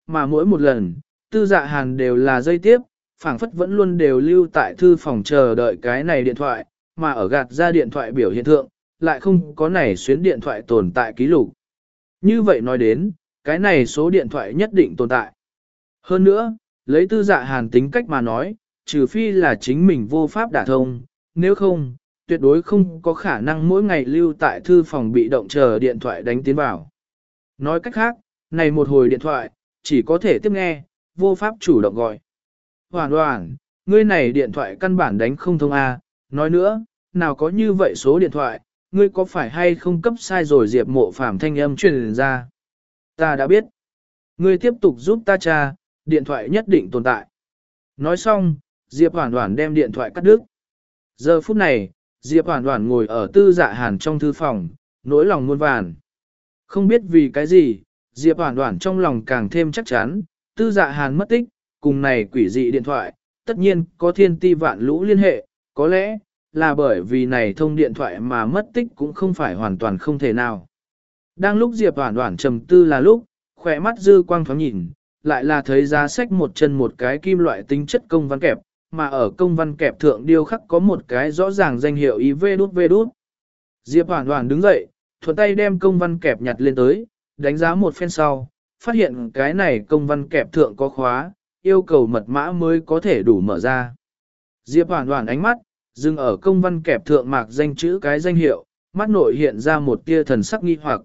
mà mỗi một lần, tư dạ hàn đều là dây tiếp, phảng phất vẫn luôn đều lưu tại thư phòng chờ đợi cái này điện thoại, mà ở gạt ra điện thoại biểu hiện thượng, lại không có này xuyến điện thoại tồn tại ký lục. Như vậy nói đến, cái này số điện thoại nhất định tồn tại. Hơn nữa, lấy tư dạ hàn tính cách mà nói, trừ phi là chính mình vô pháp đả thông, nếu không, tuyệt đối không có khả năng mỗi ngày lưu tại thư phòng bị động chờ điện thoại đánh tiến vào. Nói cách khác, này một hồi điện thoại, chỉ có thể tiếp nghe, vô pháp chủ động gọi. Hoàn hoàn, ngươi này điện thoại căn bản đánh không thông A, nói nữa, nào có như vậy số điện thoại, ngươi có phải hay không cấp sai rồi Diệp Mộ Phàm thanh âm truyền ra. Ta đã biết. Ngươi tiếp tục giúp ta tra, điện thoại nhất định tồn tại. Nói xong, Diệp Hoàn Hoàn đem điện thoại cắt đứt. Giờ phút này, Diệp Hoàn Hoàn ngồi ở tư dạ hàn trong thư phòng, nỗi lòng muôn vàn. Không biết vì cái gì, Diệp Hoàn Hoàn trong lòng càng thêm chắc chắn, tư dạ hàn mất tích, cùng này quỷ dị điện thoại, tất nhiên có thiên ti vạn lũ liên hệ, có lẽ là bởi vì này thông điện thoại mà mất tích cũng không phải hoàn toàn không thể nào. Đang lúc Diệp Hoàn Hoàn trầm tư là lúc, khỏe mắt dư quang thoáng nhìn, lại là thấy giá sách một chân một cái kim loại tính chất công văn kẹp, mà ở công văn kẹp thượng điêu khắc có một cái rõ ràng danh hiệu i vê đút vê đút. Diệp Hoàn Hoàn đứng dậy, thuận tay đem công văn kẹp nhặt lên tới, đánh giá một phen sau, phát hiện cái này công văn kẹp thượng có khóa, yêu cầu mật mã mới có thể đủ mở ra. Diệp Hoàn Hoàn ánh mắt, dừng ở công văn kẹp thượng mạc danh chữ cái danh hiệu, mắt nội hiện ra một tia thần sắc nghi hoặc.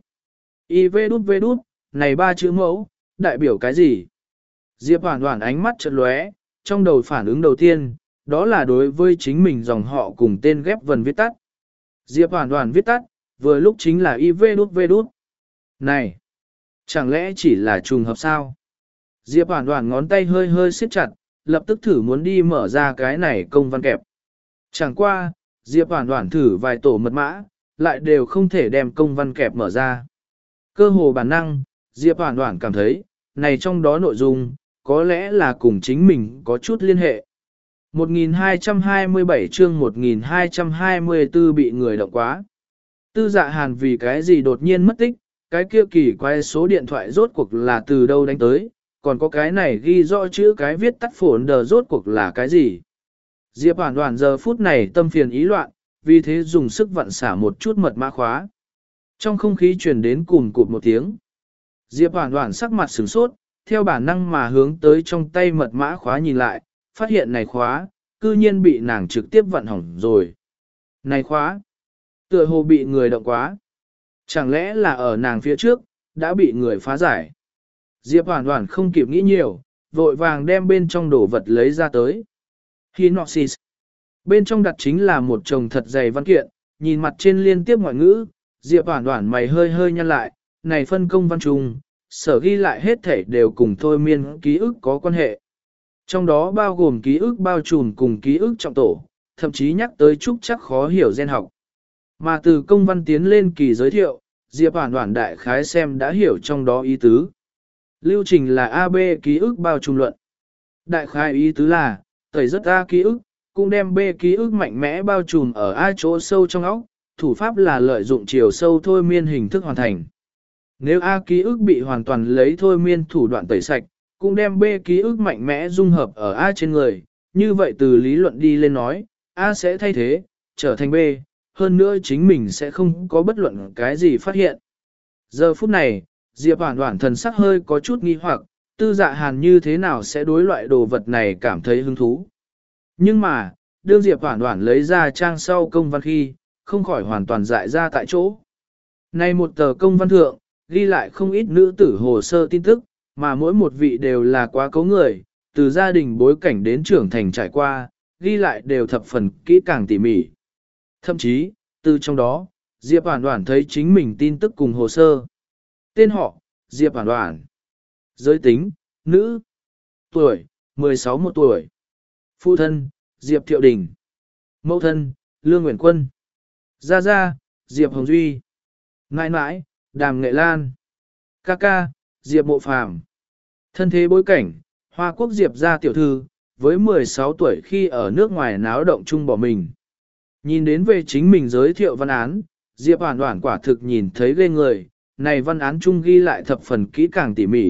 i vê đút vê đút, này ba chữ mẫu, đại biểu cái gì? Diệp Hoàn Hoàn ánh mắt chợt lóe, trong đầu phản ứng đầu tiên, đó là đối với chính mình dòng họ cùng tên ghép vần viết tắt. Diệp Hoàn Hoàn viết tắt, vừa lúc chính là i vê đút vê đút. Này, chẳng lẽ chỉ là trùng hợp sao? Diệp Hoàn Hoàn ngón tay hơi hơi siết chặt, lập tức thử muốn đi mở ra cái này công văn kẹp. Chẳng qua, Diệp Hoàn Hoàn thử vài tổ mật mã, lại đều không thể đem công văn kẹp mở ra. Cơ hồ bản năng, Diệp Hoàn Hoàn cảm thấy, này trong đó nội dung, có lẽ là cùng chính mình có chút liên hệ. một nghìn hai trăm hai mươi bảy chương một nghìn hai trăm hai mươi tư bị người động quá. Tư Dạ Hàn vì cái gì đột nhiên mất tích, cái kia kỳ quái số điện thoại rốt cuộc là từ đâu đánh tới, còn có cái này ghi rõ chữ cái viết tắt phổn đờ rốt cuộc là cái gì. Diệp Hoàn Hoàn giờ phút này tâm phiền ý loạn, vì thế dùng sức vặn xả một chút mật mã khóa. Trong không khí truyền đến cùn cụt một tiếng. Diệp Hoàn Hoàn sắc mặt sửng sốt, theo bản năng mà hướng tới trong tay mật mã khóa nhìn lại, phát hiện này khóa, cư nhiên bị nàng trực tiếp vặn hỏng rồi. Này khóa, tựa hồ bị người động quá. Chẳng lẽ là ở nàng phía trước, đã bị người phá giải. Diệp Hoàn Hoàn không kịp nghĩ nhiều, vội vàng đem bên trong đồ vật lấy ra tới. Hinoxis. Bên trong đặt chính là một chồng thật dày văn kiện, nhìn mặt trên liên tiếp ngoại ngữ, Diệp Hoàn Hoàn mày hơi hơi nhăn lại, này phân công văn trùng, sở ghi lại hết thể đều cùng thôi miên ký ức có quan hệ. Trong đó bao gồm ký ức bao trùm cùng ký ức trọng tổ, thậm chí nhắc tới trúc chắc khó hiểu gen học. Mà từ công văn tiến lên kỳ giới thiệu, Diệp Hoàn Hoàn đại khái xem đã hiểu trong đó ý tứ. Lưu trình là a bê ký ức bao trùm luận. Đại khái ý tứ là, tẩy rất A ký ức, cũng đem B ký ức mạnh mẽ bao trùm ở A chỗ sâu trong óc, thủ pháp là lợi dụng chiều sâu thôi miên hình thức hoàn thành. Nếu A ký ức bị hoàn toàn lấy thôi miên thủ đoạn tẩy sạch, cũng đem B ký ức mạnh mẽ dung hợp ở A trên người, như vậy từ lý luận đi lên nói, A sẽ thay thế, trở thành B, hơn nữa chính mình sẽ không có bất luận cái gì phát hiện. Giờ phút này, Diệp Hoàn Hoàn thần sắc hơi có chút nghi hoặc, Tư Dạ Hàn như thế nào sẽ đối loại đồ vật này cảm thấy hứng thú. Nhưng mà, đương Diệp Hoàn Hoàn lấy ra trang sau công văn khi, không khỏi hoàn toàn dại ra tại chỗ. Này một tờ công văn thượng, ghi lại không ít nữ tử hồ sơ tin tức, mà mỗi một vị đều là quá cấu người, từ gia đình bối cảnh đến trưởng thành trải qua, ghi lại đều thập phần kỹ càng tỉ mỉ. Thậm chí, từ trong đó, Diệp Hoàn Hoàn thấy chính mình tin tức cùng hồ sơ. Tên họ, Diệp Hoàn Hoàn. Giới tính, nữ. Tuổi, mười sáu một tuổi. Phụ thân, Diệp Thiệu Đình. Mẫu thân, Lương Nguyễn Quân. Gia Gia, Diệp Hồng Duy. Nãi nãi, Đàm Nghệ Lan. Ca ca, Diệp Mộ Phàm. Thân thế bối cảnh, Hoa Quốc Diệp gia tiểu thư, với mười sáu tuổi khi ở nước ngoài náo động chung bỏ mình. Nhìn đến về chính mình giới thiệu văn án, Diệp Hoàn Hoàn quả thực nhìn thấy ghê người, này văn án chung ghi lại thập phần kỹ càng tỉ mỉ,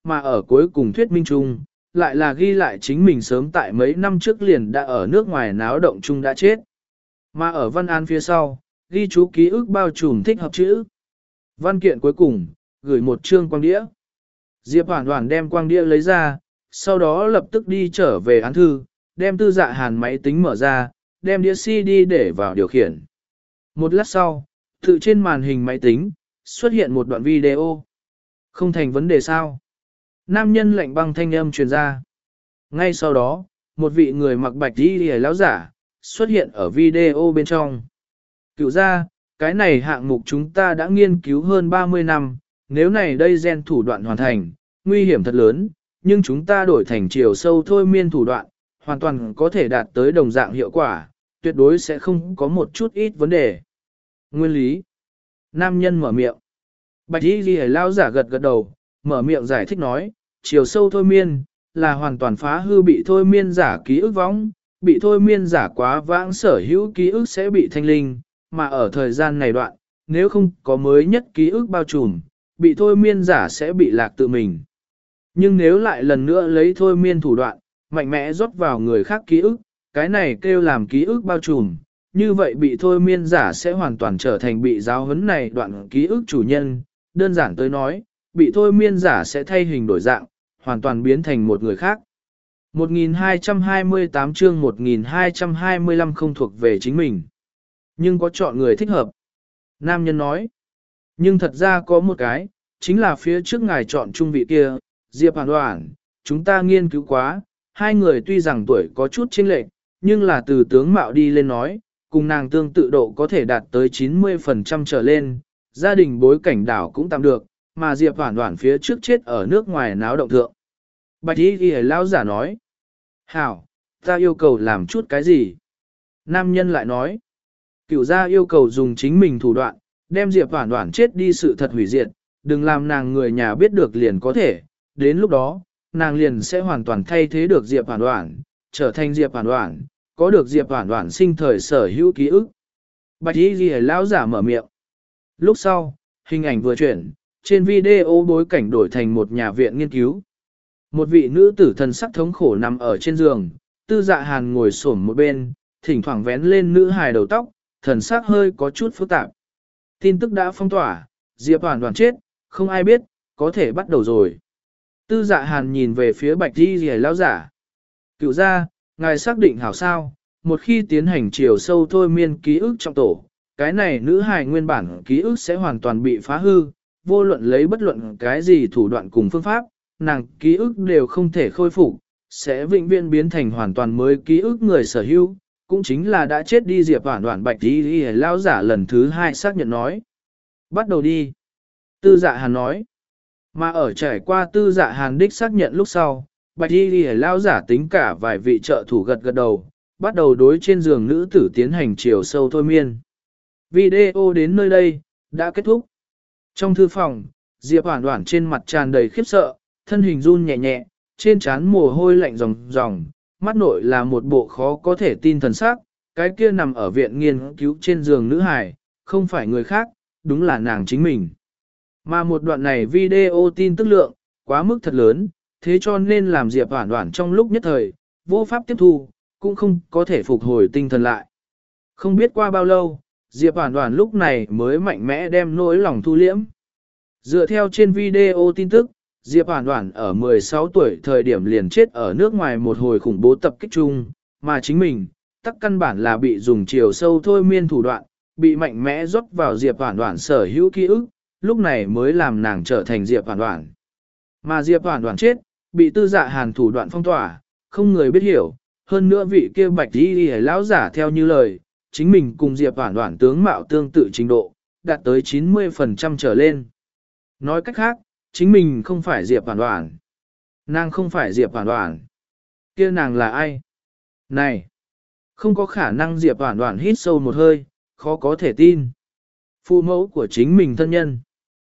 mà ở cuối cùng thuyết minh chung, lại là ghi lại chính mình sớm tại mấy năm trước liền đã ở nước ngoài náo động chung đã chết. Mà ở văn án phía sau, ghi chú ký ức bao trùm thích hợp chữ. Văn kiện cuối cùng, gửi một chương quang đĩa. Diệp Hoản Hoản đem quang đĩa lấy ra, sau đó lập tức đi trở về án thư, đem Tư Dạ Hàn máy tính mở ra, đem đĩa xê đê để vào điều khiển. Một lát sau, tự trên màn hình máy tính, xuất hiện một đoạn video. Không thành vấn đề sao? Nam nhân lạnh băng thanh âm truyền ra. Ngay sau đó, một vị người mặc bạch y lìa lão giả, xuất hiện ở video bên trong. Cựu ra, cái này hạng mục chúng ta đã nghiên cứu hơn ba mươi năm, nếu này đây gen thủ đoạn hoàn thành, nguy hiểm thật lớn, nhưng chúng ta đổi thành chiều sâu thôi miên thủ đoạn, hoàn toàn có thể đạt tới đồng dạng hiệu quả, tuyệt đối sẽ không có một chút ít vấn đề. Nguyên lý. Nam nhân mở miệng. Bạch y ghi lao giả gật gật đầu, mở miệng giải thích nói, chiều sâu thôi miên, là hoàn toàn phá hư bị thôi miên giả ký ức võng, bị thôi miên giả quá vãng sở hữu ký ức sẽ bị thanh linh, mà ở thời gian này đoạn, nếu không có mới nhất ký ức bao trùm, bị thôi miên giả sẽ bị lạc tự mình. Nhưng nếu lại lần nữa lấy thôi miên thủ đoạn, mạnh mẽ rót vào người khác ký ức, cái này kêu làm ký ức bao trùm, như vậy bị thôi miên giả sẽ hoàn toàn trở thành bị giáo huấn này đoạn ký ức chủ nhân, đơn giản tới nói, bị thôi miên giả sẽ thay hình đổi dạng, hoàn toàn biến thành một người khác. một nghìn hai trăm hai mươi tám chương một nghìn hai trăm hai mươi lăm không thuộc về chính mình. Nhưng có chọn người thích hợp. Nam nhân nói. Nhưng thật ra có một cái, chính là phía trước ngài chọn trung vị kia, Diệp Hoản Hoản, chúng ta nghiên cứu quá, hai người tuy rằng tuổi có chút chênh lệch, nhưng là từ tướng mạo đi lên nói, cùng nàng tương tự độ có thể đạt tới chín mươi phần trăm trở lên, gia đình bối cảnh đảo cũng tạm được, mà Diệp Hoản Hoản phía trước chết ở nước ngoài náo động thượng. Bạch y ghi lão giả nói. Hảo, ta yêu cầu làm chút cái gì? Nam nhân lại nói. Cửu gia yêu cầu dùng chính mình thủ đoạn, đem Diệp Hoản Hoản chết đi sự thật hủy diệt, đừng làm nàng người nhà biết được liền có thể, đến lúc đó, nàng liền sẽ hoàn toàn thay thế được Diệp Hoản Hoản, trở thành Diệp Hoản Hoản, có được Diệp Hoản Hoản sinh thời sở hữu ký ức. Bạch y ghi lão giả mở miệng. Lúc sau, hình ảnh vừa chuyển, trên video bối cảnh đổi thành một nhà viện nghiên cứu. Một vị nữ tử thần sắc thống khổ nằm ở trên giường, Tư Dạ Hàn ngồi xổm một bên, thỉnh thoảng vén lên nữ hài đầu tóc, thần sắc hơi có chút phức tạp. Tin tức đã phong tỏa, Diệp Hoản Hoản chết, không ai biết, có thể bắt đầu rồi. Tư Dạ Hàn nhìn về phía Bạch y ghi lão giả. Cựu gia, ngài xác định hảo sao, một khi tiến hành chiều sâu thôi miên ký ức trong tổ, cái này nữ hài nguyên bản ký ức sẽ hoàn toàn bị phá hư, vô luận lấy bất luận cái gì thủ đoạn cùng phương pháp, nàng ký ức đều không thể khôi phục, sẽ vĩnh viễn biến thành hoàn toàn mới ký ức người sở hữu, cũng chính là đã chết đi Diệp Hoản Hoản. Bạch y ghi lão giả lần thứ hai xác nhận nói. Bắt đầu đi. Tư Dạ Hàn nói. Mà ở trải qua Tư Dạ Hàn đích xác nhận lúc sau, Bạch y ghi lão giả tính cả vài vị trợ thủ gật gật đầu, bắt đầu đối trên giường nữ tử tiến hành chiều sâu thôi miên. Video đến nơi đây, đã kết thúc. Trong thư phòng, Diệp Hoản Hoản trên mặt tràn đầy khiếp sợ, thân hình run nhẹ nhẹ, trên trán mồ hôi lạnh ròng ròng, mắt nội là một bộ khó có thể tin thần sắc, cái kia nằm ở viện nghiên cứu trên giường nữ hài, không phải người khác, đúng là nàng chính mình. Mà một đoạn này video tin tức lượng, quá mức thật lớn, thế cho nên làm Diệp Hoản Hoản trong lúc nhất thời, vô pháp tiếp thu, cũng không có thể phục hồi tinh thần lại. Không biết qua bao lâu, Diệp Hoản Hoản lúc này mới mạnh mẽ đem nỗi lòng thu liễm. Dựa theo trên video tin tức, Diệp Hoản Hoản ở mười sáu tuổi thời điểm liền chết ở nước ngoài một hồi khủng bố tập kích chung, mà chính mình, tắc căn bản là bị dùng chiều sâu thôi miên thủ đoạn, bị mạnh mẽ rót vào Diệp Hoản Hoản sở hữu ký ức, lúc này mới làm nàng trở thành Diệp Hoản Hoản. Mà Diệp Hoản Hoản chết, bị Tư Dạ Hàn thủ đoạn phong tỏa, không người biết hiểu, hơn nữa vị kia Bạch y lão giả theo như lời, chính mình cùng Diệp Hoản Hoản tướng mạo tương tự trình độ, đạt tới chín mươi phần trăm trở lên. Nói cách khác, chính mình không phải Diệp Hoản Hoản. Nàng không phải Diệp Hoản Hoản. Kia nàng là ai? Này! Không có khả năng. Diệp Hoản Hoản hít sâu một hơi, khó có thể tin. Phụ mẫu của chính mình thân nhân.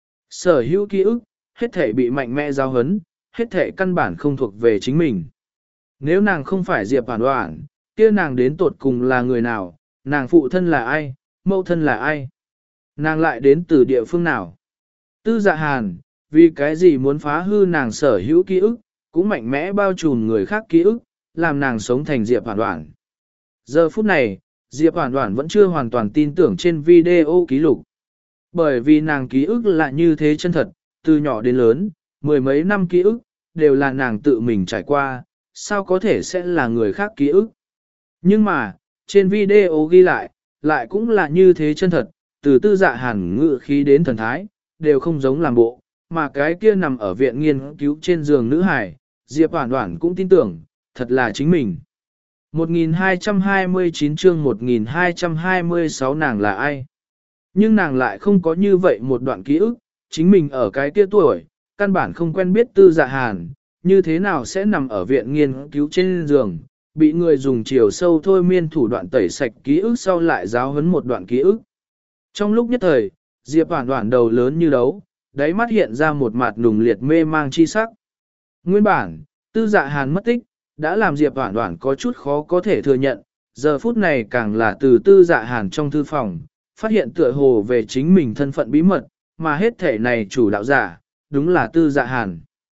Sở hữu ký ức, hết thể bị mạnh mẽ giáo huấn, hết thể căn bản không thuộc về chính mình. Nếu nàng không phải Diệp Hoản Hoản, kia nàng đến tột cùng là người nào, nàng phụ thân là ai, mẫu thân là ai, nàng lại đến từ địa phương nào. Tư Dạ Hàn, vì cái gì muốn phá hư nàng sở hữu ký ức, cũng mạnh mẽ bao trùm người khác ký ức, làm nàng sống thành Diệp Hoản Hoản. Giờ phút này, Diệp Hoản Hoản vẫn chưa hoàn toàn tin tưởng trên video ký lục. Bởi vì nàng ký ức là như thế chân thật, từ nhỏ đến lớn, mười mấy năm ký ức, đều là nàng tự mình trải qua, sao có thể sẽ là người khác ký ức. Nhưng mà, trên video ghi lại, lại cũng là như thế chân thật, từ Tư Dạ Hàn ngự khí đến thần thái, đều không giống làm bộ, mà cái kia nằm ở viện nghiên cứu trên giường nữ hải, Diệp Hoản Hoản cũng tin tưởng, thật là chính mình. một nghìn hai trăm hai mươi chín chương một nghìn hai trăm hai mươi sáu nàng là ai? Nhưng nàng lại không có như vậy một đoạn ký ức, chính mình ở cái kia tuổi, căn bản không quen biết Tư Dạ Hàn, như thế nào sẽ nằm ở viện nghiên cứu trên giường, bị người dùng chiều sâu thôi miên thủ đoạn tẩy sạch ký ức sau lại giáo huấn một đoạn ký ức. Trong lúc nhất thời, Diệp Hoản Hoản đầu lớn như đấu, đáy mắt hiện ra một mặt nùng liệt mê mang chi sắc. Nguyên bản, Tư Dạ Hàn mất tích, đã làm Diệp Hoản Hoản có chút khó có thể thừa nhận, giờ phút này càng là từ Tư Dạ Hàn trong thư phòng, phát hiện tựa hồ về chính mình thân phận bí mật, mà hết thể này chủ đạo giả, đúng là Tư Dạ Hàn.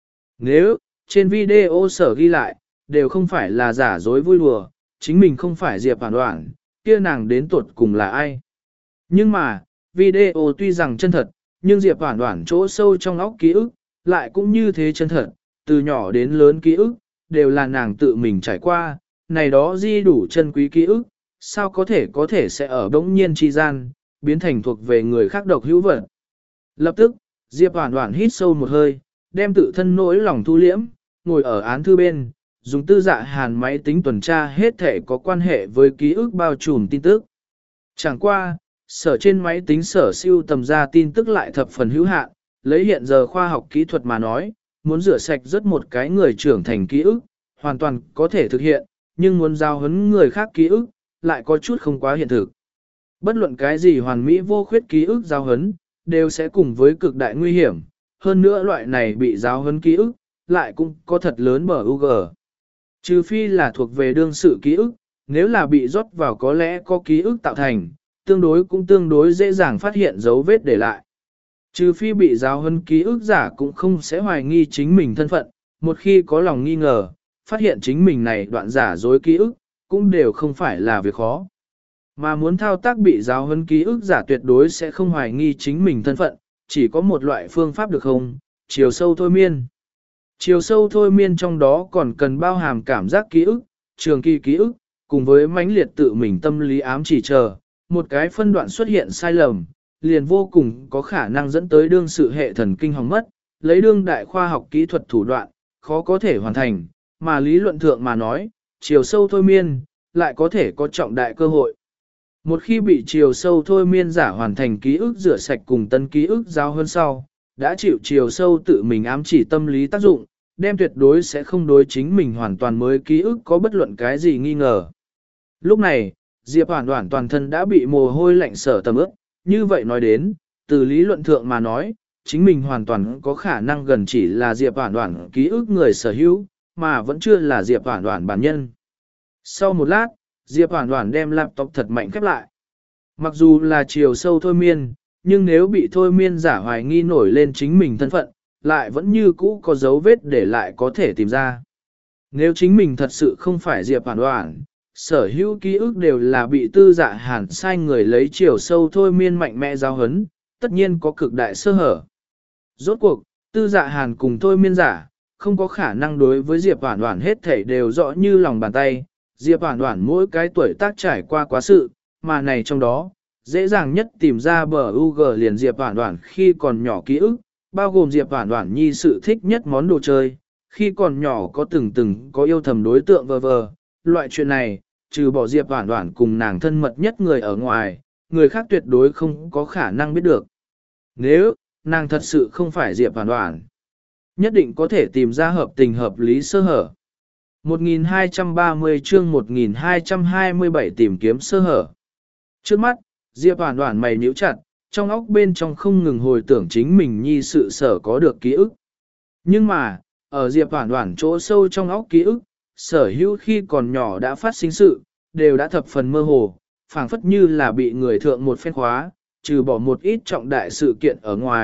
Nếu, trên video sở ghi lại, đều không phải là giả dối vui đùa, chính mình không phải Diệp Hoản Hoản, kia nàng đến tuột cùng là ai. Nhưng mà, video tuy rằng chân thật, nhưng Diệp Hoản Hoản chỗ sâu trong óc ký ức, lại cũng như thế chân thật, từ nhỏ đến lớn ký ức, đều là nàng tự mình trải qua, này đó di đủ chân quý ký ức, sao có thể có thể sẽ ở bỗng nhiên chi gian, biến thành thuộc về người khác độc hữu vật. Lập tức, Diệp Hoản Hoản hít sâu một hơi, đem tự thân nỗi lòng thu liễm, ngồi ở án thư bên, dùng Tư Dạ Hàn máy tính tuần tra hết thể có quan hệ với ký ức bao trùm tin tức. Chẳng qua, sở trên máy tính sở siêu tầm ra tin tức lại thập phần hữu hạn, lấy hiện giờ khoa học kỹ thuật mà nói, muốn rửa sạch rất một cái người trưởng thành ký ức, hoàn toàn có thể thực hiện, nhưng muốn giao huấn người khác ký ức, lại có chút không quá hiện thực. Bất luận cái gì hoàn mỹ vô khuyết ký ức giao huấn, đều sẽ cùng với cực đại nguy hiểm, hơn nữa loại này bị giao huấn ký ức, lại cũng có thật lớn bờ u gờ. Trừ phi là thuộc về đương sự ký ức, nếu là bị rót vào có lẽ có ký ức tạo thành, tương đối cũng tương đối dễ dàng phát hiện dấu vết để lại. Trừ phi bị giáo huấn ký ức giả cũng không sẽ hoài nghi chính mình thân phận, một khi có lòng nghi ngờ, phát hiện chính mình này đoạn giả dối ký ức, cũng đều không phải là việc khó. Mà muốn thao tác bị giáo huấn ký ức giả tuyệt đối sẽ không hoài nghi chính mình thân phận, chỉ có một loại phương pháp được không, chiều sâu thôi miên. Chiều sâu thôi miên trong đó còn cần bao hàm cảm giác ký ức, trường kỳ ký ức, cùng với mãnh liệt tự mình tâm lý ám chỉ chờ, một cái phân đoạn xuất hiện sai lầm, liền vô cùng có khả năng dẫn tới đương sự hệ thần kinh hỏng mất, lấy đương đại khoa học kỹ thuật thủ đoạn, khó có thể hoàn thành, mà lý luận thượng mà nói, chiều sâu thôi miên, lại có thể có trọng đại cơ hội. Một khi bị chiều sâu thôi miên giả hoàn thành ký ức rửa sạch cùng tân ký ức giao hơn sau, đã chịu chiều sâu tự mình ám chỉ tâm lý tác dụng, đem tuyệt đối sẽ không đối chính mình hoàn toàn mới ký ức có bất luận cái gì nghi ngờ. Lúc này, Diệp Hoản Hoản toàn thân đã bị mồ hôi lạnh sở tầm ướt, như vậy nói đến, từ lý luận thượng mà nói, chính mình hoàn toàn có khả năng gần chỉ là Diệp Hoản Hoản ký ức người sở hữu, mà vẫn chưa là Diệp Hoản Hoản bản nhân. Sau một lát, Diệp Hoản Hoản đem laptop thật mạnh khép lại. Mặc dù là chiều sâu thôi miên, nhưng nếu bị thôi miên giả hoài nghi nổi lên chính mình thân phận, lại vẫn như cũ có dấu vết để lại có thể tìm ra. Nếu chính mình thật sự không phải Diệp Hoản Hoản, sở hữu ký ức đều là bị Tư Dạ Hàn sai người lấy chiều sâu thôi miên mạnh mẽ giáo hấn, tất nhiên có cực đại sơ hở. Rốt cuộc, Tư Dạ Hàn cùng thôi miên giả, không có khả năng đối với Diệp Hoản Hoản hết thảy đều rõ như lòng bàn tay, Diệp Hoản Hoản mỗi cái tuổi tác trải qua quá sự, mà này trong đó, dễ dàng nhất tìm ra bờ u gờ liền Diệp Hoản Hoản khi còn nhỏ ký ức, bao gồm Diệp Hoản Hoản nhi sự thích nhất món đồ chơi, khi còn nhỏ có từng từng có yêu thầm đối tượng vờ vờ, loại chuyện này, trừ bỏ Diệp Hoản Hoản cùng nàng thân mật nhất người ở ngoài, người khác tuyệt đối không có khả năng biết được. Nếu, nàng thật sự không phải Diệp Hoản Hoản, nhất định có thể tìm ra hợp tình hợp lý sơ hở. một nghìn hai trăm ba mươi chương một nghìn hai trăm hai mươi bảy tìm kiếm sơ hở. Trước mắt, Diệp Hoản Hoản mày nhíu chặt, trong óc bên trong không ngừng hồi tưởng chính mình nhi sự sở có được ký ức. Nhưng mà, ở Diệp Hoản Hoản chỗ sâu trong óc ký ức, sở hữu khi còn nhỏ đã phát sinh sự, đều đã thập phần mơ hồ, phảng phất như là bị người thượng một phen khóa, trừ bỏ một ít trọng đại sự kiện ở ngoài,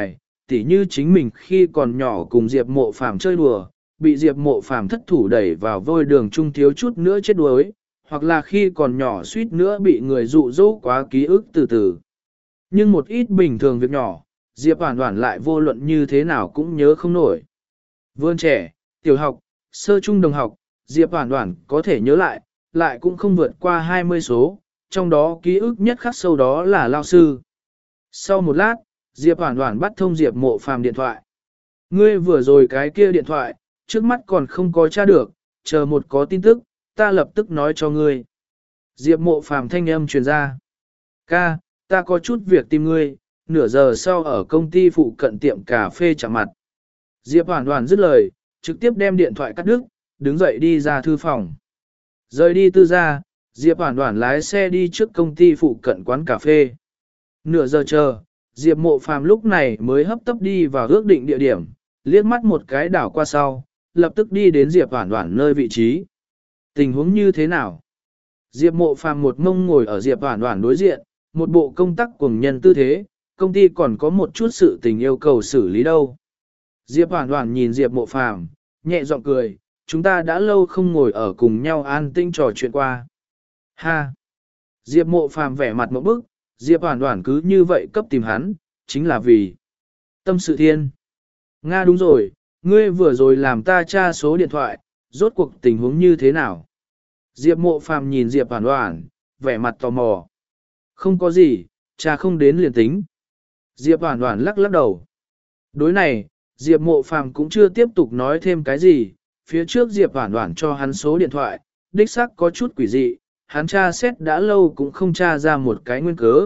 tỉ như chính mình khi còn nhỏ cùng Diệp Mộ Phàm chơi đùa, bị Diệp Mộ Phàm thất thủ đẩy vào vôi đường trung thiếu chút nữa chết đuối, hoặc là khi còn nhỏ suýt nữa bị người dụ dỗ quá ký ức từ từ. Nhưng một ít bình thường việc nhỏ, Diệp Hoản Hoản lại vô luận như thế nào cũng nhớ không nổi. Vươn trẻ, tiểu học, sơ trung đồng học, Diệp Hoản Hoản có thể nhớ lại, lại cũng không vượt qua hai mươi số, trong đó ký ức nhất khắc sâu đó là lao sư. Sau một lát, Diệp Hoản Hoản bắt thông Diệp Mộ Phàm điện thoại. Ngươi vừa rồi cái kia điện thoại, trước mắt còn không có tra được, chờ một có tin tức, ta lập tức nói cho ngươi. Diệp Mộ Phàm thanh âm truyền ra. Ca, ta có chút việc tìm ngươi, nửa giờ sau ở công ty phụ cận tiệm cà phê chạm mặt. Diệp Hoản Hoản dứt lời, trực tiếp đem điện thoại cắt đứt, đứng dậy đi ra thư phòng. Rời đi tư gia, Diệp Hoản Hoản lái xe đi trước công ty phụ cận quán cà phê. Nửa giờ chờ, Diệp Mộ Phàm lúc này mới hấp tấp đi vào ước định địa điểm, liếc mắt một cái đảo qua sau, lập tức đi đến Diệp Hoản Hoản nơi vị trí. Tình huống như thế nào? Diệp Mộ Phàm một mông ngồi ở Diệp Hoản Hoản đối diện, một bộ công tác cuồng nhân tư thế, công ty còn có một chút sự tình yêu cầu xử lý đâu. Diệp Hoản Hoản nhìn Diệp Mộ Phàm, nhẹ giọng cười, chúng ta đã lâu không ngồi ở cùng nhau an tinh trò chuyện qua. Ha! Diệp Mộ Phàm vẻ mặt ngộp bức, Diệp Hoản Hoản cứ như vậy cấp tìm hắn, chính là vì tâm sự thiên. Nga đúng rồi, ngươi vừa rồi làm ta tra số điện thoại, rốt cuộc tình huống như thế nào? Diệp Mộ Phàm nhìn Diệp Hoản Hoản, vẻ mặt tò mò. Không có gì, cha không đến liền tính. Diệp Hoản Hoản lắc lắc đầu. Đối này, Diệp Mộ Phàm cũng chưa tiếp tục nói thêm cái gì, phía trước Diệp Hoản Hoản cho hắn số điện thoại, đích xác có chút quỷ dị, hắn tra xét đã lâu cũng không tra ra một cái nguyên cớ.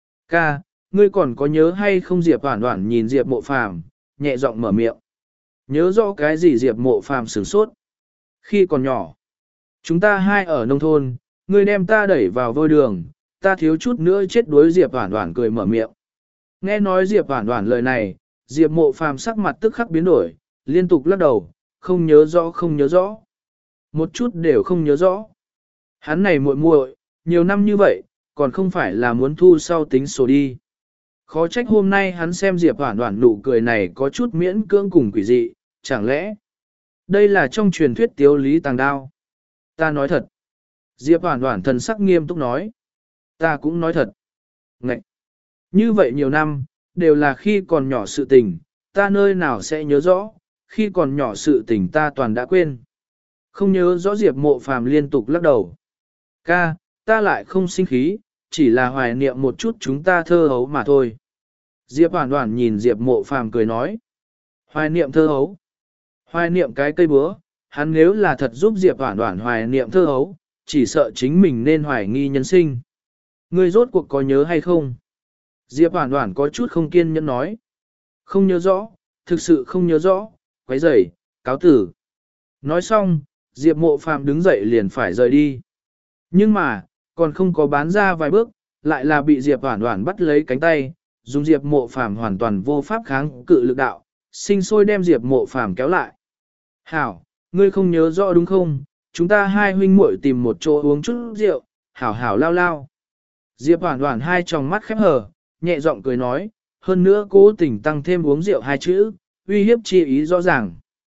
Ca, ngươi còn có nhớ hay không? Diệp Hoản Hoản nhìn Diệp Mộ Phàm, nhẹ giọng mở miệng. Nhớ rõ cái gì? Diệp Mộ Phàm sửng sốt. Khi còn nhỏ, chúng ta hai ở nông thôn, ngươi đem ta đẩy vào vôi đường, ta thiếu chút nữa chết đuối. Diệp Hoản Hoản cười mở miệng. Nghe nói Diệp Hoản Hoản lời này, Diệp Mộ Phàm sắc mặt tức khắc biến đổi, liên tục lắc đầu, không nhớ rõ không nhớ rõ. Một chút đều không nhớ rõ. Hắn này muội muội, nhiều năm như vậy, còn không phải là muốn thu sau tính sổ đi. Khó trách hôm nay hắn xem Diệp Hoản Hoản nụ cười này có chút miễn cưỡng cùng quỷ dị, chẳng lẽ đây là trong truyền thuyết tiếu lý tàng đao? Ta nói thật. Diệp Hoản Hoản thần sắc nghiêm túc nói. Ta cũng nói thật. Ngậy! Như vậy nhiều năm, đều là khi còn nhỏ sự tình, ta nơi nào sẽ nhớ rõ, khi còn nhỏ sự tình ta toàn đã quên. Không nhớ rõ. Diệp Mộ Phàm liên tục lắc đầu. Ca, ta lại không sinh khí, chỉ là hoài niệm một chút chúng ta thơ hấu mà thôi. Diệp Hoản Hoản nhìn Diệp Mộ Phàm cười nói. Hoài niệm thơ hấu. Hoài niệm cái cây búa, hắn nếu là thật giúp Diệp Hoản Hoản hoài niệm thơ hấu, chỉ sợ chính mình nên hoài nghi nhân sinh. Ngươi rốt cuộc có nhớ hay không? Diệp Hoản Hoản có chút không kiên nhẫn nói. Không nhớ rõ, thực sự không nhớ rõ, quấy rầy, cáo tử. Nói xong, Diệp Mộ Phàm đứng dậy liền phải rời đi. Nhưng mà, còn không có bán ra vài bước, lại là bị Diệp Hoản Hoản bắt lấy cánh tay, dùng Diệp Mộ Phàm hoàn toàn vô pháp kháng cự lực đạo, sinh sôi đem Diệp Mộ Phàm kéo lại. Hảo, ngươi không nhớ rõ đúng không? Chúng ta hai huynh muội tìm một chỗ uống chút rượu, hảo hảo lao lao. Diệp Hoản Hoản hai tròng mắt khép hờ, nhẹ giọng cười nói, hơn nữa cố tình tăng thêm uống rượu hai chữ, uy hiếp chi ý rõ ràng.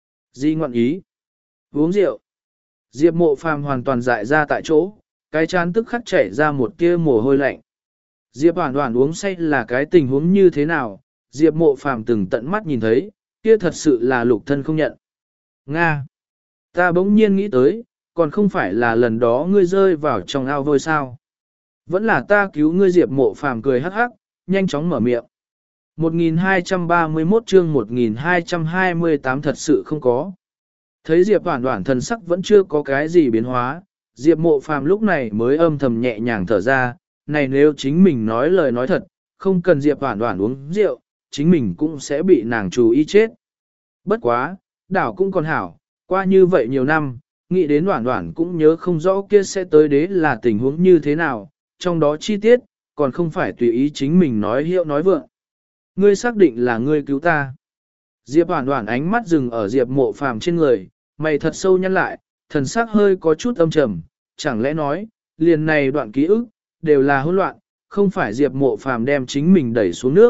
Di ngọn ý. Uống rượu. Diệp Mộ Phàm hoàn toàn dại ra tại chỗ, cái chán tức khắc chảy ra một tia mồ hôi lạnh. Diệp Hoản Hoản uống say là cái tình huống như thế nào? Diệp Mộ Phàm từng tận mắt nhìn thấy, kia thật sự là lục thân không nhận. Nga. Ta bỗng nhiên nghĩ tới, còn không phải là lần đó ngươi rơi vào trong ao vôi sao? Vẫn là ta cứu ngươi. Diệp Mộ Phàm cười hắc hắc, nhanh chóng mở miệng. một nghìn hai trăm ba mươi mốt chương một nghìn hai trăm hai mươi tám thật sự không có. Thấy Diệp Hoản Hoản thần sắc vẫn chưa có cái gì biến hóa, Diệp Mộ Phàm lúc này mới âm thầm nhẹ nhàng thở ra, này nếu chính mình nói lời nói thật, không cần Diệp Hoản Hoản uống rượu, chính mình cũng sẽ bị nàng chú ý chết. Bất quá, đảo cũng còn hảo, qua như vậy nhiều năm, nghĩ đến Hoản Hoản cũng nhớ không rõ kia sẽ tới đế là tình huống như thế nào, trong đó chi tiết, còn không phải tùy ý chính mình nói hiệu nói vượng. Ngươi xác định là ngươi cứu ta. Diệp Hoản Hoản ánh mắt dừng ở Diệp Mộ Phàm trên người, mày thật sâu nhăn lại, thần sắc hơi có chút âm trầm, chẳng lẽ nói, liền này đoạn ký ức, đều là hỗn loạn, không phải Diệp Mộ Phàm đem chính mình đẩy xuống nước,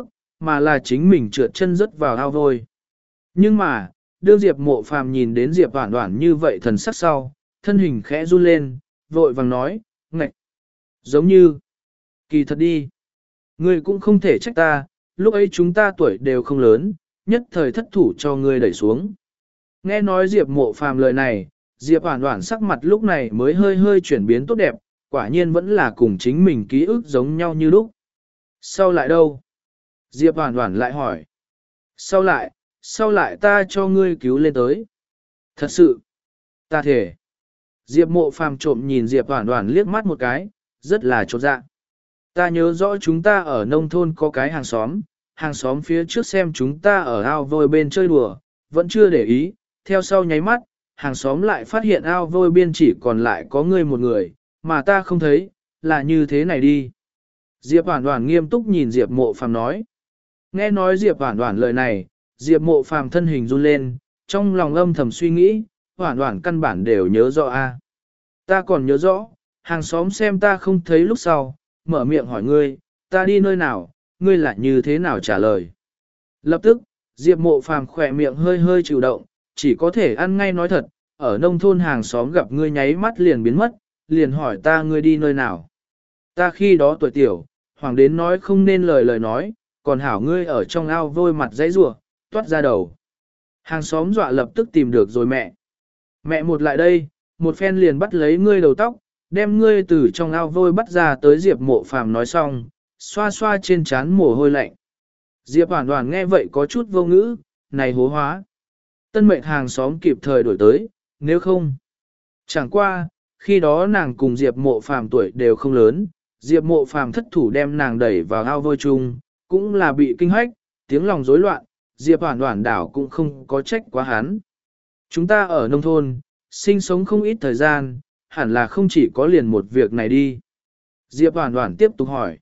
mà là chính mình trượt chân rớt vào ao vôi. Nhưng mà, đương Diệp Mộ Phàm nhìn đến Diệp Hoản Hoản như vậy thần sắc sau, thân hình khẽ run lên, vội vàng nói, ngạch, giống như, kỳ thật đi. Ngươi cũng không thể trách ta, lúc ấy chúng ta tuổi đều không lớn, nhất thời thất thủ cho ngươi đẩy xuống. Nghe nói Diệp Mộ Phàm lời này, Diệp Hoản Hoản sắc mặt lúc này mới hơi hơi chuyển biến tốt đẹp, quả nhiên vẫn là cùng chính mình ký ức giống nhau như lúc. Sau lại đâu? Diệp Hoản Hoản lại hỏi. Sau lại, sau lại ta cho ngươi cứu lên tới. Thật sự, ta thể. Diệp Mộ Phàm trộm nhìn Diệp Hoản Hoản liếc mắt một cái, rất là chột dạ. Ta nhớ rõ chúng ta ở nông thôn có cái hàng xóm, hàng xóm phía trước xem chúng ta ở ao vôi bên chơi đùa, vẫn chưa để ý, theo sau nháy mắt, hàng xóm lại phát hiện ao vôi biên chỉ còn lại có ngươi một người, mà ta không thấy, là như thế này đi. Diệp Hoản Hoản nghiêm túc nhìn Diệp Mộ Phàm nói. Nghe nói Diệp Hoản Hoản lời này, Diệp Mộ Phàm thân hình run lên, trong lòng âm thầm suy nghĩ, Hoản Hoản căn bản đều nhớ rõ a. Ta còn nhớ rõ, hàng xóm xem ta không thấy lúc sau, mở miệng hỏi ngươi, ta đi nơi nào, ngươi lại như thế nào trả lời. Lập tức, Diệp Mộ Phàm khỏe miệng hơi hơi chịu động, chỉ có thể ăn ngay nói thật, ở nông thôn hàng xóm gặp ngươi nháy mắt liền biến mất, liền hỏi ta ngươi đi nơi nào. Ta khi đó tuổi tiểu, hoàng đến nói không nên lời lời nói, còn hảo ngươi ở trong ao vôi mặt dãy rủa, toát ra đầu. Hàng xóm dọa lập tức tìm được rồi mẹ. Mẹ một lại đây, một phen liền bắt lấy ngươi đầu tóc, đem ngươi từ trong ao vôi bắt ra tới Diệp Mộ Phàm nói xong, xoa xoa trên trán mồ hôi lạnh. Diệp Hoản Hoản nghe vậy có chút vô ngữ, này hố hóa. Tân mệnh hàng xóm kịp thời đổi tới, nếu không. Chẳng qua, khi đó nàng cùng Diệp Mộ Phàm tuổi đều không lớn, Diệp Mộ Phàm thất thủ đem nàng đẩy vào ao vôi chung, cũng là bị kinh hách, tiếng lòng rối loạn, Diệp Hoản Hoản đảo cũng không có trách quá hắn. Chúng ta ở nông thôn, sinh sống không ít thời gian, hẳn là không chỉ có liền một việc này đi. Diệp Hoản Hoản tiếp tục hỏi.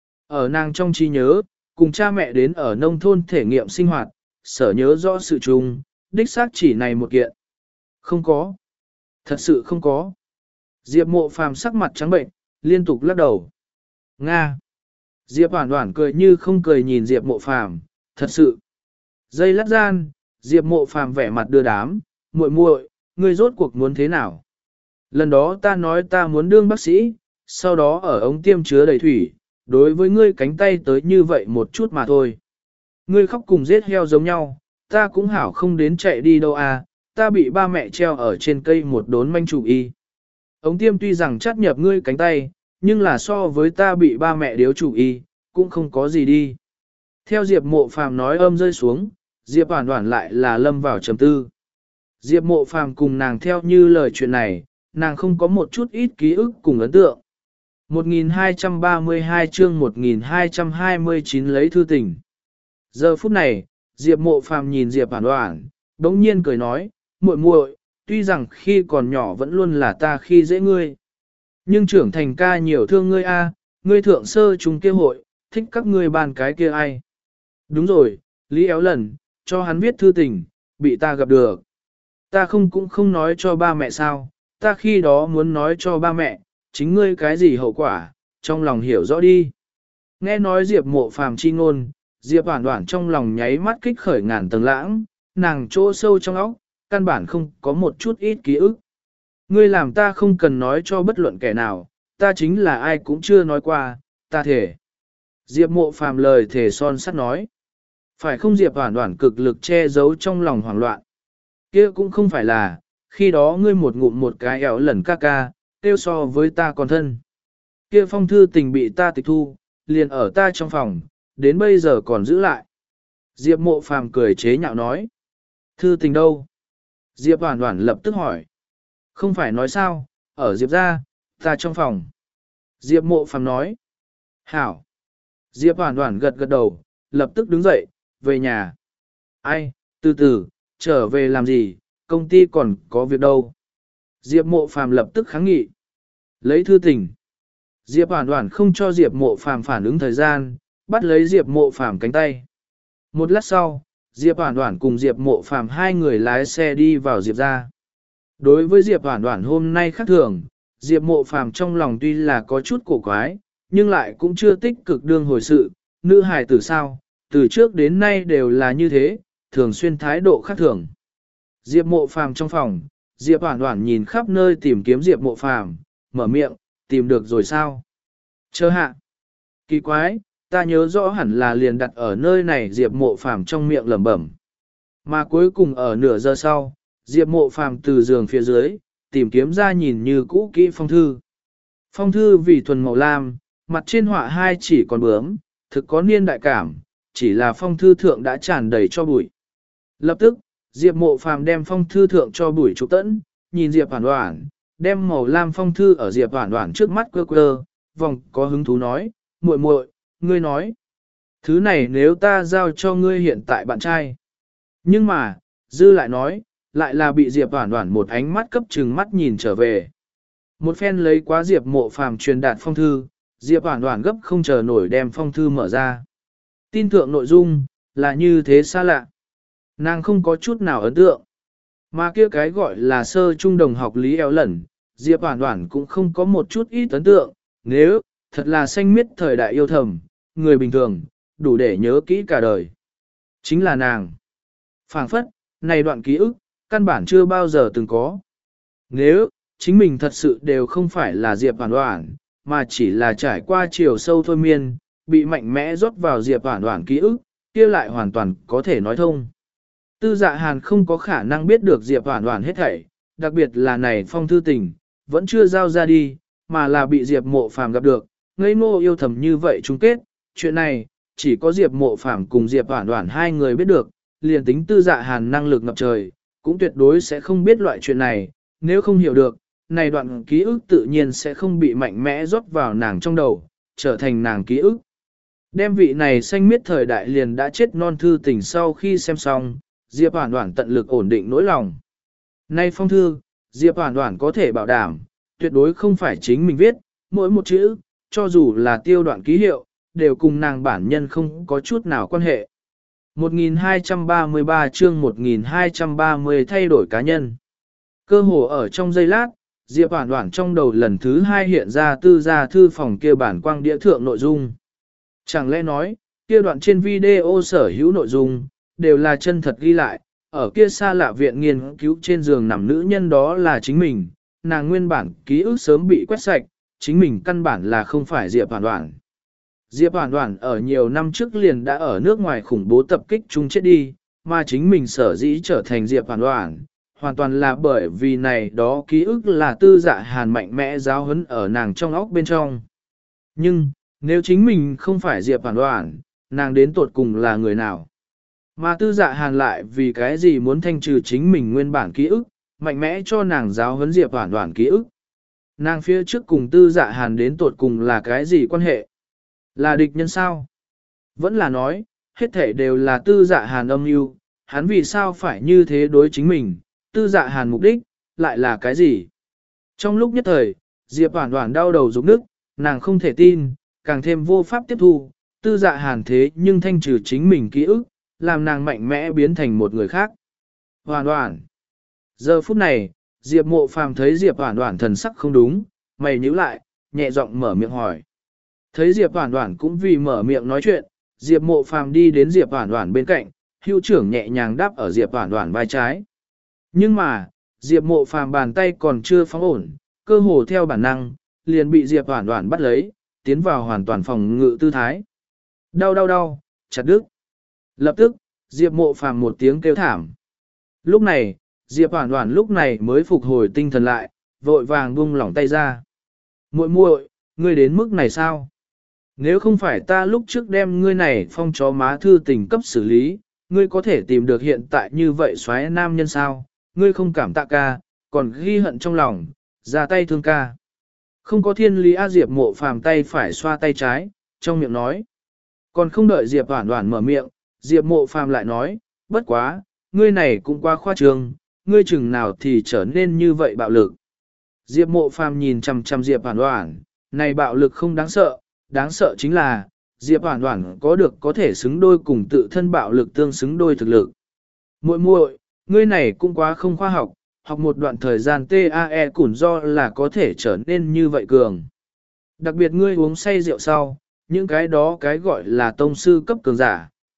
Ở nàng trong trí nhớ, cùng cha mẹ đến ở nông thôn thể nghiệm sinh hoạt, sở nhớ rõ sự chung, đích xác chỉ này một kiện. Không có. Thật sự không có. Diệp Mộ Phàm sắc mặt trắng bệnh, liên tục lắc đầu. Nga. Diệp Hoản Hoản cười như không cười nhìn Diệp Mộ Phàm, thật sự. Giây lát gian, Diệp Mộ Phàm vẻ mặt đưa đám, muội muội, ngươi rốt cuộc muốn thế nào? Lần đó ta nói ta muốn đương bác sĩ, sau đó ở ống tiêm chứa đầy thủy, đối với ngươi cánh tay tới như vậy một chút mà thôi. Ngươi khóc cùng giết heo giống nhau, ta cũng hảo không đến chạy đi đâu à, ta bị ba mẹ treo ở trên cây một đốn manh chủ y. Ống tiêm tuy rằng chắt nhập ngươi cánh tay, nhưng là so với ta bị ba mẹ điếu chủ y, cũng không có gì đi. Theo Diệp Mộ Phàm nói âm rơi xuống, Diệp Hoản Hoản lại là lâm vào trầm tư. Diệp Mộ Phàm cùng nàng theo như lời chuyện này, nàng không có một chút ít ký ức cùng ấn tượng. một nghìn hai trăm ba mươi hai chương một nghìn hai trăm hai mươi chín lấy thư tình. Giờ phút này, Diệp Mộ Phàm nhìn Diệp Hoản Hoản, đống nhiên cười nói, muội muội, tuy rằng khi còn nhỏ vẫn luôn là ta khi dễ ngươi. Nhưng trưởng thành ca nhiều thương ngươi a, ngươi thượng sơ trung kia hội, thích các ngươi bàn cái kia ai. Đúng rồi, Lý Éo Lần, cho hắn viết thư tình, bị ta gặp được. Ta không cũng không nói cho ba mẹ sao, ta khi đó muốn nói cho ba mẹ, chính ngươi cái gì hậu quả, trong lòng hiểu rõ đi. Nghe nói Diệp Mộ Phàm chi ngôn, Diệp Hoản Hoản trong lòng nháy mắt kích khởi ngàn tầng lãng, nàng chỗ sâu trong óc, căn bản không có một chút ít ký ức. Ngươi làm ta không cần nói cho bất luận kẻ nào, ta chính là ai cũng chưa nói qua, ta thể. Diệp Mộ Phàm lời thể son sắt nói. Phải không Diệp Hoản Hoản cực lực che giấu trong lòng hoảng loạn. Kia cũng không phải là, khi đó ngươi một ngụm một cái ẻo lần ca ca, tiêu so với ta còn thân. Kia phong thư tình bị ta tịch thu, liền ở ta trong phòng, đến bây giờ còn giữ lại. Diệp Mộ Phàm cười chế nhạo nói. Thư tình đâu? Diệp Hoản Hoản lập tức hỏi. Không phải nói sao, ở Diệp gia, ta trong phòng. Diệp Mộ Phàm nói. Hảo. Diệp Hoản Hoản gật gật đầu, lập tức đứng dậy, về nhà. Ai, từ từ, trở về làm gì, công ty còn có việc đâu. Diệp Mộ Phàm lập tức kháng nghị. Lấy thư tình. Diệp Hoản Hoản không cho Diệp Mộ Phàm phản ứng thời gian, bắt lấy Diệp Mộ Phàm cánh tay. Một lát sau, Diệp Hoản Hoản cùng Diệp Mộ Phàm hai người lái xe đi vào Diệp gia. Đối với Diệp Hoản Hoản hôm nay khác thường, Diệp Mộ Phàm trong lòng tuy là có chút cổ quái, nhưng lại cũng chưa tích cực đương hồi sự, nữ hài tử sao, từ trước đến nay đều là như thế, thường xuyên thái độ khác thường. Diệp Mộ Phàm trong phòng, Diệp Hoản Hoản nhìn khắp nơi tìm kiếm Diệp Mộ Phàm, mở miệng, tìm được rồi sao? Chờ hạ. Kỳ quái, ta nhớ rõ hẳn là liền đặt ở nơi này Diệp Mộ Phàm trong miệng lẩm bẩm. Mà cuối cùng ở nửa giờ sau, Diệp Mộ Phàm từ giường phía dưới, tìm kiếm ra nhìn như cũ kỹ phong thư. Phong thư vì thuần màu lam, mặt trên họa hai chỉ còn bướm, thực có niên đại cảm, chỉ là phong thư thượng đã tràn đầy cho bụi. Lập tức, Diệp Mộ Phàm đem phong thư thượng cho bụi trục tẫn, nhìn Diệp Hoản Hoản, đem màu lam phong thư ở Diệp Hoản Hoản trước mắt quơ quơ, vòng có hứng thú nói, muội muội, ngươi nói, thứ này nếu ta giao cho ngươi hiện tại bạn trai. Nhưng mà, Dư lại nói, lại là bị Diệp Hoản Hoản một ánh mắt cấp trừng mắt nhìn trở về. Một phen lấy quá Diệp Mộ Phàm truyền đạt phong thư, Diệp Hoản Hoản gấp không chờ nổi đem phong thư mở ra. Tin thượng nội dung, là như thế xa lạ. Nàng không có chút nào ấn tượng. Mà kia cái gọi là sơ trung đồng học lý eo lẩn, Diệp Hoản Hoản cũng không có một chút ít ấn tượng, nếu, thật là xanh miết thời đại yêu thầm, người bình thường, đủ để nhớ kỹ cả đời. Chính là nàng. Phảng phất, này đoạn ký ức, căn bản chưa bao giờ từng có. Nếu, chính mình thật sự đều không phải là Diệp Hoản Hoản, mà chỉ là trải qua chiều sâu thôi miên, bị mạnh mẽ rót vào Diệp Hoản Hoản ký ức, kia lại hoàn toàn có thể nói thông. Tư Dạ Hàn không có khả năng biết được Diệp Hoản Hoản hết thảy, đặc biệt là này phong thư tình, vẫn chưa giao ra đi, mà là bị Diệp Mộ Phàm gặp được, ngây ngô yêu thầm như vậy chung kết, chuyện này, chỉ có Diệp Mộ Phàm cùng Diệp Hoản Hoản hai người biết được, liền tính Tư Dạ Hàn năng lực ngập trời, cũng tuyệt đối sẽ không biết loại chuyện này, nếu không hiểu được, này đoạn ký ức tự nhiên sẽ không bị mạnh mẽ rót vào nàng trong đầu, trở thành nàng ký ức. Đem vị này xanh miết thời đại liền đã chết non thư tình sau khi xem xong, Diệp Hoản Hoản tận lực ổn định nỗi lòng. Nay phong thư, Diệp Hoản Hoản có thể bảo đảm, tuyệt đối không phải chính mình viết, mỗi một chữ, cho dù là tiêu đoạn ký hiệu, đều cùng nàng bản nhân không có chút nào quan hệ. một nghìn hai trăm ba mươi ba chương một nghìn hai trăm ba mươi thay đổi cá nhân. Cơ hồ ở trong giây lát, Diệp Hoản Hoản trong đầu lần thứ hai hiện ra tư gia thư phòng kia bản quang đĩa thượng nội dung. Chẳng lẽ nói, kia đoạn trên video sở hữu nội dung, đều là chân thật ghi lại, ở kia xa lạ viện nghiên cứu trên giường nằm nữ nhân đó là chính mình, nàng nguyên bản ký ức sớm bị quét sạch, chính mình căn bản là không phải Diệp Hoản Hoản. Diệp Hoản Hoản ở nhiều năm trước liền đã ở nước ngoài khủng bố tập kích chung chết đi, mà chính mình sở dĩ trở thành Diệp Hoản Hoản, hoàn toàn là bởi vì này đó ký ức là Tư Dạ Hàn mạnh mẽ giáo huấn ở nàng trong óc bên trong. Nhưng, nếu chính mình không phải Diệp Hoản Hoản, nàng đến tột cùng là người nào? Mà Tư Dạ Hàn lại vì cái gì muốn thanh trừ chính mình nguyên bản ký ức, mạnh mẽ cho nàng giáo huấn Diệp Hoản Hoản ký ức. Nàng phía trước cùng Tư Dạ Hàn đến tột cùng là cái gì quan hệ? Là địch nhân sao? Vẫn là nói, hết thể đều là Tư Dạ Hàn âm mưu, hắn vì sao phải như thế đối chính mình, Tư Dạ Hàn mục đích, lại là cái gì? Trong lúc nhất thời, Diệp Hoản Hoản đau đầu rụng nức, nàng không thể tin, càng thêm vô pháp tiếp thu, Tư Dạ Hàn thế nhưng thanh trừ chính mình ký ức, làm nàng mạnh mẽ biến thành một người khác. Hoản Hoản. Giờ phút này, Diệp Mộ Phàm thấy Diệp Hoản Hoản thần sắc không đúng, mày nhíu lại, nhẹ giọng mở miệng hỏi. Thấy Diệp Hoản Hoản cũng vì mở miệng nói chuyện, Diệp Mộ Phàm đi đến Diệp Hoản Hoản bên cạnh, hữu trưởng nhẹ nhàng đáp ở Diệp Hoản Hoản vai trái. Nhưng mà, Diệp Mộ Phàm bàn tay còn chưa phóng ổn, cơ hồ theo bản năng, liền bị Diệp Hoản Hoản bắt lấy, tiến vào hoàn toàn phòng ngự tư thái. Đau đau đau, chặt đứt. Lập tức, Diệp Mộ Phàm một tiếng kêu thảm. Lúc này, Diệp Hoản Hoản lúc này mới phục hồi tinh thần lại, vội vàng buông lỏng tay ra. Muội muội, ngươi đến mức này sao? Nếu không phải ta lúc trước đem ngươi này phong chó má thư tình cấp xử lý, ngươi có thể tìm được hiện tại như vậy xoáy nam nhân sao? Ngươi không cảm tạ ca, còn ghi hận trong lòng, ra tay thương ca. Không có thiên lý A Diệp Mộ Phàm tay phải xoa tay trái, trong miệng nói. Còn không đợi Diệp Hoản Hoản mở miệng, Diệp Mộ Phàm lại nói, bất quá, ngươi này cũng quá khoa trương, ngươi chừng nào thì trở nên như vậy bạo lực. Diệp Mộ Phàm nhìn chằm chằm Diệp Hoản Hoản, này bạo lực không đáng sợ, đáng sợ chính là, Diệp Hoản Hoản có được có thể xứng đôi cùng tự thân bạo lực tương xứng đôi thực lực. Muội muội, ngươi này cũng quá không khoa học, học một đoạn thời gian tê a e củn do là có thể trở nên như vậy cường. Đặc biệt ngươi uống say rượu sau, những cái đó cái gọi là tông sư cấp cường giả,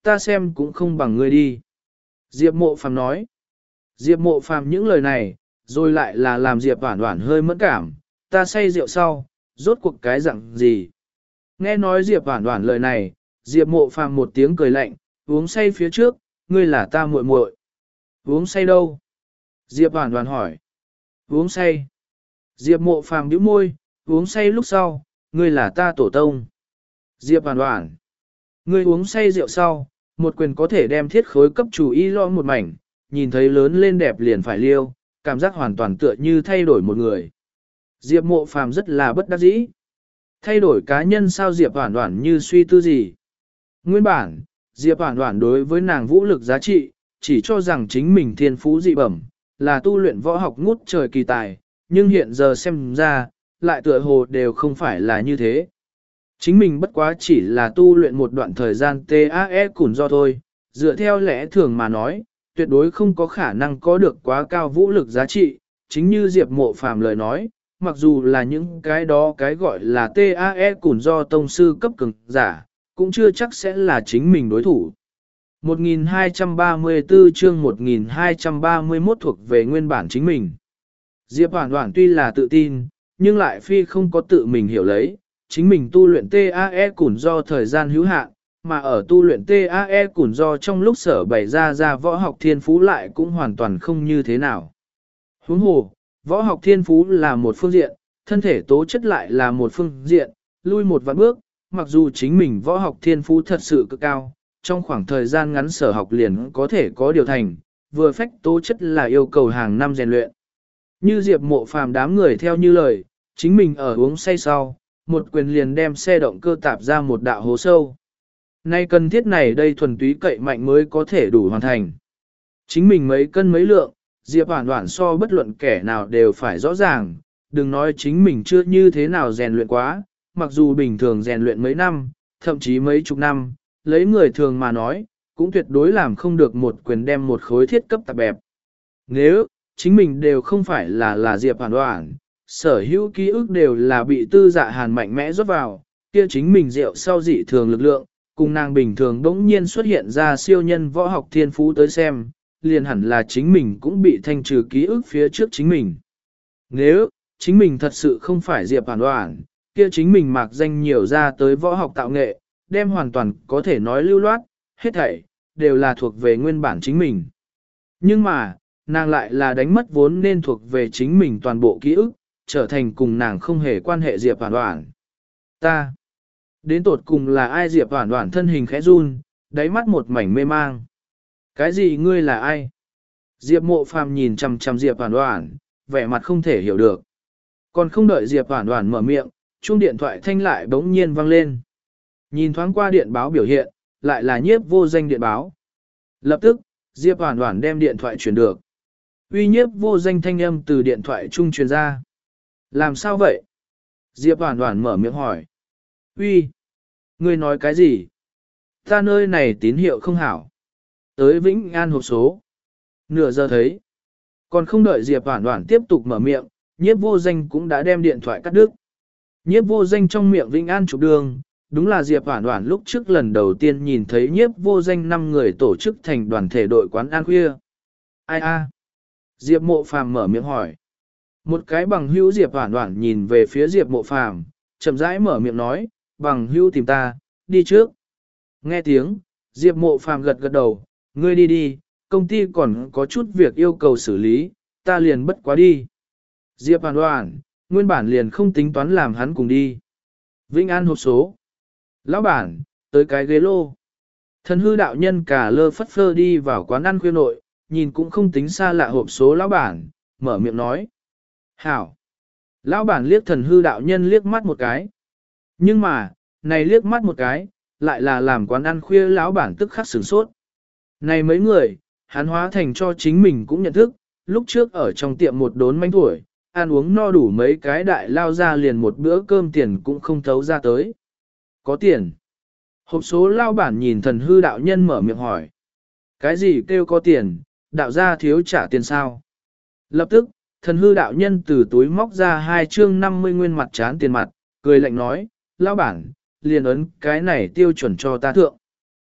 ta xem cũng không bằng ngươi đi. Diệp mộ phàm nói. Diệp mộ phàm những lời này, rồi lại là làm Diệp Hoản Hoản hơi mẫn cảm, ta say rượu sau, rốt cuộc cái dạng gì. Nghe nói Diệp Hoản Hoản lời này, Diệp mộ phàm một tiếng cười lạnh, uống say phía trước, ngươi là ta muội muội. Uống say đâu? Diệp Hoản Hoản hỏi. Uống say. Diệp mộ phàm nhíu môi, uống say lúc sau, ngươi là ta tổ tông. Diệp Hoản Hoản. Ngươi uống say rượu sau, một quyền có thể đem thiết khối cấp chủ y lo một mảnh, nhìn thấy lớn lên đẹp liền phải liêu, cảm giác hoàn toàn tựa như thay đổi một người. Diệp mộ phàm rất là bất đắc dĩ. Thay đổi cá nhân sao Diệp Hoản Hoản như suy tư gì? Nguyên bản, Diệp Hoản Hoản đối với nàng vũ lực giá trị, chỉ cho rằng chính mình thiên phú dị bẩm, là tu luyện võ học ngút trời kỳ tài, nhưng hiện giờ xem ra, lại tựa hồ đều không phải là như thế. Chính mình bất quá chỉ là tu luyện một đoạn thời gian tê a e củn do thôi, dựa theo lẽ thường mà nói, tuyệt đối không có khả năng có được quá cao vũ lực giá trị, chính như Diệp Mộ Phàm lời nói, mặc dù là những cái đó cái gọi là tê a e củn do tông sư cấp cường giả, cũng chưa chắc sẽ là chính mình đối thủ. một nghìn hai trăm ba mươi tư chương một nghìn hai trăm ba mươi mốt thuộc về nguyên bản chính mình. Diệp Hoản Hoản tuy là tự tin, nhưng lại phi không có tự mình hiểu lấy, chính mình tu luyện tê a e củn do thời gian hữu hạn, mà ở tu luyện tê a e củn do trong lúc sở bày ra ra võ học thiên phú lại cũng hoàn toàn không như thế nào. Huống hồ, võ học thiên phú là một phương diện, thân thể tố chất lại là một phương diện, lui một vạn bước, mặc dù chính mình võ học thiên phú thật sự cực cao, trong khoảng thời gian ngắn sở học liền có thể có điều thành, vừa phách tố chất là yêu cầu hàng năm rèn luyện. Như Diệp Mộ Phàm đám người theo như lời, chính mình ở uống say sau, một quyền liền đem xe động cơ tạp ra một đạo hố sâu. Nay cần thiết này đây thuần túy cậy mạnh mới có thể đủ hoàn thành. Chính mình mấy cân mấy lượng, Diệp Hoản Hoản so bất luận kẻ nào đều phải rõ ràng, đừng nói chính mình chưa như thế nào rèn luyện quá, mặc dù bình thường rèn luyện mấy năm, thậm chí mấy chục năm, lấy người thường mà nói, cũng tuyệt đối làm không được một quyền đem một khối thiết cấp tạp bẹp. Nếu, chính mình đều không phải là là Diệp Hoản Hoản, sở hữu ký ức đều là bị tư dạ hàn mạnh mẽ rót vào, kia chính mình rượu sau dị thường lực lượng, cùng nàng bình thường đống nhiên xuất hiện ra siêu nhân võ học thiên phú tới xem, liền hẳn là chính mình cũng bị thanh trừ ký ức phía trước chính mình. Nếu, chính mình thật sự không phải Diệp Hoản Hoản, kia chính mình mạc danh nhiều ra tới võ học tạo nghệ, đem hoàn toàn có thể nói lưu loát, hết thảy, đều là thuộc về nguyên bản chính mình. Nhưng mà, nàng lại là đánh mất vốn nên thuộc về chính mình toàn bộ ký ức, trở thành cùng nàng không hề quan hệ Diệp Hoản Hoản. Ta, đến tột cùng là ai? Diệp Hoản Hoản thân hình khẽ run, đáy mắt một mảnh mê mang. Cái gì ngươi là ai? Diệp Mộ Phàm nhìn chằm chằm Diệp Hoản Hoản, vẻ mặt không thể hiểu được. Còn không đợi Diệp Hoản Hoản mở miệng, chuông điện thoại thanh lại bỗng nhiên vang lên. Nhìn thoáng qua điện báo biểu hiện, lại là Nhiếp Vô Danh điện báo. Lập tức, Diệp Hoản Hoản đem điện thoại truyền được. Uy Nhiếp Vô Danh thanh âm từ điện thoại trung truyền ra. Làm sao vậy? Diệp Hoản Hoản mở miệng hỏi. Uy, ngươi nói cái gì? Ta nơi này tín hiệu không hảo. Tới Vĩnh An hộp số. Nửa giờ thấy. Còn không đợi Diệp Hoản Hoản tiếp tục mở miệng, Nhiếp Vô Danh cũng đã đem điện thoại cắt đứt. Nhiếp Vô Danh trong miệng Vĩnh An chụp đường, đúng là Diệp Hoản Hoản lúc trước lần đầu tiên nhìn thấy Nhiếp Vô Danh năm người tổ chức thành đoàn thể đội quán ăn khuya. Ai a? Diệp Mộ Phàm mở miệng hỏi. Một cái bằng hữu Diệp Hoản Hoản nhìn về phía Diệp Mộ Phàm, chậm rãi mở miệng nói, bằng hữu tìm ta, đi trước. Nghe tiếng, Diệp Mộ Phàm gật gật đầu, ngươi đi đi, công ty còn có chút việc yêu cầu xử lý, ta liền bất quá đi. Diệp Hoản Hoản, nguyên bản liền không tính toán làm hắn cùng đi. Vĩnh An hộp số. Lão bản, tới cái ghế lô. Thần hư đạo nhân cả lơ phất phơ đi vào quán ăn khuya nội, nhìn cũng không tính xa lạ hộp số lão bản, mở miệng nói. Hảo. Lão bản liếc thần hư đạo nhân liếc mắt một cái. Nhưng mà, này liếc mắt một cái, lại là làm quán ăn khuya lão bản tức khắc sửng sốt. Này mấy người, hắn hóa thành cho chính mình cũng nhận thức, lúc trước ở trong tiệm một đốn manh tuổi, ăn uống no đủ mấy cái đại lao ra liền một bữa cơm tiền cũng không thấu ra tới. Có tiền. Hộp số lao bản nhìn thần hư đạo nhân mở miệng hỏi. Cái gì kêu có tiền, đạo gia thiếu trả tiền sao? Lập tức, thần hư đạo nhân từ túi móc ra hai chương năm mươi nguyên mặt trán tiền mặt, cười lạnh nói, lao bản, liền ấn cái này tiêu chuẩn cho ta thượng.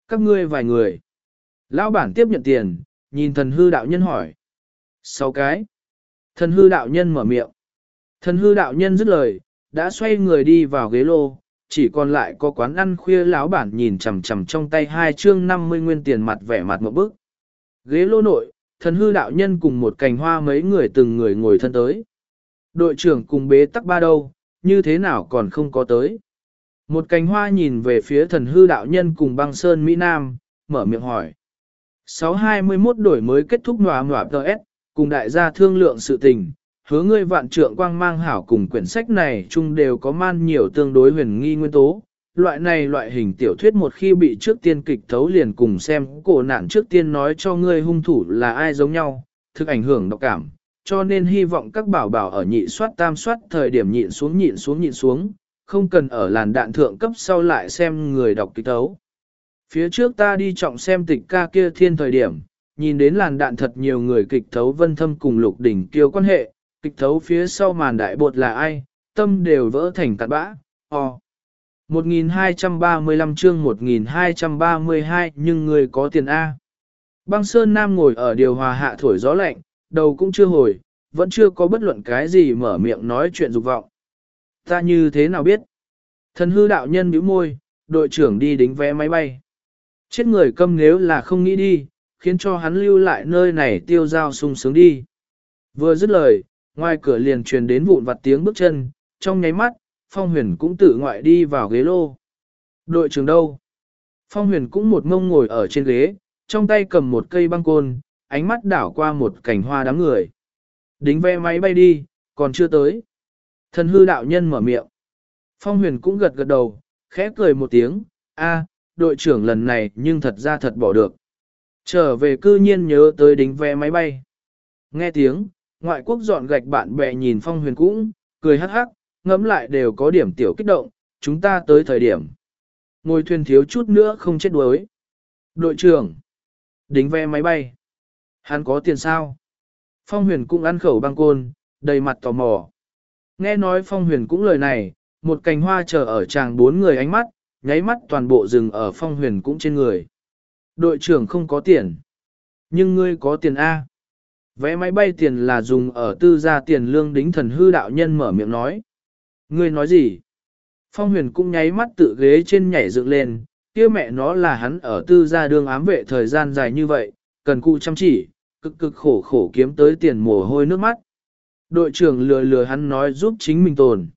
Các ngươi vài người. Lão bản tiếp nhận tiền, nhìn thần hư đạo nhân hỏi. Sáu cái. Thần hư đạo nhân mở miệng. Thần hư đạo nhân dứt lời, đã xoay người đi vào ghế lô, chỉ còn lại có quán ăn khuya lão bản nhìn chằm chằm trong tay hai chương năm mươi nguyên tiền mặt vẻ mặt một bức. Ghế lô nội, thần hư đạo nhân cùng một cành hoa mấy người từng người ngồi thân tới. Đội trưởng cùng bế tắc ba đâu, như thế nào còn không có tới. Một cành hoa nhìn về phía thần hư đạo nhân cùng băng sơn Mỹ Nam, mở miệng hỏi. sáu hai mốt đổi mới kết thúc nòa nòa tê ét, cùng đại gia thương lượng sự tình, hứa ngươi vạn trượng quang mang hảo cùng quyển sách này chung đều có man nhiều tương đối huyền nghi nguyên tố. Loại này loại hình tiểu thuyết một khi bị trước tiên kịch thấu liền cùng xem cổ nạn trước tiên nói cho ngươi hung thủ là ai giống nhau, thực ảnh hưởng độc cảm, cho nên hy vọng các bảo bảo ở nhị soát tam soát thời điểm nhịn xuống nhịn xuống nhịn xuống, không cần ở làn đạn thượng cấp sau lại xem người đọc kịch thấu. Phía trước ta đi trọng xem tịch ca kia thiên thời điểm, nhìn đến làn đạn thật nhiều người kịch thấu Vân Thâm cùng Lục Đỉnh Kiêu quan hệ, kịch thấu phía sau màn đại bột là ai, tâm đều vỡ thành cặn bã, o. một nghìn hai trăm ba mươi lăm chương một nghìn hai trăm ba mươi hai nhưng người có tiền A. Băng Sơn Nam ngồi ở điều hòa hạ thổi gió lạnh, đầu cũng chưa hồi, vẫn chưa có bất luận cái gì mở miệng nói chuyện dục vọng. Ta như thế nào biết? Thần hư đạo nhân bĩu môi, đội trưởng đi đính vé máy bay. Chết người câm nếu là không nghĩ đi, khiến cho hắn lưu lại nơi này tiêu dao sung sướng đi. Vừa dứt lời, ngoài cửa liền truyền đến vụn vặt tiếng bước chân, trong nháy mắt, Phong Huyền cũng tự ngoại đi vào ghế lô. Đội trưởng đâu? Phong Huyền cũng một mông ngồi ở trên ghế, trong tay cầm một cây băng côn, ánh mắt đảo qua một cảnh hoa đám người. Đính vé máy bay đi, còn chưa tới. Thần hư đạo nhân mở miệng. Phong Huyền cũng gật gật đầu, khẽ cười một tiếng, a, đội trưởng lần này nhưng thật ra thật bỏ được. Trở về cư nhiên nhớ tới đính vé máy bay. Nghe tiếng, ngoại quốc dọn gạch bạn bè nhìn Phong Huyền cũng, cười hắc hắc, ngẫm lại đều có điểm tiểu kích động, chúng ta tới thời điểm. Ngồi thuyền thiếu chút nữa không chết đuối. Đội trưởng, đính vé máy bay. Hắn có tiền sao? Phong Huyền cũng ăn khẩu băng côn, đầy mặt tò mò. Nghe nói Phong Huyền cũng lời này, một cành hoa chờ ở chàng bốn người ánh mắt, nháy mắt toàn bộ rừng ở Phong Huyền cũng trên người. Đội trưởng không có tiền. Nhưng ngươi có tiền A. Vé máy bay tiền là dùng ở tư gia tiền lương đính thần hư đạo nhân mở miệng nói. Ngươi nói gì? Phong Huyền cũng nháy mắt tự ghế trên nhảy dựng lên, kia mẹ nó là hắn ở tư gia đương ám vệ thời gian dài như vậy, cần cù chăm chỉ, cực cực khổ khổ kiếm tới tiền mồ hôi nước mắt. Đội trưởng lừa lừa hắn nói giúp chính mình tồn.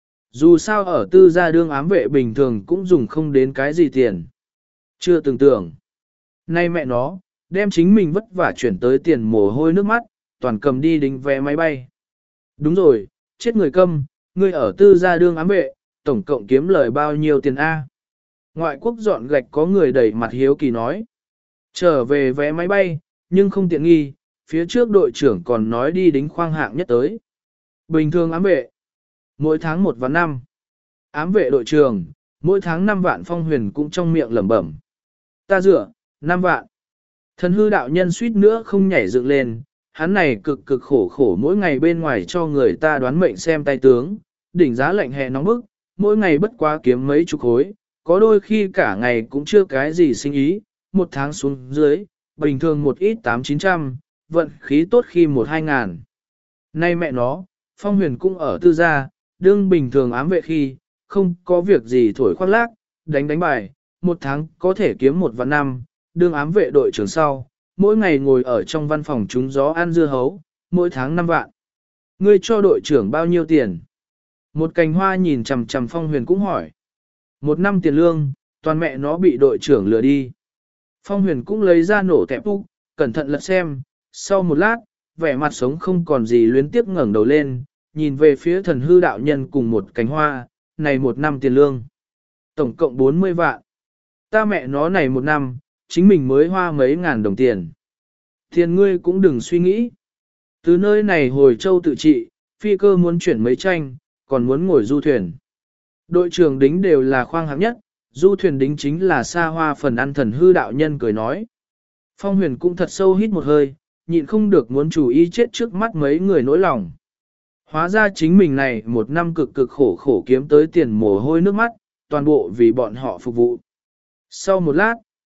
Dù sao ở tư gia đương ám vệ bình thường cũng dùng không đến cái gì tiền. Chưa từng tưởng. Nay mẹ nó, đem chính mình vất vả chuyển tới tiền mồ hôi nước mắt, toàn cầm đi đính vé máy bay. Đúng rồi, chết người câm, ngươi ở tư gia đương ám vệ, tổng cộng kiếm lời bao nhiêu tiền A. Ngoại quốc dọn gạch có người đẩy mặt hiếu kỳ nói. Trở về vé máy bay, nhưng không tiện nghi, phía trước đội trưởng còn nói đi đính khoang hạng nhất tới. Bình thường ám vệ, mỗi tháng một vạn năm. Ám vệ đội trưởng, mỗi tháng năm vạn. Phong Huyền cũng trong miệng lẩm bẩm. Ta dựa, năm vạn. Thần hư đạo nhân suýt nữa không nhảy dựng lên, hắn này cực cực khổ khổ mỗi ngày bên ngoài cho người ta đoán mệnh xem tay tướng, đỉnh giá lạnh hè nóng bức, mỗi ngày bất quá kiếm mấy chục khối, có đôi khi cả ngày cũng chưa cái gì sinh ý, một tháng xuống dưới, bình thường một ít tám chín trăm, vận khí tốt khi một hai ngàn. Nay mẹ nó, Phong Huyền cũng ở tư gia, đương bình thường ám vệ khi, không có việc gì thổi khoác lác, đánh đánh bài, một tháng có thể kiếm một vạn năm, đương ám vệ đội trưởng sau, mỗi ngày ngồi ở trong văn phòng trúng gió ăn dưa hấu, mỗi tháng năm vạn. Ngươi cho đội trưởng bao nhiêu tiền? Một cành hoa nhìn chằm chằm Phong Huyền cũng hỏi. Một năm tiền lương, toàn mẹ nó bị đội trưởng lừa đi. Phong Huyền cũng lấy ra nổ tẹp úc, cẩn thận lật xem, sau một lát, vẻ mặt sống không còn gì luyến tiếc ngẩng đầu lên, nhìn về phía thần hư đạo nhân cùng một cành hoa, này một năm tiền lương. Tổng cộng bốn mươi vạn. Ta mẹ nó này một năm, chính mình mới hoa mấy ngàn đồng tiền. Tiền ngươi cũng đừng suy nghĩ. Từ nơi này hồi châu tự trị, phi cơ muốn chuyển mấy tranh, còn muốn ngồi du thuyền. Đội trưởng đính đều là khoang hạng nhất, du thuyền đính chính là xa hoa phần ăn. Thần hư đạo nhân cười nói. Phong Huyền cũng thật sâu hít một hơi, nhịn không được muốn chủ ý chết trước mắt mấy người nỗi lòng. Hóa ra chính mình này một năm cực cực khổ khổ kiếm tới tiền mồ hôi nước mắt, toàn bộ vì bọn họ phục vụ. Sau một lát,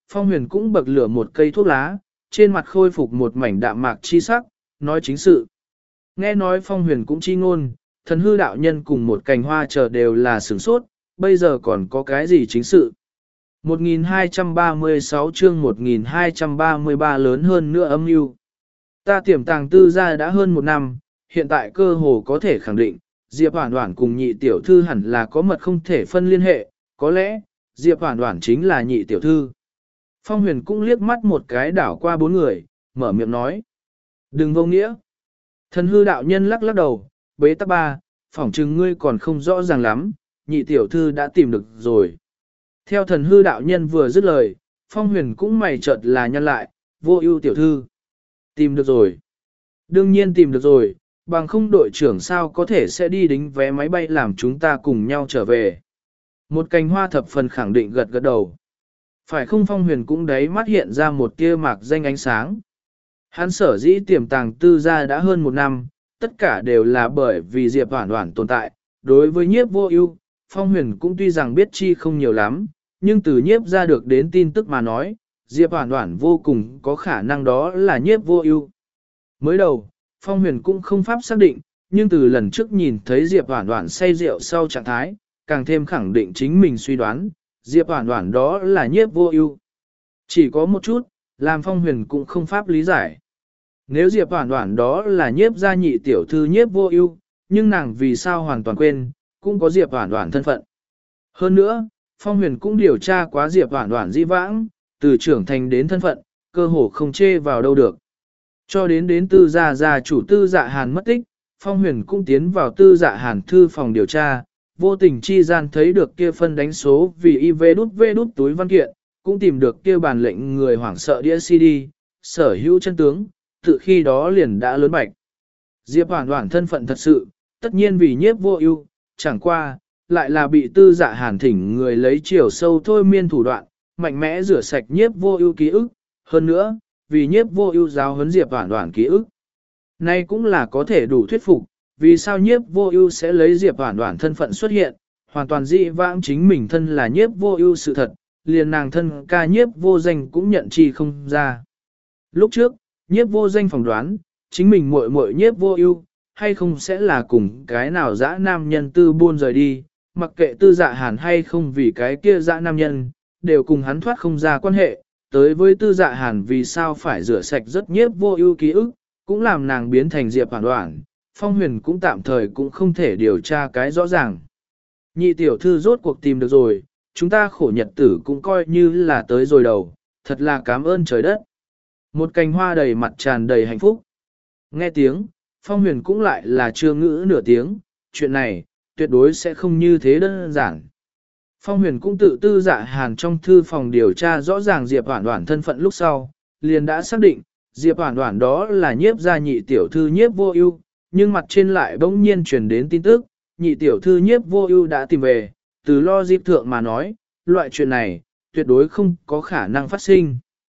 Phong Huyền cũng bậc lửa một cây thuốc lá, trên mặt khôi phục một mảnh đạm mạc chi sắc, nói chính sự. Nghe nói Phong Huyền cũng chi ngôn, thần hư đạo nhân cùng một cành hoa chờ đều là sửng sốt, bây giờ còn có cái gì chính sự. một nghìn hai trăm ba mươi sáu chương một nghìn hai trăm ba mươi ba lớn hơn nữa âm mưu. Ta tiềm tàng tư gia đã hơn một năm, hiện tại cơ hồ có thể khẳng định, Diệp Hoản Hoản cùng nhị tiểu thư hẳn là có mật không thể phân liên hệ, có lẽ, Diệp Hoản Hoản chính là nhị tiểu thư. Phong Huyền cũng liếc mắt một cái đảo qua bốn người, mở miệng nói. Đừng vô nghĩa. Thần hư đạo nhân lắc lắc đầu, bế tắc ba, phỏng chừng ngươi còn không rõ ràng lắm, nhị tiểu thư đã tìm được rồi. Theo thần hư đạo nhân vừa dứt lời, Phong Huyền cũng mày chợt là nhăn lại, vô ưu tiểu thư. Tìm được rồi. Đương nhiên tìm được rồi, bằng không đội trưởng sao có thể sẽ đi đính vé máy bay làm chúng ta cùng nhau trở về. Một cành hoa thập phần khẳng định gật gật đầu. Phải không? Phong Huyền cũng đấy mắt hiện ra một tia mạc danh ánh sáng. Hắn sở dĩ tiềm tàng tư gia đã hơn một năm, tất cả đều là bởi vì Diệp Hoản Hoản tồn tại. Đối với nhiếp vô ưu, Phong Huyền cũng tuy rằng biết chi không nhiều lắm, nhưng từ nhiếp ra được đến tin tức mà nói, Diệp Hoản Hoản vô cùng có khả năng đó là nhiếp vô ưu. Mới đầu, Phong Huyền cũng không pháp xác định, nhưng từ lần trước nhìn thấy Diệp Hoản Hoản say rượu sau trạng thái, càng thêm khẳng định chính mình suy đoán, Diệp Hoản Hoản đó là nhiếp vô ưu. Chỉ có một chút, làm Phong Huyền cũng không pháp lý giải. Nếu Diệp Hoản Hoản đó là nhiếp gia nhị tiểu thư nhiếp vô ưu, nhưng nàng vì sao hoàn toàn quên, cũng có Diệp Hoản Hoản thân phận. Hơn nữa, Phong Huyền cũng điều tra quá Diệp Hoản Hoản di vãng, từ trưởng thành đến thân phận, cơ hồ không chê vào đâu được. Cho đến đến tư gia gia chủ tư dạ hàn mất tích, Phong Huyền cũng tiến vào tư dạ hàn thư phòng điều tra, vô tình chi gian thấy được kia phân đánh số vì i vê đút vê đút túi văn kiện, cũng tìm được kia bản lệnh người hoảng sợ đĩa xê đê, sở hữu chân tướng, tự khi đó liền đã lớn bạch. Diệp Hoản Hoản thân phận thật sự, tất nhiên vì nhiếp vô ưu, chẳng qua, lại là bị tư dạ hàn thỉnh người lấy chiều sâu thôi miên thủ đoạn, mạnh mẽ rửa sạch nhiếp vô ưu ký ức, hơn nữa, vì nhiếp vô ưu giáo huấn Diệp Hoản Hoản ký ức. Nay cũng là có thể đủ thuyết phục, vì sao nhiếp vô ưu sẽ lấy Diệp Hoản Hoản thân phận xuất hiện, hoàn toàn dị vãng chính mình thân là nhiếp vô ưu sự thật, liền nàng thân ca nhiếp vô danh cũng nhận chi không ra. Lúc trước, nhiếp vô danh phỏng đoán, chính mình muội muội nhiếp vô ưu, hay không sẽ là cùng cái nào dã nam nhân tư buôn rời đi, mặc kệ tư dạ hàn hay không vì cái kia dã nam nhân, đều cùng hắn thoát không ra quan hệ, tới với tư dạ hàn vì sao phải rửa sạch rất nhiếp vô ưu ký ức, cũng làm nàng biến thành Diệp Hoản Hoản, Phong Huyền cũng tạm thời cũng không thể điều tra cái rõ ràng. Nhị tiểu thư rốt cuộc tìm được rồi, chúng ta khổ nhật tử cũng coi như là tới rồi đầu, thật là cảm ơn trời đất. Một cành hoa đầy mặt tràn đầy hạnh phúc. Nghe tiếng, Phong Huyền cũng lại là chưa ngữ nửa tiếng, chuyện này, tuyệt đối sẽ không như thế đơn giản. Phong Huyền cũng tự tư dạ hàn trong thư phòng điều tra rõ ràng Diệp Hoản Hoản thân phận lúc sau, liền đã xác định, Diệp Hoản Hoản đó là nhiếp gia nhị tiểu thư nhiếp vô ưu, nhưng mặt trên lại bỗng nhiên truyền đến tin tức, nhị tiểu thư nhiếp vô ưu đã tìm về, từ lo dịp thượng mà nói, loại chuyện này, tuyệt đối không có khả năng phát sinh.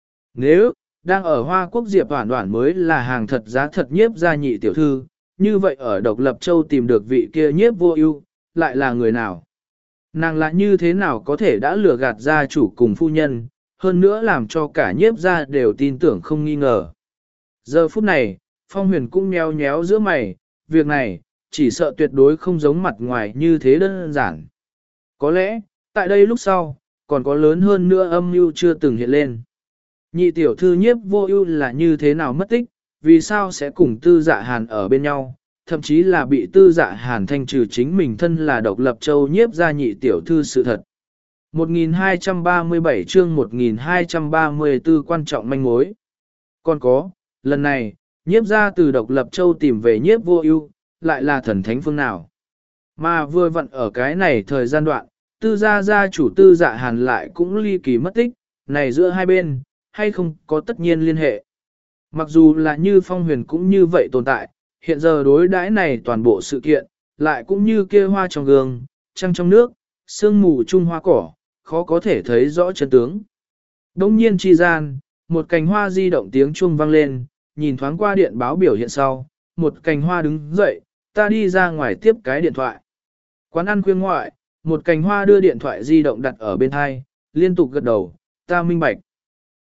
Nếu, đang ở Hoa Quốc Diệp Hoản Hoản mới là hàng thật giá thật nhiếp gia nhị tiểu thư, như vậy ở Độc Lập Châu tìm được vị kia nhiếp vô ưu, lại là người nào? Nàng lại như thế nào có thể đã lừa gạt gia chủ cùng phu nhân, hơn nữa làm cho cả nhiếp gia đều tin tưởng không nghi ngờ. Giờ phút này, Phong Huyền cũng nheo nhéo giữa mày, việc này, chỉ sợ tuyệt đối không giống mặt ngoài như thế đơn giản. Có lẽ, tại đây lúc sau, còn có lớn hơn nữa âm mưu chưa từng hiện lên. Nhị tiểu thư nhiếp vô ưu là như thế nào mất tích, vì sao sẽ cùng tư dạ hàn ở bên nhau, thậm chí là bị tư dạ hàn thanh trừ chính mình thân là Độc Lập Châu nhiếp gia nhị tiểu thư sự thật. một nghìn hai trăm ba mươi bảy chương một nghìn hai trăm ba mươi tư quan trọng manh mối. Còn có, lần này, nhiếp gia từ Độc Lập Châu tìm về nhiếp vô ưu, lại là thần thánh phương nào. Mà vừa vặn ở cái này thời gian đoạn, tư gia gia chủ tư dạ hàn lại cũng ly kỳ mất tích, này giữa hai bên, hay không có tất nhiên liên hệ. Mặc dù là như Phong Huyền cũng như vậy tồn tại, hiện giờ đối đãi này toàn bộ sự kiện, lại cũng như kia hoa trong gương, trăng trong nước, sương mù chung hoa cỏ, khó có thể thấy rõ chân tướng. Đông nhiên chi gian, một cành hoa di động tiếng chuông vang lên, nhìn thoáng qua điện báo biểu hiện sau, một cành hoa đứng dậy, ta đi ra ngoài tiếp cái điện thoại. Quán ăn khuya ngoại, một cành hoa đưa điện thoại di động đặt ở bên hai, liên tục gật đầu, ta minh bạch.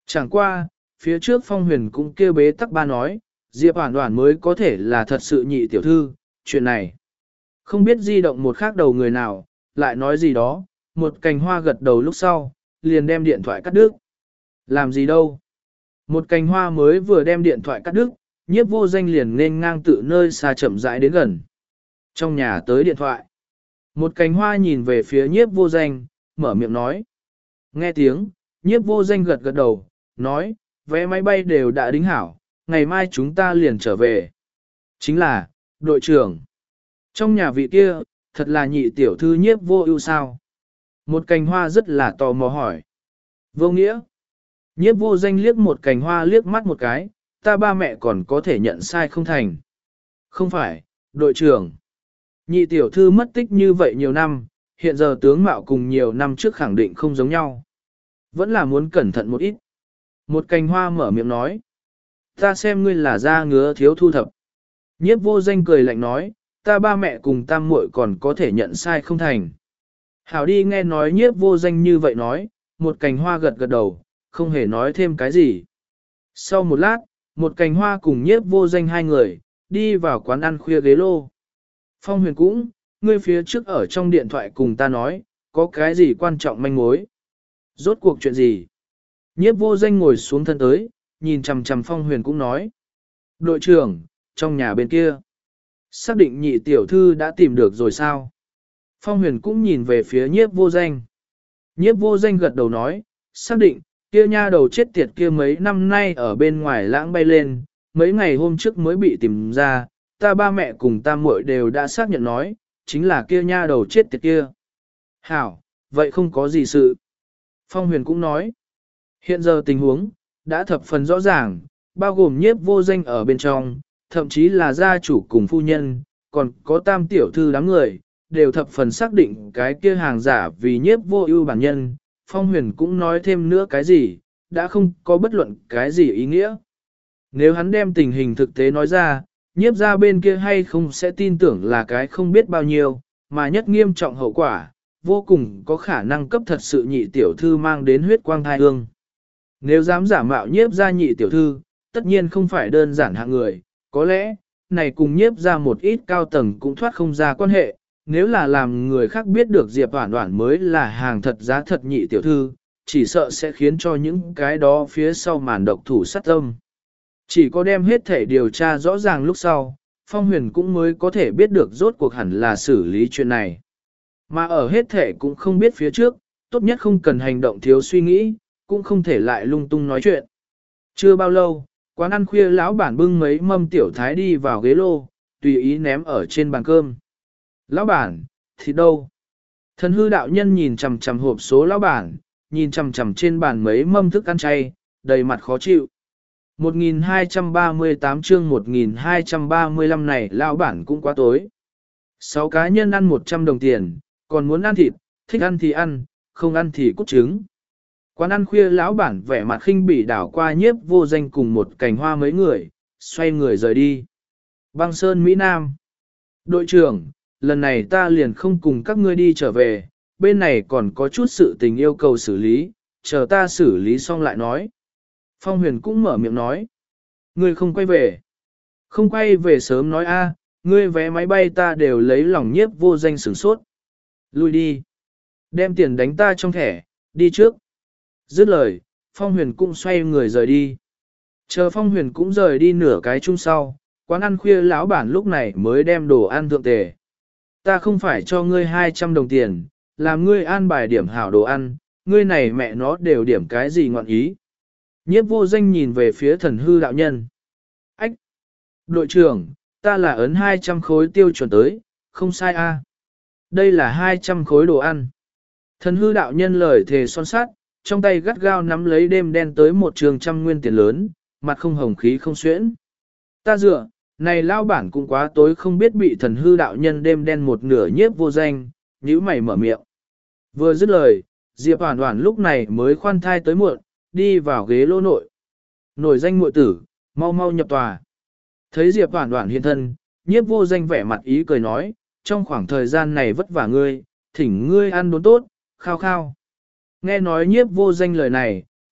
Chẳng qua, phía trước Phong Huyền cũng kêu bế tắc ba nói, Diệp Hoản Hoản mới có thể là thật sự nhị tiểu thư, chuyện này. Không biết di động một khác đầu người nào, lại nói gì đó, một cành hoa gật đầu lúc sau, liền đem điện thoại cắt đứt. Làm gì đâu? Một cành hoa mới vừa đem điện thoại cắt đứt, Nhiếp Vô Danh liền nên ngang tự nơi xa chậm rãi đến gần. Trong nhà tới điện thoại. Một cành hoa nhìn về phía Nhiếp Vô Danh, mở miệng nói. Nghe tiếng, Nhiếp Vô Danh gật gật đầu, nói, vé máy bay đều đã đính hảo, ngày mai chúng ta liền trở về. Chính là, đội trưởng. Trong nhà vị kia, thật là nhị tiểu thư Nhiếp Vô Ưu sao? Một cành hoa rất là tò mò hỏi. Vô nghĩa. Nhiếp Vô Danh liếc một cành hoa liếc mắt một cái, ta ba mẹ còn có thể nhận sai không thành. Không phải, đội trưởng. Nhị tiểu thư mất tích như vậy nhiều năm, hiện giờ tướng mạo cùng nhiều năm trước khẳng định không giống nhau. Vẫn là muốn cẩn thận một ít. Một cành hoa mở miệng nói. Ta xem ngươi là da ngứa thiếu thu thập. Nhiếp Vô Danh cười lạnh nói, ta ba mẹ cùng tam muội còn có thể nhận sai không thành. Hảo đi nghe nói Nhiếp Vô Danh như vậy nói, một cành hoa gật gật đầu, không hề nói thêm cái gì. Sau một lát, một cành hoa cùng Nhiếp Vô Danh hai người, đi vào quán ăn khuya ghế lô. Phong Huyền cũng, ngươi phía trước ở trong điện thoại cùng ta nói, có cái gì quan trọng manh mối. Rốt cuộc chuyện gì? Nhiếp Vô Danh ngồi xuống thân tới, nhìn chằm chằm Phong Huyền cũng nói. Đội trưởng, trong nhà bên kia. Xác định nhị tiểu thư đã tìm được rồi sao? Phong Huyền cũng nhìn về phía Nhiếp Vô Danh. Nhiếp Vô Danh gật đầu nói, xác định, kia nha đầu chết tiệt kia mấy năm nay ở bên ngoài lãng bay lên, mấy ngày hôm trước mới bị tìm ra, ta ba mẹ cùng ta muội đều đã xác nhận nói, chính là kia nha đầu chết tiệt kia. Hảo, vậy không có gì sự. Phong Huyền cũng nói, hiện giờ tình huống, đã thập phần rõ ràng, bao gồm Nhiếp Vô Danh ở bên trong, thậm chí là gia chủ cùng phu nhân, còn có tam tiểu thư đám người, đều thập phần xác định cái kia hàng giả vì Nhiếp Vô Ưu bản nhân. Phong Huyền cũng nói thêm nữa cái gì, đã không có bất luận cái gì ý nghĩa. Nếu hắn đem tình hình thực tế nói ra, Nhiếp gia bên kia hay không sẽ tin tưởng là cái không biết bao nhiêu, mà nhất nghiêm trọng hậu quả, vô cùng có khả năng cấp thật sự nhị tiểu thư mang đến huyết quang thai hương. Nếu dám giả mạo Nhiếp gia nhị tiểu thư, tất nhiên không phải đơn giản hạng người, có lẽ, này cùng Nhiếp gia một ít cao tầng cũng thoát không ra quan hệ, nếu là làm người khác biết được Diệp Hoản Hoản mới là hàng thật giá thật nhị tiểu thư, chỉ sợ sẽ khiến cho những cái đó phía sau màn độc thủ sát tâm. Chỉ có đem hết thể điều tra rõ ràng lúc sau, Phong Huyền cũng mới có thể biết được rốt cuộc hẳn là xử lý chuyện này. Mà ở hết thể cũng không biết phía trước, tốt nhất không cần hành động thiếu suy nghĩ, cũng không thể lại lung tung nói chuyện. Chưa bao lâu, quán ăn khuya lão bản bưng mấy mâm tiểu thái đi vào ghế lô, tùy ý ném ở trên bàn cơm. Lão bản, thịt đâu? Thần hư đạo nhân nhìn chằm chằm hộp số lão bản, nhìn chằm chằm trên bàn mấy mâm thức ăn chay, đầy mặt khó chịu. một nghìn hai trăm ba mươi tám chương một nghìn hai trăm ba mươi lăm này lão bản cũng quá tối. Sáu cá nhân ăn một trăm đồng tiền, còn muốn ăn thịt, thích ăn thì ăn, không ăn thì cút trứng. Quán ăn khuya lão bản vẻ mặt khinh bỉ đảo qua Nhiếp Vô Danh cùng một cành hoa mấy người, xoay người rời đi. Băng Sơn Mỹ Nam. Đội trưởng, lần này ta liền không cùng các ngươi đi trở về, bên này còn có chút sự tình yêu cầu xử lý, chờ ta xử lý xong lại nói. Phong Huyền cũng mở miệng nói. Ngươi không quay về. Không quay về sớm nói a, ngươi vé máy bay ta đều lấy lòng Nhiếp Vô Danh sửng sốt. Lui đi. Đem tiền đánh ta trong thẻ, đi trước. Dứt lời, Phong Huyền cũng xoay người rời đi. Chờ Phong Huyền cũng rời đi nửa cái chung sau, quán ăn khuya lão bản lúc này mới đem đồ ăn thượng tề. Ta không phải cho ngươi hai trăm đồng tiền, làm ngươi an bài điểm hảo đồ ăn, ngươi này mẹ nó đều điểm cái gì ngọn ý. Nhiếp Vô Danh nhìn về phía thần hư đạo nhân. Ách! Đội trưởng, ta là ấn hai trăm khối tiêu chuẩn tới, không sai a. Đây là hai trăm khối đồ ăn. Thần hư đạo nhân lời thề son sát, trong tay gắt gao nắm lấy đêm đen tới một trường trăm nguyên tiền lớn, mặt không hồng khí không xuyễn. Ta dựa, này lao bản cũng quá tối không biết bị thần hư đạo nhân đêm đen một nửa Nhiếp Vô Danh, nhíu mày mở miệng. Vừa dứt lời, Diệp Hoản Hoản lúc này mới khoan thai tới muộn, đi vào ghế lô nội. Nổi danh muội tử, mau mau nhập tòa. Thấy Diệp Hoản Hoản hiện thân, Nhiếp Vô Danh vẻ mặt ý cười nói, trong khoảng thời gian này vất vả ngươi, thỉnh ngươi ăn đốn tốt, khao khao. Nghe nói Nhiếp Vô Danh lời này,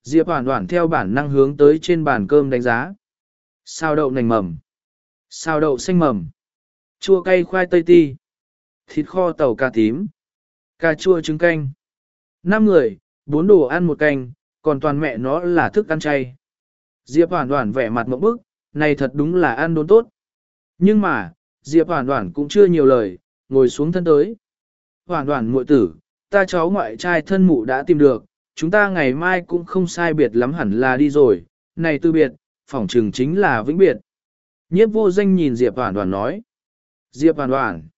Diệp Hoản Hoản theo bản năng hướng tới trên bàn cơm đánh giá. Sao đậu nành mầm, sao đậu xanh mầm, chua cay khoai tây ti, thịt kho tàu cà tím, cà chua trứng canh. Năm người, bốn đồ ăn một canh, còn toàn mẹ nó là thức ăn chay. Diệp Hoản Hoản vẻ mặt ngộp bức, này thật đúng là ăn đốn tốt. Nhưng mà, Diệp Hoản Hoản cũng chưa nhiều lời, ngồi xuống thân tới. Hoản Hoản muội tử, ta cháu ngoại trai thân mụ đã tìm được, chúng ta ngày mai cũng không sai biệt lắm hẳn là đi rồi, này từ biệt, phỏng trừng chính là vĩnh biệt. Nhiếp vô danh nhìn Diệp Hoản Hoản nói. Diệp Hoản Hoản,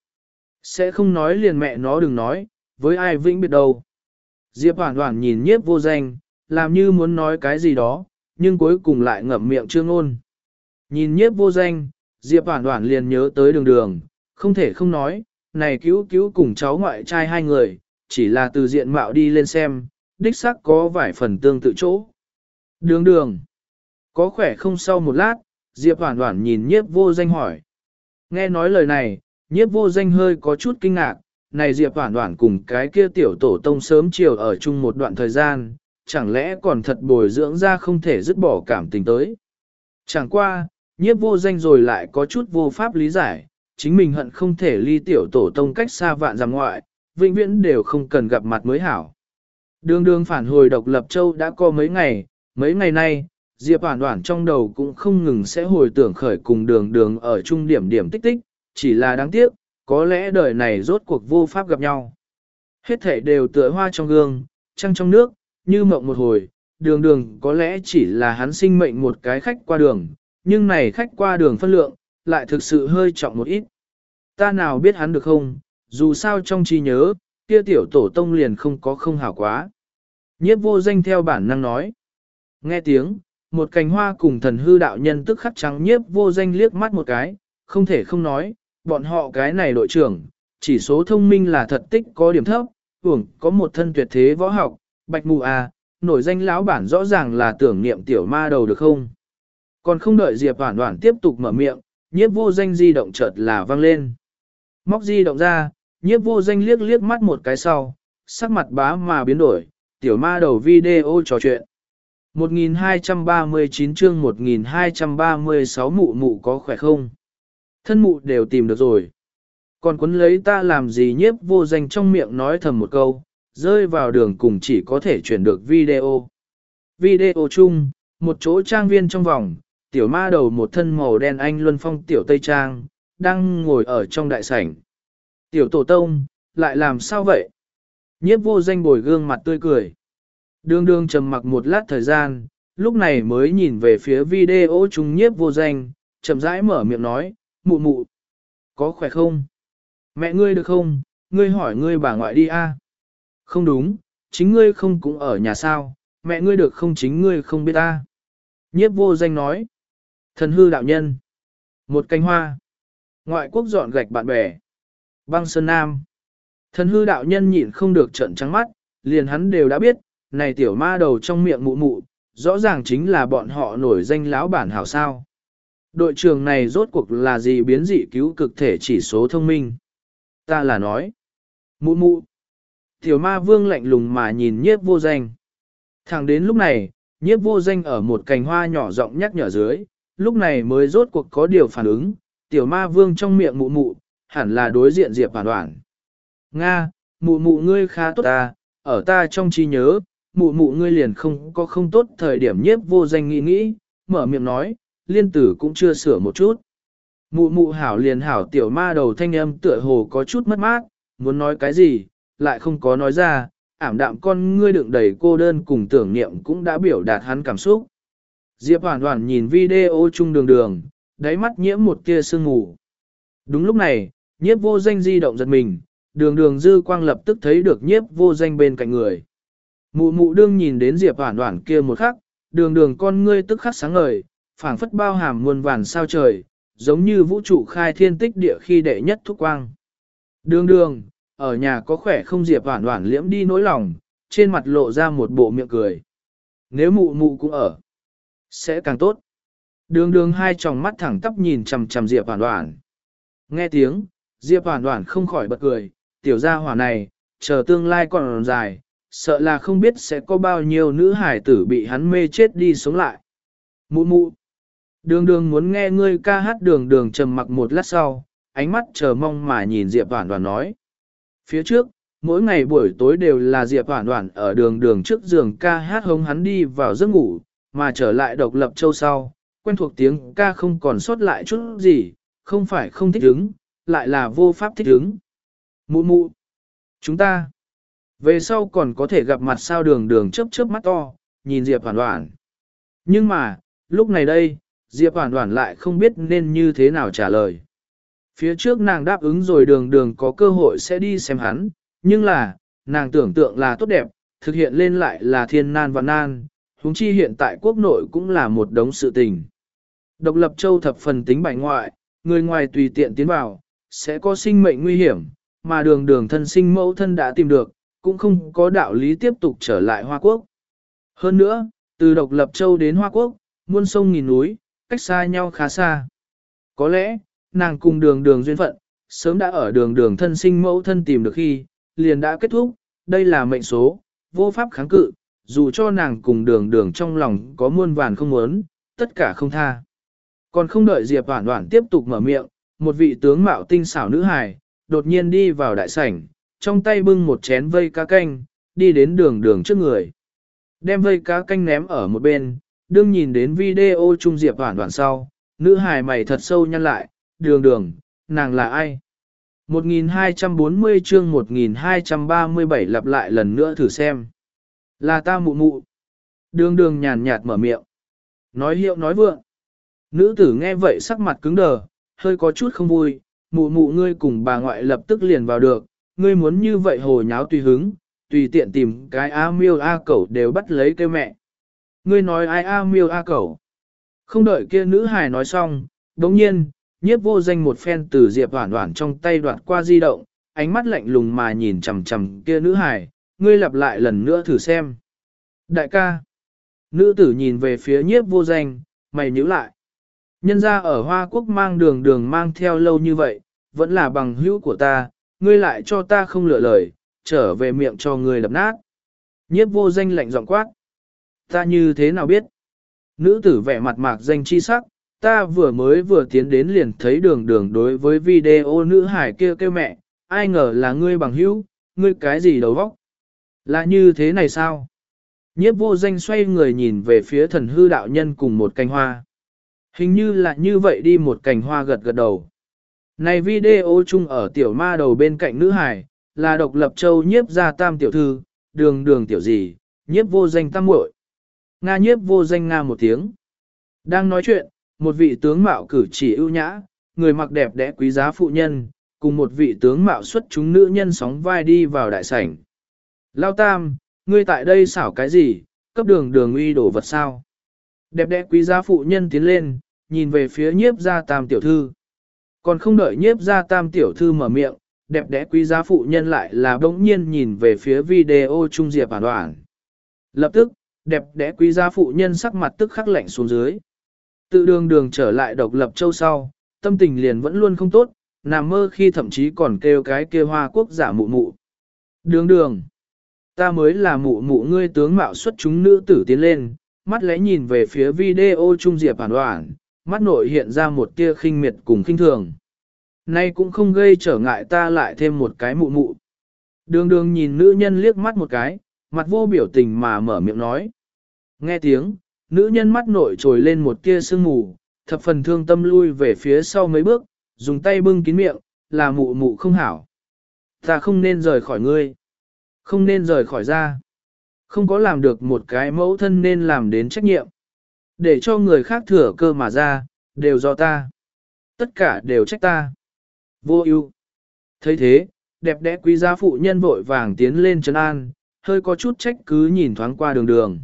sẽ không nói liền mẹ nó đừng nói, với ai vĩnh biệt đâu. Diệp Hoản Hoản nhìn nhiếp vô danh, làm như muốn nói cái gì đó, nhưng cuối cùng lại ngậm miệng chưa ngôn. Nhìn nhiếp vô danh, Diệp Hoản Hoản liền nhớ tới đường đường, không thể không nói, này cứu cứu cùng cháu ngoại trai hai người, chỉ là từ diện mạo đi lên xem, đích xác có vài phần tương tự chỗ. Đường đường, có khỏe không? Sau một lát, Diệp Hoản Hoản nhìn nhiếp vô danh hỏi. Nghe nói lời này, nhiếp vô danh hơi có chút kinh ngạc, này Diệp Hoản Hoản cùng cái kia tiểu tổ tông sớm chiều ở chung một đoạn thời gian, chẳng lẽ còn thật bồi dưỡng ra không thể dứt bỏ cảm tình tới. Chẳng qua, nhiếp vô danh rồi lại có chút vô pháp lý giải, chính mình hận không thể ly tiểu tổ tông cách xa vạn dặm ngoại, vĩnh viễn đều không cần gặp mặt mới hảo. Đường đường phản hồi độc lập châu đã có mấy ngày, mấy ngày nay, Diệp Hoản Hoản trong đầu cũng không ngừng sẽ hồi tưởng khởi cùng đường đường ở chung điểm điểm tích tích, chỉ là đáng tiếc, có lẽ đời này rốt cuộc vô pháp gặp nhau. Hết thể đều tựa hoa trong gương, trăng trong nước, như mộng một hồi, đường đường có lẽ chỉ là hắn sinh mệnh một cái khách qua đường, nhưng này khách qua đường phân lượng, lại thực sự hơi trọng một ít. Ta nào biết hắn được không, dù sao trong trí nhớ, kia tiểu tổ tông liền không có không hảo quá. Nhiếp vô danh theo bản năng nói. Nghe tiếng, một cành hoa cùng thần hư đạo nhân tức khắc trắng nhiếp vô danh liếc mắt một cái, không thể không nói, bọn họ cái này đội trưởng, chỉ số thông minh là thật tích có điểm thấp, hưởng có một thân tuyệt thế võ học, bạch mù à, nổi danh lão bản rõ ràng là tưởng niệm tiểu ma đầu được không? Còn không đợi Diệp Hoản Hoản tiếp tục mở miệng, nhiếp vô danh di động chợt là vang lên. Móc di động ra, nhiếp vô danh liếc liếc mắt một cái sau, sắc mặt bá mà biến đổi, tiểu ma đầu video trò chuyện. một nghìn hai trăm ba mươi chín chương một nghìn hai trăm ba mươi sáu mụ mụ có khỏe không? Thân mụ đều tìm được rồi. Còn quấn lấy ta làm gì? Nhiếp vô danh trong miệng nói thầm một câu, rơi vào đường cùng chỉ có thể chuyển được video. Video chung, một chỗ trang viên trong vòng, tiểu ma đầu một thân màu đen anh luân phong tiểu tây trang, đang ngồi ở trong đại sảnh. Tiểu tổ tông, lại làm sao vậy? Nhiếp vô danh bồi gương mặt tươi cười. Đường đường trầm mặc một lát thời gian, lúc này mới nhìn về phía video chung nhiếp vô danh, chậm rãi mở miệng nói, mụ mụ, có khỏe không? Mẹ ngươi được không? Ngươi hỏi ngươi bà ngoại đi a. Không đúng, chính ngươi không cũng ở nhà sao, mẹ ngươi được không? Chính ngươi không biết ta. Nhiếp vô danh nói, thần hư đạo nhân, một cánh hoa, ngoại quốc dọn gạch bạn bè, băng sơn nam. Thần hư đạo nhân nhịn không được trợn trắng mắt, liền hắn đều đã biết, này tiểu ma đầu trong miệng mụ mụ, rõ ràng chính là bọn họ nổi danh lão bản hảo sao. Đội trưởng này rốt cuộc là gì biến dị cứu cực thể chỉ số thông minh? Ta là nói, mụ mụ. Tiểu ma vương lạnh lùng mà nhìn nhiếp vô danh. Thẳng đến lúc này, nhiếp vô danh ở một cành hoa nhỏ rộng nhắc nhở dưới, lúc này mới rốt cuộc có điều phản ứng, tiểu ma vương trong miệng mụ mụ, hẳn là đối diện Diệp Hoản Hoản. Nga, mụ mụ ngươi khá tốt ta, ở ta trong trí nhớ, mụ mụ ngươi liền không có không tốt. Thời điểm nhiếp vô danh nghĩ nghĩ, mở miệng nói, liên tử cũng chưa sửa một chút. Mụ mụ hảo liền hảo. Tiểu ma đầu thanh âm tựa hồ có chút mất mát, muốn nói cái gì, lại không có nói ra, ảm đạm con ngươi đựng đầy cô đơn cùng tưởng niệm cũng đã biểu đạt hắn cảm xúc. Diệp Hoản Hoản nhìn video chung đường đường, đáy mắt nhiễm một tia sương mù. Đúng lúc này, nhiếp vô danh di động giật mình, đường đường dư quang lập tức thấy được nhiếp vô danh bên cạnh người. Mụ mụ đương nhìn đến Diệp Hoản Hoản kia một khắc, đường đường con ngươi tức khắc sáng ngời, phảng phất bao hàm muôn vàn sao trời, giống như vũ trụ khai thiên tích địa khi đệ nhất thúc quang. Đường đường, ở nhà có khỏe không? Diệp Hoản Hoản liễm đi nỗi lòng, trên mặt lộ ra một bộ miệng cười. Nếu mụ mụ cũng ở, sẽ càng tốt. Đường đường hai tròng mắt thẳng tắp nhìn chằm chằm Diệp Hoản Hoản. Nghe tiếng, Diệp Hoản Hoản không khỏi bật cười, tiểu gia hỏa này, chờ tương lai còn dài, sợ là không biết sẽ có bao nhiêu nữ hải tử bị hắn mê chết đi sống lại. Mụ mụ, đường đường muốn nghe ngươi ca hát. Đường đường trầm mặc một lát sau, ánh mắt chờ mong mà nhìn Diệp Hoản Hoản nói. Phía trước, mỗi ngày buổi tối đều là Diệp Hoản Hoản ở đường đường trước giường ca hát hống hắn đi vào giấc ngủ, mà trở lại độc lập châu sau, quen thuộc tiếng ca không còn sót lại chút gì, không phải không thích ứng, lại là vô pháp thích ứng. Mụ mụ, chúng ta, về sau còn có thể gặp mặt sao? Đường đường chớp chớp mắt to, nhìn Diệp Hoản Hoản. Nhưng mà, lúc này đây, Diệp Hoản Hoản lại không biết nên như thế nào trả lời. Phía trước nàng đáp ứng rồi đường đường có cơ hội sẽ đi xem hắn, nhưng là, nàng tưởng tượng là tốt đẹp, thực hiện lên lại là thiên nan vạn nan, huống chi hiện tại quốc nội cũng là một đống sự tình. Độc lập châu thập phần tính bại ngoại, người ngoài tùy tiện tiến vào, sẽ có sinh mệnh nguy hiểm, mà đường đường thân sinh mẫu thân đã tìm được, cũng không có đạo lý tiếp tục trở lại Hoa Quốc. Hơn nữa, từ độc lập châu đến Hoa Quốc, muôn sông nghìn núi, cách xa nhau khá xa. Có lẽ, nàng cùng đường đường duyên phận, sớm đã ở đường đường thân sinh mẫu thân tìm được khi, liền đã kết thúc, đây là mệnh số, vô pháp kháng cự, dù cho nàng cùng đường đường trong lòng có muôn vàn không muốn, tất cả không tha. Còn không đợi Diệp Hoản Hoản tiếp tục mở miệng, một vị tướng mạo tinh xảo nữ hài, đột nhiên đi vào đại sảnh, trong tay bưng một chén vây cá canh, đi đến đường đường trước người. Đem vây cá canh ném ở một bên, đương nhìn đến video chung Diệp Hoản Hoản sau, nữ hài mày thật sâu nhăn lại, đường đường, nàng là ai? một nghìn hai trăm bốn mươi chương một nghìn hai trăm ba mươi bảy lặp lại lần nữa thử xem. Là ta mụ mụ. Đường đường nhàn nhạt mở miệng. Nói hiệu nói vượng. Nữ tử nghe vậy sắc mặt cứng đờ, hơi có chút không vui, mụ mụ ngươi cùng bà ngoại lập tức liền vào được, ngươi muốn như vậy hồ nháo tùy hứng, tùy tiện tìm cái A miêu A cẩu đều bắt lấy kêu mẹ. Ngươi nói ai A miêu A cẩu? Không đợi kia nữ hài nói xong, đống nhiên, Nhiếp Vô Danh một phen từ Diệp Hoản Hoản trong tay đoạt qua di động, ánh mắt lạnh lùng mà nhìn chằm chằm kia nữ hài, ngươi lặp lại lần nữa thử xem. Đại ca. Nữ tử nhìn về phía Nhiếp Vô Danh, mày nhíu lại. Nhân ra ở Hoa Quốc mang đường đường mang theo lâu như vậy, vẫn là bằng hữu của ta, ngươi lại cho ta không lựa lời, trở về miệng cho ngươi đập nát. Nhiếp Vô Danh lạnh giọng quát. Ta như thế nào biết? Nữ tử vẻ mặt mạc danh chi sắc, ta vừa mới vừa tiến đến liền thấy đường đường đối với video nữ hải kia kêu mẹ, ai ngờ là ngươi bằng hữu, ngươi cái gì đầu vóc? Là như thế này sao? Nhiếp Vô Danh xoay người nhìn về phía thần hư đạo nhân cùng một cành hoa. Hình như là như vậy đi, một cành hoa gật gật đầu. Này video chung ở tiểu ma đầu bên cạnh nữ hải, là độc lập châu Nhiếp gia tam tiểu thư, đường đường tiểu gì, Nhiếp Vô Danh tam muội. Nga. Nhiếp Vô Danh nga một tiếng. Đang nói chuyện, một vị tướng mạo cử chỉ ưu nhã, người mặc đẹp đẽ quý giá phụ nhân, cùng một vị tướng mạo xuất chúng nữ nhân sóng vai đi vào đại sảnh. Lao tam, ngươi tại đây xảo cái gì, cấp đường đường uy đổ vật sao? Đẹp đẽ quý giá phụ nhân tiến lên, nhìn về phía Nhiếp gia tam tiểu thư. Còn không đợi Nhiếp gia tam tiểu thư mở miệng, đẹp đẽ quý giá phụ nhân lại là bỗng nhiên nhìn về phía video trung Diệp Hoản Hoản. Lập tức, đẹp đẽ quý giá phụ nhân sắc mặt tức khắc lạnh xuống dưới. Tự đường đường trở lại độc lập châu sau, tâm tình liền vẫn luôn không tốt, nằm mơ khi thậm chí còn kêu cái kia Hoa Quốc giả mụ mụ. Đường đường, ta mới là mụ mụ ngươi. Tướng mạo xuất chúng nữ tử tiến lên, mắt lẽ nhìn về phía video trung Diệp Hoản Hoản, mắt nội hiện ra một tia khinh miệt cùng khinh thường. Nay cũng không gây trở ngại ta lại thêm một cái mụ mụ. Đường đường nhìn nữ nhân liếc mắt một cái, mặt vô biểu tình mà mở miệng nói. Nghe tiếng, nữ nhân mắt nội trồi lên một tia sương mù, thập phần thương tâm lui về phía sau mấy bước, dùng tay bưng kín miệng, là mụ mụ không hảo. Ta không nên rời khỏi ngươi. Không nên rời khỏi ra. Không có làm được một cái mẫu thân nên làm đến trách nhiệm. Để cho người khác thừa cơ mà ra, đều do ta. Tất cả đều trách ta. Vô ưu. Thấy thế, đẹp đẽ quý giá phụ nhân vội vàng tiến lên trấn an, hơi có chút trách cứ nhìn thoáng qua đường đường.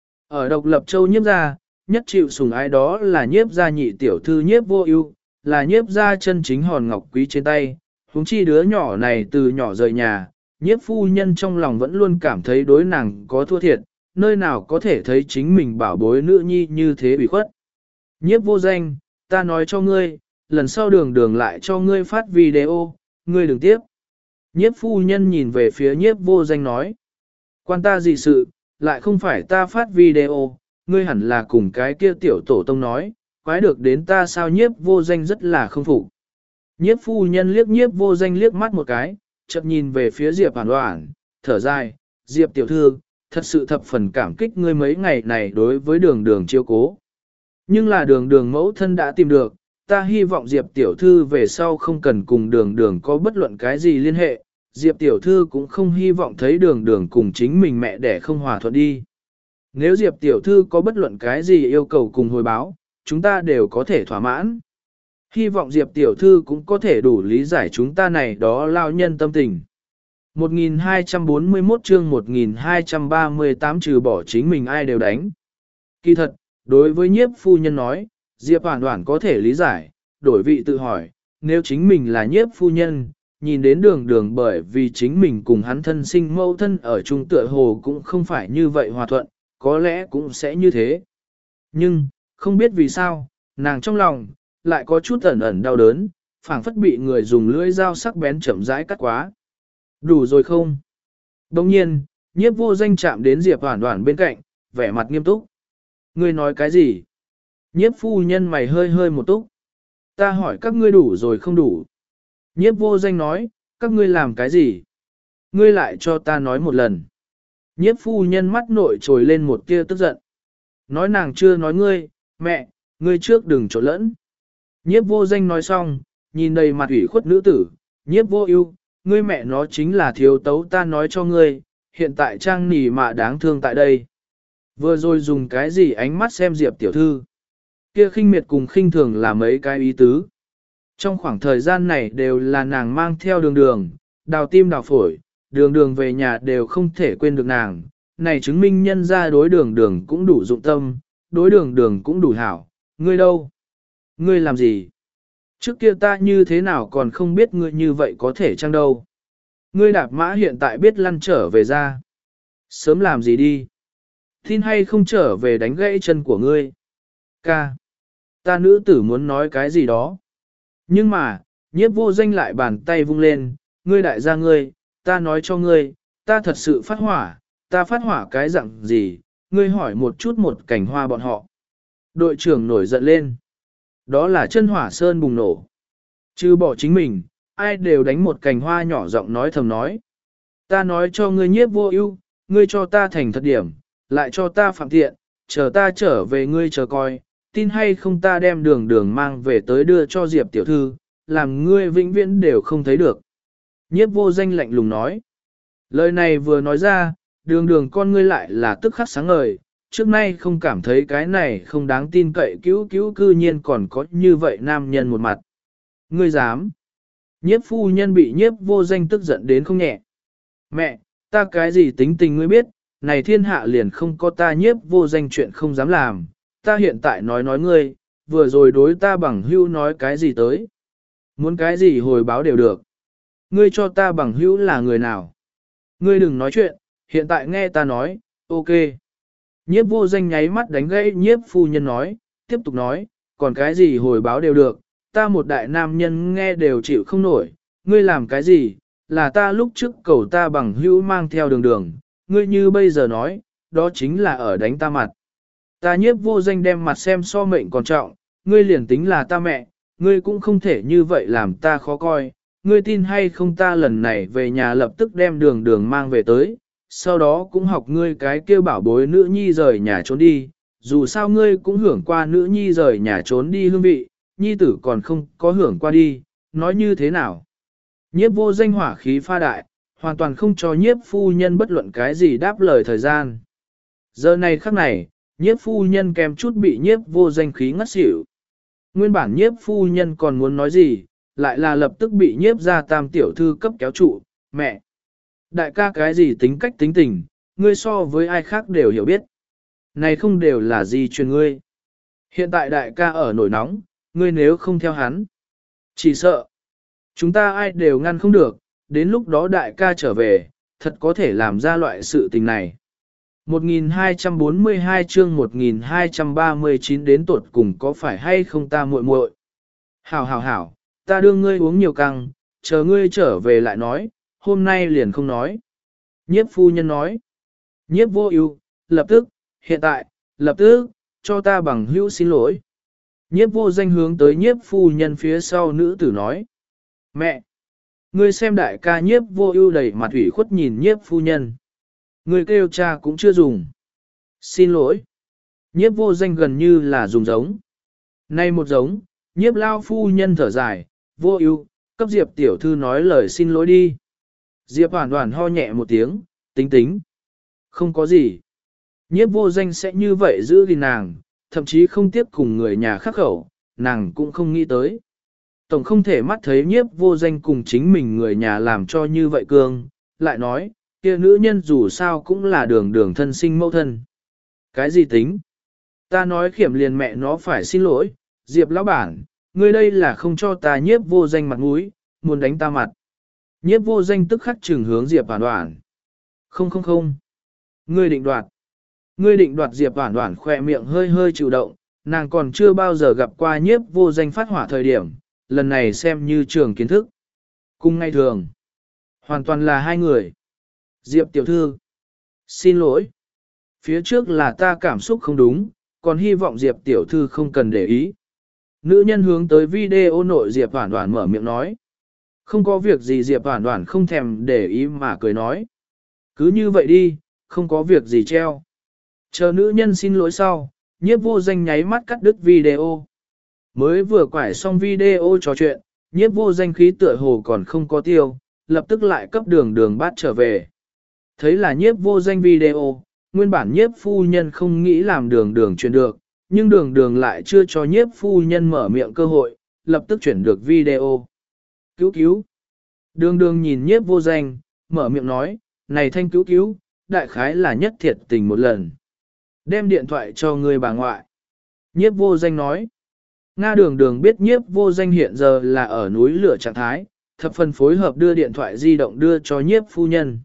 Ở độc lập châu Nhiếp gia, nhất chịu sủng ái đó là Nhiếp gia nhị tiểu thư Nhiếp Vô Ưu, là Nhiếp gia chân chính hòn ngọc quý trên tay, huống chi đứa nhỏ này từ nhỏ rời nhà, Nhiếp phu nhân trong lòng vẫn luôn cảm thấy đối nàng có thua thiệt, nơi nào có thể thấy chính mình bảo bối nữ nhi như thế bị khuất. Nhiếp Vô Danh, ta nói cho ngươi, lần sau đường đường lại cho ngươi phát video, ngươi đừng tiếp. Nhiếp phu nhân nhìn về phía Nhiếp Vô Danh nói. Quan ta gì sự, lại không phải ta phát video, ngươi hẳn là cùng cái kia tiểu tổ tông nói, quái được đến ta sao nhiếp vô danh rất là không phục. Nhiếp phu nhân liếc nhiếp vô danh liếc mắt một cái, chợt nhìn về phía Diệp Hoàn Hoàn, thở dài, Diệp tiểu thư, thật sự thập phần cảm kích ngươi mấy ngày này đối với đường đường chiêu cố. Nhưng là đường đường mẫu thân đã tìm được, ta hy vọng Diệp tiểu thư về sau không cần cùng đường đường có bất luận cái gì liên hệ, Diệp tiểu thư cũng không hy vọng thấy đường đường cùng chính mình mẹ đẻ không hòa thuận đi. Nếu Diệp tiểu thư có bất luận cái gì yêu cầu cùng hồi báo, chúng ta đều có thể thỏa mãn. Hy vọng Diệp tiểu thư cũng có thể đủ lý giải chúng ta này đó lao nhân tâm tình. một nghìn hai trăm bốn mươi mốt chương một nghìn hai trăm ba mươi tám trừ bỏ chính mình ai đều đánh. Kỳ thật, đối với nhiếp phu nhân nói, Diệp Hoàn Hoàn có thể lý giải, đổi vị tự hỏi, nếu chính mình là nhiếp phu nhân, nhìn đến đường đường bởi vì chính mình cùng hắn thân sinh mâu thân ở chung tựa hồ cũng không phải như vậy hòa thuận, có lẽ cũng sẽ như thế. Nhưng, không biết vì sao, nàng trong lòng, lại có chút ẩn ẩn đau đớn, phảng phất bị người dùng lưỡi dao sắc bén chậm rãi cắt quá. Đủ rồi không? Đồng nhiên, nhiếp vô danh chạm đến Diệp Hoàn Hoàn bên cạnh, vẻ mặt nghiêm túc. Ngươi nói cái gì? Nhiếp phu nhân mày hơi hơi một túc. Ta hỏi các ngươi đủ rồi không đủ? Nhiếp vô danh nói, các ngươi làm cái gì? Ngươi lại cho ta nói một lần. Nhiếp phu nhân mắt nội trồi lên một tia tức giận. Nói nàng chưa nói ngươi, mẹ, ngươi trước đừng trộn lẫn. Nhiếp vô danh nói xong, nhìn đầy mặt ủy khuất nữ tử, nhiếp vô ưu, ngươi mẹ nó chính là thiếu tấu ta nói cho ngươi, hiện tại trang nỉ mạ đáng thương tại đây. Vừa rồi dùng cái gì ánh mắt xem Diệp tiểu thư. Kia khinh miệt cùng khinh thường là mấy cái ý tứ. Trong khoảng thời gian này đều là nàng mang theo đường đường, đào tim đào phổi, đường đường về nhà đều không thể quên được nàng. Này chứng minh nhân ra đối đường đường cũng đủ dụng tâm, đối đường đường cũng đủ hảo. Ngươi đâu? Ngươi làm gì? Trước kia ta như thế nào còn không biết ngươi như vậy có thể chăng đâu? Ngươi đạp mã hiện tại biết lăn trở về ra. Sớm làm gì đi? Tin hay không trở về đánh gãy chân của ngươi? Ca. Ta nữ tử muốn nói cái gì đó. Nhưng mà, nhiếp vô danh lại bàn tay vung lên, ngươi đại gia ngươi, ta nói cho ngươi, ta thật sự phát hỏa, ta phát hỏa cái dạng gì, ngươi hỏi một chút một cảnh hoa bọn họ. Đội trưởng nổi giận lên. Đó là chân hỏa sơn bùng nổ. Chứ bỏ chính mình, ai đều đánh một cành hoa nhỏ giọng nói thầm nói. Ta nói cho ngươi nhiếp vô ưu, ngươi cho ta thành thật điểm, lại cho ta phạm tiện, chờ ta trở về ngươi chờ coi, tin hay không ta đem đường đường mang về tới đưa cho Diệp tiểu thư, làm ngươi vĩnh viễn đều không thấy được. Nhiếp vô danh lạnh lùng nói. Lời này vừa nói ra, đường đường con ngươi lại là tức khắc sáng ngời, trước nay không cảm thấy cái này không đáng tin cậy cứu cứu cư nhiên còn có như vậy nam nhân một mặt. Ngươi dám. Nhiếp phu nhân bị nhiếp vô danh tức giận đến không nhẹ. Mẹ, ta cái gì tính tình ngươi biết, này thiên hạ liền không có ta nhiếp vô danh chuyện không dám làm, ta hiện tại nói nói ngươi, vừa rồi đối ta bằng hữu nói cái gì tới. Muốn cái gì hồi báo đều được. Ngươi cho ta bằng hữu là người nào? Ngươi đừng nói chuyện, hiện tại nghe ta nói, ok. Nhiếp vô danh nháy mắt đánh gãy nhiếp phu nhân nói, tiếp tục nói, còn cái gì hồi báo đều được, ta một đại nam nhân nghe đều chịu không nổi, ngươi làm cái gì, là ta lúc trước cầu ta bằng hữu mang theo đường đường, ngươi như bây giờ nói, đó chính là ở đánh ta mặt. Ta nhiếp vô danh đem mặt xem so mệnh còn trọng, ngươi liền tính là ta mẹ, ngươi cũng không thể như vậy làm ta khó coi, ngươi tin hay không ta lần này về nhà lập tức đem đường đường mang về tới, sau đó cũng học ngươi cái kêu bảo bối nữ nhi rời nhà trốn đi, dù sao ngươi cũng hưởng qua nữ nhi rời nhà trốn đi hương vị, nhi tử còn không có hưởng qua đi, nói như thế nào. Nhiếp vô danh hỏa khí pha đại, hoàn toàn không cho nhiếp phu nhân bất luận cái gì đáp lời thời gian. Giờ này khắc này, nhiếp phu nhân kèm chút bị nhiếp vô danh khí ngất xỉu. Nguyên bản nhiếp phu nhân còn muốn nói gì, lại là lập tức bị nhiếp ra tam tiểu thư cấp kéo trụ, mẹ. Đại ca cái gì tính cách tính tình, ngươi so với ai khác đều hiểu biết. Này không đều là gì truyền ngươi. Hiện tại đại ca ở nổi nóng, ngươi nếu không theo hắn. Chỉ sợ, chúng ta ai đều ngăn không được, đến lúc đó đại ca trở về, thật có thể làm ra loại sự tình này. một nghìn hai trăm bốn mươi hai chương một nghìn hai trăm ba mươi chín đến tuột cùng có phải hay không ta muội muội. Hảo hảo hảo, ta đưa ngươi uống nhiều căng, chờ ngươi trở về lại nói, hôm nay liền không nói. Nhiếp phu nhân nói, Nhiếp vô ưu, lập tức, hiện tại, lập tức, cho ta bằng hữu xin lỗi. Nhiếp vô danh hướng tới nhiếp phu nhân phía sau nữ tử nói. Mẹ! Ngươi xem đại ca nhiếp vô ưu đầy mặt ủy khuất nhìn nhiếp phu nhân. Ngươi kêu cha cũng chưa dùng. Xin lỗi. Nhiếp vô danh gần như là dùng giống. Nay một giống, nhiếp lao phu nhân thở dài, vô ưu, cấp Diệp tiểu thư nói lời xin lỗi đi. Diệp hoàn hoàn ho nhẹ một tiếng, tính tính. Không có gì. Nhiếp vô danh sẽ như vậy giữ gìn nàng, thậm chí không tiếp cùng người nhà khắc khẩu, nàng cũng không nghĩ tới. Tổng không thể mắt thấy nhiếp vô danh cùng chính mình người nhà làm cho như vậy cương, lại nói, kia nữ nhân dù sao cũng là đường đường thân sinh mẫu thân. Cái gì tính? Ta nói khiểm liền mẹ nó phải xin lỗi, Diệp lão bản, ngươi đây là không cho ta nhiếp vô danh mặt mũi, muốn đánh ta mặt. Nhiếp vô danh tức khắc trừng hướng Diệp Hoản Hoản. Không không không. Ngươi định đoạt. Ngươi định đoạt Diệp Hoản Hoản khỏe miệng hơi hơi chịu động, nàng còn chưa bao giờ gặp qua nhiếp vô danh phát hỏa thời điểm, lần này xem như trường kiến thức. Cùng ngay thường. Hoàn toàn là hai người. Diệp tiểu thư. Xin lỗi. Phía trước là ta cảm xúc không đúng, còn hy vọng Diệp tiểu thư không cần để ý. Nữ nhân hướng tới video nội Diệp Hoản Hoản mở miệng nói. Không có việc gì Diệp Hoản Hoản không thèm để ý mà cười nói. Cứ như vậy đi, không có việc gì treo. Chờ nữ nhân xin lỗi sau, nhiếp vô danh nháy mắt cắt đứt video. Mới vừa quải xong video trò chuyện, nhiếp vô danh khí tựa hồ còn không có tiêu, lập tức lại cấp đường đường bát trở về. Thấy là nhiếp vô danh video, nguyên bản nhiếp phu nhân không nghĩ làm đường đường chuyển được, nhưng đường đường lại chưa cho nhiếp phu nhân mở miệng cơ hội, lập tức chuyển được video. Cứu cứu. Đường đường nhìn nhiếp vô danh, mở miệng nói, này thanh cứu cứu, đại khái là nhất thiệt tình một lần. Đem điện thoại cho người bà ngoại. Nhiếp vô danh nói. Nga đường đường biết nhiếp vô danh hiện giờ là ở núi lửa trạng thái, thập phần phối hợp đưa điện thoại di động đưa cho nhiếp phu nhân.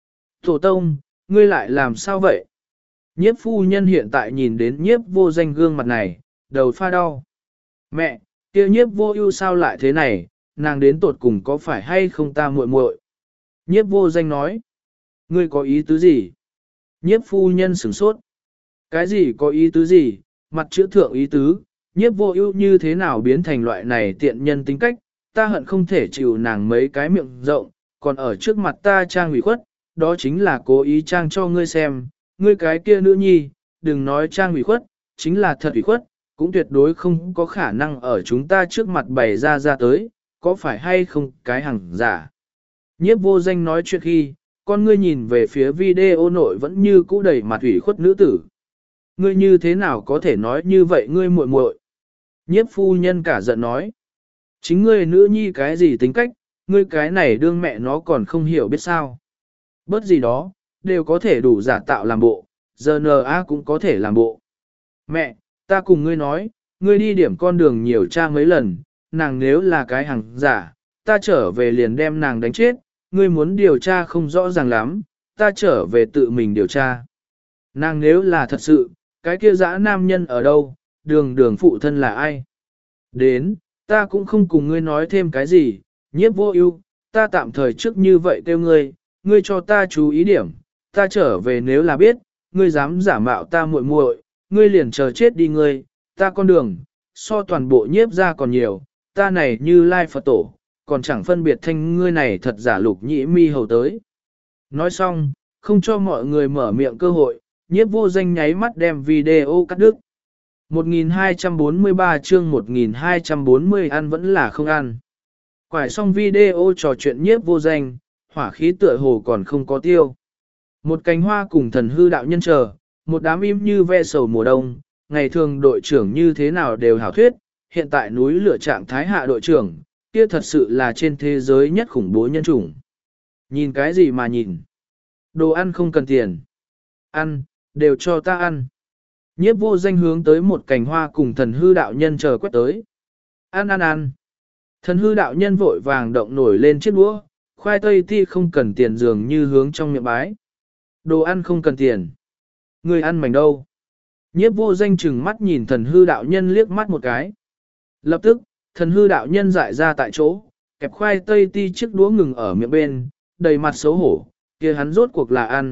Tổ tông, ngươi lại làm sao vậy? Nhiếp phu nhân hiện tại nhìn đến nhiếp vô danh gương mặt này, đầu pha đau. Mẹ, kia nhiếp vô ưu sao lại thế này, nàng đến tột cùng có phải hay không ta muội muội? Nhiếp vô danh nói. Ngươi có ý tứ gì? Nhiếp phu nhân sửng sốt. Cái gì có ý tứ gì? Mặt chữ thượng ý tứ, nhiếp vô ưu như thế nào biến thành loại này tiện nhân tính cách, ta hận không thể chịu nàng mấy cái miệng rộng, còn ở trước mặt ta trang ủy khuất, đó chính là cố ý trang cho ngươi xem, ngươi cái kia nữ nhi, đừng nói trang ủy khuất, chính là thật ủy khuất, cũng tuyệt đối không có khả năng ở chúng ta trước mặt bày ra ra tới, có phải hay không cái hàng giả. Nhiếp vô danh nói chuyện khi, con ngươi nhìn về phía video nội vẫn như cũ đầy mặt ủy khuất nữ tử. Ngươi như thế nào có thể nói như vậy ngươi muội muội? Nhiếp phu nhân cả giận nói. Chính ngươi nữ nhi cái gì tính cách, ngươi cái này đương mẹ nó còn không hiểu biết sao. Bớt gì đó, đều có thể đủ giả tạo làm bộ, giờ en a cũng có thể làm bộ. Mẹ, ta cùng ngươi nói, ngươi đi điểm con đường nhiều tra mấy lần, nàng nếu là cái hàng giả, ta trở về liền đem nàng đánh chết, ngươi muốn điều tra không rõ ràng lắm, ta trở về tự mình điều tra. Nàng nếu là thật sự, cái kia dã nam nhân ở đâu, đường đường phụ thân là ai? Đến, ta cũng không cùng ngươi nói thêm cái gì, nhiếp vô ưu, ta tạm thời trước như vậy kêu ngươi, ngươi cho ta chú ý điểm, ta trở về nếu là biết, ngươi dám giả mạo ta muội muội, ngươi liền chờ chết đi ngươi, ta con đường, so toàn bộ nhiếp ra còn nhiều, ta này như lai Phật tổ, còn chẳng phân biệt thanh ngươi này thật giả lục nhĩ mi hầu tới. Nói xong, không cho mọi người mở miệng cơ hội, nhiếp vô danh nháy mắt đem video cắt đứt. một nghìn hai trăm bốn mươi ba chương một nghìn hai trăm bốn mươi ăn vẫn là không ăn. Quải xong video trò chuyện nhiếp vô danh, hỏa khí tựa hồ còn không có tiêu. Một cánh hoa cùng thần hư đạo nhân chờ, một đám im như ve sầu mùa đông, ngày thường đội trưởng như thế nào đều hảo thuyết, hiện tại núi lửa trạng thái hạ đội trưởng, kia thật sự là trên thế giới nhất khủng bố nhân chủng. Nhìn cái gì mà nhìn? Đồ ăn không cần tiền. Ăn, đều cho ta ăn. Nhiếp vô danh hướng tới một cành hoa cùng thần hư đạo nhân chờ quét tới. Ăn ăn ăn. Thần hư đạo nhân vội vàng động nổi lên chiếc đũa, khoai tây ti không cần tiền dường như hướng trong miệng bái. Đồ ăn không cần tiền. Người ăn mảnh đâu? Nhiếp vô danh chừng mắt nhìn thần hư đạo nhân liếc mắt một cái. Lập tức, thần hư đạo nhân dại ra tại chỗ, kẹp khoai tây ti chiếc đũa ngừng ở miệng bên, đầy mặt xấu hổ, kia hắn rốt cuộc là ăn,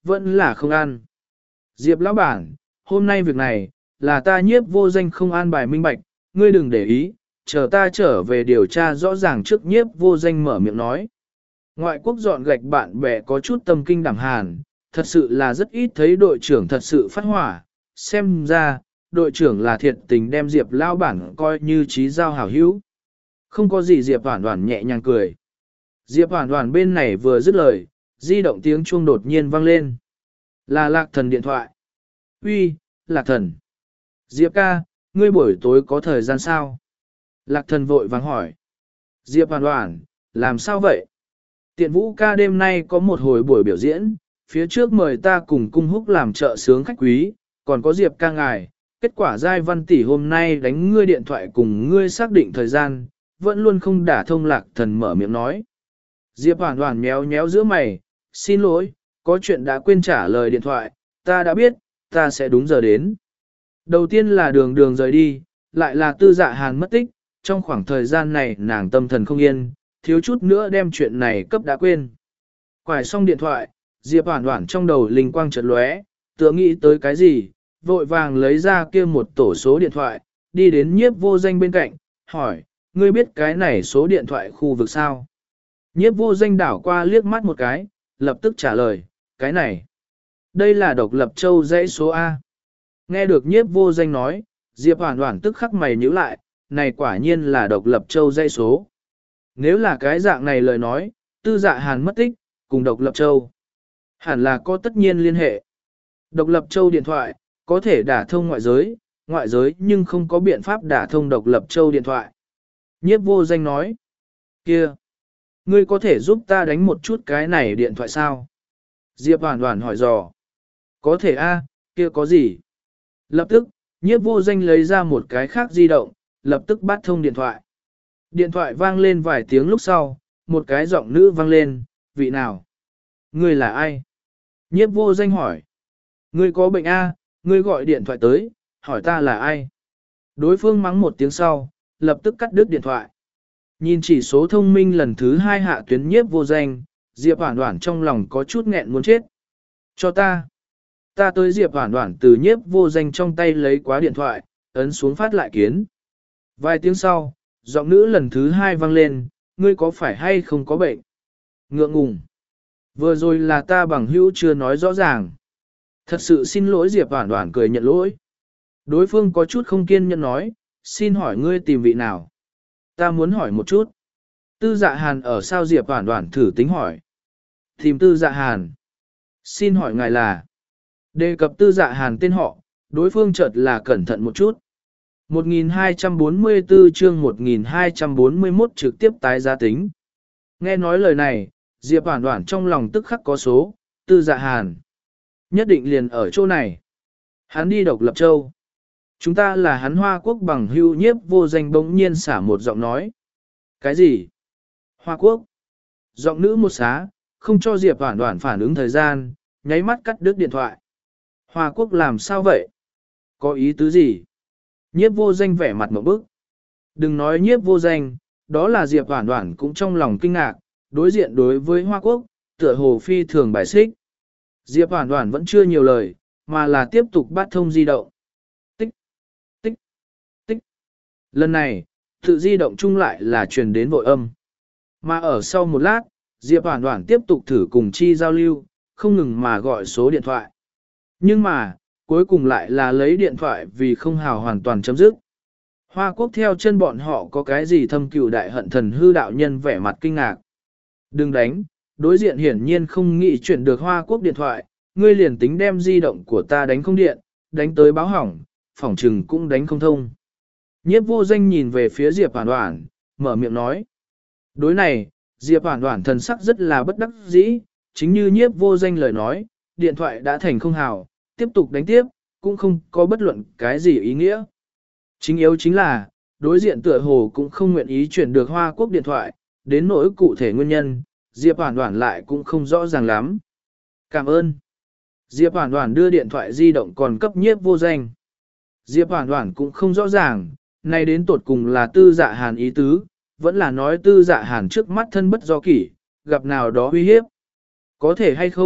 vẫn là không ăn. Diệp lão bản, hôm nay việc này, là ta nhiếp vô danh không an bài minh bạch, ngươi đừng để ý, chờ ta trở về điều tra rõ ràng trước nhiếp vô danh mở miệng nói. Ngoại quốc dọn gạch bạn bè có chút tâm kinh đảm hàn, thật sự là rất ít thấy đội trưởng thật sự phát hỏa, xem ra, đội trưởng là thiệt tình đem Diệp lao bản coi như trí giao hảo hữu. Không có gì Diệp Hoản Hoản nhẹ nhàng cười. Diệp Hoản Hoản bên này vừa dứt lời, di động tiếng chuông đột nhiên vang lên. Là Lạc Thần điện thoại. Uy, Lạc Thần. Diệp ca, ngươi buổi tối có thời gian sao? Lạc Thần vội vàng hỏi. Diệp Hoản Hoản, làm sao vậy? Tiện Vũ ca đêm nay có một hồi buổi biểu diễn, phía trước mời ta cùng cung húc làm trợ sướng khách quý, còn có Diệp ca ngài. Kết quả Giai Văn tỷ hôm nay đánh ngươi điện thoại cùng ngươi xác định thời gian, vẫn luôn không đả thông. Lạc Thần mở miệng nói. Diệp Hoản Hoản nhéo nhéo giữa mày, xin lỗi, có chuyện đã quên trả lời điện thoại, ta đã biết, ta sẽ đúng giờ đến. Đầu tiên là đường đường rời đi, lại là Tư Dạ Hàn mất tích, trong khoảng thời gian này nàng tâm thần không yên, thiếu chút nữa đem chuyện này cấp đã quên. Quải xong điện thoại, Diệp Hoản Hoản trong đầu linh quang chợt lóe, tựa nghĩ tới cái gì, vội vàng lấy ra kia một tổ số điện thoại, đi đến nhiếp vô danh bên cạnh, hỏi, ngươi biết cái này số điện thoại khu vực sao? Nhiếp vô danh đảo qua liếc mắt một cái, lập tức trả lời, cái này. Đây là độc lập châu dãy số A. Nghe được nhiếp vô danh nói, Diệp Hoản Hoản tức khắc mày nhíu lại, này quả nhiên là độc lập châu dãy số. Nếu là cái dạng này lời nói, Tư Dạ Hàn mất tích, cùng độc lập châu. Hẳn là có tất nhiên liên hệ. Độc lập châu điện thoại, có thể đả thông ngoại giới, ngoại giới nhưng không có biện pháp đả thông độc lập châu điện thoại. Nhiếp vô danh nói, kia, ngươi có thể giúp ta đánh một chút cái này điện thoại sao? Diệp Hoản Hoản hỏi dò. Có thể a, kia có gì? Lập tức, nhiếp vô danh lấy ra một cái khác di động, lập tức bắt thông điện thoại. Điện thoại vang lên vài tiếng lúc sau, một cái giọng nữ vang lên, vị nào? Ngươi là ai? Nhiếp vô danh hỏi. Ngươi có bệnh a, ngươi gọi điện thoại tới, hỏi ta là ai? Đối phương mắng một tiếng sau, lập tức cắt đứt điện thoại. Nhìn chỉ số thông minh lần thứ hai hạ tuyến nhiếp vô danh, Diệp Hoản Hoản trong lòng có chút nghẹn muốn chết. Cho ta. Ta tới Diệp Hoản Hoản từ nhiếp vô danh trong tay lấy quá điện thoại, ấn xuống phát lại kiến. Vài tiếng sau, giọng nữ lần thứ hai vang lên, ngươi có phải hay không có bệnh? Ngượng ngùng. Vừa rồi là ta bằng hữu chưa nói rõ ràng. Thật sự xin lỗi. Diệp Hoản Hoản cười nhận lỗi. Đối phương có chút không kiên nhẫn nói, xin hỏi ngươi tìm vị nào? Ta muốn hỏi một chút. Tư Dạ Hàn ở sao? Diệp Hoản Hoản thử tính hỏi. Tìm Tư Dạ Hàn. Xin hỏi ngài là? Đề cập Tư Dạ Hàn tên họ, đối phương chợt là cẩn thận một chút. một nghìn hai trăm bốn mươi tư chương một nghìn hai trăm bốn mươi mốt trực tiếp tái giá tính. Nghe nói lời này, Diệp Hoản Hoản trong lòng tức khắc có số, Tư Dạ Hàn. Nhất định liền ở chỗ này. Hắn đi độc lập châu. Chúng ta là hắn Hoa Quốc bằng hữu. Nhiếp vô danh bỗng nhiên xả một giọng nói. Cái gì? Hoa Quốc? Giọng nữ một xá, không cho Diệp Hoản Hoản phản ứng thời gian, nháy mắt cắt đứt điện thoại. Hoa Quốc làm sao vậy? Có ý tứ gì? Nhiếp vô danh vẻ mặt một bức. Đừng nói nhiếp vô danh, đó là Diệp Hoản Hoản cũng trong lòng kinh ngạc, đối diện đối với Hoa Quốc, tựa hồ phi thường bài xích. Diệp Hoản Hoản vẫn chưa nhiều lời, mà là tiếp tục bắt thông di động. Tích, tích, tích. Lần này, tự di động chung lại là truyền đến vội âm. Mà ở sau một lát, Diệp Hoản Hoản tiếp tục thử cùng chi giao lưu, không ngừng mà gọi số điện thoại. Nhưng mà, cuối cùng lại là lấy điện thoại vì không hào hoàn toàn chấm dứt. Hoa Quốc theo chân bọn họ có cái gì thâm cừu đại hận thần hư đạo nhân vẻ mặt kinh ngạc. Đừng đánh, đối diện hiển nhiên không nghĩ chuyển được Hoa Quốc điện thoại, ngươi liền tính đem di động của ta đánh không điện, đánh tới báo hỏng, phỏng trừng cũng đánh không thông. Nhiếp vô danh nhìn về phía Diệp Hoản Hoản, mở miệng nói. Đối này, Diệp Hoản Hoản thần sắc rất là bất đắc dĩ, chính như nhiếp vô danh lời nói, điện thoại đã thành không hào, tiếp tục đánh tiếp, cũng không có bất luận cái gì ý nghĩa. Chính yếu chính là, đối diện tựa hồ cũng không nguyện ý chuyển được Hoa Quốc điện thoại, đến nỗi cụ thể nguyên nhân, Diệp Hoản Hoản lại cũng không rõ ràng lắm. Cảm ơn. Diệp Hoản Hoản đưa điện thoại di động còn cấp nhiếp vô danh. Diệp Hoản Hoản cũng không rõ ràng, nay đến tột cùng là Tư Dạ Hàn ý tứ, vẫn là nói Tư Dạ Hàn trước mắt thân bất do kỷ, gặp nào đó uy hiếp. Có thể hay không,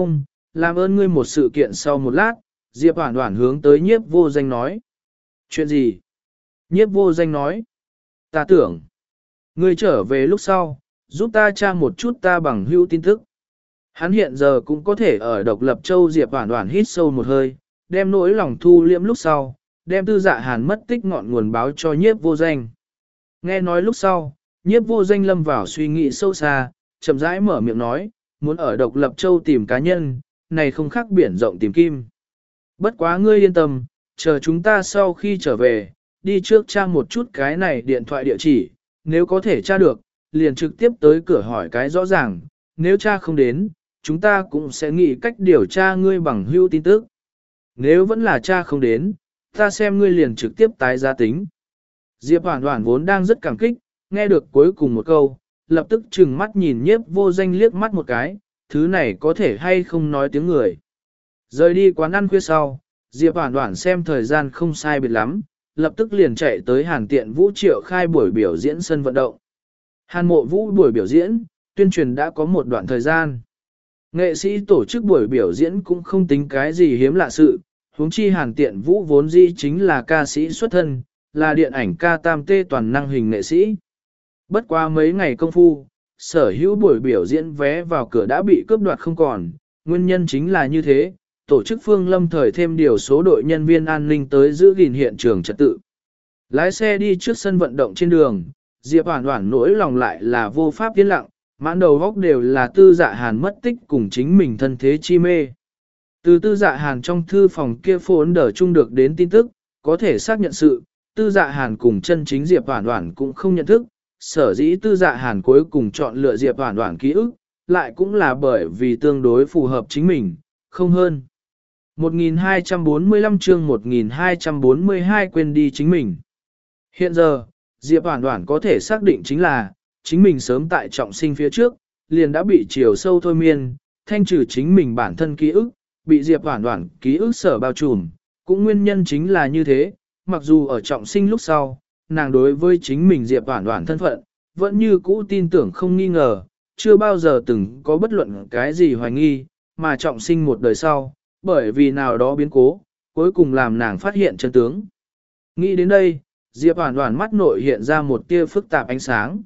làm ơn ngươi một sự kiện sau một lát, Diệp Hoản Hoản hướng tới nhiếp vô danh nói. Chuyện gì? Nhiếp vô danh nói. Ta tưởng, ngươi trở về lúc sau, giúp ta tra một chút ta bằng hữu tin tức. Hắn hiện giờ cũng có thể ở độc lập châu. Diệp Hoản Hoản hít sâu một hơi, đem nỗi lòng thu liễm lúc sau, đem tư dạ hàn mất tích ngọn nguồn báo cho nhiếp vô danh. Nghe nói lúc sau, nhiếp vô danh lâm vào suy nghĩ sâu xa, chậm rãi mở miệng nói, muốn ở độc lập châu tìm cá nhân, này không khác biển rộng tìm kim. Bất quá ngươi yên tâm, chờ chúng ta sau khi trở về, đi trước tra một chút cái này điện thoại địa chỉ, nếu có thể tra được, liền trực tiếp tới cửa hỏi cái rõ ràng, nếu tra không đến, chúng ta cũng sẽ nghĩ cách điều tra ngươi bằng hữu tin tức. Nếu vẫn là tra không đến, ta xem ngươi liền trực tiếp tái giá tính. Diệp Hoản Hoản vốn đang rất cảm kích, nghe được cuối cùng một câu, lập tức trừng mắt nhìn nhiếp vô danh liếc mắt một cái, thứ này có thể hay không nói tiếng người. Rời đi quán ăn khuya sau, Diệp Hoản Hoản xem thời gian không sai biệt lắm, lập tức liền chạy tới Hàn Tiện Vũ triệu khai buổi biểu diễn sân vận động. Hàn Mộ Vũ buổi biểu diễn, tuyên truyền đã có một đoạn thời gian. Nghệ sĩ tổ chức buổi biểu diễn cũng không tính cái gì hiếm lạ sự, huống chi Hàn Tiện Vũ vốn dĩ chính là ca sĩ xuất thân, là điện ảnh ca tam tê toàn năng hình nghệ sĩ. Bất qua mấy ngày công phu, sở hữu buổi biểu diễn vé vào cửa đã bị cướp đoạt không còn, nguyên nhân chính là như thế, tổ chức Phương Lâm thời thêm điều số đội nhân viên an ninh tới giữ gìn hiện trường trật tự. Lái xe đi trước sân vận động trên đường, Diệp Hoản Hoản nỗi lòng lại là vô pháp yên lặng, mãn đầu góc đều là tư dạ hàn mất tích cùng chính mình thân thế chi mê. Từ tư dạ hàn trong thư phòng kia phốn đỡ chung được đến tin tức, có thể xác nhận sự, tư dạ hàn cùng chân chính Diệp Hoản Hoản cũng không nhận thức, sở dĩ tư dạ hàn cuối cùng chọn lựa Diệp Hoản Hoản ký ức, lại cũng là bởi vì tương đối phù hợp chính mình, không hơn. một nghìn hai trăm bốn mươi lăm chương một nghìn hai trăm bốn mươi hai quên đi chính mình. Hiện giờ, Diệp Hoản Hoản có thể xác định chính là, chính mình sớm tại trọng sinh phía trước, liền đã bị chiều sâu thôi miên, thanh trừ chính mình bản thân ký ức, bị Diệp Hoản Hoản ký ức sở bao trùm, cũng nguyên nhân chính là như thế, mặc dù ở trọng sinh lúc sau, nàng đối với chính mình Diệp Hoản Hoản thân phận, vẫn như cũ tin tưởng không nghi ngờ, chưa bao giờ từng có bất luận cái gì hoài nghi, mà trọng sinh một đời sau, bởi vì nào đó biến cố, cuối cùng làm nàng phát hiện chân tướng. Nghĩ đến đây, Diệp Hoản Hoản mắt nội hiện ra một tia phức tạp ánh sáng.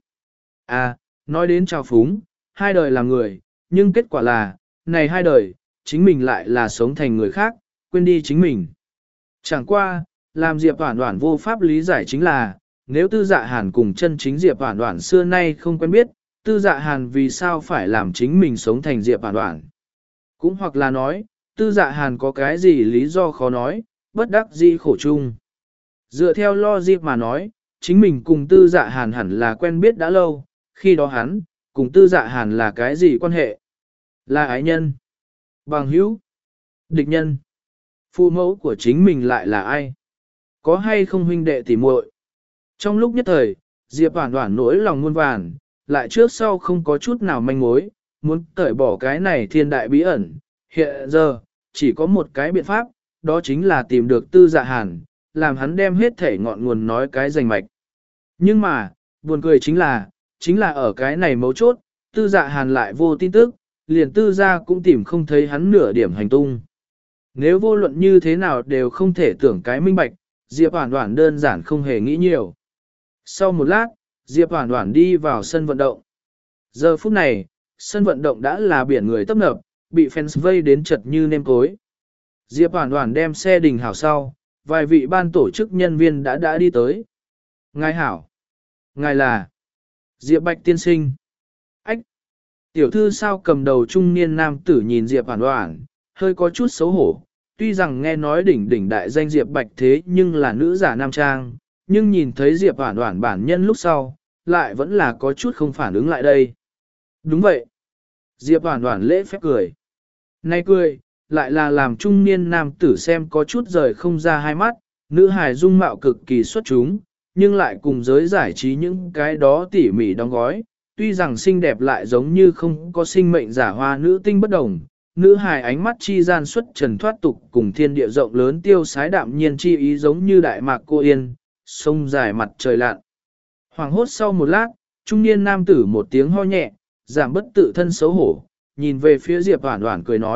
À, nói đến trào phúng, hai đời làm người, nhưng kết quả là, này hai đời, chính mình lại là sống thành người khác, quên đi chính mình. Chẳng qua, làm Diệp Hoản Hoản vô pháp lý giải chính là, nếu tư dạ hàn cùng chân chính Diệp Hoản Hoản xưa nay không quen biết, tư dạ hàn vì sao phải làm chính mình sống thành Diệp Hoản Hoản. Cũng hoặc là nói, tư dạ hàn có cái gì lý do khó nói, bất đắc dĩ khổ chung. Dựa theo logic mà nói, chính mình cùng tư dạ hàn hẳn là quen biết đã lâu, khi đó hắn, cùng tư dạ hàn là cái gì quan hệ? Là ái nhân, bằng hữu, địch nhân, phụ mẫu của chính mình lại là ai? Có hay không huynh đệ tỉ muội? Trong lúc nhất thời, Diệp Hoản Hoản nỗi lòng muôn vàn, lại trước sau không có chút nào manh mối, muốn cởi bỏ cái này thiên đại bí ẩn. Hiện giờ, chỉ có một cái biện pháp, đó chính là tìm được tư dạ hàn, làm hắn đem hết thể ngọn nguồn nói cái rành mạch. Nhưng mà, buồn cười chính là, chính là ở cái này mấu chốt, tư dạ hàn lại vô tin tức, liền tư gia cũng tìm không thấy hắn nửa điểm hành tung. Nếu vô luận như thế nào đều không thể tưởng cái minh bạch, Diệp Hoản Hoản đơn giản không hề nghĩ nhiều. Sau một lát, Diệp Hoản Hoản đi vào sân vận động. Giờ phút này, sân vận động đã là biển người tấp nập, bị fans vây đến chật như nêm cối. Diệp Hoản Hoản đem xe đình hảo sau, vài vị ban tổ chức nhân viên đã đã đi tới. Ngài hảo. Ngài là Diệp Bạch tiên sinh. Ách. Tiểu thư sao cầm đầu trung niên nam tử nhìn Diệp Hoản Hoản, hơi có chút xấu hổ. Tuy rằng nghe nói đỉnh đỉnh đại danh Diệp Bạch thế nhưng là nữ giả nam trang, nhưng nhìn thấy Diệp Hoản Hoản bản nhân lúc sau, lại vẫn là có chút không phản ứng lại đây. Đúng vậy. Diệp Hoản Hoản lễ phép cười. Nay cười, lại là làm trung niên nam tử xem có chút rời không ra hai mắt, nữ hài dung mạo cực kỳ xuất chúng, nhưng lại cùng giới giải trí những cái đó tỉ mỉ đóng gói, tuy rằng xinh đẹp lại giống như không có sinh mệnh giả hoa nữ tinh bất đồng. Nữ hài ánh mắt chi gian xuất trần thoát tục cùng thiên địa rộng lớn tiêu sái đạm nhiên chi ý giống như đại mạc cô yên, sông dài mặt trời lặn. Hoàng hốt sau một lát, trung niên nam tử một tiếng ho nhẹ, giảm bất tự thân xấu hổ, nhìn về phía Diệp Hoản Hoản cười nói,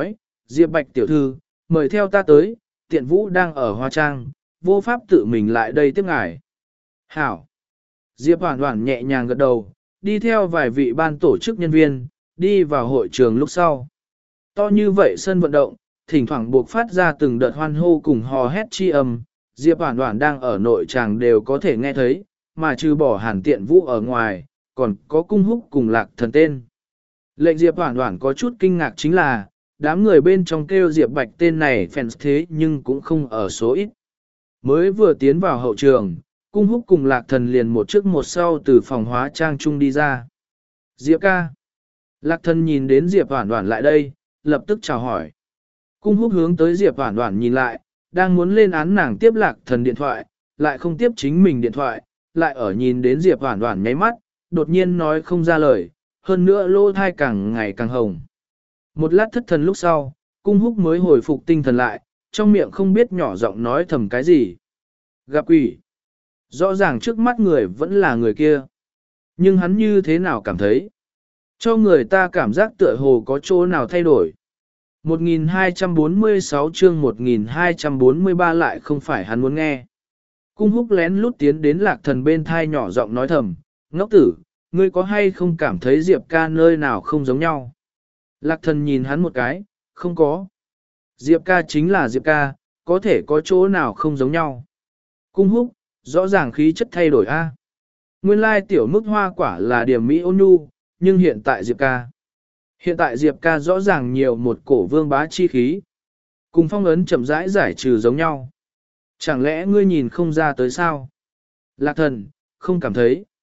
Diệp Bạch tiểu thư, mời theo ta tới, tiện vũ đang ở Hoa Trang, vô pháp tự mình lại đây tiếp ngài. Hảo. Diệp Hoản Hoản nhẹ nhàng gật đầu, đi theo vài vị ban tổ chức nhân viên, đi vào hội trường lúc sau. To như vậy sân vận động, thỉnh thoảng buộc phát ra từng đợt hoan hô cùng hò hét chi âm, Diệp Hoản Hoản đang ở nội tràng đều có thể nghe thấy, mà trừ bỏ Hàn Tiện Vũ ở ngoài, còn có Cung Húc cùng Lạc Thần tên. Lệnh Diệp Hoản Hoản có chút kinh ngạc chính là, đám người bên trong kêu Diệp Bạch tên này fans thế nhưng cũng không ở số ít. Mới vừa tiến vào hậu trường, Cung Húc cùng Lạc Thần liền một trước một sau từ phòng hóa trang trung đi ra. Diệp ca. Lạc Thần nhìn đến Diệp Hoản Hoản lại đây, lập tức chào hỏi. Cung Húc hướng tới Diệp Hoản Hoản nhìn lại, đang muốn lên án nàng tiếp Lạc Thần điện thoại, lại không tiếp chính mình điện thoại, lại ở nhìn đến Diệp Hoản Hoản nháy mắt, đột nhiên nói không ra lời, hơn nữa lỗ thai càng ngày càng hồng. Một lát thất thần lúc sau, Cung Húc mới hồi phục tinh thần lại, trong miệng không biết nhỏ giọng nói thầm cái gì. Gặp quỷ. Rõ ràng trước mắt người vẫn là người kia. Nhưng hắn như thế nào cảm thấy? Cho người ta cảm giác tựa hồ có chỗ nào thay đổi. một nghìn hai trăm bốn mươi sáu chương một nghìn hai trăm bốn mươi ba lại không phải hắn muốn nghe. Cung Húc lén lút tiến đến Lạc Thần bên thai nhỏ giọng nói thầm, ngốc tử, ngươi có hay không cảm thấy Diệp ca nơi nào không giống nhau? Lạc Thần nhìn hắn một cái, không có. Diệp ca chính là Diệp ca, có thể có chỗ nào không giống nhau. Cung Húc, rõ ràng khí chất thay đổi a. Nguyên lai tiểu mức hoa quả là điểm mỹ ôn nhu, nhưng hiện tại Diệp ca. Hiện tại Diệp ca rõ ràng nhiều một cổ vương bá chi khí. Cùng phong ấn chậm rãi giải trừ giống nhau. Chẳng lẽ ngươi nhìn không ra tới sao? Lạc Thần, không cảm thấy.